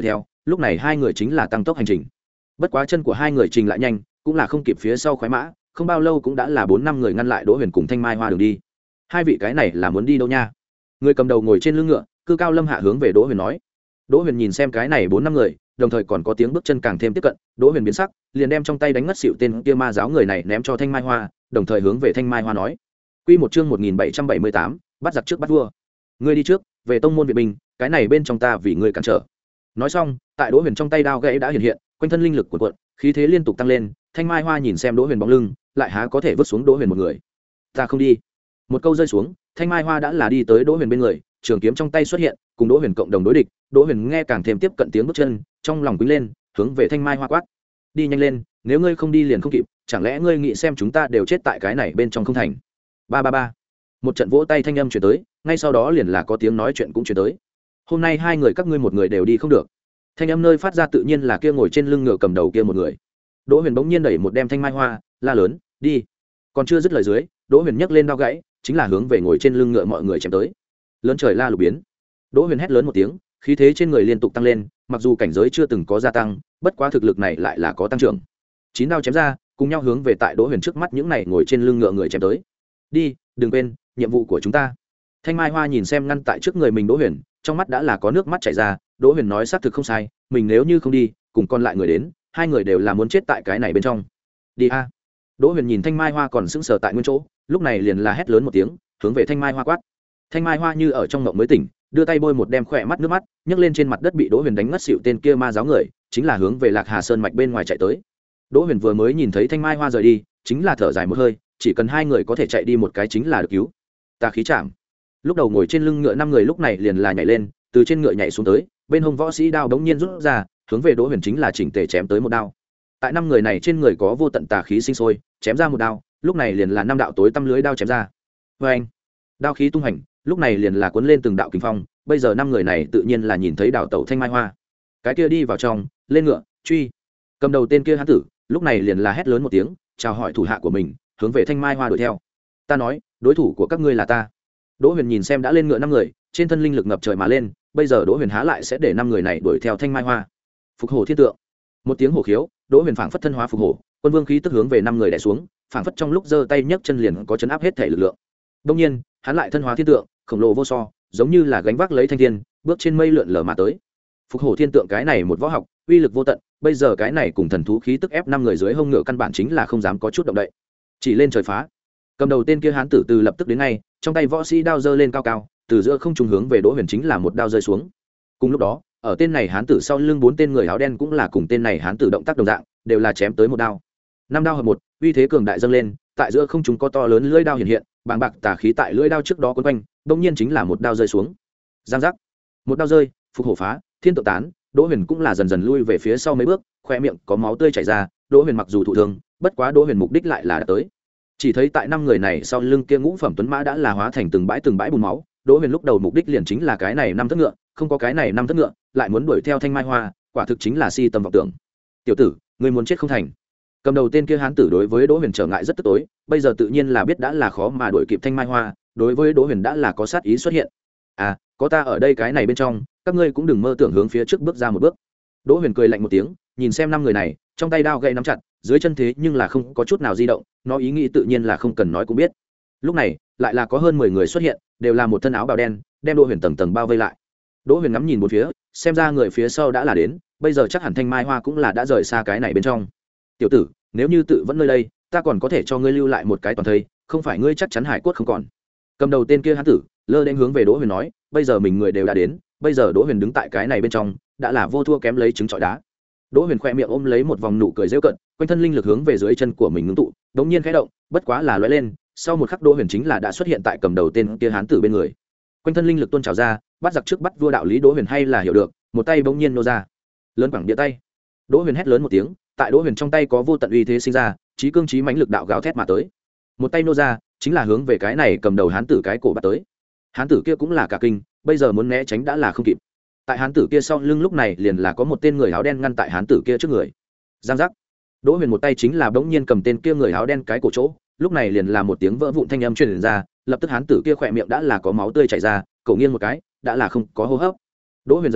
lúc này hai người chính là tăng tốc hành trình. Bất quá chân của hai người trình lại nhanh, cũng là không kịp phía sau khoái mã, không bao lâu cũng đã là bốn năm người ngăn lại Đỗ Huyền cùng Thanh Mai Hoa đường đi. Hai vị cái này là muốn đi đâu nha? Người cầm đầu ngồi trên lưng ngựa, cư cao lâm hạ hướng về Đỗ Huyền nói. Đỗ Huyền nhìn xem cái này bốn năm người, đồng thời còn có tiếng bước chân càng thêm tiếp cận, Đỗ Huyền biến sắc, liền đem trong tay đánh ngất xỉu tên kia ma giáo người này ném cho Thanh Mai Hoa, đồng thời hướng về Thanh Mai Hoa nói: Quy một chương một nghìn bảy trăm bảy mươi tám, bắt giặc trước bắt vua. Ngươi đi trước, về tông môn viện binh, cái này bên trong ta vì ngươi cản trở. Nói xong, tại Đỗ Huyền trong tay đao gãy đã hiện hiện, quanh thân linh lực cuộn cuộn, khí thế liên tục tăng lên, Thanh Mai Hoa nhìn xem Đỗ Huyền bóng lưng, lại há có thể vứt xuống Đỗ Huyền một người. Ta không đi. Một câu rơi xuống, Thanh Mai Hoa đã là đi tới Đỗ Huyền bên người, trường kiếm trong tay xuất hiện, cùng Đỗ Huyền cộng đồng đối địch. Đỗ Huyền nghe càng thêm tiếp cận tiếng bước chân, trong lòng quýnh lên, hướng về Thanh Mai Hoa quát: Đi nhanh lên, nếu ngươi không đi liền không kịp, chẳng lẽ ngươi nghĩ xem chúng ta đều chết tại cái này bên trong không thành? Ba ba ba. Một trận vỗ tay thanh âm truyền tới, ngay sau đó liền là có tiếng nói chuyện cũng truyền tới. Hôm nay hai người các ngươi một người đều đi không được. Thanh âm nơi phát ra tự nhiên là kia ngồi trên lưng ngựa cầm đầu kia một người. Đỗ Huyền bỗng nhiên đẩy một đem Thanh Mai Hoa, la lớn: Đi. Còn chưa dứt lời dưới, Đỗ Huyền nhấc lên đao gãy, chính là hướng về ngồi trên lưng ngựa mọi người chém tới. Lớn trời la lục biến. Đỗ Huyền hét lớn một tiếng, khí thế trên người liên tục tăng lên, mặc dù cảnh giới chưa từng có gia tăng, bất quá thực lực này lại là có tăng trưởng. Chín đao chém ra, cùng nhau hướng về tại Đỗ Huyền trước mắt những này ngồi trên lưng ngựa người chém tới. Đi, đừng quên nhiệm vụ của chúng ta. Thanh Mai Hoa nhìn xem ngăn tại trước người mình Đỗ Huyền, trong mắt đã là có nước mắt chảy ra. Đỗ Huyền nói xác thực không sai, mình nếu như không đi, cùng còn lại người đến, hai người đều là muốn chết tại cái này bên trong. Đi a. Đỗ Huyền nhìn Thanh Mai Hoa còn sững sờ tại nguyên chỗ, lúc này liền là hét lớn một tiếng, hướng về Thanh Mai Hoa quát. Thanh Mai Hoa như ở trong mộng mới tỉnh, đưa tay bôi một đem khỏe mắt nước mắt, nhấc lên trên mặt đất bị Đỗ Huyền đánh ngất xỉu tên kia ma giáo người, chính là hướng về Lạc Hà Sơn mạch bên ngoài chạy tới. Đỗ Huyền vừa mới nhìn thấy Thanh Mai Hoa rời đi, chính là thở dài một hơi, chỉ cần hai người có thể chạy đi một cái chính là được cứu. Tà khí chạm. Lúc đầu ngồi trên lưng ngựa năm người lúc này liền là nhảy lên, từ trên ngựa nhảy xuống tới, bên hông võ sĩ đao đống nhiên rút ra, hướng về Đỗ Huyền chính là chỉnh tề chém tới một đao. Tại năm người này trên người có vô tận tà khí sinh sôi, chém ra một đao, lúc này liền là năm đạo tối tăm lưới đao chém ra. Và anh, đao khí tung hành, lúc này liền là cuốn lên từng đạo kình phong, bây giờ năm người này tự nhiên là nhìn thấy đào tẩu Thanh Mai Hoa. Cái kia đi vào trong, lên ngựa, truy. Cầm đầu tên kia hán tử, lúc này liền là hét lớn một tiếng, chào hỏi thủ hạ của mình, hướng về Thanh Mai Hoa đuổi theo. Ta nói, đối thủ của các ngươi là ta. Đỗ Huyền nhìn xem đã lên ngựa năm người, trên thân linh lực ngập trời mà lên, bây giờ Đỗ Huyền há lại sẽ để năm người này đuổi theo Thanh Mai Hoa. Phục hổ thiên tượng. Một tiếng hổ khiếu, Đỗ Huyền phảng phất thân hóa phục hổ, quân vương khí tức hướng về năm người đè xuống, phảng phất trong lúc giơ tay nhấc chân liền có chấn áp hết thể lực lượng. Đương nhiên, hắn lại thân hóa thiên tượng, khổng lồ vô so, giống như là gánh vác lấy thanh thiên, bước trên mây lượn lờ mà tới. Phục hổ thiên tượng cái này một võ học, uy lực vô tận, bây giờ cái này cùng thần thú khí tức ép năm người dưới hông ngựa căn bản chính là không dám có chút động đậy. Chỉ lên trời phá. Cầm đầu tên kia hán tử từ lập tức đến ngay, trong tay võ sĩ đao giơ lên cao cao, từ giữa không trung hướng về Đỗ Huyền chính là một đao rơi xuống. Cùng lúc đó, ở tên này hán tử sau lưng bốn tên người áo đen cũng là cùng tên này hán tử động tác đồng dạng, đều là chém tới một đao. Năm đao hợp một, uy thế cường đại dâng lên, tại giữa không trung có to lớn lưỡi đao hiện hiện, bàng bạc tà khí tại lưỡi đao trước đó quấn quanh, đột nhiên chính là một đao rơi xuống. Giang giác. Một đao rơi, phục hổ phá, thiên tự tán, Đỗ Huyền cũng là dần dần lui về phía sau mấy bước, khoe miệng có máu tươi chảy ra. Đỗ Huyền mặc dù thụ thương, bất quá Đỗ Huyền mục đích lại là đã tới. Chỉ thấy tại năm người này sau lưng kia ngũ phẩm tuấn mã đã là hóa thành từng bãi từng bãi bùn máu. Đỗ Huyền lúc đầu mục đích liền chính là cái này năm thất ngựa, không có cái này năm thất ngựa, lại muốn đuổi theo Thanh Mai Hoa, quả thực chính là si tầm vọng tưởng. Tiểu tử, ngươi muốn chết không thành. Cầm đầu tên kia hán tử đối với Đỗ Huyền trở ngại rất tức tối, bây giờ tự nhiên là biết đã là khó mà đuổi kịp Thanh Mai Hoa, đối với Đỗ Huyền đã là có sát ý xuất hiện. À, có ta ở đây cái này bên trong, các ngươi cũng đừng mơ tưởng hướng phía trước bước ra một bước. Đỗ Huyền cười lạnh một tiếng, nhìn xem năm người này, trong tay đao gậy nắm chặt, dưới chân thế nhưng là không có chút nào di động, nó ý nghĩ tự nhiên là không cần nói cũng biết. Lúc này, lại là có hơn mười người xuất hiện, đều là một thân áo bào đen, đem Đỗ Huyền tầng tầng bao vây lại. Đỗ Huyền ngắm nhìn bốn phía, xem ra người phía sau đã là đến, bây giờ chắc hẳn Thanh Mai Hoa cũng là đã rời xa cái này bên trong. Tiểu tử, nếu như tự vẫn nơi đây, ta còn có thể cho ngươi lưu lại một cái toàn thây, không phải ngươi chắc chắn hải cốt không còn. Cầm đầu tên kia hán tử, lơ đến hướng về Đỗ Huyền nói, bây giờ mình người đều đã đến, bây giờ Đỗ Huyền đứng tại cái này bên trong, đã là vô thua kém lấy trứng trọi đá. Đỗ Huyền khoe miệng ôm lấy một vòng nụ cười giễu cợt, quanh thân linh lực hướng về dưới chân của mình ngưng tụ, đống nhiên khẽ động, bất quá là lóe lên, sau một khắc Đỗ Huyền chính là đã xuất hiện tại cầm đầu tên kia hán tử bên người. Quanh thân linh lực tuôn trào ra, bắt giặc trước bắt vua đạo lý Đỗ Huyền hay là hiểu được, một tay bỗng nhiên nô ra, lớn quẳng địa tay. Đỗ Huyền hét lớn một tiếng, tại Đỗ Huyền trong tay có vô tận uy thế sinh ra, chí cương chí mãnh lực đạo gào thét mà tới. Một tay nô ra, chính là hướng về cái này cầm đầu hán tử cái cổ bắt tới. Hán tử kia cũng là cả kinh, bây giờ muốn né tránh đã là không kịp. Tại hán tử kia sau lưng lúc này liền là có một tên người áo đen ngăn tại hán tử kia trước người. Giang giác. Đỗ Huyền một tay chính là bỗng nhiên cầm tên kia người áo đen cái cổ chỗ, lúc này liền là một tiếng vỡ vụn thanh âm truyền ra, lập tức hán tử kia khỏe miệng đã là có máu tươi chảy ra, cổ nghiêng một cái, đã là không có hô hấp. Đỗ Huyền giật mình,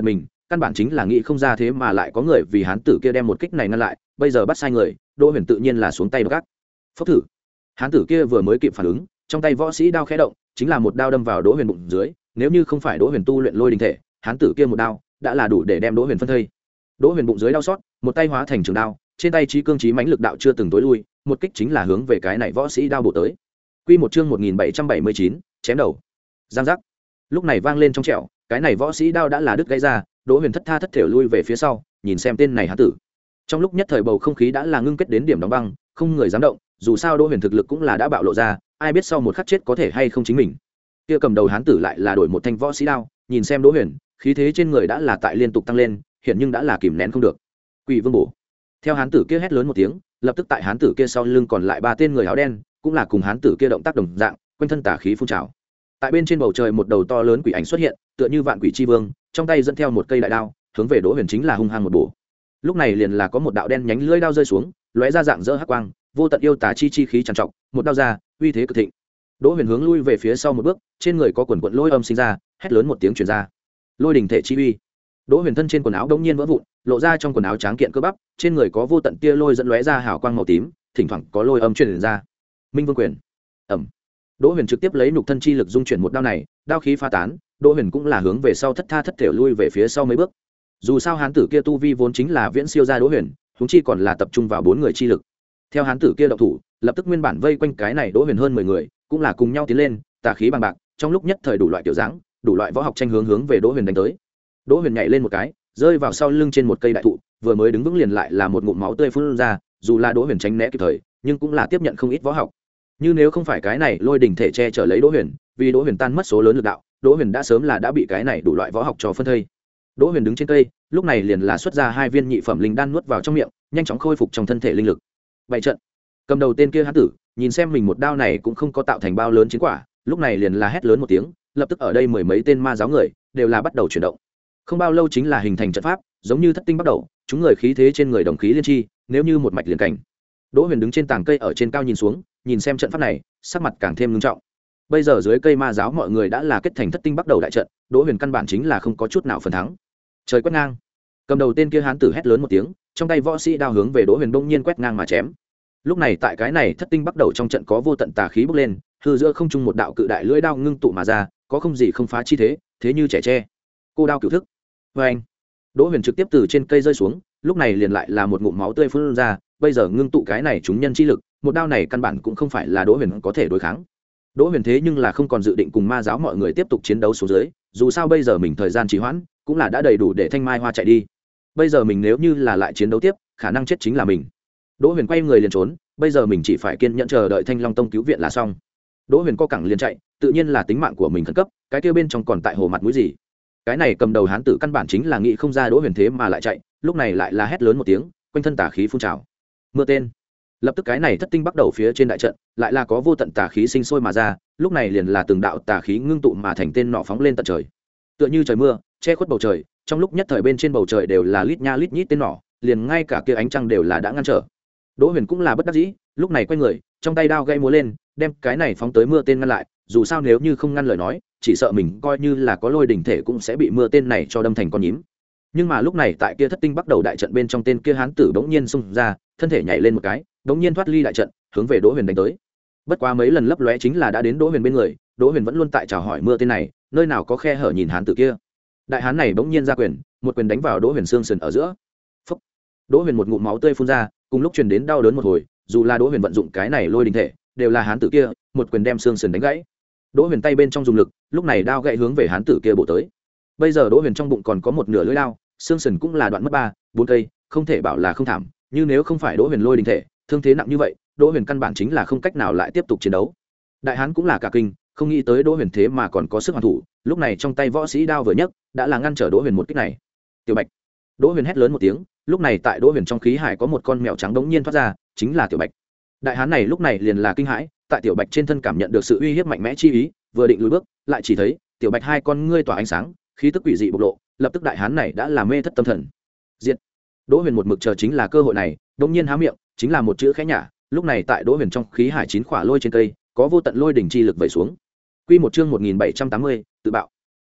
căn bản chính là nghĩ không ra thế mà lại có người vì hán tử kia đem một kích này ngăn lại, bây giờ bắt sai người, Đỗ Huyền tự nhiên là xuống tay gác. Phốc thử. Hán tử kia vừa mới kịp phản ứng, trong tay võ sĩ đao khẽ động, chính là một đao đâm vào Đỗ Huyền bụng dưới, nếu như không phải Đỗ Huyền tu luyện lôi đình thể, hán tử kia một đao đã là đủ để đem Đỗ Huyền phân thây. Đỗ Huyền bụng dưới đau xót, một tay hóa thành trường đao, trên tay chí cương chí mãnh lực đạo chưa từng tối lui, một kích chính là hướng về cái này võ sĩ đao bổ tới. Quy một chương một nghìn bảy trăm bảy mươi chín, chém đầu. Giang giác. Lúc này vang lên trong trẻo, cái này võ sĩ đao đã là đứt gãy ra, Đỗ Huyền thất tha thất thểu lui về phía sau, nhìn xem tên này hán tử. Trong lúc nhất thời bầu không khí đã là ngưng kết đến điểm đóng băng, không người dám động, dù sao Đỗ Huyền thực lực cũng là đã bạo lộ ra, ai biết sau một khắc chết có thể hay không chính mình. Kia cầm đầu hán tử lại là đổi một thanh võ sĩ đao, nhìn xem Đỗ Huyền, khí thế trên người đã là tại liên tục tăng lên, hiện nhưng đã là kìm nén không được. Quỷ Vương bổ. Theo hán tử kia hét lớn một tiếng, lập tức tại hán tử kia sau lưng còn lại ba tên người áo đen, cũng là cùng hán tử kia động tác đồng dạng, quanh thân tà khí phun trào. Tại bên trên bầu trời một đầu to lớn quỷ ảnh xuất hiện, tựa như vạn quỷ chi vương, trong tay dẫn theo một cây đại đao, hướng về Đỗ Huyền chính là hung hăng một bổ. Lúc này liền là có một đạo đen nhánh lưỡi đao rơi xuống, lóe ra dạng dỡ hắc quang, vô tận yêu tà chi chi khí tràn trọc, một đao ra, uy thế cực thịnh. Đỗ Huyền hướng lui về phía sau một bước, trên người có quần quần lôi âm sinh ra, hét lớn một tiếng truyền ra. Lôi đỉnh thể chi uy. Đỗ Huyền thân trên quần áo đống nhiên vỡ vụn, lộ ra trong quần áo tráng kiện cơ bắp, trên người có vô tận tia lôi dẫn lóe ra hào quang màu tím, thỉnh thoảng có lôi âm truyền ra. Minh Vương quyền. Ầm. Đỗ Huyền trực tiếp lấy nục thân chi lực dung chuyển một đao này, đao khí pha tán, Đỗ Huyền cũng là hướng về sau thất tha thất thểu lui về phía sau mấy bước. Dù sao hán tử kia tu vi vốn chính là viễn siêu gia Đỗ Huyền, huống chi còn là tập trung vào bốn người chi lực. Theo hán tử kia động thủ, lập tức nguyên bản vây quanh cái này Đỗ Huyền hơn mười người, cũng là cùng nhau tiến lên, tà khí bằng bạc, trong lúc nhất thời đủ loại kiểu dáng, đủ loại võ học tranh hướng hướng về Đỗ Huyền đánh tới. Đỗ Huyền nhảy lên một cái, rơi vào sau lưng trên một cây đại thụ, vừa mới đứng vững liền lại là một ngụm máu tươi phun ra, dù là Đỗ Huyền tránh né kịp thời, nhưng cũng là tiếp nhận không ít võ học. Như nếu không phải cái này lôi đỉnh thể che chở lấy Đỗ Huyền, vì Đỗ Huyền tan mất số lớn lực đạo, Đỗ Huyền đã sớm là đã bị cái này đủ loại võ học cho phân thây. Đỗ Huyền đứng trên cây, lúc này liền là xuất ra hai viên nhị phẩm linh đan nuốt vào trong miệng, nhanh chóng khôi phục trong thân thể linh lực. Bảy trận. Cầm đầu tên kia hán tử, nhìn xem mình một đao này cũng không có tạo thành bao lớn chiến quả, lúc này liền là hét lớn một tiếng, lập tức ở đây mười mấy tên ma giáo người đều là bắt đầu chuyển động. Không bao lâu chính là hình thành trận pháp, giống như thất tinh bắt đầu, chúng người khí thế trên người đồng khí liên chi, nếu như một mạch liền cảnh. Đỗ Huyền đứng trên tảng cây ở trên cao nhìn xuống, nhìn xem trận pháp này, sắc mặt càng thêm nghiêm trọng. Bây giờ dưới cây ma giáo mọi người đã là kết thành thất tinh bắt đầu đại trận, Đỗ Huyền căn bản chính là không có chút nào phần thắng. Trời quét ngang. Cầm đầu tên kia hán tử hét lớn một tiếng, trong tay võ sĩ đao hướng về Đỗ Huyền bỗng nhiên quét ngang mà chém. Lúc này tại cái này thất tinh bắt đầu trong trận có vô tận tà khí bốc lên, hư giữa không trung một đạo cự đại lưỡi đao ngưng tụ mà ra, có không gì không phá chi thế, thế như trẻ tre. Cô đao cửu thức. Và anh. Đỗ Huyền trực tiếp từ trên cây rơi xuống, lúc này liền lại là một ngụm máu tươi phun ra, bây giờ ngưng tụ cái này chúng nhân chi lực, một đao này căn bản cũng không phải là Đỗ Huyền có thể đối kháng. Đỗ Huyền thế nhưng là không còn dự định cùng ma giáo mọi người tiếp tục chiến đấu xuống dưới, dù sao bây giờ mình thời gian trì hoãn, cũng là đã đầy đủ để Thanh Mai Hoa chạy đi. Bây giờ mình nếu như là lại chiến đấu tiếp, khả năng chết chính là mình. Đỗ Huyền quay người liền trốn, bây giờ mình chỉ phải kiên nhẫn chờ đợi Thanh Long Tông cứu viện là xong. Đỗ Huyền co cẳng liền chạy, tự nhiên là tính mạng của mình khẩn cấp, cái kia bên trong còn tại hồ mặt mũi gì? Cái này cầm đầu hán tử căn bản chính là nghĩ không ra Đỗ Huyền thế mà lại chạy, lúc này lại là hét lớn một tiếng, quanh thân tà khí phun trào. Mưa tên. Lập tức cái này thất tinh bắt đầu phía trên đại trận, lại là có vô tận tà khí sinh sôi mà ra, lúc này liền là từng đạo tà khí ngưng tụ mà thành tên nọ phóng lên tận trời. Tựa như trời mưa, che khuất bầu trời, trong lúc nhất thời bên trên bầu trời đều là lít nha lít nhít tên nọ, liền ngay cả kia ánh trăng đều là đã ngăn trở. Đỗ Huyền cũng là bất đắc dĩ, lúc này quay người, trong tay đao gãy múa lên, đem cái này phóng tới mưa tên ngăn lại, dù sao nếu như không ngăn lời nói, chỉ sợ mình coi như là có lôi đỉnh thể cũng sẽ bị mưa tên này cho đâm thành con nhím. Nhưng mà lúc này tại kia thất tinh bắt đầu đại trận bên trong tên kia hán tử bỗng nhiên xung ra, thân thể nhảy lên một cái, bỗng nhiên thoát ly đại trận, hướng về Đỗ Huyền đánh tới. Bất quá mấy lần lấp lóe chính là đã đến Đỗ Huyền bên người, Đỗ Huyền vẫn luôn tại chào hỏi mưa tên này, nơi nào có khe hở nhìn hán tử kia. Đại hán này bỗng nhiên ra quyền, một quyền đánh vào Đỗ Huyền xương sườn ở giữa. Phốc. Đỗ Huyền một ngụm máu tươi phun ra, cùng lúc truyền đến đau đớn một hồi, dù là Đỗ Huyền vận dụng cái này lôi đình thể, đều là hán tử kia, một quyền đem xương sườn đánh gãy. Đỗ Huyền tay bên trong dùng lực, lúc này đao gãy hướng về hán tử kia bổ tới. Bây giờ Đỗ Huyền trong bụng còn có một nửa lưỡi đao, xương sườn cũng là đoạn mất ba, bốn cây, không thể bảo là không thảm, như nếu không phải Đỗ Huyền lôi đình thể, thương thế nặng như vậy, Đỗ Huyền căn bản chính là không cách nào lại tiếp tục chiến đấu. Đại hán cũng là cả kinh, không nghĩ tới Đỗ Huyền thế mà còn có sức hoàn thủ, lúc này trong tay võ sĩ đao vừa nhấc, đã là ngăn trở Đỗ Huyền một kích này. Tiểu Bạch. Đỗ Huyền hét lớn một tiếng, lúc này tại Đỗ Huyền trong khí hải có một con mèo trắng đống nhiên thoát ra, chính là Tiểu Bạch. Đại hán này lúc này liền là kinh hãi, tại Tiểu Bạch trên thân cảm nhận được sự uy hiếp mạnh mẽ chi ý, vừa định lùi bước, lại chỉ thấy Tiểu Bạch hai con ngươi tỏa ánh sáng, khí tức quỷ dị bộc lộ, lập tức đại hán này đã làm mê thất tâm thần. Diệt. Đỗ Huyền một mực chờ chính là cơ hội này, đống nhiên há miệng, chính là một chữ khẽ nhả, lúc này tại Đỗ Huyền trong khí hải chín khỏa lôi trên cây, có vô tận lôi đỉnh chi lực vẩy xuống. Quy một chương một nghìn bảy trăm tám mươi, tự bạo.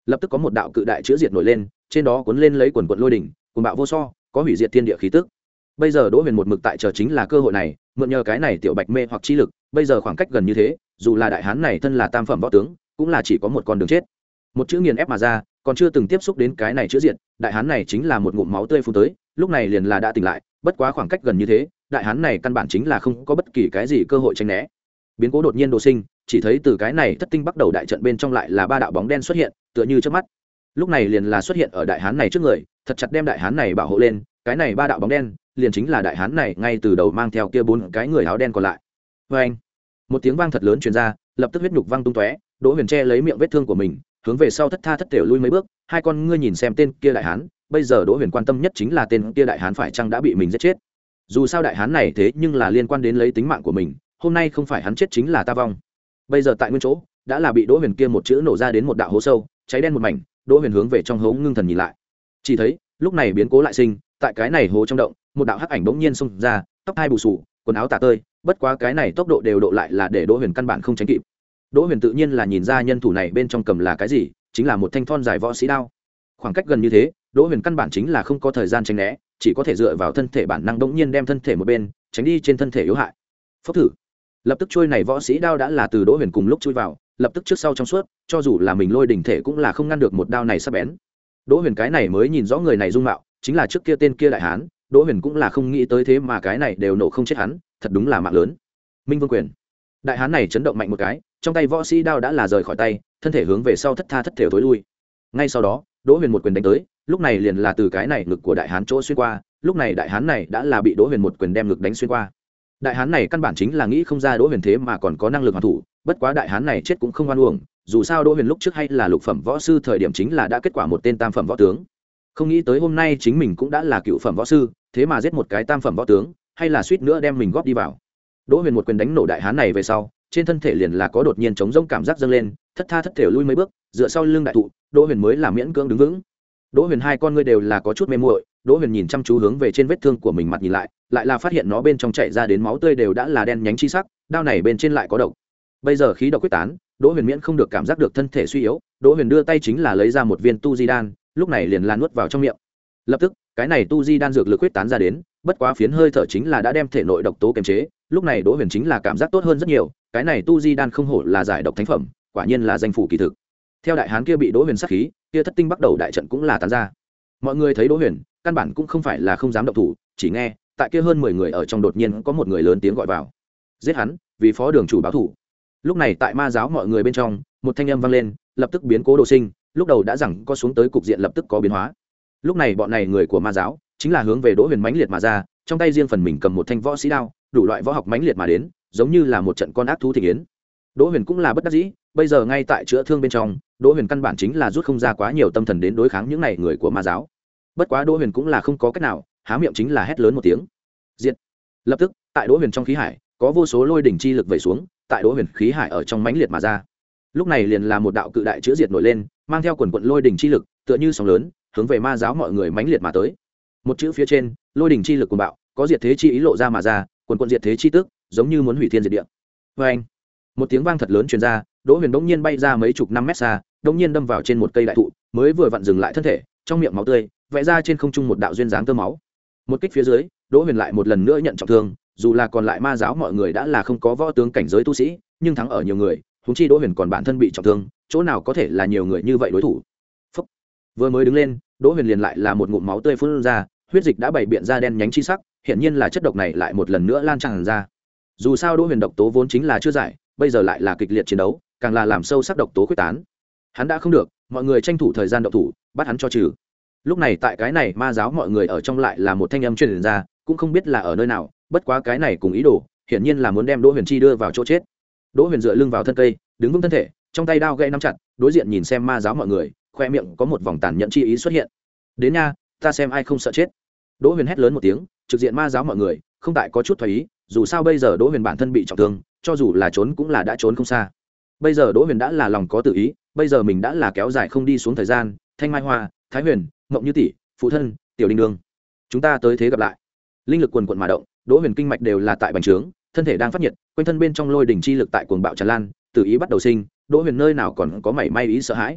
lập tức có một đạo cự đại chữ diệt nổi lên, trên đó cuốn lên lấy quần quận lôi đỉnh, cuồng bạo vô so, có hủy diệt thiên địa khí tức. Bây giờ Đỗ Huyền một mực tại chờ chính là cơ hội này, mượn nhờ cái này tiểu bạch mê hoặc chi lực, bây giờ khoảng cách gần như thế, dù là đại hán này thân là tam phẩm võ tướng, cũng là chỉ có một con đường chết. Một chữ nghiền ép mà ra, còn chưa từng tiếp xúc đến cái này chữ diệt, đại hán này chính là một ngụm máu tươi phun tới, lúc này liền là đã tỉnh lại, bất quá khoảng cách gần như thế, đại hán này căn bản chính là không có bất kỳ cái gì cơ hội tránh né. Biến cố đột nhiên đồ sinh, chỉ thấy từ cái này thất tinh bắt đầu đại trận bên trong lại là ba đạo bóng đen xuất hiện, tựa như chớp mắt. Lúc này liền là xuất hiện ở đại hán này trước người, thật chặt đem đại hán này bảo hộ lên, cái này ba đạo bóng đen, liền chính là đại hán này ngay từ đầu mang theo kia bốn cái người áo đen còn lại. Và anh, một tiếng vang thật lớn truyền ra, lập tức huyết nhục văng tung tóe, Đỗ Huyền che lấy miệng vết thương của mình, hướng về sau thất tha thất thểu lui mấy bước, hai con ngươi nhìn xem tên kia đại hán, bây giờ Đỗ Huyền quan tâm nhất chính là tên kia đại hán phải chăng đã bị mình giết chết. Dù sao đại hán này thế nhưng là liên quan đến lấy tính mạng của mình, hôm nay không phải hắn chết chính là ta vong. Bây giờ tại nguyên chỗ, đã là bị Đỗ Huyền kia một chữ nổ ra đến một đạo hố sâu, cháy đen một mảnh, Đỗ Huyền hướng về trong hố ngưng thần nhìn lại. Chỉ thấy, lúc này biến cố lại sinh, tại cái này hố trong động, một đạo hắc ảnh bỗng nhiên xông ra, tóc hai bù sù, quần áo tả tơi, bất quá cái này tốc độ đều độ lại là để Đỗ Huyền căn bản không tránh kịp. Đỗ Huyền tự nhiên là nhìn ra nhân thủ này bên trong cầm là cái gì, chính là một thanh thon dài võ sĩ đao. Khoảng cách gần như thế, Đỗ Huyền căn bản chính là không có thời gian tránh né, chỉ có thể dựa vào thân thể bản năng bỗng nhiên đem thân thể một bên, tránh đi trên thân thể yếu hại. Phốc thử. Lập tức trôi này võ sĩ đao đã là từ Đỗ Huyền cùng lúc chui vào, lập tức trước sau trong suốt, cho dù là mình lôi đỉnh thể cũng là không ngăn được một đao này sắc bén. Đỗ Huyền cái này mới nhìn rõ người này dung mạo, chính là trước kia tên kia đại hán, Đỗ Huyền cũng là không nghĩ tới thế mà cái này đều nổ không chết hắn, thật đúng là mạng lớn. Minh Vương quyền. Đại hán này chấn động mạnh một cái, trong tay võ sĩ đao đã là rời khỏi tay, thân thể hướng về sau thất tha thất thểu tối lui. Ngay sau đó, Đỗ Huyền một quyền đánh tới, lúc này liền là từ cái này ngực của đại hán chỗ xuyên qua, lúc này đại hán này đã là bị Đỗ Huyền một quyền đem ngực đánh xuyên qua. Đại hán này căn bản chính là nghĩ không ra Đỗ Huyền thế mà còn có năng lực hoàn thủ, bất quá đại hán này chết cũng không oan uổng, dù sao Đỗ Huyền lúc trước hay là lục phẩm võ sư thời điểm chính là đã kết quả một tên tam phẩm võ tướng. Không nghĩ tới hôm nay chính mình cũng đã là cựu phẩm võ sư, thế mà giết một cái tam phẩm võ tướng, hay là suýt nữa đem mình góp đi vào. Đỗ Huyền một quyền đánh nổ đại hán này về sau, trên thân thể liền là có đột nhiên chống rỗng cảm giác dâng lên, thất tha thất thểu lui mấy bước, dựa sau lưng đại thụ, Đỗ Huyền mới là miễn cưỡng đứng vững. Đỗ Huyền hai con ngươi đều là có chút mê muội, Đỗ Huyền nhìn chăm chú hướng về trên vết thương của mình mặt nhìn lại, lại là phát hiện nó bên trong chảy ra đến máu tươi đều đã là đen nhánh chi sắc, đao này bên trên lại có độc. Bây giờ khí độc quyết tán, Đỗ Huyền miễn không được cảm giác được thân thể suy yếu, Đỗ Huyền đưa tay chính là lấy ra một viên tu di đan, lúc này liền là nuốt vào trong miệng. Lập tức, cái này tu di đan dược lực quyết tán ra đến, bất quá phiến hơi thở chính là đã đem thể nội độc tố kiềm chế, lúc này Đỗ Huyền chính là cảm giác tốt hơn rất nhiều, cái này tu di đan không hổ là giải độc thánh phẩm, quả nhiên là danh phủ kỳ thực. Theo đại hán kia bị Đỗ Huyền sát khí, kia thất tinh bắt đầu đại trận cũng là tán ra. Mọi người thấy Đỗ Huyền, căn bản cũng không phải là không dám động thủ, chỉ nghe, tại kia hơn mười người ở trong đột nhiên có một người lớn tiếng gọi vào. Giết hắn, vì phó đường chủ báo thủ. Lúc này tại ma giáo mọi người bên trong, một thanh âm vang lên, lập tức biến cố đồ sinh, lúc đầu đã rằng có xuống tới cục diện lập tức có biến hóa. Lúc này bọn này người của ma giáo, chính là hướng về Đỗ Huyền mãnh liệt mà ra, trong tay riêng phần mình cầm một thanh võ sĩ đao, đủ loại võ học mãnh liệt mà đến, giống như là một trận con ác thú thị yến. Đỗ Huyền cũng là bất đắc dĩ, bây giờ ngay tại chữa thương bên trong, Đỗ Huyền căn bản chính là rút không ra quá nhiều tâm thần đến đối kháng những này người của ma giáo. Bất quá Đỗ Huyền cũng là không có cách nào, há miệng chính là hét lớn một tiếng. Diệt! Lập tức, tại Đỗ Huyền trong khí hải, có vô số lôi đỉnh chi lực vẩy xuống, tại Đỗ Huyền khí hải ở trong mãnh liệt mà ra. Lúc này liền là một đạo cự đại chữa diệt nổi lên, mang theo quần quần lôi đỉnh chi lực, tựa như sóng lớn, hướng về ma giáo mọi người mãnh liệt mà tới. Một chữ phía trên, lôi đỉnh chi lực cuồng bạo, có diệt thế chi ý lộ ra mà ra, quần quần diệt thế chi tức, giống như muốn hủy thiên diệt địa. Oeng! Một tiếng vang thật lớn truyền ra, Đỗ Huyền bỗng nhiên bay ra mấy chục năm mét xa, bỗng nhiên đâm vào trên một cây đại thụ, mới vừa vặn dừng lại thân thể, trong miệng máu tươi vẽ ra trên không trung một đạo duyên dáng tơ máu. Một kích phía dưới, Đỗ Huyền lại một lần nữa nhận trọng thương, dù là còn lại ma giáo mọi người đã là không có võ tướng cảnh giới tu sĩ, nhưng thắng ở nhiều người, huống chi Đỗ Huyền còn bản thân bị trọng thương, chỗ nào có thể là nhiều người như vậy đối thủ. Phúc. Vừa mới đứng lên, Đỗ Huyền liền lại là một ngụm máu tươi phun ra, huyết dịch đã bảy biện ra đen nhánh chi sắc, hiện nhiên là chất độc này lại một lần nữa lan tràn ra. Dù sao Đỗ Huyền độc tố vốn chính là chưa giải, bây giờ lại là kịch liệt chiến đấu, càng là làm sâu sắc độc tố quyết tán. Hắn đã không được, mọi người tranh thủ thời gian động thủ, bắt hắn cho trừ. Lúc này tại cái này ma giáo mọi người ở trong lại là một thanh âm truyền ra, cũng không biết là ở nơi nào, bất quá cái này cùng ý đồ, hiển nhiên là muốn đem Đỗ Huyền chi đưa vào chỗ chết. Đỗ Huyền dựa lưng vào thân cây, đứng vững thân thể, trong tay đao gậy nắm chặt, đối diện nhìn xem ma giáo mọi người, khoe miệng có một vòng tàn nhẫn chi ý xuất hiện. Đến nha, ta xem ai không sợ chết. Đỗ Huyền hét lớn một tiếng, trực diện ma giáo mọi người, không tại có chút thoái ý, dù sao bây giờ Đỗ Huyền bản thân bị trọng thương, cho dù là trốn cũng là đã trốn không xa. Bây giờ Đỗ Huyền đã là lòng có tự ý, bây giờ mình đã là kéo dài không đi xuống thời gian, Thanh Mai Hoa, Thái Huyền, Mộng Như tỷ, phụ thân, Tiểu Đinh Đường, chúng ta tới thế gặp lại. Linh lực quần quần mà động, Đỗ Huyền kinh mạch đều là tại bành trướng, thân thể đang phát nhiệt, quanh thân bên trong lôi đỉnh chi lực tại cuồng bạo tràn lan, tự ý bắt đầu sinh, Đỗ Huyền nơi nào còn có mảy may ý sợ hãi.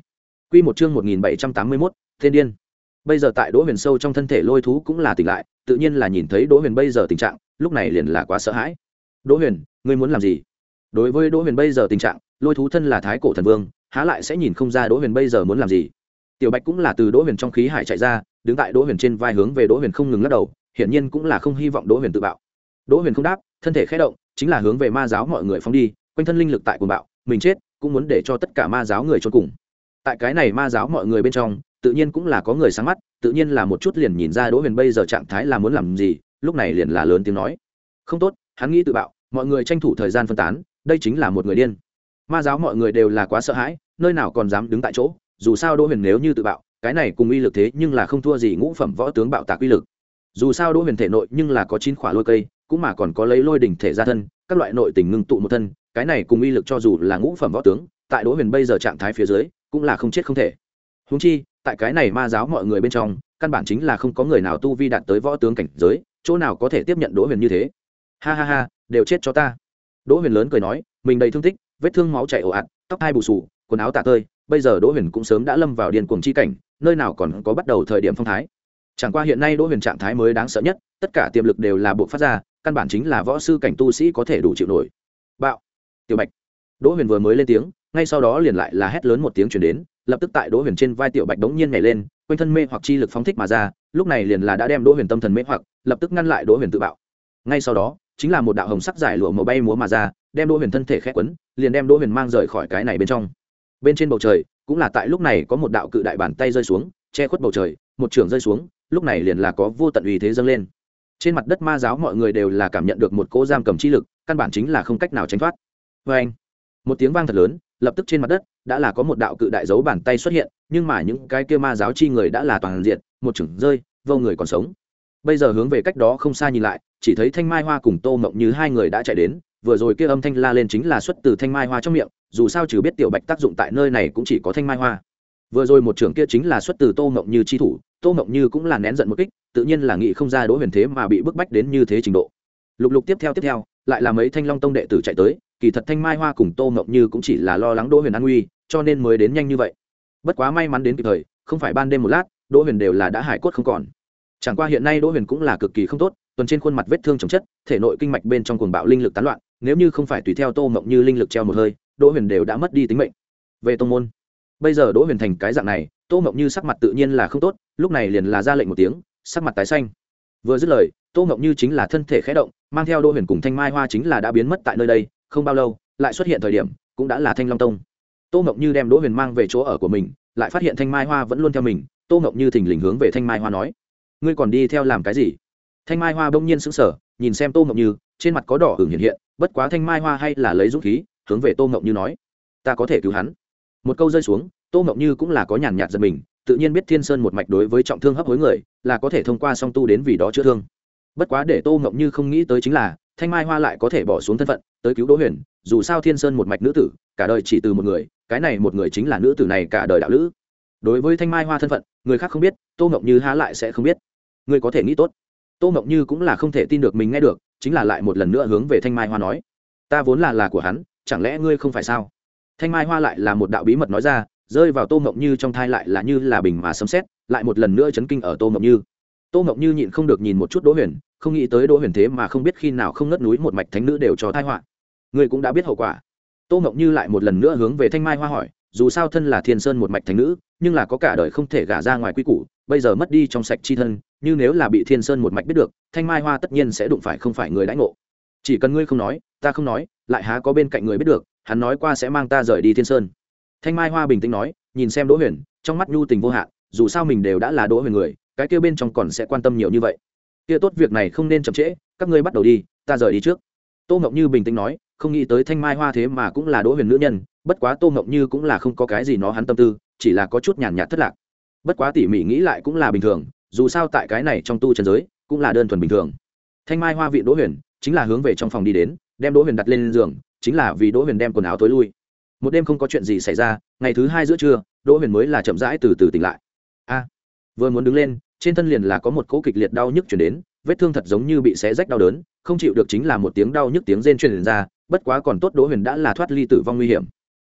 Quy một chương một nghìn bảy trăm tám mươi mốt, thiên điên. Bây giờ tại Đỗ Huyền sâu trong thân thể lôi thú cũng là tỉnh lại, tự nhiên là nhìn thấy Đỗ Huyền bây giờ tình trạng, lúc này liền là quá sợ hãi. Đỗ Huyền, ngươi muốn làm gì? Đối với Đỗ Huyền bây giờ tình trạng, lôi thú thân là thái cổ thần vương, há lại sẽ nhìn không ra Đỗ Huyền bây giờ muốn làm gì. Tiểu Bạch cũng là từ Đỗ Huyền trong khí hải chạy ra, đứng tại Đỗ Huyền trên vai hướng về Đỗ Huyền không ngừng lắc đầu, hiển nhiên cũng là không hy vọng Đỗ Huyền tự bạo. Đỗ Huyền không đáp, thân thể khẽ động, chính là hướng về ma giáo mọi người phóng đi, quanh thân linh lực tại cuồng bạo, mình chết, cũng muốn để cho tất cả ma giáo người chôn cùng. Tại cái này ma giáo mọi người bên trong, tự nhiên cũng là có người sáng mắt, tự nhiên là một chút liền nhìn ra Đỗ Huyền bây giờ trạng thái là muốn làm gì, lúc này liền là lớn tiếng nói: "Không tốt, hắn nghĩ tự bạo." Mọi người tranh thủ thời gian phân tán, đây chính là một người điên. Ma giáo mọi người đều là quá sợ hãi, nơi nào còn dám đứng tại chỗ, dù sao Đỗ Huyền nếu như tự bạo, cái này cùng uy lực thế nhưng là không thua gì ngũ phẩm võ tướng bạo tạc uy lực. Dù sao Đỗ Huyền thể nội nhưng là có chín khỏa lôi cây, cũng mà còn có lấy lôi đỉnh thể ra thân, các loại nội tình ngưng tụ một thân, cái này cùng uy lực cho dù là ngũ phẩm võ tướng, tại Đỗ Huyền bây giờ trạng thái phía dưới, cũng là không chết không thể. Huống chi, tại cái này ma giáo mọi người bên trong, căn bản chính là không có người nào tu vi đạt tới võ tướng cảnh giới, chỗ nào có thể tiếp nhận Đỗ Huyền như thế. Ha ha ha, đều chết cho ta. Đỗ Huyền lớn cười nói, mình đầy thương tích, vết thương máu chảy ồ ạt, tóc hai bù xù, quần áo tả tơi, bây giờ Đỗ Huyền cũng sớm đã lâm vào điên cuồng chi cảnh, nơi nào còn có bắt đầu thời điểm phong thái. Chẳng qua hiện nay Đỗ Huyền trạng thái mới đáng sợ nhất, tất cả tiềm lực đều là buộc phát ra, căn bản chính là võ sư cảnh tu sĩ có thể đủ chịu nổi. Bạo! Tiểu Bạch. Đỗ Huyền vừa mới lên tiếng, ngay sau đó liền lại là hét lớn một tiếng truyền đến, lập tức tại Đỗ Huyền trên vai Tiểu Bạch đống nhiên nhảy lên, quanh thân mê hoặc chi lực phóng thích mà ra, lúc này liền là đã đem Đỗ Huyền tâm thần mê hoặc, lập tức ngăn lại Đỗ Huyền tự bạo. Ngay sau đó, chính là một đạo hồng sắc giải lụa màu bay múa mà ra, đem Đỗ Huyền thân thể khẽ quấn, liền đem Đỗ Huyền mang rời khỏi cái này bên trong. Bên trên bầu trời, cũng là tại lúc này có một đạo cự đại bàn tay rơi xuống, che khuất bầu trời, một trường rơi xuống, lúc này liền là có vô tận uy thế dâng lên. Trên mặt đất ma giáo mọi người đều là cảm nhận được một cỗ giam cầm chi lực, căn bản chính là không cách nào tránh thoát. Và anh, một tiếng vang thật lớn, lập tức trên mặt đất đã là có một đạo cự đại dấu bàn tay xuất hiện, nhưng mà những cái kia ma giáo chi người đã là toàn diện, một chưởng rơi, vô người còn sống. Bây giờ hướng về cách đó không xa nhìn lại, chỉ thấy Thanh Mai Hoa cùng Tô Mộng Như hai người đã chạy đến, vừa rồi kia âm thanh la lên chính là xuất từ Thanh Mai Hoa trong miệng, dù sao trừ biết Tiểu Bạch tác dụng tại nơi này cũng chỉ có Thanh Mai Hoa. Vừa rồi một trưởng kia chính là xuất từ Tô Mộng Như chi thủ, Tô Mộng Như cũng là nén giận một kích, tự nhiên là nghĩ không ra Đỗ Huyền thế mà bị bức bách đến như thế trình độ. Lục lục tiếp theo tiếp theo, lại là mấy Thanh Long tông đệ tử chạy tới, kỳ thật Thanh Mai Hoa cùng Tô Mộng Như cũng chỉ là lo lắng Đỗ Huyền an nguy, cho nên mới đến nhanh như vậy. Bất quá may mắn đến kịp thời, không phải ban đêm một lát, Đỗ Huyền đều là đã hải cốt không còn. Chẳng qua hiện nay Đỗ Huyền cũng là cực kỳ không tốt, tuần trên khuôn mặt vết thương chồng chất, thể nội kinh mạch bên trong cuồng bạo linh lực tán loạn, nếu như không phải tùy theo Tô Mộng Như linh lực treo một hơi, Đỗ Huyền đều đã mất đi tính mệnh. Về tông môn, bây giờ Đỗ Huyền thành cái dạng này, Tô Mộng Như sắc mặt tự nhiên là không tốt, lúc này liền là ra lệnh một tiếng, sắc mặt tái xanh. Vừa dứt lời, Tô Mộng Như chính là thân thể khẽ động, mang theo Đỗ Huyền cùng Thanh Mai Hoa chính là đã biến mất tại nơi đây, không bao lâu, lại xuất hiện thời điểm, cũng đã là Thanh Long tông. Tô Mộng Như đem Đỗ Huyền mang về chỗ ở của mình, lại phát hiện Thanh Mai Hoa vẫn luôn theo mình, Tô Mộng Như thình lình hướng về Thanh Mai Hoa nói: "Ngươi còn đi theo làm cái gì?" Thanh Mai Hoa bỗng nhiên sững sờ, nhìn xem Tô Mộng Như, trên mặt có đỏ ửng hiện hiện, bất quá Thanh Mai Hoa hay là lấy dũng khí, hướng về Tô Mộng Như nói: "Ta có thể cứu hắn." Một câu rơi xuống, Tô Mộng Như cũng là có nhàn nhạt giật mình, tự nhiên biết Thiên Sơn một mạch đối với trọng thương hấp hối người, là có thể thông qua song tu đến vì đó chữa thương. Bất quá để Tô Mộng Như không nghĩ tới chính là, Thanh Mai Hoa lại có thể bỏ xuống thân phận, tới cứu Đỗ Huyền, dù sao Thiên Sơn một mạch nữ tử, cả đời chỉ từ một người, cái này một người chính là nữ tử này cả đời đạo lữ. Đối với Thanh Mai Hoa thân phận, người khác không biết, Tô Mộng Như há lại sẽ không biết. Ngươi có thể nghĩ tốt. Tô Mộng Như cũng là không thể tin được mình nghe được, chính là lại một lần nữa hướng về Thanh Mai Hoa nói: "Ta vốn là là của hắn, chẳng lẽ ngươi không phải sao?" Thanh Mai Hoa lại là một đạo bí mật nói ra, rơi vào Tô Mộng Như trong thai lại là như là bình mà sấm sét, lại một lần nữa chấn kinh ở Tô Mộng Như. Tô Mộng Như nhịn không được nhìn một chút Đỗ Huyền, không nghĩ tới Đỗ Huyền thế mà không biết khi nào không ngất núi một mạch thánh nữ đều cho tai họa. Ngươi cũng đã biết hậu quả. Tô Mộng Như lại một lần nữa hướng về Thanh Mai Hoa hỏi, dù sao thân là Thiên Sơn một mạch thánh nữ, nhưng là có cả đời không thể gả ra ngoài quy củ, bây giờ mất đi trong sạch chi thân, như nếu là bị Thiên Sơn một mạch biết được, Thanh Mai Hoa tất nhiên sẽ đụng phải không phải người đãi ngộ. Chỉ cần ngươi không nói, ta không nói, lại há có bên cạnh người biết được, hắn nói qua sẽ mang ta rời đi Thiên Sơn. Thanh Mai Hoa bình tĩnh nói, nhìn xem Đỗ Huyền, trong mắt nhu tình vô hạn, dù sao mình đều đã là Đỗ Huyền người, cái kia bên trong còn sẽ quan tâm nhiều như vậy. Kia tốt, việc này không nên chậm trễ, các ngươi bắt đầu đi, ta rời đi trước. Tô Mộng Như bình tĩnh nói, không nghĩ tới Thanh Mai Hoa thế mà cũng là Đỗ Huyền nữ nhân, bất quá Tô Mộng Như cũng là không có cái gì nó hắn tâm tư, chỉ là có chút nhàn nhạt thất lạc. Bất quá tỉ mỉ nghĩ lại cũng là bình thường, dù sao tại cái này trong tu chân giới, cũng là đơn thuần bình thường. Thanh Mai Hoa viện Đỗ Huyền, chính là hướng về trong phòng đi đến, đem Đỗ Huyền đặt lên giường, chính là vì Đỗ Huyền đem quần áo tối lui. Một đêm không có chuyện gì xảy ra, ngày thứ hai giữa trưa, Đỗ Huyền mới là chậm rãi từ từ tỉnh lại. A, vừa muốn đứng lên, trên thân liền là có một cỗ kịch liệt đau nhức truyền đến, vết thương thật giống như bị xé rách đau đớn, không chịu được chính là một tiếng đau nhức tiếng rên truyền ra, bất quá còn tốt Đỗ Huyền đã là thoát ly tử vong nguy hiểm.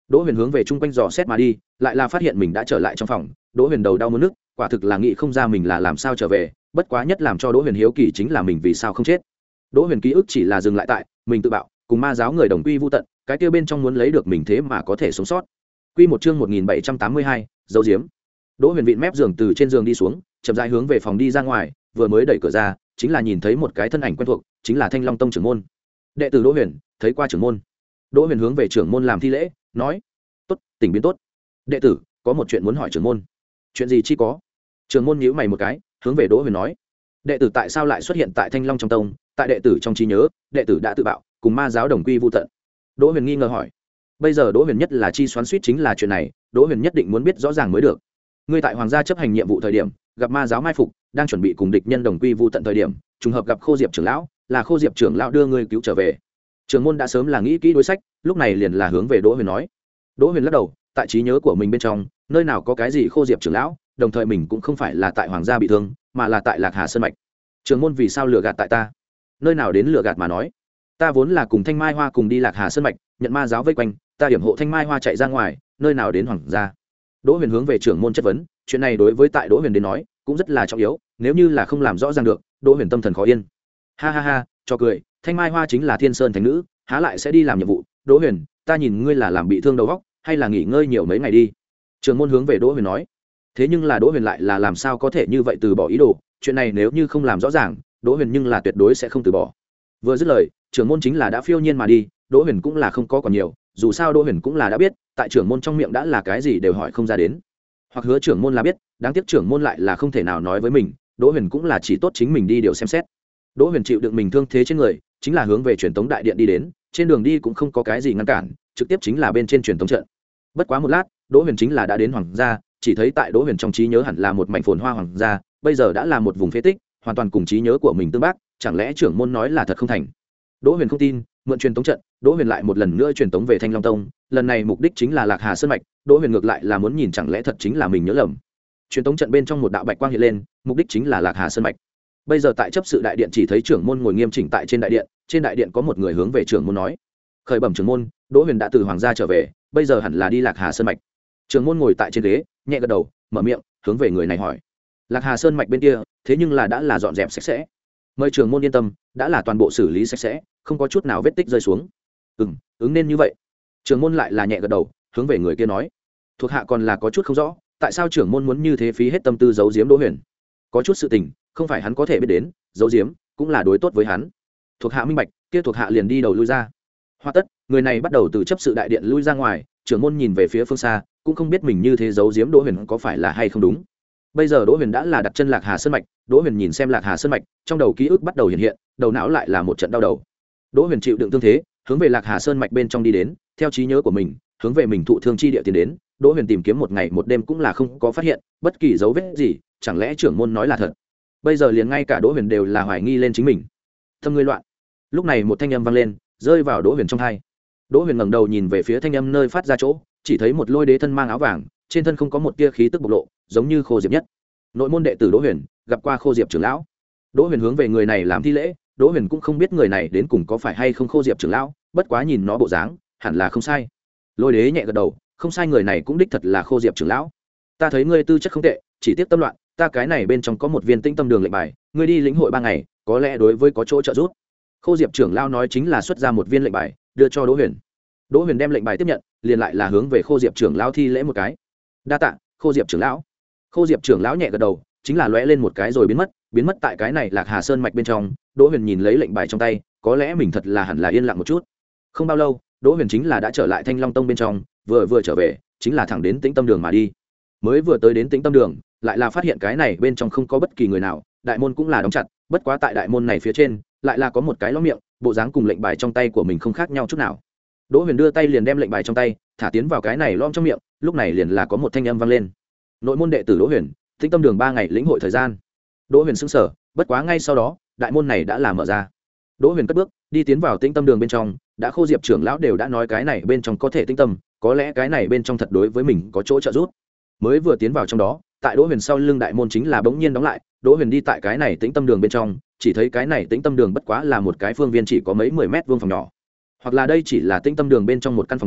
Đỗ Huyền hướng về chung quanh dò xét mà đi, lại là phát hiện mình đã trở lại trong phòng. Đỗ Huyền đầu đau muốn nức, quả thực là nghĩ không ra mình là làm sao trở về, bất quá nhất làm cho Đỗ Huyền hiếu kỳ chính là mình vì sao không chết. Đỗ Huyền ký ức chỉ là dừng lại tại mình tự bạo, cùng ma giáo người đồng quy vu tận, cái kia bên trong muốn lấy được mình thế mà có thể sống sót. Quy một chương một nghìn bảy trăm tám mươi hai, dấu diếm. Đỗ Huyền vịn mép giường từ trên giường đi xuống, chậm rãi hướng về phòng đi ra ngoài, vừa mới đẩy cửa ra, chính là nhìn thấy một cái thân ảnh quen thuộc, chính là Thanh Long Tông trưởng môn. Đệ tử Đỗ Huyền, thấy qua trưởng môn. Đỗ Huyền hướng về trưởng môn làm thi lễ, nói: "Tốt, tỉnh biến tốt. Đệ tử có một chuyện muốn hỏi trưởng môn." "Chuyện gì chi có?" Trưởng môn nhíu mày một cái, hướng về Đỗ Huyền nói: "Đệ tử tại sao lại xuất hiện tại Thanh Long trong tông? Tại đệ tử trong trí nhớ, đệ tử đã tự bạo, cùng ma giáo đồng quy vu tận." Đỗ Huyền nghi ngờ hỏi. Bây giờ Đỗ Huyền nhất là chi xoắn xuýt chính là chuyện này, Đỗ Huyền nhất định muốn biết rõ ràng mới được. Ngươi tại hoàng gia chấp hành nhiệm vụ thời điểm, gặp ma giáo mai phục, đang chuẩn bị cùng địch nhân đồng quy vu tận thời điểm, trùng hợp gặp Khô Diệp trưởng lão, là Khô Diệp trưởng lão đưa ngươi cứu trở về. Trưởng môn đã sớm là nghĩ kỹ đối sách, lúc này liền là hướng về Đỗ Huyền nói. Đỗ Huyền lắc đầu, tại trí nhớ của mình bên trong, nơi nào có cái gì Khô Diệp trưởng lão, đồng thời mình cũng không phải là tại hoàng gia bị thương, mà là tại Lạc Hà Sơn mạch. Trưởng môn vì sao lừa gạt tại ta? Nơi nào đến lừa gạt mà nói? Ta vốn là cùng Thanh Mai Hoa cùng đi Lạc Hà Sơn mạch, nhận ma giáo vây quanh, ta hiểm hộ Thanh Mai Hoa chạy ra ngoài, nơi nào đến hoàng gia? Đỗ Huyền hướng về trưởng môn chất vấn, chuyện này đối với tại Đỗ Huyền đến nói, cũng rất là trọng yếu, nếu như là không làm rõ ràng được, Đỗ Huyền tâm thần khó yên. Ha ha ha, cho cười, Thanh Mai Hoa chính là Thiên Sơn thánh nữ, há lại sẽ đi làm nhiệm vụ. Đỗ Huyền, ta nhìn ngươi là làm bị thương đầu óc, hay là nghỉ ngơi nhiều mấy ngày đi. Trưởng môn hướng về Đỗ Huyền nói. Thế nhưng là Đỗ Huyền lại là làm sao có thể như vậy từ bỏ ý đồ, chuyện này nếu như không làm rõ ràng, Đỗ Huyền nhưng là tuyệt đối sẽ không từ bỏ. Vừa dứt lời, trưởng môn chính là đã phiêu nhiên mà đi, Đỗ Huyền cũng là không có còn nhiều, dù sao Đỗ Huyền cũng là đã biết, tại trưởng môn trong miệng đã là cái gì đều hỏi không ra đến. Hoặc hứa trưởng môn là biết, đáng tiếc trưởng môn lại là không thể nào nói với mình, Đỗ Huyền cũng là chỉ tốt chính mình đi điều xem xét. Đỗ Huyền chịu đựng mình thương thế trên người, chính là hướng về truyền tống đại điện đi đến, trên đường đi cũng không có cái gì ngăn cản, trực tiếp chính là bên trên truyền tống trận. Bất quá một lát, Đỗ Huyền chính là đã đến hoàng gia, chỉ thấy tại Đỗ Huyền trong trí nhớ hẳn là một mảnh phồn hoa hoàng gia, bây giờ đã là một vùng phế tích, hoàn toàn cùng trí nhớ của mình tương bác, chẳng lẽ trưởng môn nói là thật không thành? Đỗ Huyền không tin, mượn truyền tống trận, Đỗ Huyền lại một lần nữa truyền tống về Thanh Long Tông, lần này mục đích chính là Lạc Hà Sơn mạch, Đỗ Huyền ngược lại là muốn nhìn chẳng lẽ thật chính là mình nhớ lầm. Truyền tống trận bên trong một đạo bạch quang hiện lên, mục đích chính là Lạc Hà Sơn mạch. Bây giờ tại chấp sự đại điện chỉ thấy trưởng môn ngồi nghiêm chỉnh tại trên đại điện, trên đại điện có một người hướng về trưởng môn nói: "Khởi bẩm trưởng môn, Đỗ Huyền đã từ hoàng gia trở về, bây giờ hẳn là đi Lạc Hà Sơn mạch." Trưởng môn ngồi tại trên ghế, nhẹ gật đầu, mở miệng, hướng về người này hỏi: "Lạc Hà Sơn mạch bên kia, thế nhưng là đã là dọn dẹp sạch sẽ." Mời trưởng môn yên tâm, đã là toàn bộ xử lý sạch sẽ, không có chút nào vết tích rơi xuống. Ừm, ứng nên như vậy. Trưởng môn lại là nhẹ gật đầu, hướng về người kia nói: "Thuộc hạ còn là có chút không rõ, tại sao trưởng môn muốn như thế phí hết tâm tư giấu giếm Đỗ Huyền? Có chút sự tình, không phải hắn có thể biết đến, giấu giếm cũng là đối tốt với hắn." Thuộc hạ minh bạch, kia thuộc hạ liền đi đầu lui ra. Hoa tất, người này bắt đầu từ chấp sự đại điện lui ra ngoài, trưởng môn nhìn về phía phương xa, cũng không biết mình như thế giấu giếm Đỗ Huyền có phải là hay không đúng. Bây giờ Đỗ Huyền đã là đặt chân Lạc Hà Sơn mạch, Đỗ Huyền nhìn xem Lạc Hà Sơn mạch, trong đầu ký ức bắt đầu hiện hiện, đầu não lại là một trận đau đầu. Đỗ Huyền chịu đựng thương thế, hướng về Lạc Hà Sơn mạch bên trong đi đến, theo trí nhớ của mình, hướng về mình thụ thương chi địa tiến đến, Đỗ Huyền tìm kiếm một ngày một đêm cũng là không có phát hiện bất kỳ dấu vết gì, chẳng lẽ trưởng môn nói là thật? Bây giờ liền ngay cả Đỗ Huyền đều là hoài nghi lên chính mình. Thâm ngươi loạn. Lúc này một thanh âm vang lên, rơi vào Đỗ Huyền trong tai. Đỗ Huyền ngẩng đầu nhìn về phía thanh âm nơi phát ra chỗ, chỉ thấy một lôi đế thân mang áo vàng, trên thân không có một tia khí tức bộc lộ, giống như Khô Diệp nhất. Nội môn đệ tử Đỗ Huyền, gặp qua Khô Diệp trưởng lão. Đỗ Huyền hướng về người này làm thi lễ, Đỗ Huyền cũng không biết người này đến cùng có phải hay không Khô Diệp trưởng lão, bất quá nhìn nó bộ dáng, hẳn là không sai. Lôi đế nhẹ gật đầu, không sai, người này cũng đích thật là Khô Diệp trưởng lão. Ta thấy ngươi tư chất không tệ, chỉ tiếc tâm loạn, ta cái này bên trong có một viên Tĩnh Tâm Đường lệnh bài, ngươi đi lĩnh hội ba ngày, có lẽ đối với có chỗ trợ giúp. Khô Diệp trưởng lão nói chính là xuất ra một viên lệnh bài, đưa cho Đỗ Huyền. Đỗ Huyền đem lệnh bài tiếp nhận, liền lại là hướng về Khô Diệp trưởng lão thi lễ một cái. Đa tạ, Khô Diệp trưởng lão. Khô Diệp trưởng lão nhẹ gật đầu, chính là lóe lên một cái rồi biến mất, biến mất tại cái này Lạc Hà Sơn mạch bên trong. Đỗ Huyền nhìn lấy lệnh bài trong tay, có lẽ mình thật là hẳn là yên lặng một chút. Không bao lâu, Đỗ Huyền chính là đã trở lại Thanh Long Tông bên trong, vừa vừa trở về, chính là thẳng đến Tĩnh Tâm Đường mà đi. Mới vừa tới đến Tĩnh Tâm Đường, lại là phát hiện cái này bên trong không có bất kỳ người nào, đại môn cũng là đóng chặt, bất quá tại đại môn này phía trên, lại là có một cái lỗ miệng, bộ dáng cùng lệnh bài trong tay của mình không khác nhau chút nào. Đỗ Huyền đưa tay liền đem lệnh bài trong tay thả tiến vào cái này lõm trong miệng, lúc này liền là có một thanh âm vang lên: "Nội môn đệ tử Đỗ Huyền, Tĩnh Tâm Đường ba ngày lĩnh hội thời gian." Đỗ Huyền sững sờ, bất quá ngay sau đó, đại môn này đã là mở ra. Đỗ Huyền cất bước đi tiến vào Tĩnh Tâm Đường bên trong, đã Khô Diệp trưởng lão đều đã nói cái này bên trong có thể tĩnh tâm, có lẽ cái này bên trong thật đối với mình có chỗ trợ giúp. Mới vừa tiến vào trong đó, tại Đỗ Huyền sau lưng đại môn chính là bỗng nhiên đóng lại. Đỗ Huyền đi tại cái này Tĩnh Tâm Đường bên trong, chỉ thấy cái này Tĩnh Tâm Đường bất quá là một cái phương viên chỉ có mấy mười mét vuông phòng nhỏ, hoặc là đây chỉ là Tĩnh Tâm Đường bên trong một căn phòng đi,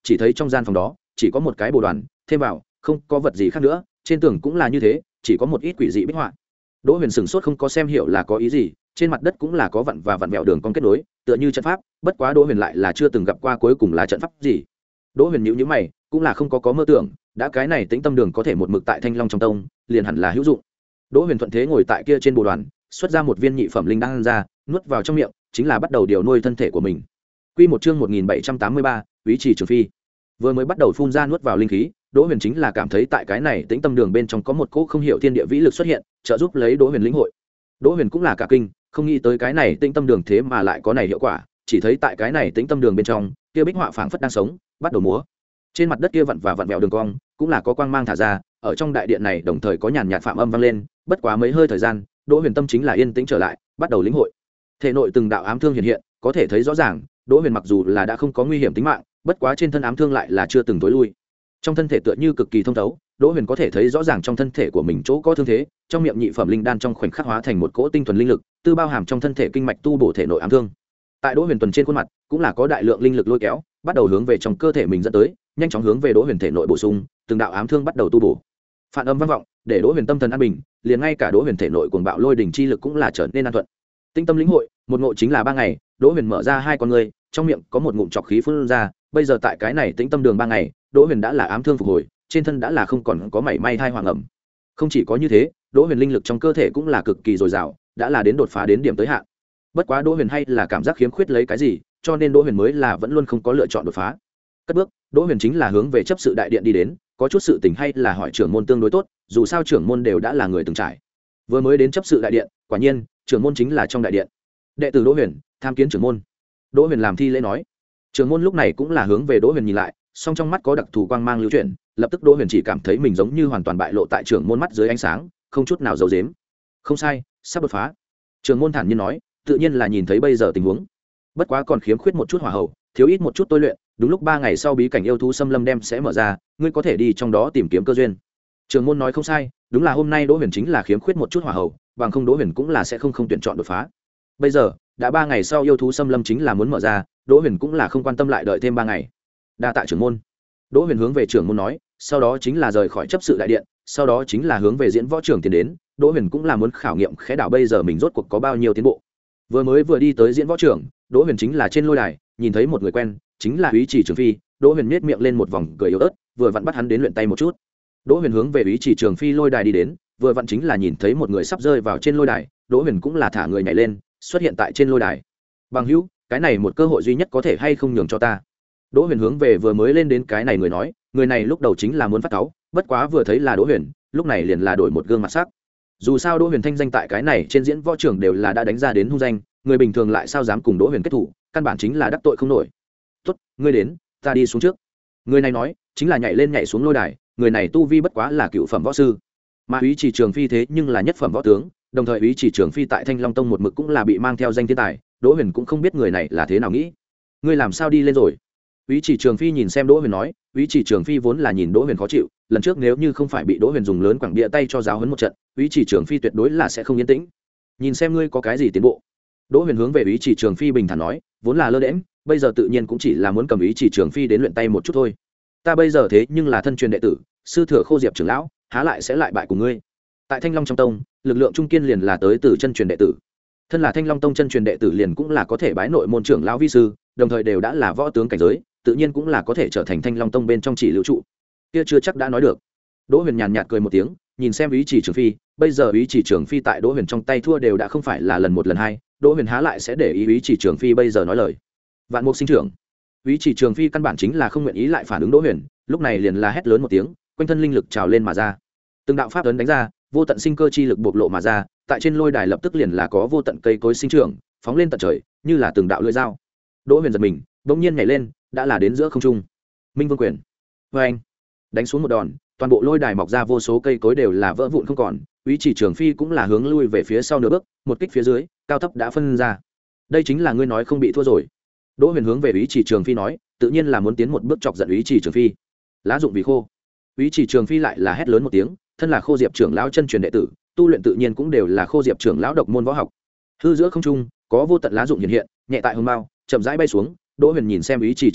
chỉ thấy trong gian phòng đó chỉ có một cái bồ đoàn thêm vào không có vật gì khác nữa, trên tường cũng là như thế, chỉ có một ít quỷ dị bích họa. Đỗ Huyền sửng sốt không có xem hiểu là có ý gì, trên mặt đất cũng là có vặn và vặn vẹo đường cong kết nối, tựa như trận pháp, bất quá Đỗ Huyền lại là chưa từng gặp qua cuối cùng là trận pháp gì. Đỗ Huyền nhíu nhíu mày, cũng là không có có mơ tưởng, đã cái này Tĩnh Tâm Đường có thể một mực tại Thanh Long trong tông, liền hẳn là hữu dụng. Đỗ Huyền thuận thế ngồi tại kia trên bồ đoàn, xuất ra một viên nhị phẩm linh đan ra, nuốt vào trong miệng, chính là bắt đầu điều nuôi thân thể của mình. Quy một chương một nghìn bảy trăm tám mươi ba, Úy Trì Trường Phi. Vừa mới bắt đầu phun ra nuốt vào linh khí, Đỗ Huyền chính là cảm thấy tại cái này Tĩnh Tâm Đường bên trong có một cỗ không hiểu thiên địa vĩ lực xuất hiện, trợ giúp lấy Đỗ Huyền lĩnh hội. Đỗ Huyền cũng là cả kinh, không nghĩ tới cái này Tĩnh Tâm Đường thế mà lại có này hiệu quả, chỉ thấy tại cái này Tĩnh Tâm Đường bên trong, kia bích họa phảng phất đang sống, bắt đầu múa. Trên mặt đất kia vặn và vặn vẹo đường cong, cũng là có quang mang thả ra, ở trong đại điện này đồng thời có nhàn nhạt phạm âm vang lên, bất quá mấy hơi thời gian, Đỗ Huyền tâm chính là yên tĩnh trở lại, bắt đầu lĩnh hội. Thể nội từng đạo ám thương hiện hiện, có thể thấy rõ ràng, Đỗ Huyền mặc dù là đã không có nguy hiểm tính mạng, bất quá trên thân ám thương lại là chưa từng tối lui. Trong thân thể tựa như cực kỳ thông thấu, Đỗ Huyền có thể thấy rõ ràng trong thân thể của mình chỗ có thương thế, trong miệng nhị phẩm linh đan trong khoảnh khắc hóa thành một cỗ tinh thuần linh lực, tư bao hàm trong thân thể kinh mạch tu bổ thể nội ám thương. Tại Đỗ Huyền tuần trên khuôn mặt, cũng là có đại lượng linh lực lôi kéo, bắt đầu hướng về trong cơ thể mình dẫn tới, nhanh chóng hướng về Đỗ Huyền thể nội bổ sung, từng đạo ám thương bắt đầu tu bổ. Phản âm vang vọng, để Đỗ Huyền tâm thần an bình, liền ngay cả Đỗ Huyền thể nội cuồng bạo lôi đỉnh chi lực cũng là trở nên an thuận. Tinh tâm lĩnh hội, một ngộ chính là ba ngày, Đỗ Huyền mở ra hai con ngươi, trong miệng có một ngụm trọc khí phun ra, bây giờ tại cái này Tĩnh Tâm Đường ba ngày, Đỗ Huyền đã là ám thương phục hồi, trên thân đã là không còn có mảy may thai hoàng ẩm. Không chỉ có như thế, Đỗ Huyền linh lực trong cơ thể cũng là cực kỳ dồi dào, đã là đến đột phá đến điểm tới hạn. Bất quá Đỗ Huyền hay là cảm giác khiếm khuyết lấy cái gì, cho nên Đỗ Huyền mới là vẫn luôn không có lựa chọn đột phá. Cất bước, Đỗ Huyền chính là hướng về chấp sự đại điện đi đến, có chút sự tình hay là hỏi trưởng môn tương đối tốt, dù sao trưởng môn đều đã là người từng trải. Vừa mới đến chấp sự đại điện, quả nhiên, trưởng môn chính là trong đại điện. Đệ tử Đỗ Huyền, tham kiến trưởng môn. Đỗ Huyền làm thi lễ nói. Trưởng môn lúc này cũng là hướng về Đỗ Huyền nhìn lại, song trong mắt có đặc thù quang mang lưu chuyển, lập tức Đỗ Huyền chỉ cảm thấy mình giống như hoàn toàn bại lộ tại trưởng môn mắt dưới ánh sáng, không chút nào giấu giếm. Không sai, sắp đột phá. Trưởng môn thản nhiên nói, tự nhiên là nhìn thấy bây giờ tình huống. Bất quá còn khiếm khuyết một chút hỏa hậu, thiếu ít một chút tôi luyện, đúng lúc ba ngày sau bí cảnh yêu thú xâm lâm đem sẽ mở ra, ngươi có thể đi trong đó tìm kiếm cơ duyên. Trưởng môn nói không sai, đúng là hôm nay Đỗ Huyền chính là khiếm khuyết một chút hỏa hậu, bằng không Đỗ Huyền cũng là sẽ không không tuyển chọn đột phá. Bây giờ, đã ba ngày sau yêu thú xâm lâm chính là muốn mở ra, Đỗ Huyền cũng là không quan tâm lại đợi thêm ba ngày. Đa tạ trưởng môn. Đỗ Huyền hướng về trưởng môn nói, sau đó chính là rời khỏi chấp sự đại điện, sau đó chính là hướng về diễn võ trường tiến đến, Đỗ Huyền cũng là muốn khảo nghiệm khẽ đảo bây giờ mình rốt cuộc có bao nhiêu tiến bộ. Vừa mới vừa đi tới diễn võ trường, Đỗ Huyền chính là trên lôi đài, nhìn thấy một người quen, chính là Úy Trì Trường Phi, Đỗ Huyền nhếch miệng lên một vòng cười yếu ớt, vừa vặn bắt hắn đến luyện tay một chút. Đỗ Huyền hướng về Úy Trì Trường Phi lôi đài đi đến, vừa vặn chính là nhìn thấy một người sắp rơi vào trên lôi đài, Đỗ Huyền cũng là thả người nhảy lên, xuất hiện tại trên lôi đài. Bằng hữu, cái này một cơ hội duy nhất có thể hay không nhường cho ta. Đỗ Huyền hướng về vừa mới lên đến cái này người nói, người này lúc đầu chính là muốn phát cáu, bất quá vừa thấy là Đỗ Huyền, lúc này liền là đổi một gương mặt sắc. Dù sao Đỗ Huyền thanh danh tại cái này trên diễn võ trường đều là đã đánh ra đến hung danh, người bình thường lại sao dám cùng Đỗ Huyền kết thủ, căn bản chính là đắc tội không nổi. "Tốt, ngươi đến, ta đi xuống trước." Người này nói, chính là nhảy lên nhảy xuống lôi đài, người này tu vi bất quá là cựu phẩm võ sư, mà Úy Trì Trường Phi thế nhưng là nhất phẩm võ tướng, đồng thời Úy Trì Trường Phi tại Thanh Long Tông một mực cũng là bị mang theo danh thiên tài, Đỗ Huyền cũng không biết người này là thế nào nghĩ. "Ngươi làm sao đi lên rồi?" Úy Trì Trường Phi nhìn xem Đỗ Huyền nói, Úy Trì Trường Phi vốn là nhìn Đỗ Huyền khó chịu, lần trước nếu như không phải bị Đỗ Huyền dùng lớn quẳng bịa tay cho giáo huấn một trận, Úy Trì Trường Phi tuyệt đối là sẽ không yên tĩnh. "Nhìn xem ngươi có cái gì tiến bộ." Đỗ Huyền hướng về Úy Trì Trường Phi bình thản nói, vốn là lơ đễnh, bây giờ tự nhiên cũng chỉ là muốn cầm Úy Trì Trường Phi đến luyện tay một chút thôi. "Ta bây giờ thế nhưng là thân truyền đệ tử, sư thừa Khô Diệp trưởng lão, há lại sẽ lại bại cùng ngươi. Tại Thanh Long trong tông, lực lượng trung kiên liền là tới từ chân truyền đệ tử. Thân là Thanh Long tông chân truyền đệ tử liền cũng là có thể bái nội môn trưởng lão vi sư, đồng thời đều đã là võ tướng cảnh giới, tự nhiên cũng là có thể trở thành Thanh Long tông bên trong chỉ lưu trụ." Kia chưa chắc đã nói được. Đỗ Huyền nhàn nhạt cười một tiếng, nhìn xem Úy Trì Trường Phi, bây giờ Úy Trì Trường Phi tại Đỗ Huyền trong tay thua đều đã không phải là lần một lần hai, Đỗ Huyền há lại sẽ để ý Úy Trì Trường Phi bây giờ nói lời. Vạn Mục sinh trưởng. Úy Trì Trường Phi căn bản chính là không nguyện ý lại phản ứng Đỗ Huyền, lúc này liền là hét lớn một tiếng, quanh thân linh lực trào lên mà ra. Từng đạo pháp ấn đánh ra, vô tận sinh cơ chi lực bộc lộ mà ra, tại trên lôi đài lập tức liền là có vô tận cây cối sinh trưởng, phóng lên tận trời, như là từng đạo lưỡi dao. Đỗ Huyền giật mình, bỗng nhiên nhảy lên, đã là đến giữa không trung. Minh Vương quyền. Oeng. Đánh xuống một đòn, toàn bộ lôi đài mọc ra vô số cây cối đều là vỡ vụn không còn, Úy Trì Trường Phi cũng là hướng lui về phía sau nửa bước, một kích phía dưới, cao thấp đã phân ra. "Đây chính là ngươi nói không bị thua rồi." Đỗ Huyền hướng về Úy Trì Trường Phi nói, tự nhiên là muốn tiến một bước chọc giận Úy Trì Trường Phi. "Lá dụng vì khô." Úy Trì Trường Phi lại là hét lớn một tiếng, thân là Khô Diệp trưởng lão chân truyền đệ tử, tu luyện tự nhiên cũng đều là Khô Diệp trưởng lão độc môn võ học. Hư giữa không trung, có vô tận lá dụng hiện hiện, nhẹ tại hồng mao, chậm rãi bay xuống. Đỗ Huyền nhìn xem Úy Trì Trường Phi,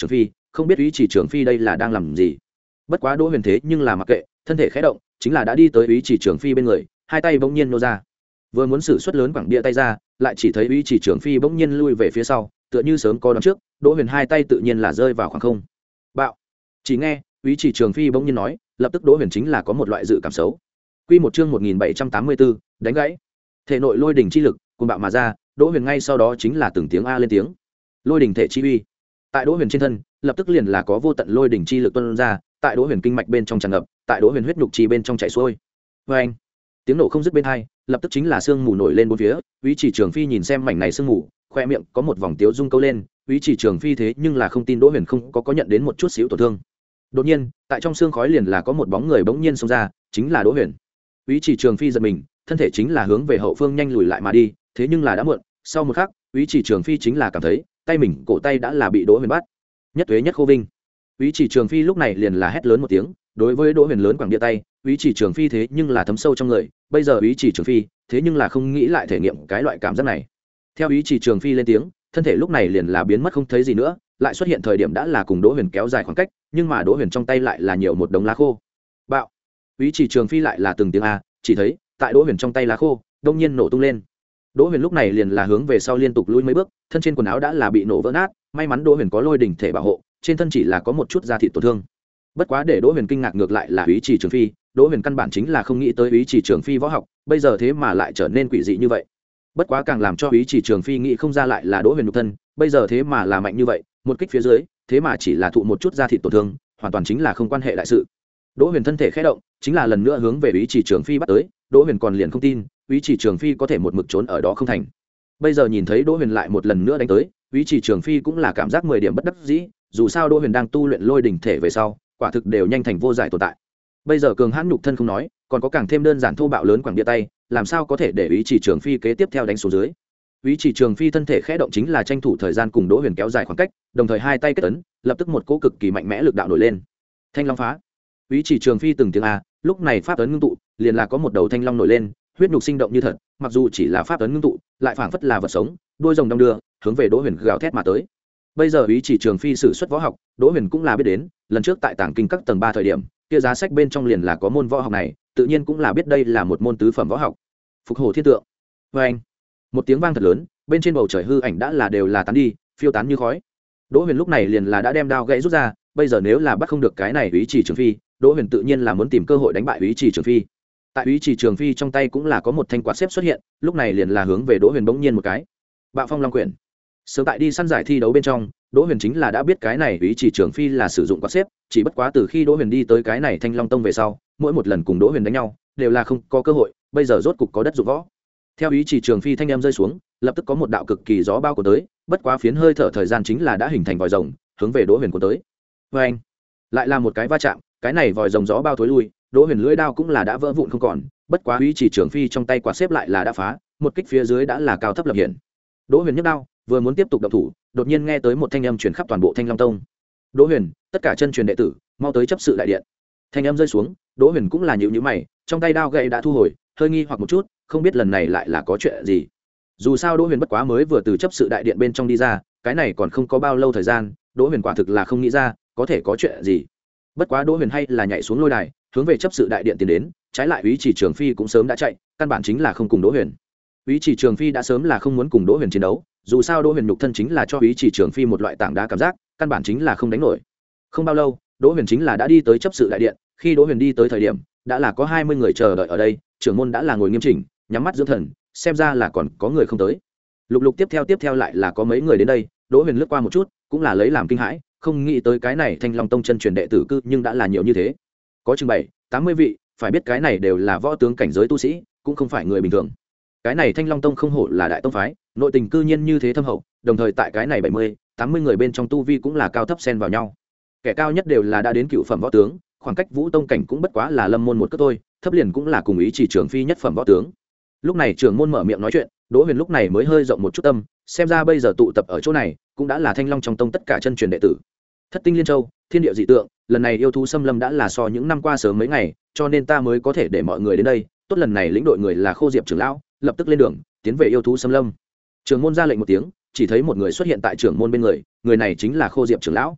không biết ý chỉ trường phi đây là đang làm gì. Bất quá Đỗ Huyền thế nhưng là mặc kệ, thân thể khẽ động chính là đã đi tới ý chỉ trường phi bên người, hai tay bỗng nhiên nô ra, vừa muốn sử xuất lớn quẳng bia tay ra, lại chỉ thấy ý chỉ trường phi bỗng nhiên lui về phía sau, tựa như sớm có đón trước. Đỗ Huyền hai tay tự nhiên là rơi vào khoảng không. Bạo. Chỉ nghe ý chỉ trường phi bỗng nhiên nói, lập tức Đỗ Huyền chính là có một loại dự cảm xấu. Quy một chương một nghìn bảy trăm tám mươi tư, đánh gãy. Thể nội lôi đỉnh chi lực cuồng bạo mà ra, Đỗ Huyền ngay sau đó chính là từng tiếng a lên tiếng. Lôi đỉnh thể chi uy. Tại Đỗ Huyền trên thân, lập tức liền là có vô tận lôi đỉnh chi lực tuôn ra, tại Đỗ Huyền kinh mạch bên trong tràn ngập, tại Đỗ Huyền huyết nhục chi bên trong chảy xuôi. Oeng! Tiếng nổ không dứt bên hai, lập tức chính là sương mù nổi lên bốn phía. Úy Chỉ Trường Phi nhìn xem mảnh này sương mù, khoe miệng có một vòng tiếu dung câu lên. Úy Chỉ Trường Phi thế nhưng là không tin Đỗ Huyền không có có nhận đến một chút xíu tổn thương. Đột nhiên, tại trong sương khói liền là có một bóng người bỗng nhiên xông ra, chính là Đỗ Huyền. Úy Chỉ Trường Phi giật mình, thân thể chính là hướng về hậu phương nhanh lùi lại mà đi, thế nhưng là đã muộn. Sau một khắc, Úy Chỉ Trường Phi chính là cảm thấy tay mình cổ tay đã là bị Đỗ Huyền bắt. Nhất tuế nhất khô vinh. Úy Chỉ Trường Phi lúc này liền là hét lớn một tiếng, đối với Đỗ Huyền lớn quẳng địa tay. Úy Chỉ Trường Phi thế nhưng là thấm sâu trong người, bây giờ Úy Chỉ Trường Phi thế nhưng là không nghĩ lại thể nghiệm cái loại cảm giác này. Theo Úy Chỉ Trường Phi lên tiếng, thân thể lúc này liền là biến mất không thấy gì nữa, lại xuất hiện thời điểm đã là cùng Đỗ Huyền kéo dài khoảng cách, nhưng mà Đỗ Huyền trong tay lại là nhiều một đống lá khô. Bạo. Úy Chỉ Trường Phi lại là từng tiếng a, chỉ thấy tại Đỗ Huyền trong tay lá khô đông nhiên nổ tung lên. Đỗ Huyền lúc này liền là hướng về sau liên tục lùi mấy bước, thân trên quần áo đã là bị nổ vỡ nát, may mắn Đỗ Huyền có lôi đỉnh thể bảo hộ, trên thân chỉ là có một chút da thịt tổn thương. Bất quá để Đỗ Huyền kinh ngạc ngược lại là Úy Chỉ Trường Phi, Đỗ Huyền căn bản chính là không nghĩ tới Úy Chỉ Trường Phi võ học, bây giờ thế mà lại trở nên quỷ dị như vậy. Bất quá càng làm cho Úy Chỉ Trường Phi nghĩ không ra lại là Đỗ Huyền nhục thân, bây giờ thế mà là mạnh như vậy, một kích phía dưới, thế mà chỉ là thụ một chút da thịt tổn thương, hoàn toàn chính là không quan hệ đại sự. Đỗ Huyền thân thể khẽ động, chính là lần nữa hướng về Úy Chỉ Trường Phi bắt tới, Đỗ Huyền còn liền không tin, Úy Chỉ Trường Phi có thể một mực trốn ở đó không thành. Bây giờ nhìn thấy Đỗ Huyền lại một lần nữa đánh tới, Úy Chỉ Trường Phi cũng là cảm giác mười điểm bất đắc dĩ, dù sao Đỗ Huyền đang tu luyện lôi đỉnh thể về sau, quả thực đều nhanh thành vô giải tồn tại. Bây giờ cường hãn nhục thân không nói, còn có càng thêm đơn giản thô bạo lớn quẳng địa tay, làm sao có thể để Úy Chỉ Trường Phi kế tiếp theo đánh xuống dưới. Úy Chỉ Trường Phi thân thể khẽ động chính là tranh thủ thời gian cùng Đỗ Huyền kéo dài khoảng cách, đồng thời hai tay kết ấn, lập tức một cỗ cực kỳ mạnh mẽ lực đạo nổi lên. Thanh long phá. Úy Chỉ Trường Phi từng tiếng a, lúc này pháp ấn ngưng tụ, liền là có một đầu thanh long nổi lên, huyết nhục sinh động như thật, mặc dù chỉ là pháp ấn ngưng tụ, lại phảng phất là vật sống, đuôi rồng đong đưa, hướng về Đỗ Huyền gào thét mà tới. Bây giờ Úy Chỉ Trường Phi sử xuất võ học, Đỗ Huyền cũng là biết đến, lần trước tại tàng kinh các tầng ba thời điểm, kia giá sách bên trong liền là có môn võ học này, tự nhiên cũng là biết đây là một môn tứ phẩm võ học. Phục Hổ Thiên Tượng. Và anh, một tiếng vang thật lớn, bên trên bầu trời hư ảnh đã là đều là tán đi, phiêu tán như khói. Đỗ Huyền lúc này liền là đã đem đao gãy rút ra, bây giờ nếu là bắt không được cái này Úy Chỉ Trường Phi, Đỗ Huyền tự nhiên là muốn tìm cơ hội đánh bại Úy Chỉ Trường Phi. Tại Úy Chỉ Trường Phi trong tay cũng là có một thanh quạt xếp xuất hiện, lúc này liền là hướng về Đỗ Huyền bỗng nhiên một cái. Bạo Phong Long Quyển. Sớm tại đi săn giải thi đấu bên trong, Đỗ Huyền chính là đã biết cái này Úy Chỉ Trường Phi là sử dụng quạt xếp, chỉ bất quá từ khi Đỗ Huyền đi tới cái này Thanh Long Tông về sau, mỗi một lần cùng Đỗ Huyền đánh nhau, đều là không có cơ hội, bây giờ rốt cục có đất dụng võ. Theo Úy Chỉ Trường Phi thanh em rơi xuống, lập tức có một đạo cực kỳ gió bao của tới, bất quá phiến hơi thở thời gian chính là đã hình thành vòi rồng, hướng về Đỗ Huyền cuốn tới. Và anh, lại là một cái va chạm, cái này vòi rồng gió bao thối lui, Đỗ Huyền lưỡi đao cũng là đã vỡ vụn không còn, bất quá Úy Chỉ Trường Phi trong tay quạt xếp lại là đã phá, một kích phía dưới đã là cao thấp lập hiện. Đỗ Huyền nhấc đao, vừa muốn tiếp tục động thủ, đột nhiên nghe tới một thanh âm truyền khắp toàn bộ Thanh Long Tông. Đỗ Huyền, tất cả chân truyền đệ tử, mau tới chấp sự đại điện. Thanh âm rơi xuống, Đỗ Huyền cũng là nhíu nhíu mày, trong tay đao gậy đã thu hồi, hơi nghi hoặc một chút, không biết lần này lại là có chuyện gì. Dù sao Đỗ Huyền bất quá mới vừa từ chấp sự đại điện bên trong đi ra, cái này còn không có bao lâu thời gian, Đỗ Huyền quả thực là không nghĩ ra có thể có chuyện gì. Bất quá Đỗ Huyền hay là nhảy xuống lôi đài, hướng về chấp sự đại điện tiến đến, trái lại Úy Chỉ Trường Phi cũng sớm đã chạy, căn bản chính là không cùng Đỗ Huyền. Úy Chỉ Trường Phi đã sớm là không muốn cùng Đỗ Huyền chiến đấu, dù sao Đỗ Huyền nhục thân chính là cho Úy Chỉ Trường Phi một loại tảng đá cảm giác, căn bản chính là không đánh nổi. Không bao lâu, Đỗ Huyền chính là đã đi tới chấp sự đại điện, khi Đỗ Huyền đi tới thời điểm, đã là có hai mươi người chờ đợi ở đây, trưởng môn đã là ngồi nghiêm chỉnh, nhắm mắt dưỡng thần, xem ra là còn có người không tới. Lục lục tiếp theo tiếp theo lại là có mấy người đến đây, Đỗ Huyền lướt qua một chút, cũng là lấy làm kinh hãi, không nghĩ tới cái này Thanh Long Tông chân truyền đệ tử cư nhưng đã là nhiều như thế. Có chừng bảy, tám mươi vị, phải biết cái này đều là võ tướng cảnh giới tu sĩ, cũng không phải người bình thường. Cái này Thanh Long Tông không hổ là đại tông phái, nội tình cư nhiên như thế thâm hậu, đồng thời tại cái này bảy mươi, tám mươi người bên trong tu vi cũng là cao thấp xen vào nhau. Kẻ cao nhất đều là đã đến cựu phẩm võ tướng, khoảng cách Vũ Tông cảnh cũng bất quá là lâm môn một cước thôi, thấp liền cũng là cùng Ý Chỉ Trường Phi nhất phẩm võ tướng. Lúc này trưởng môn mở miệng nói chuyện, Đỗ Huyền lúc này mới hơi rộng một chút tâm, xem ra bây giờ tụ tập ở chỗ này, cũng đã là Thanh Long trong tông tất cả chân truyền đệ tử. Thất tinh liên châu, thiên địa dị tượng, lần này yêu thú xâm lâm đã là so những năm qua sớm mấy ngày, cho nên ta mới có thể để mọi người đến đây. Tốt, lần này lĩnh đội người là Khô Diệp trưởng lão, lập tức lên đường, tiến về yêu thú xâm lâm. Trưởng môn ra lệnh một tiếng, chỉ thấy một người xuất hiện tại trưởng môn bên người, người này chính là Khô Diệp trưởng lão.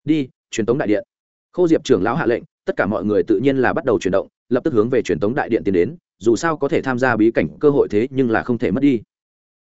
đi truyền tống đại điện. Khô Diệp trưởng lão hạ lệnh, tất cả mọi người tự nhiên là bắt đầu chuyển động, lập tức hướng về truyền tống đại điện tiến đến, dù sao có thể tham gia bí cảnh cơ hội thế nhưng là không thể mất đi.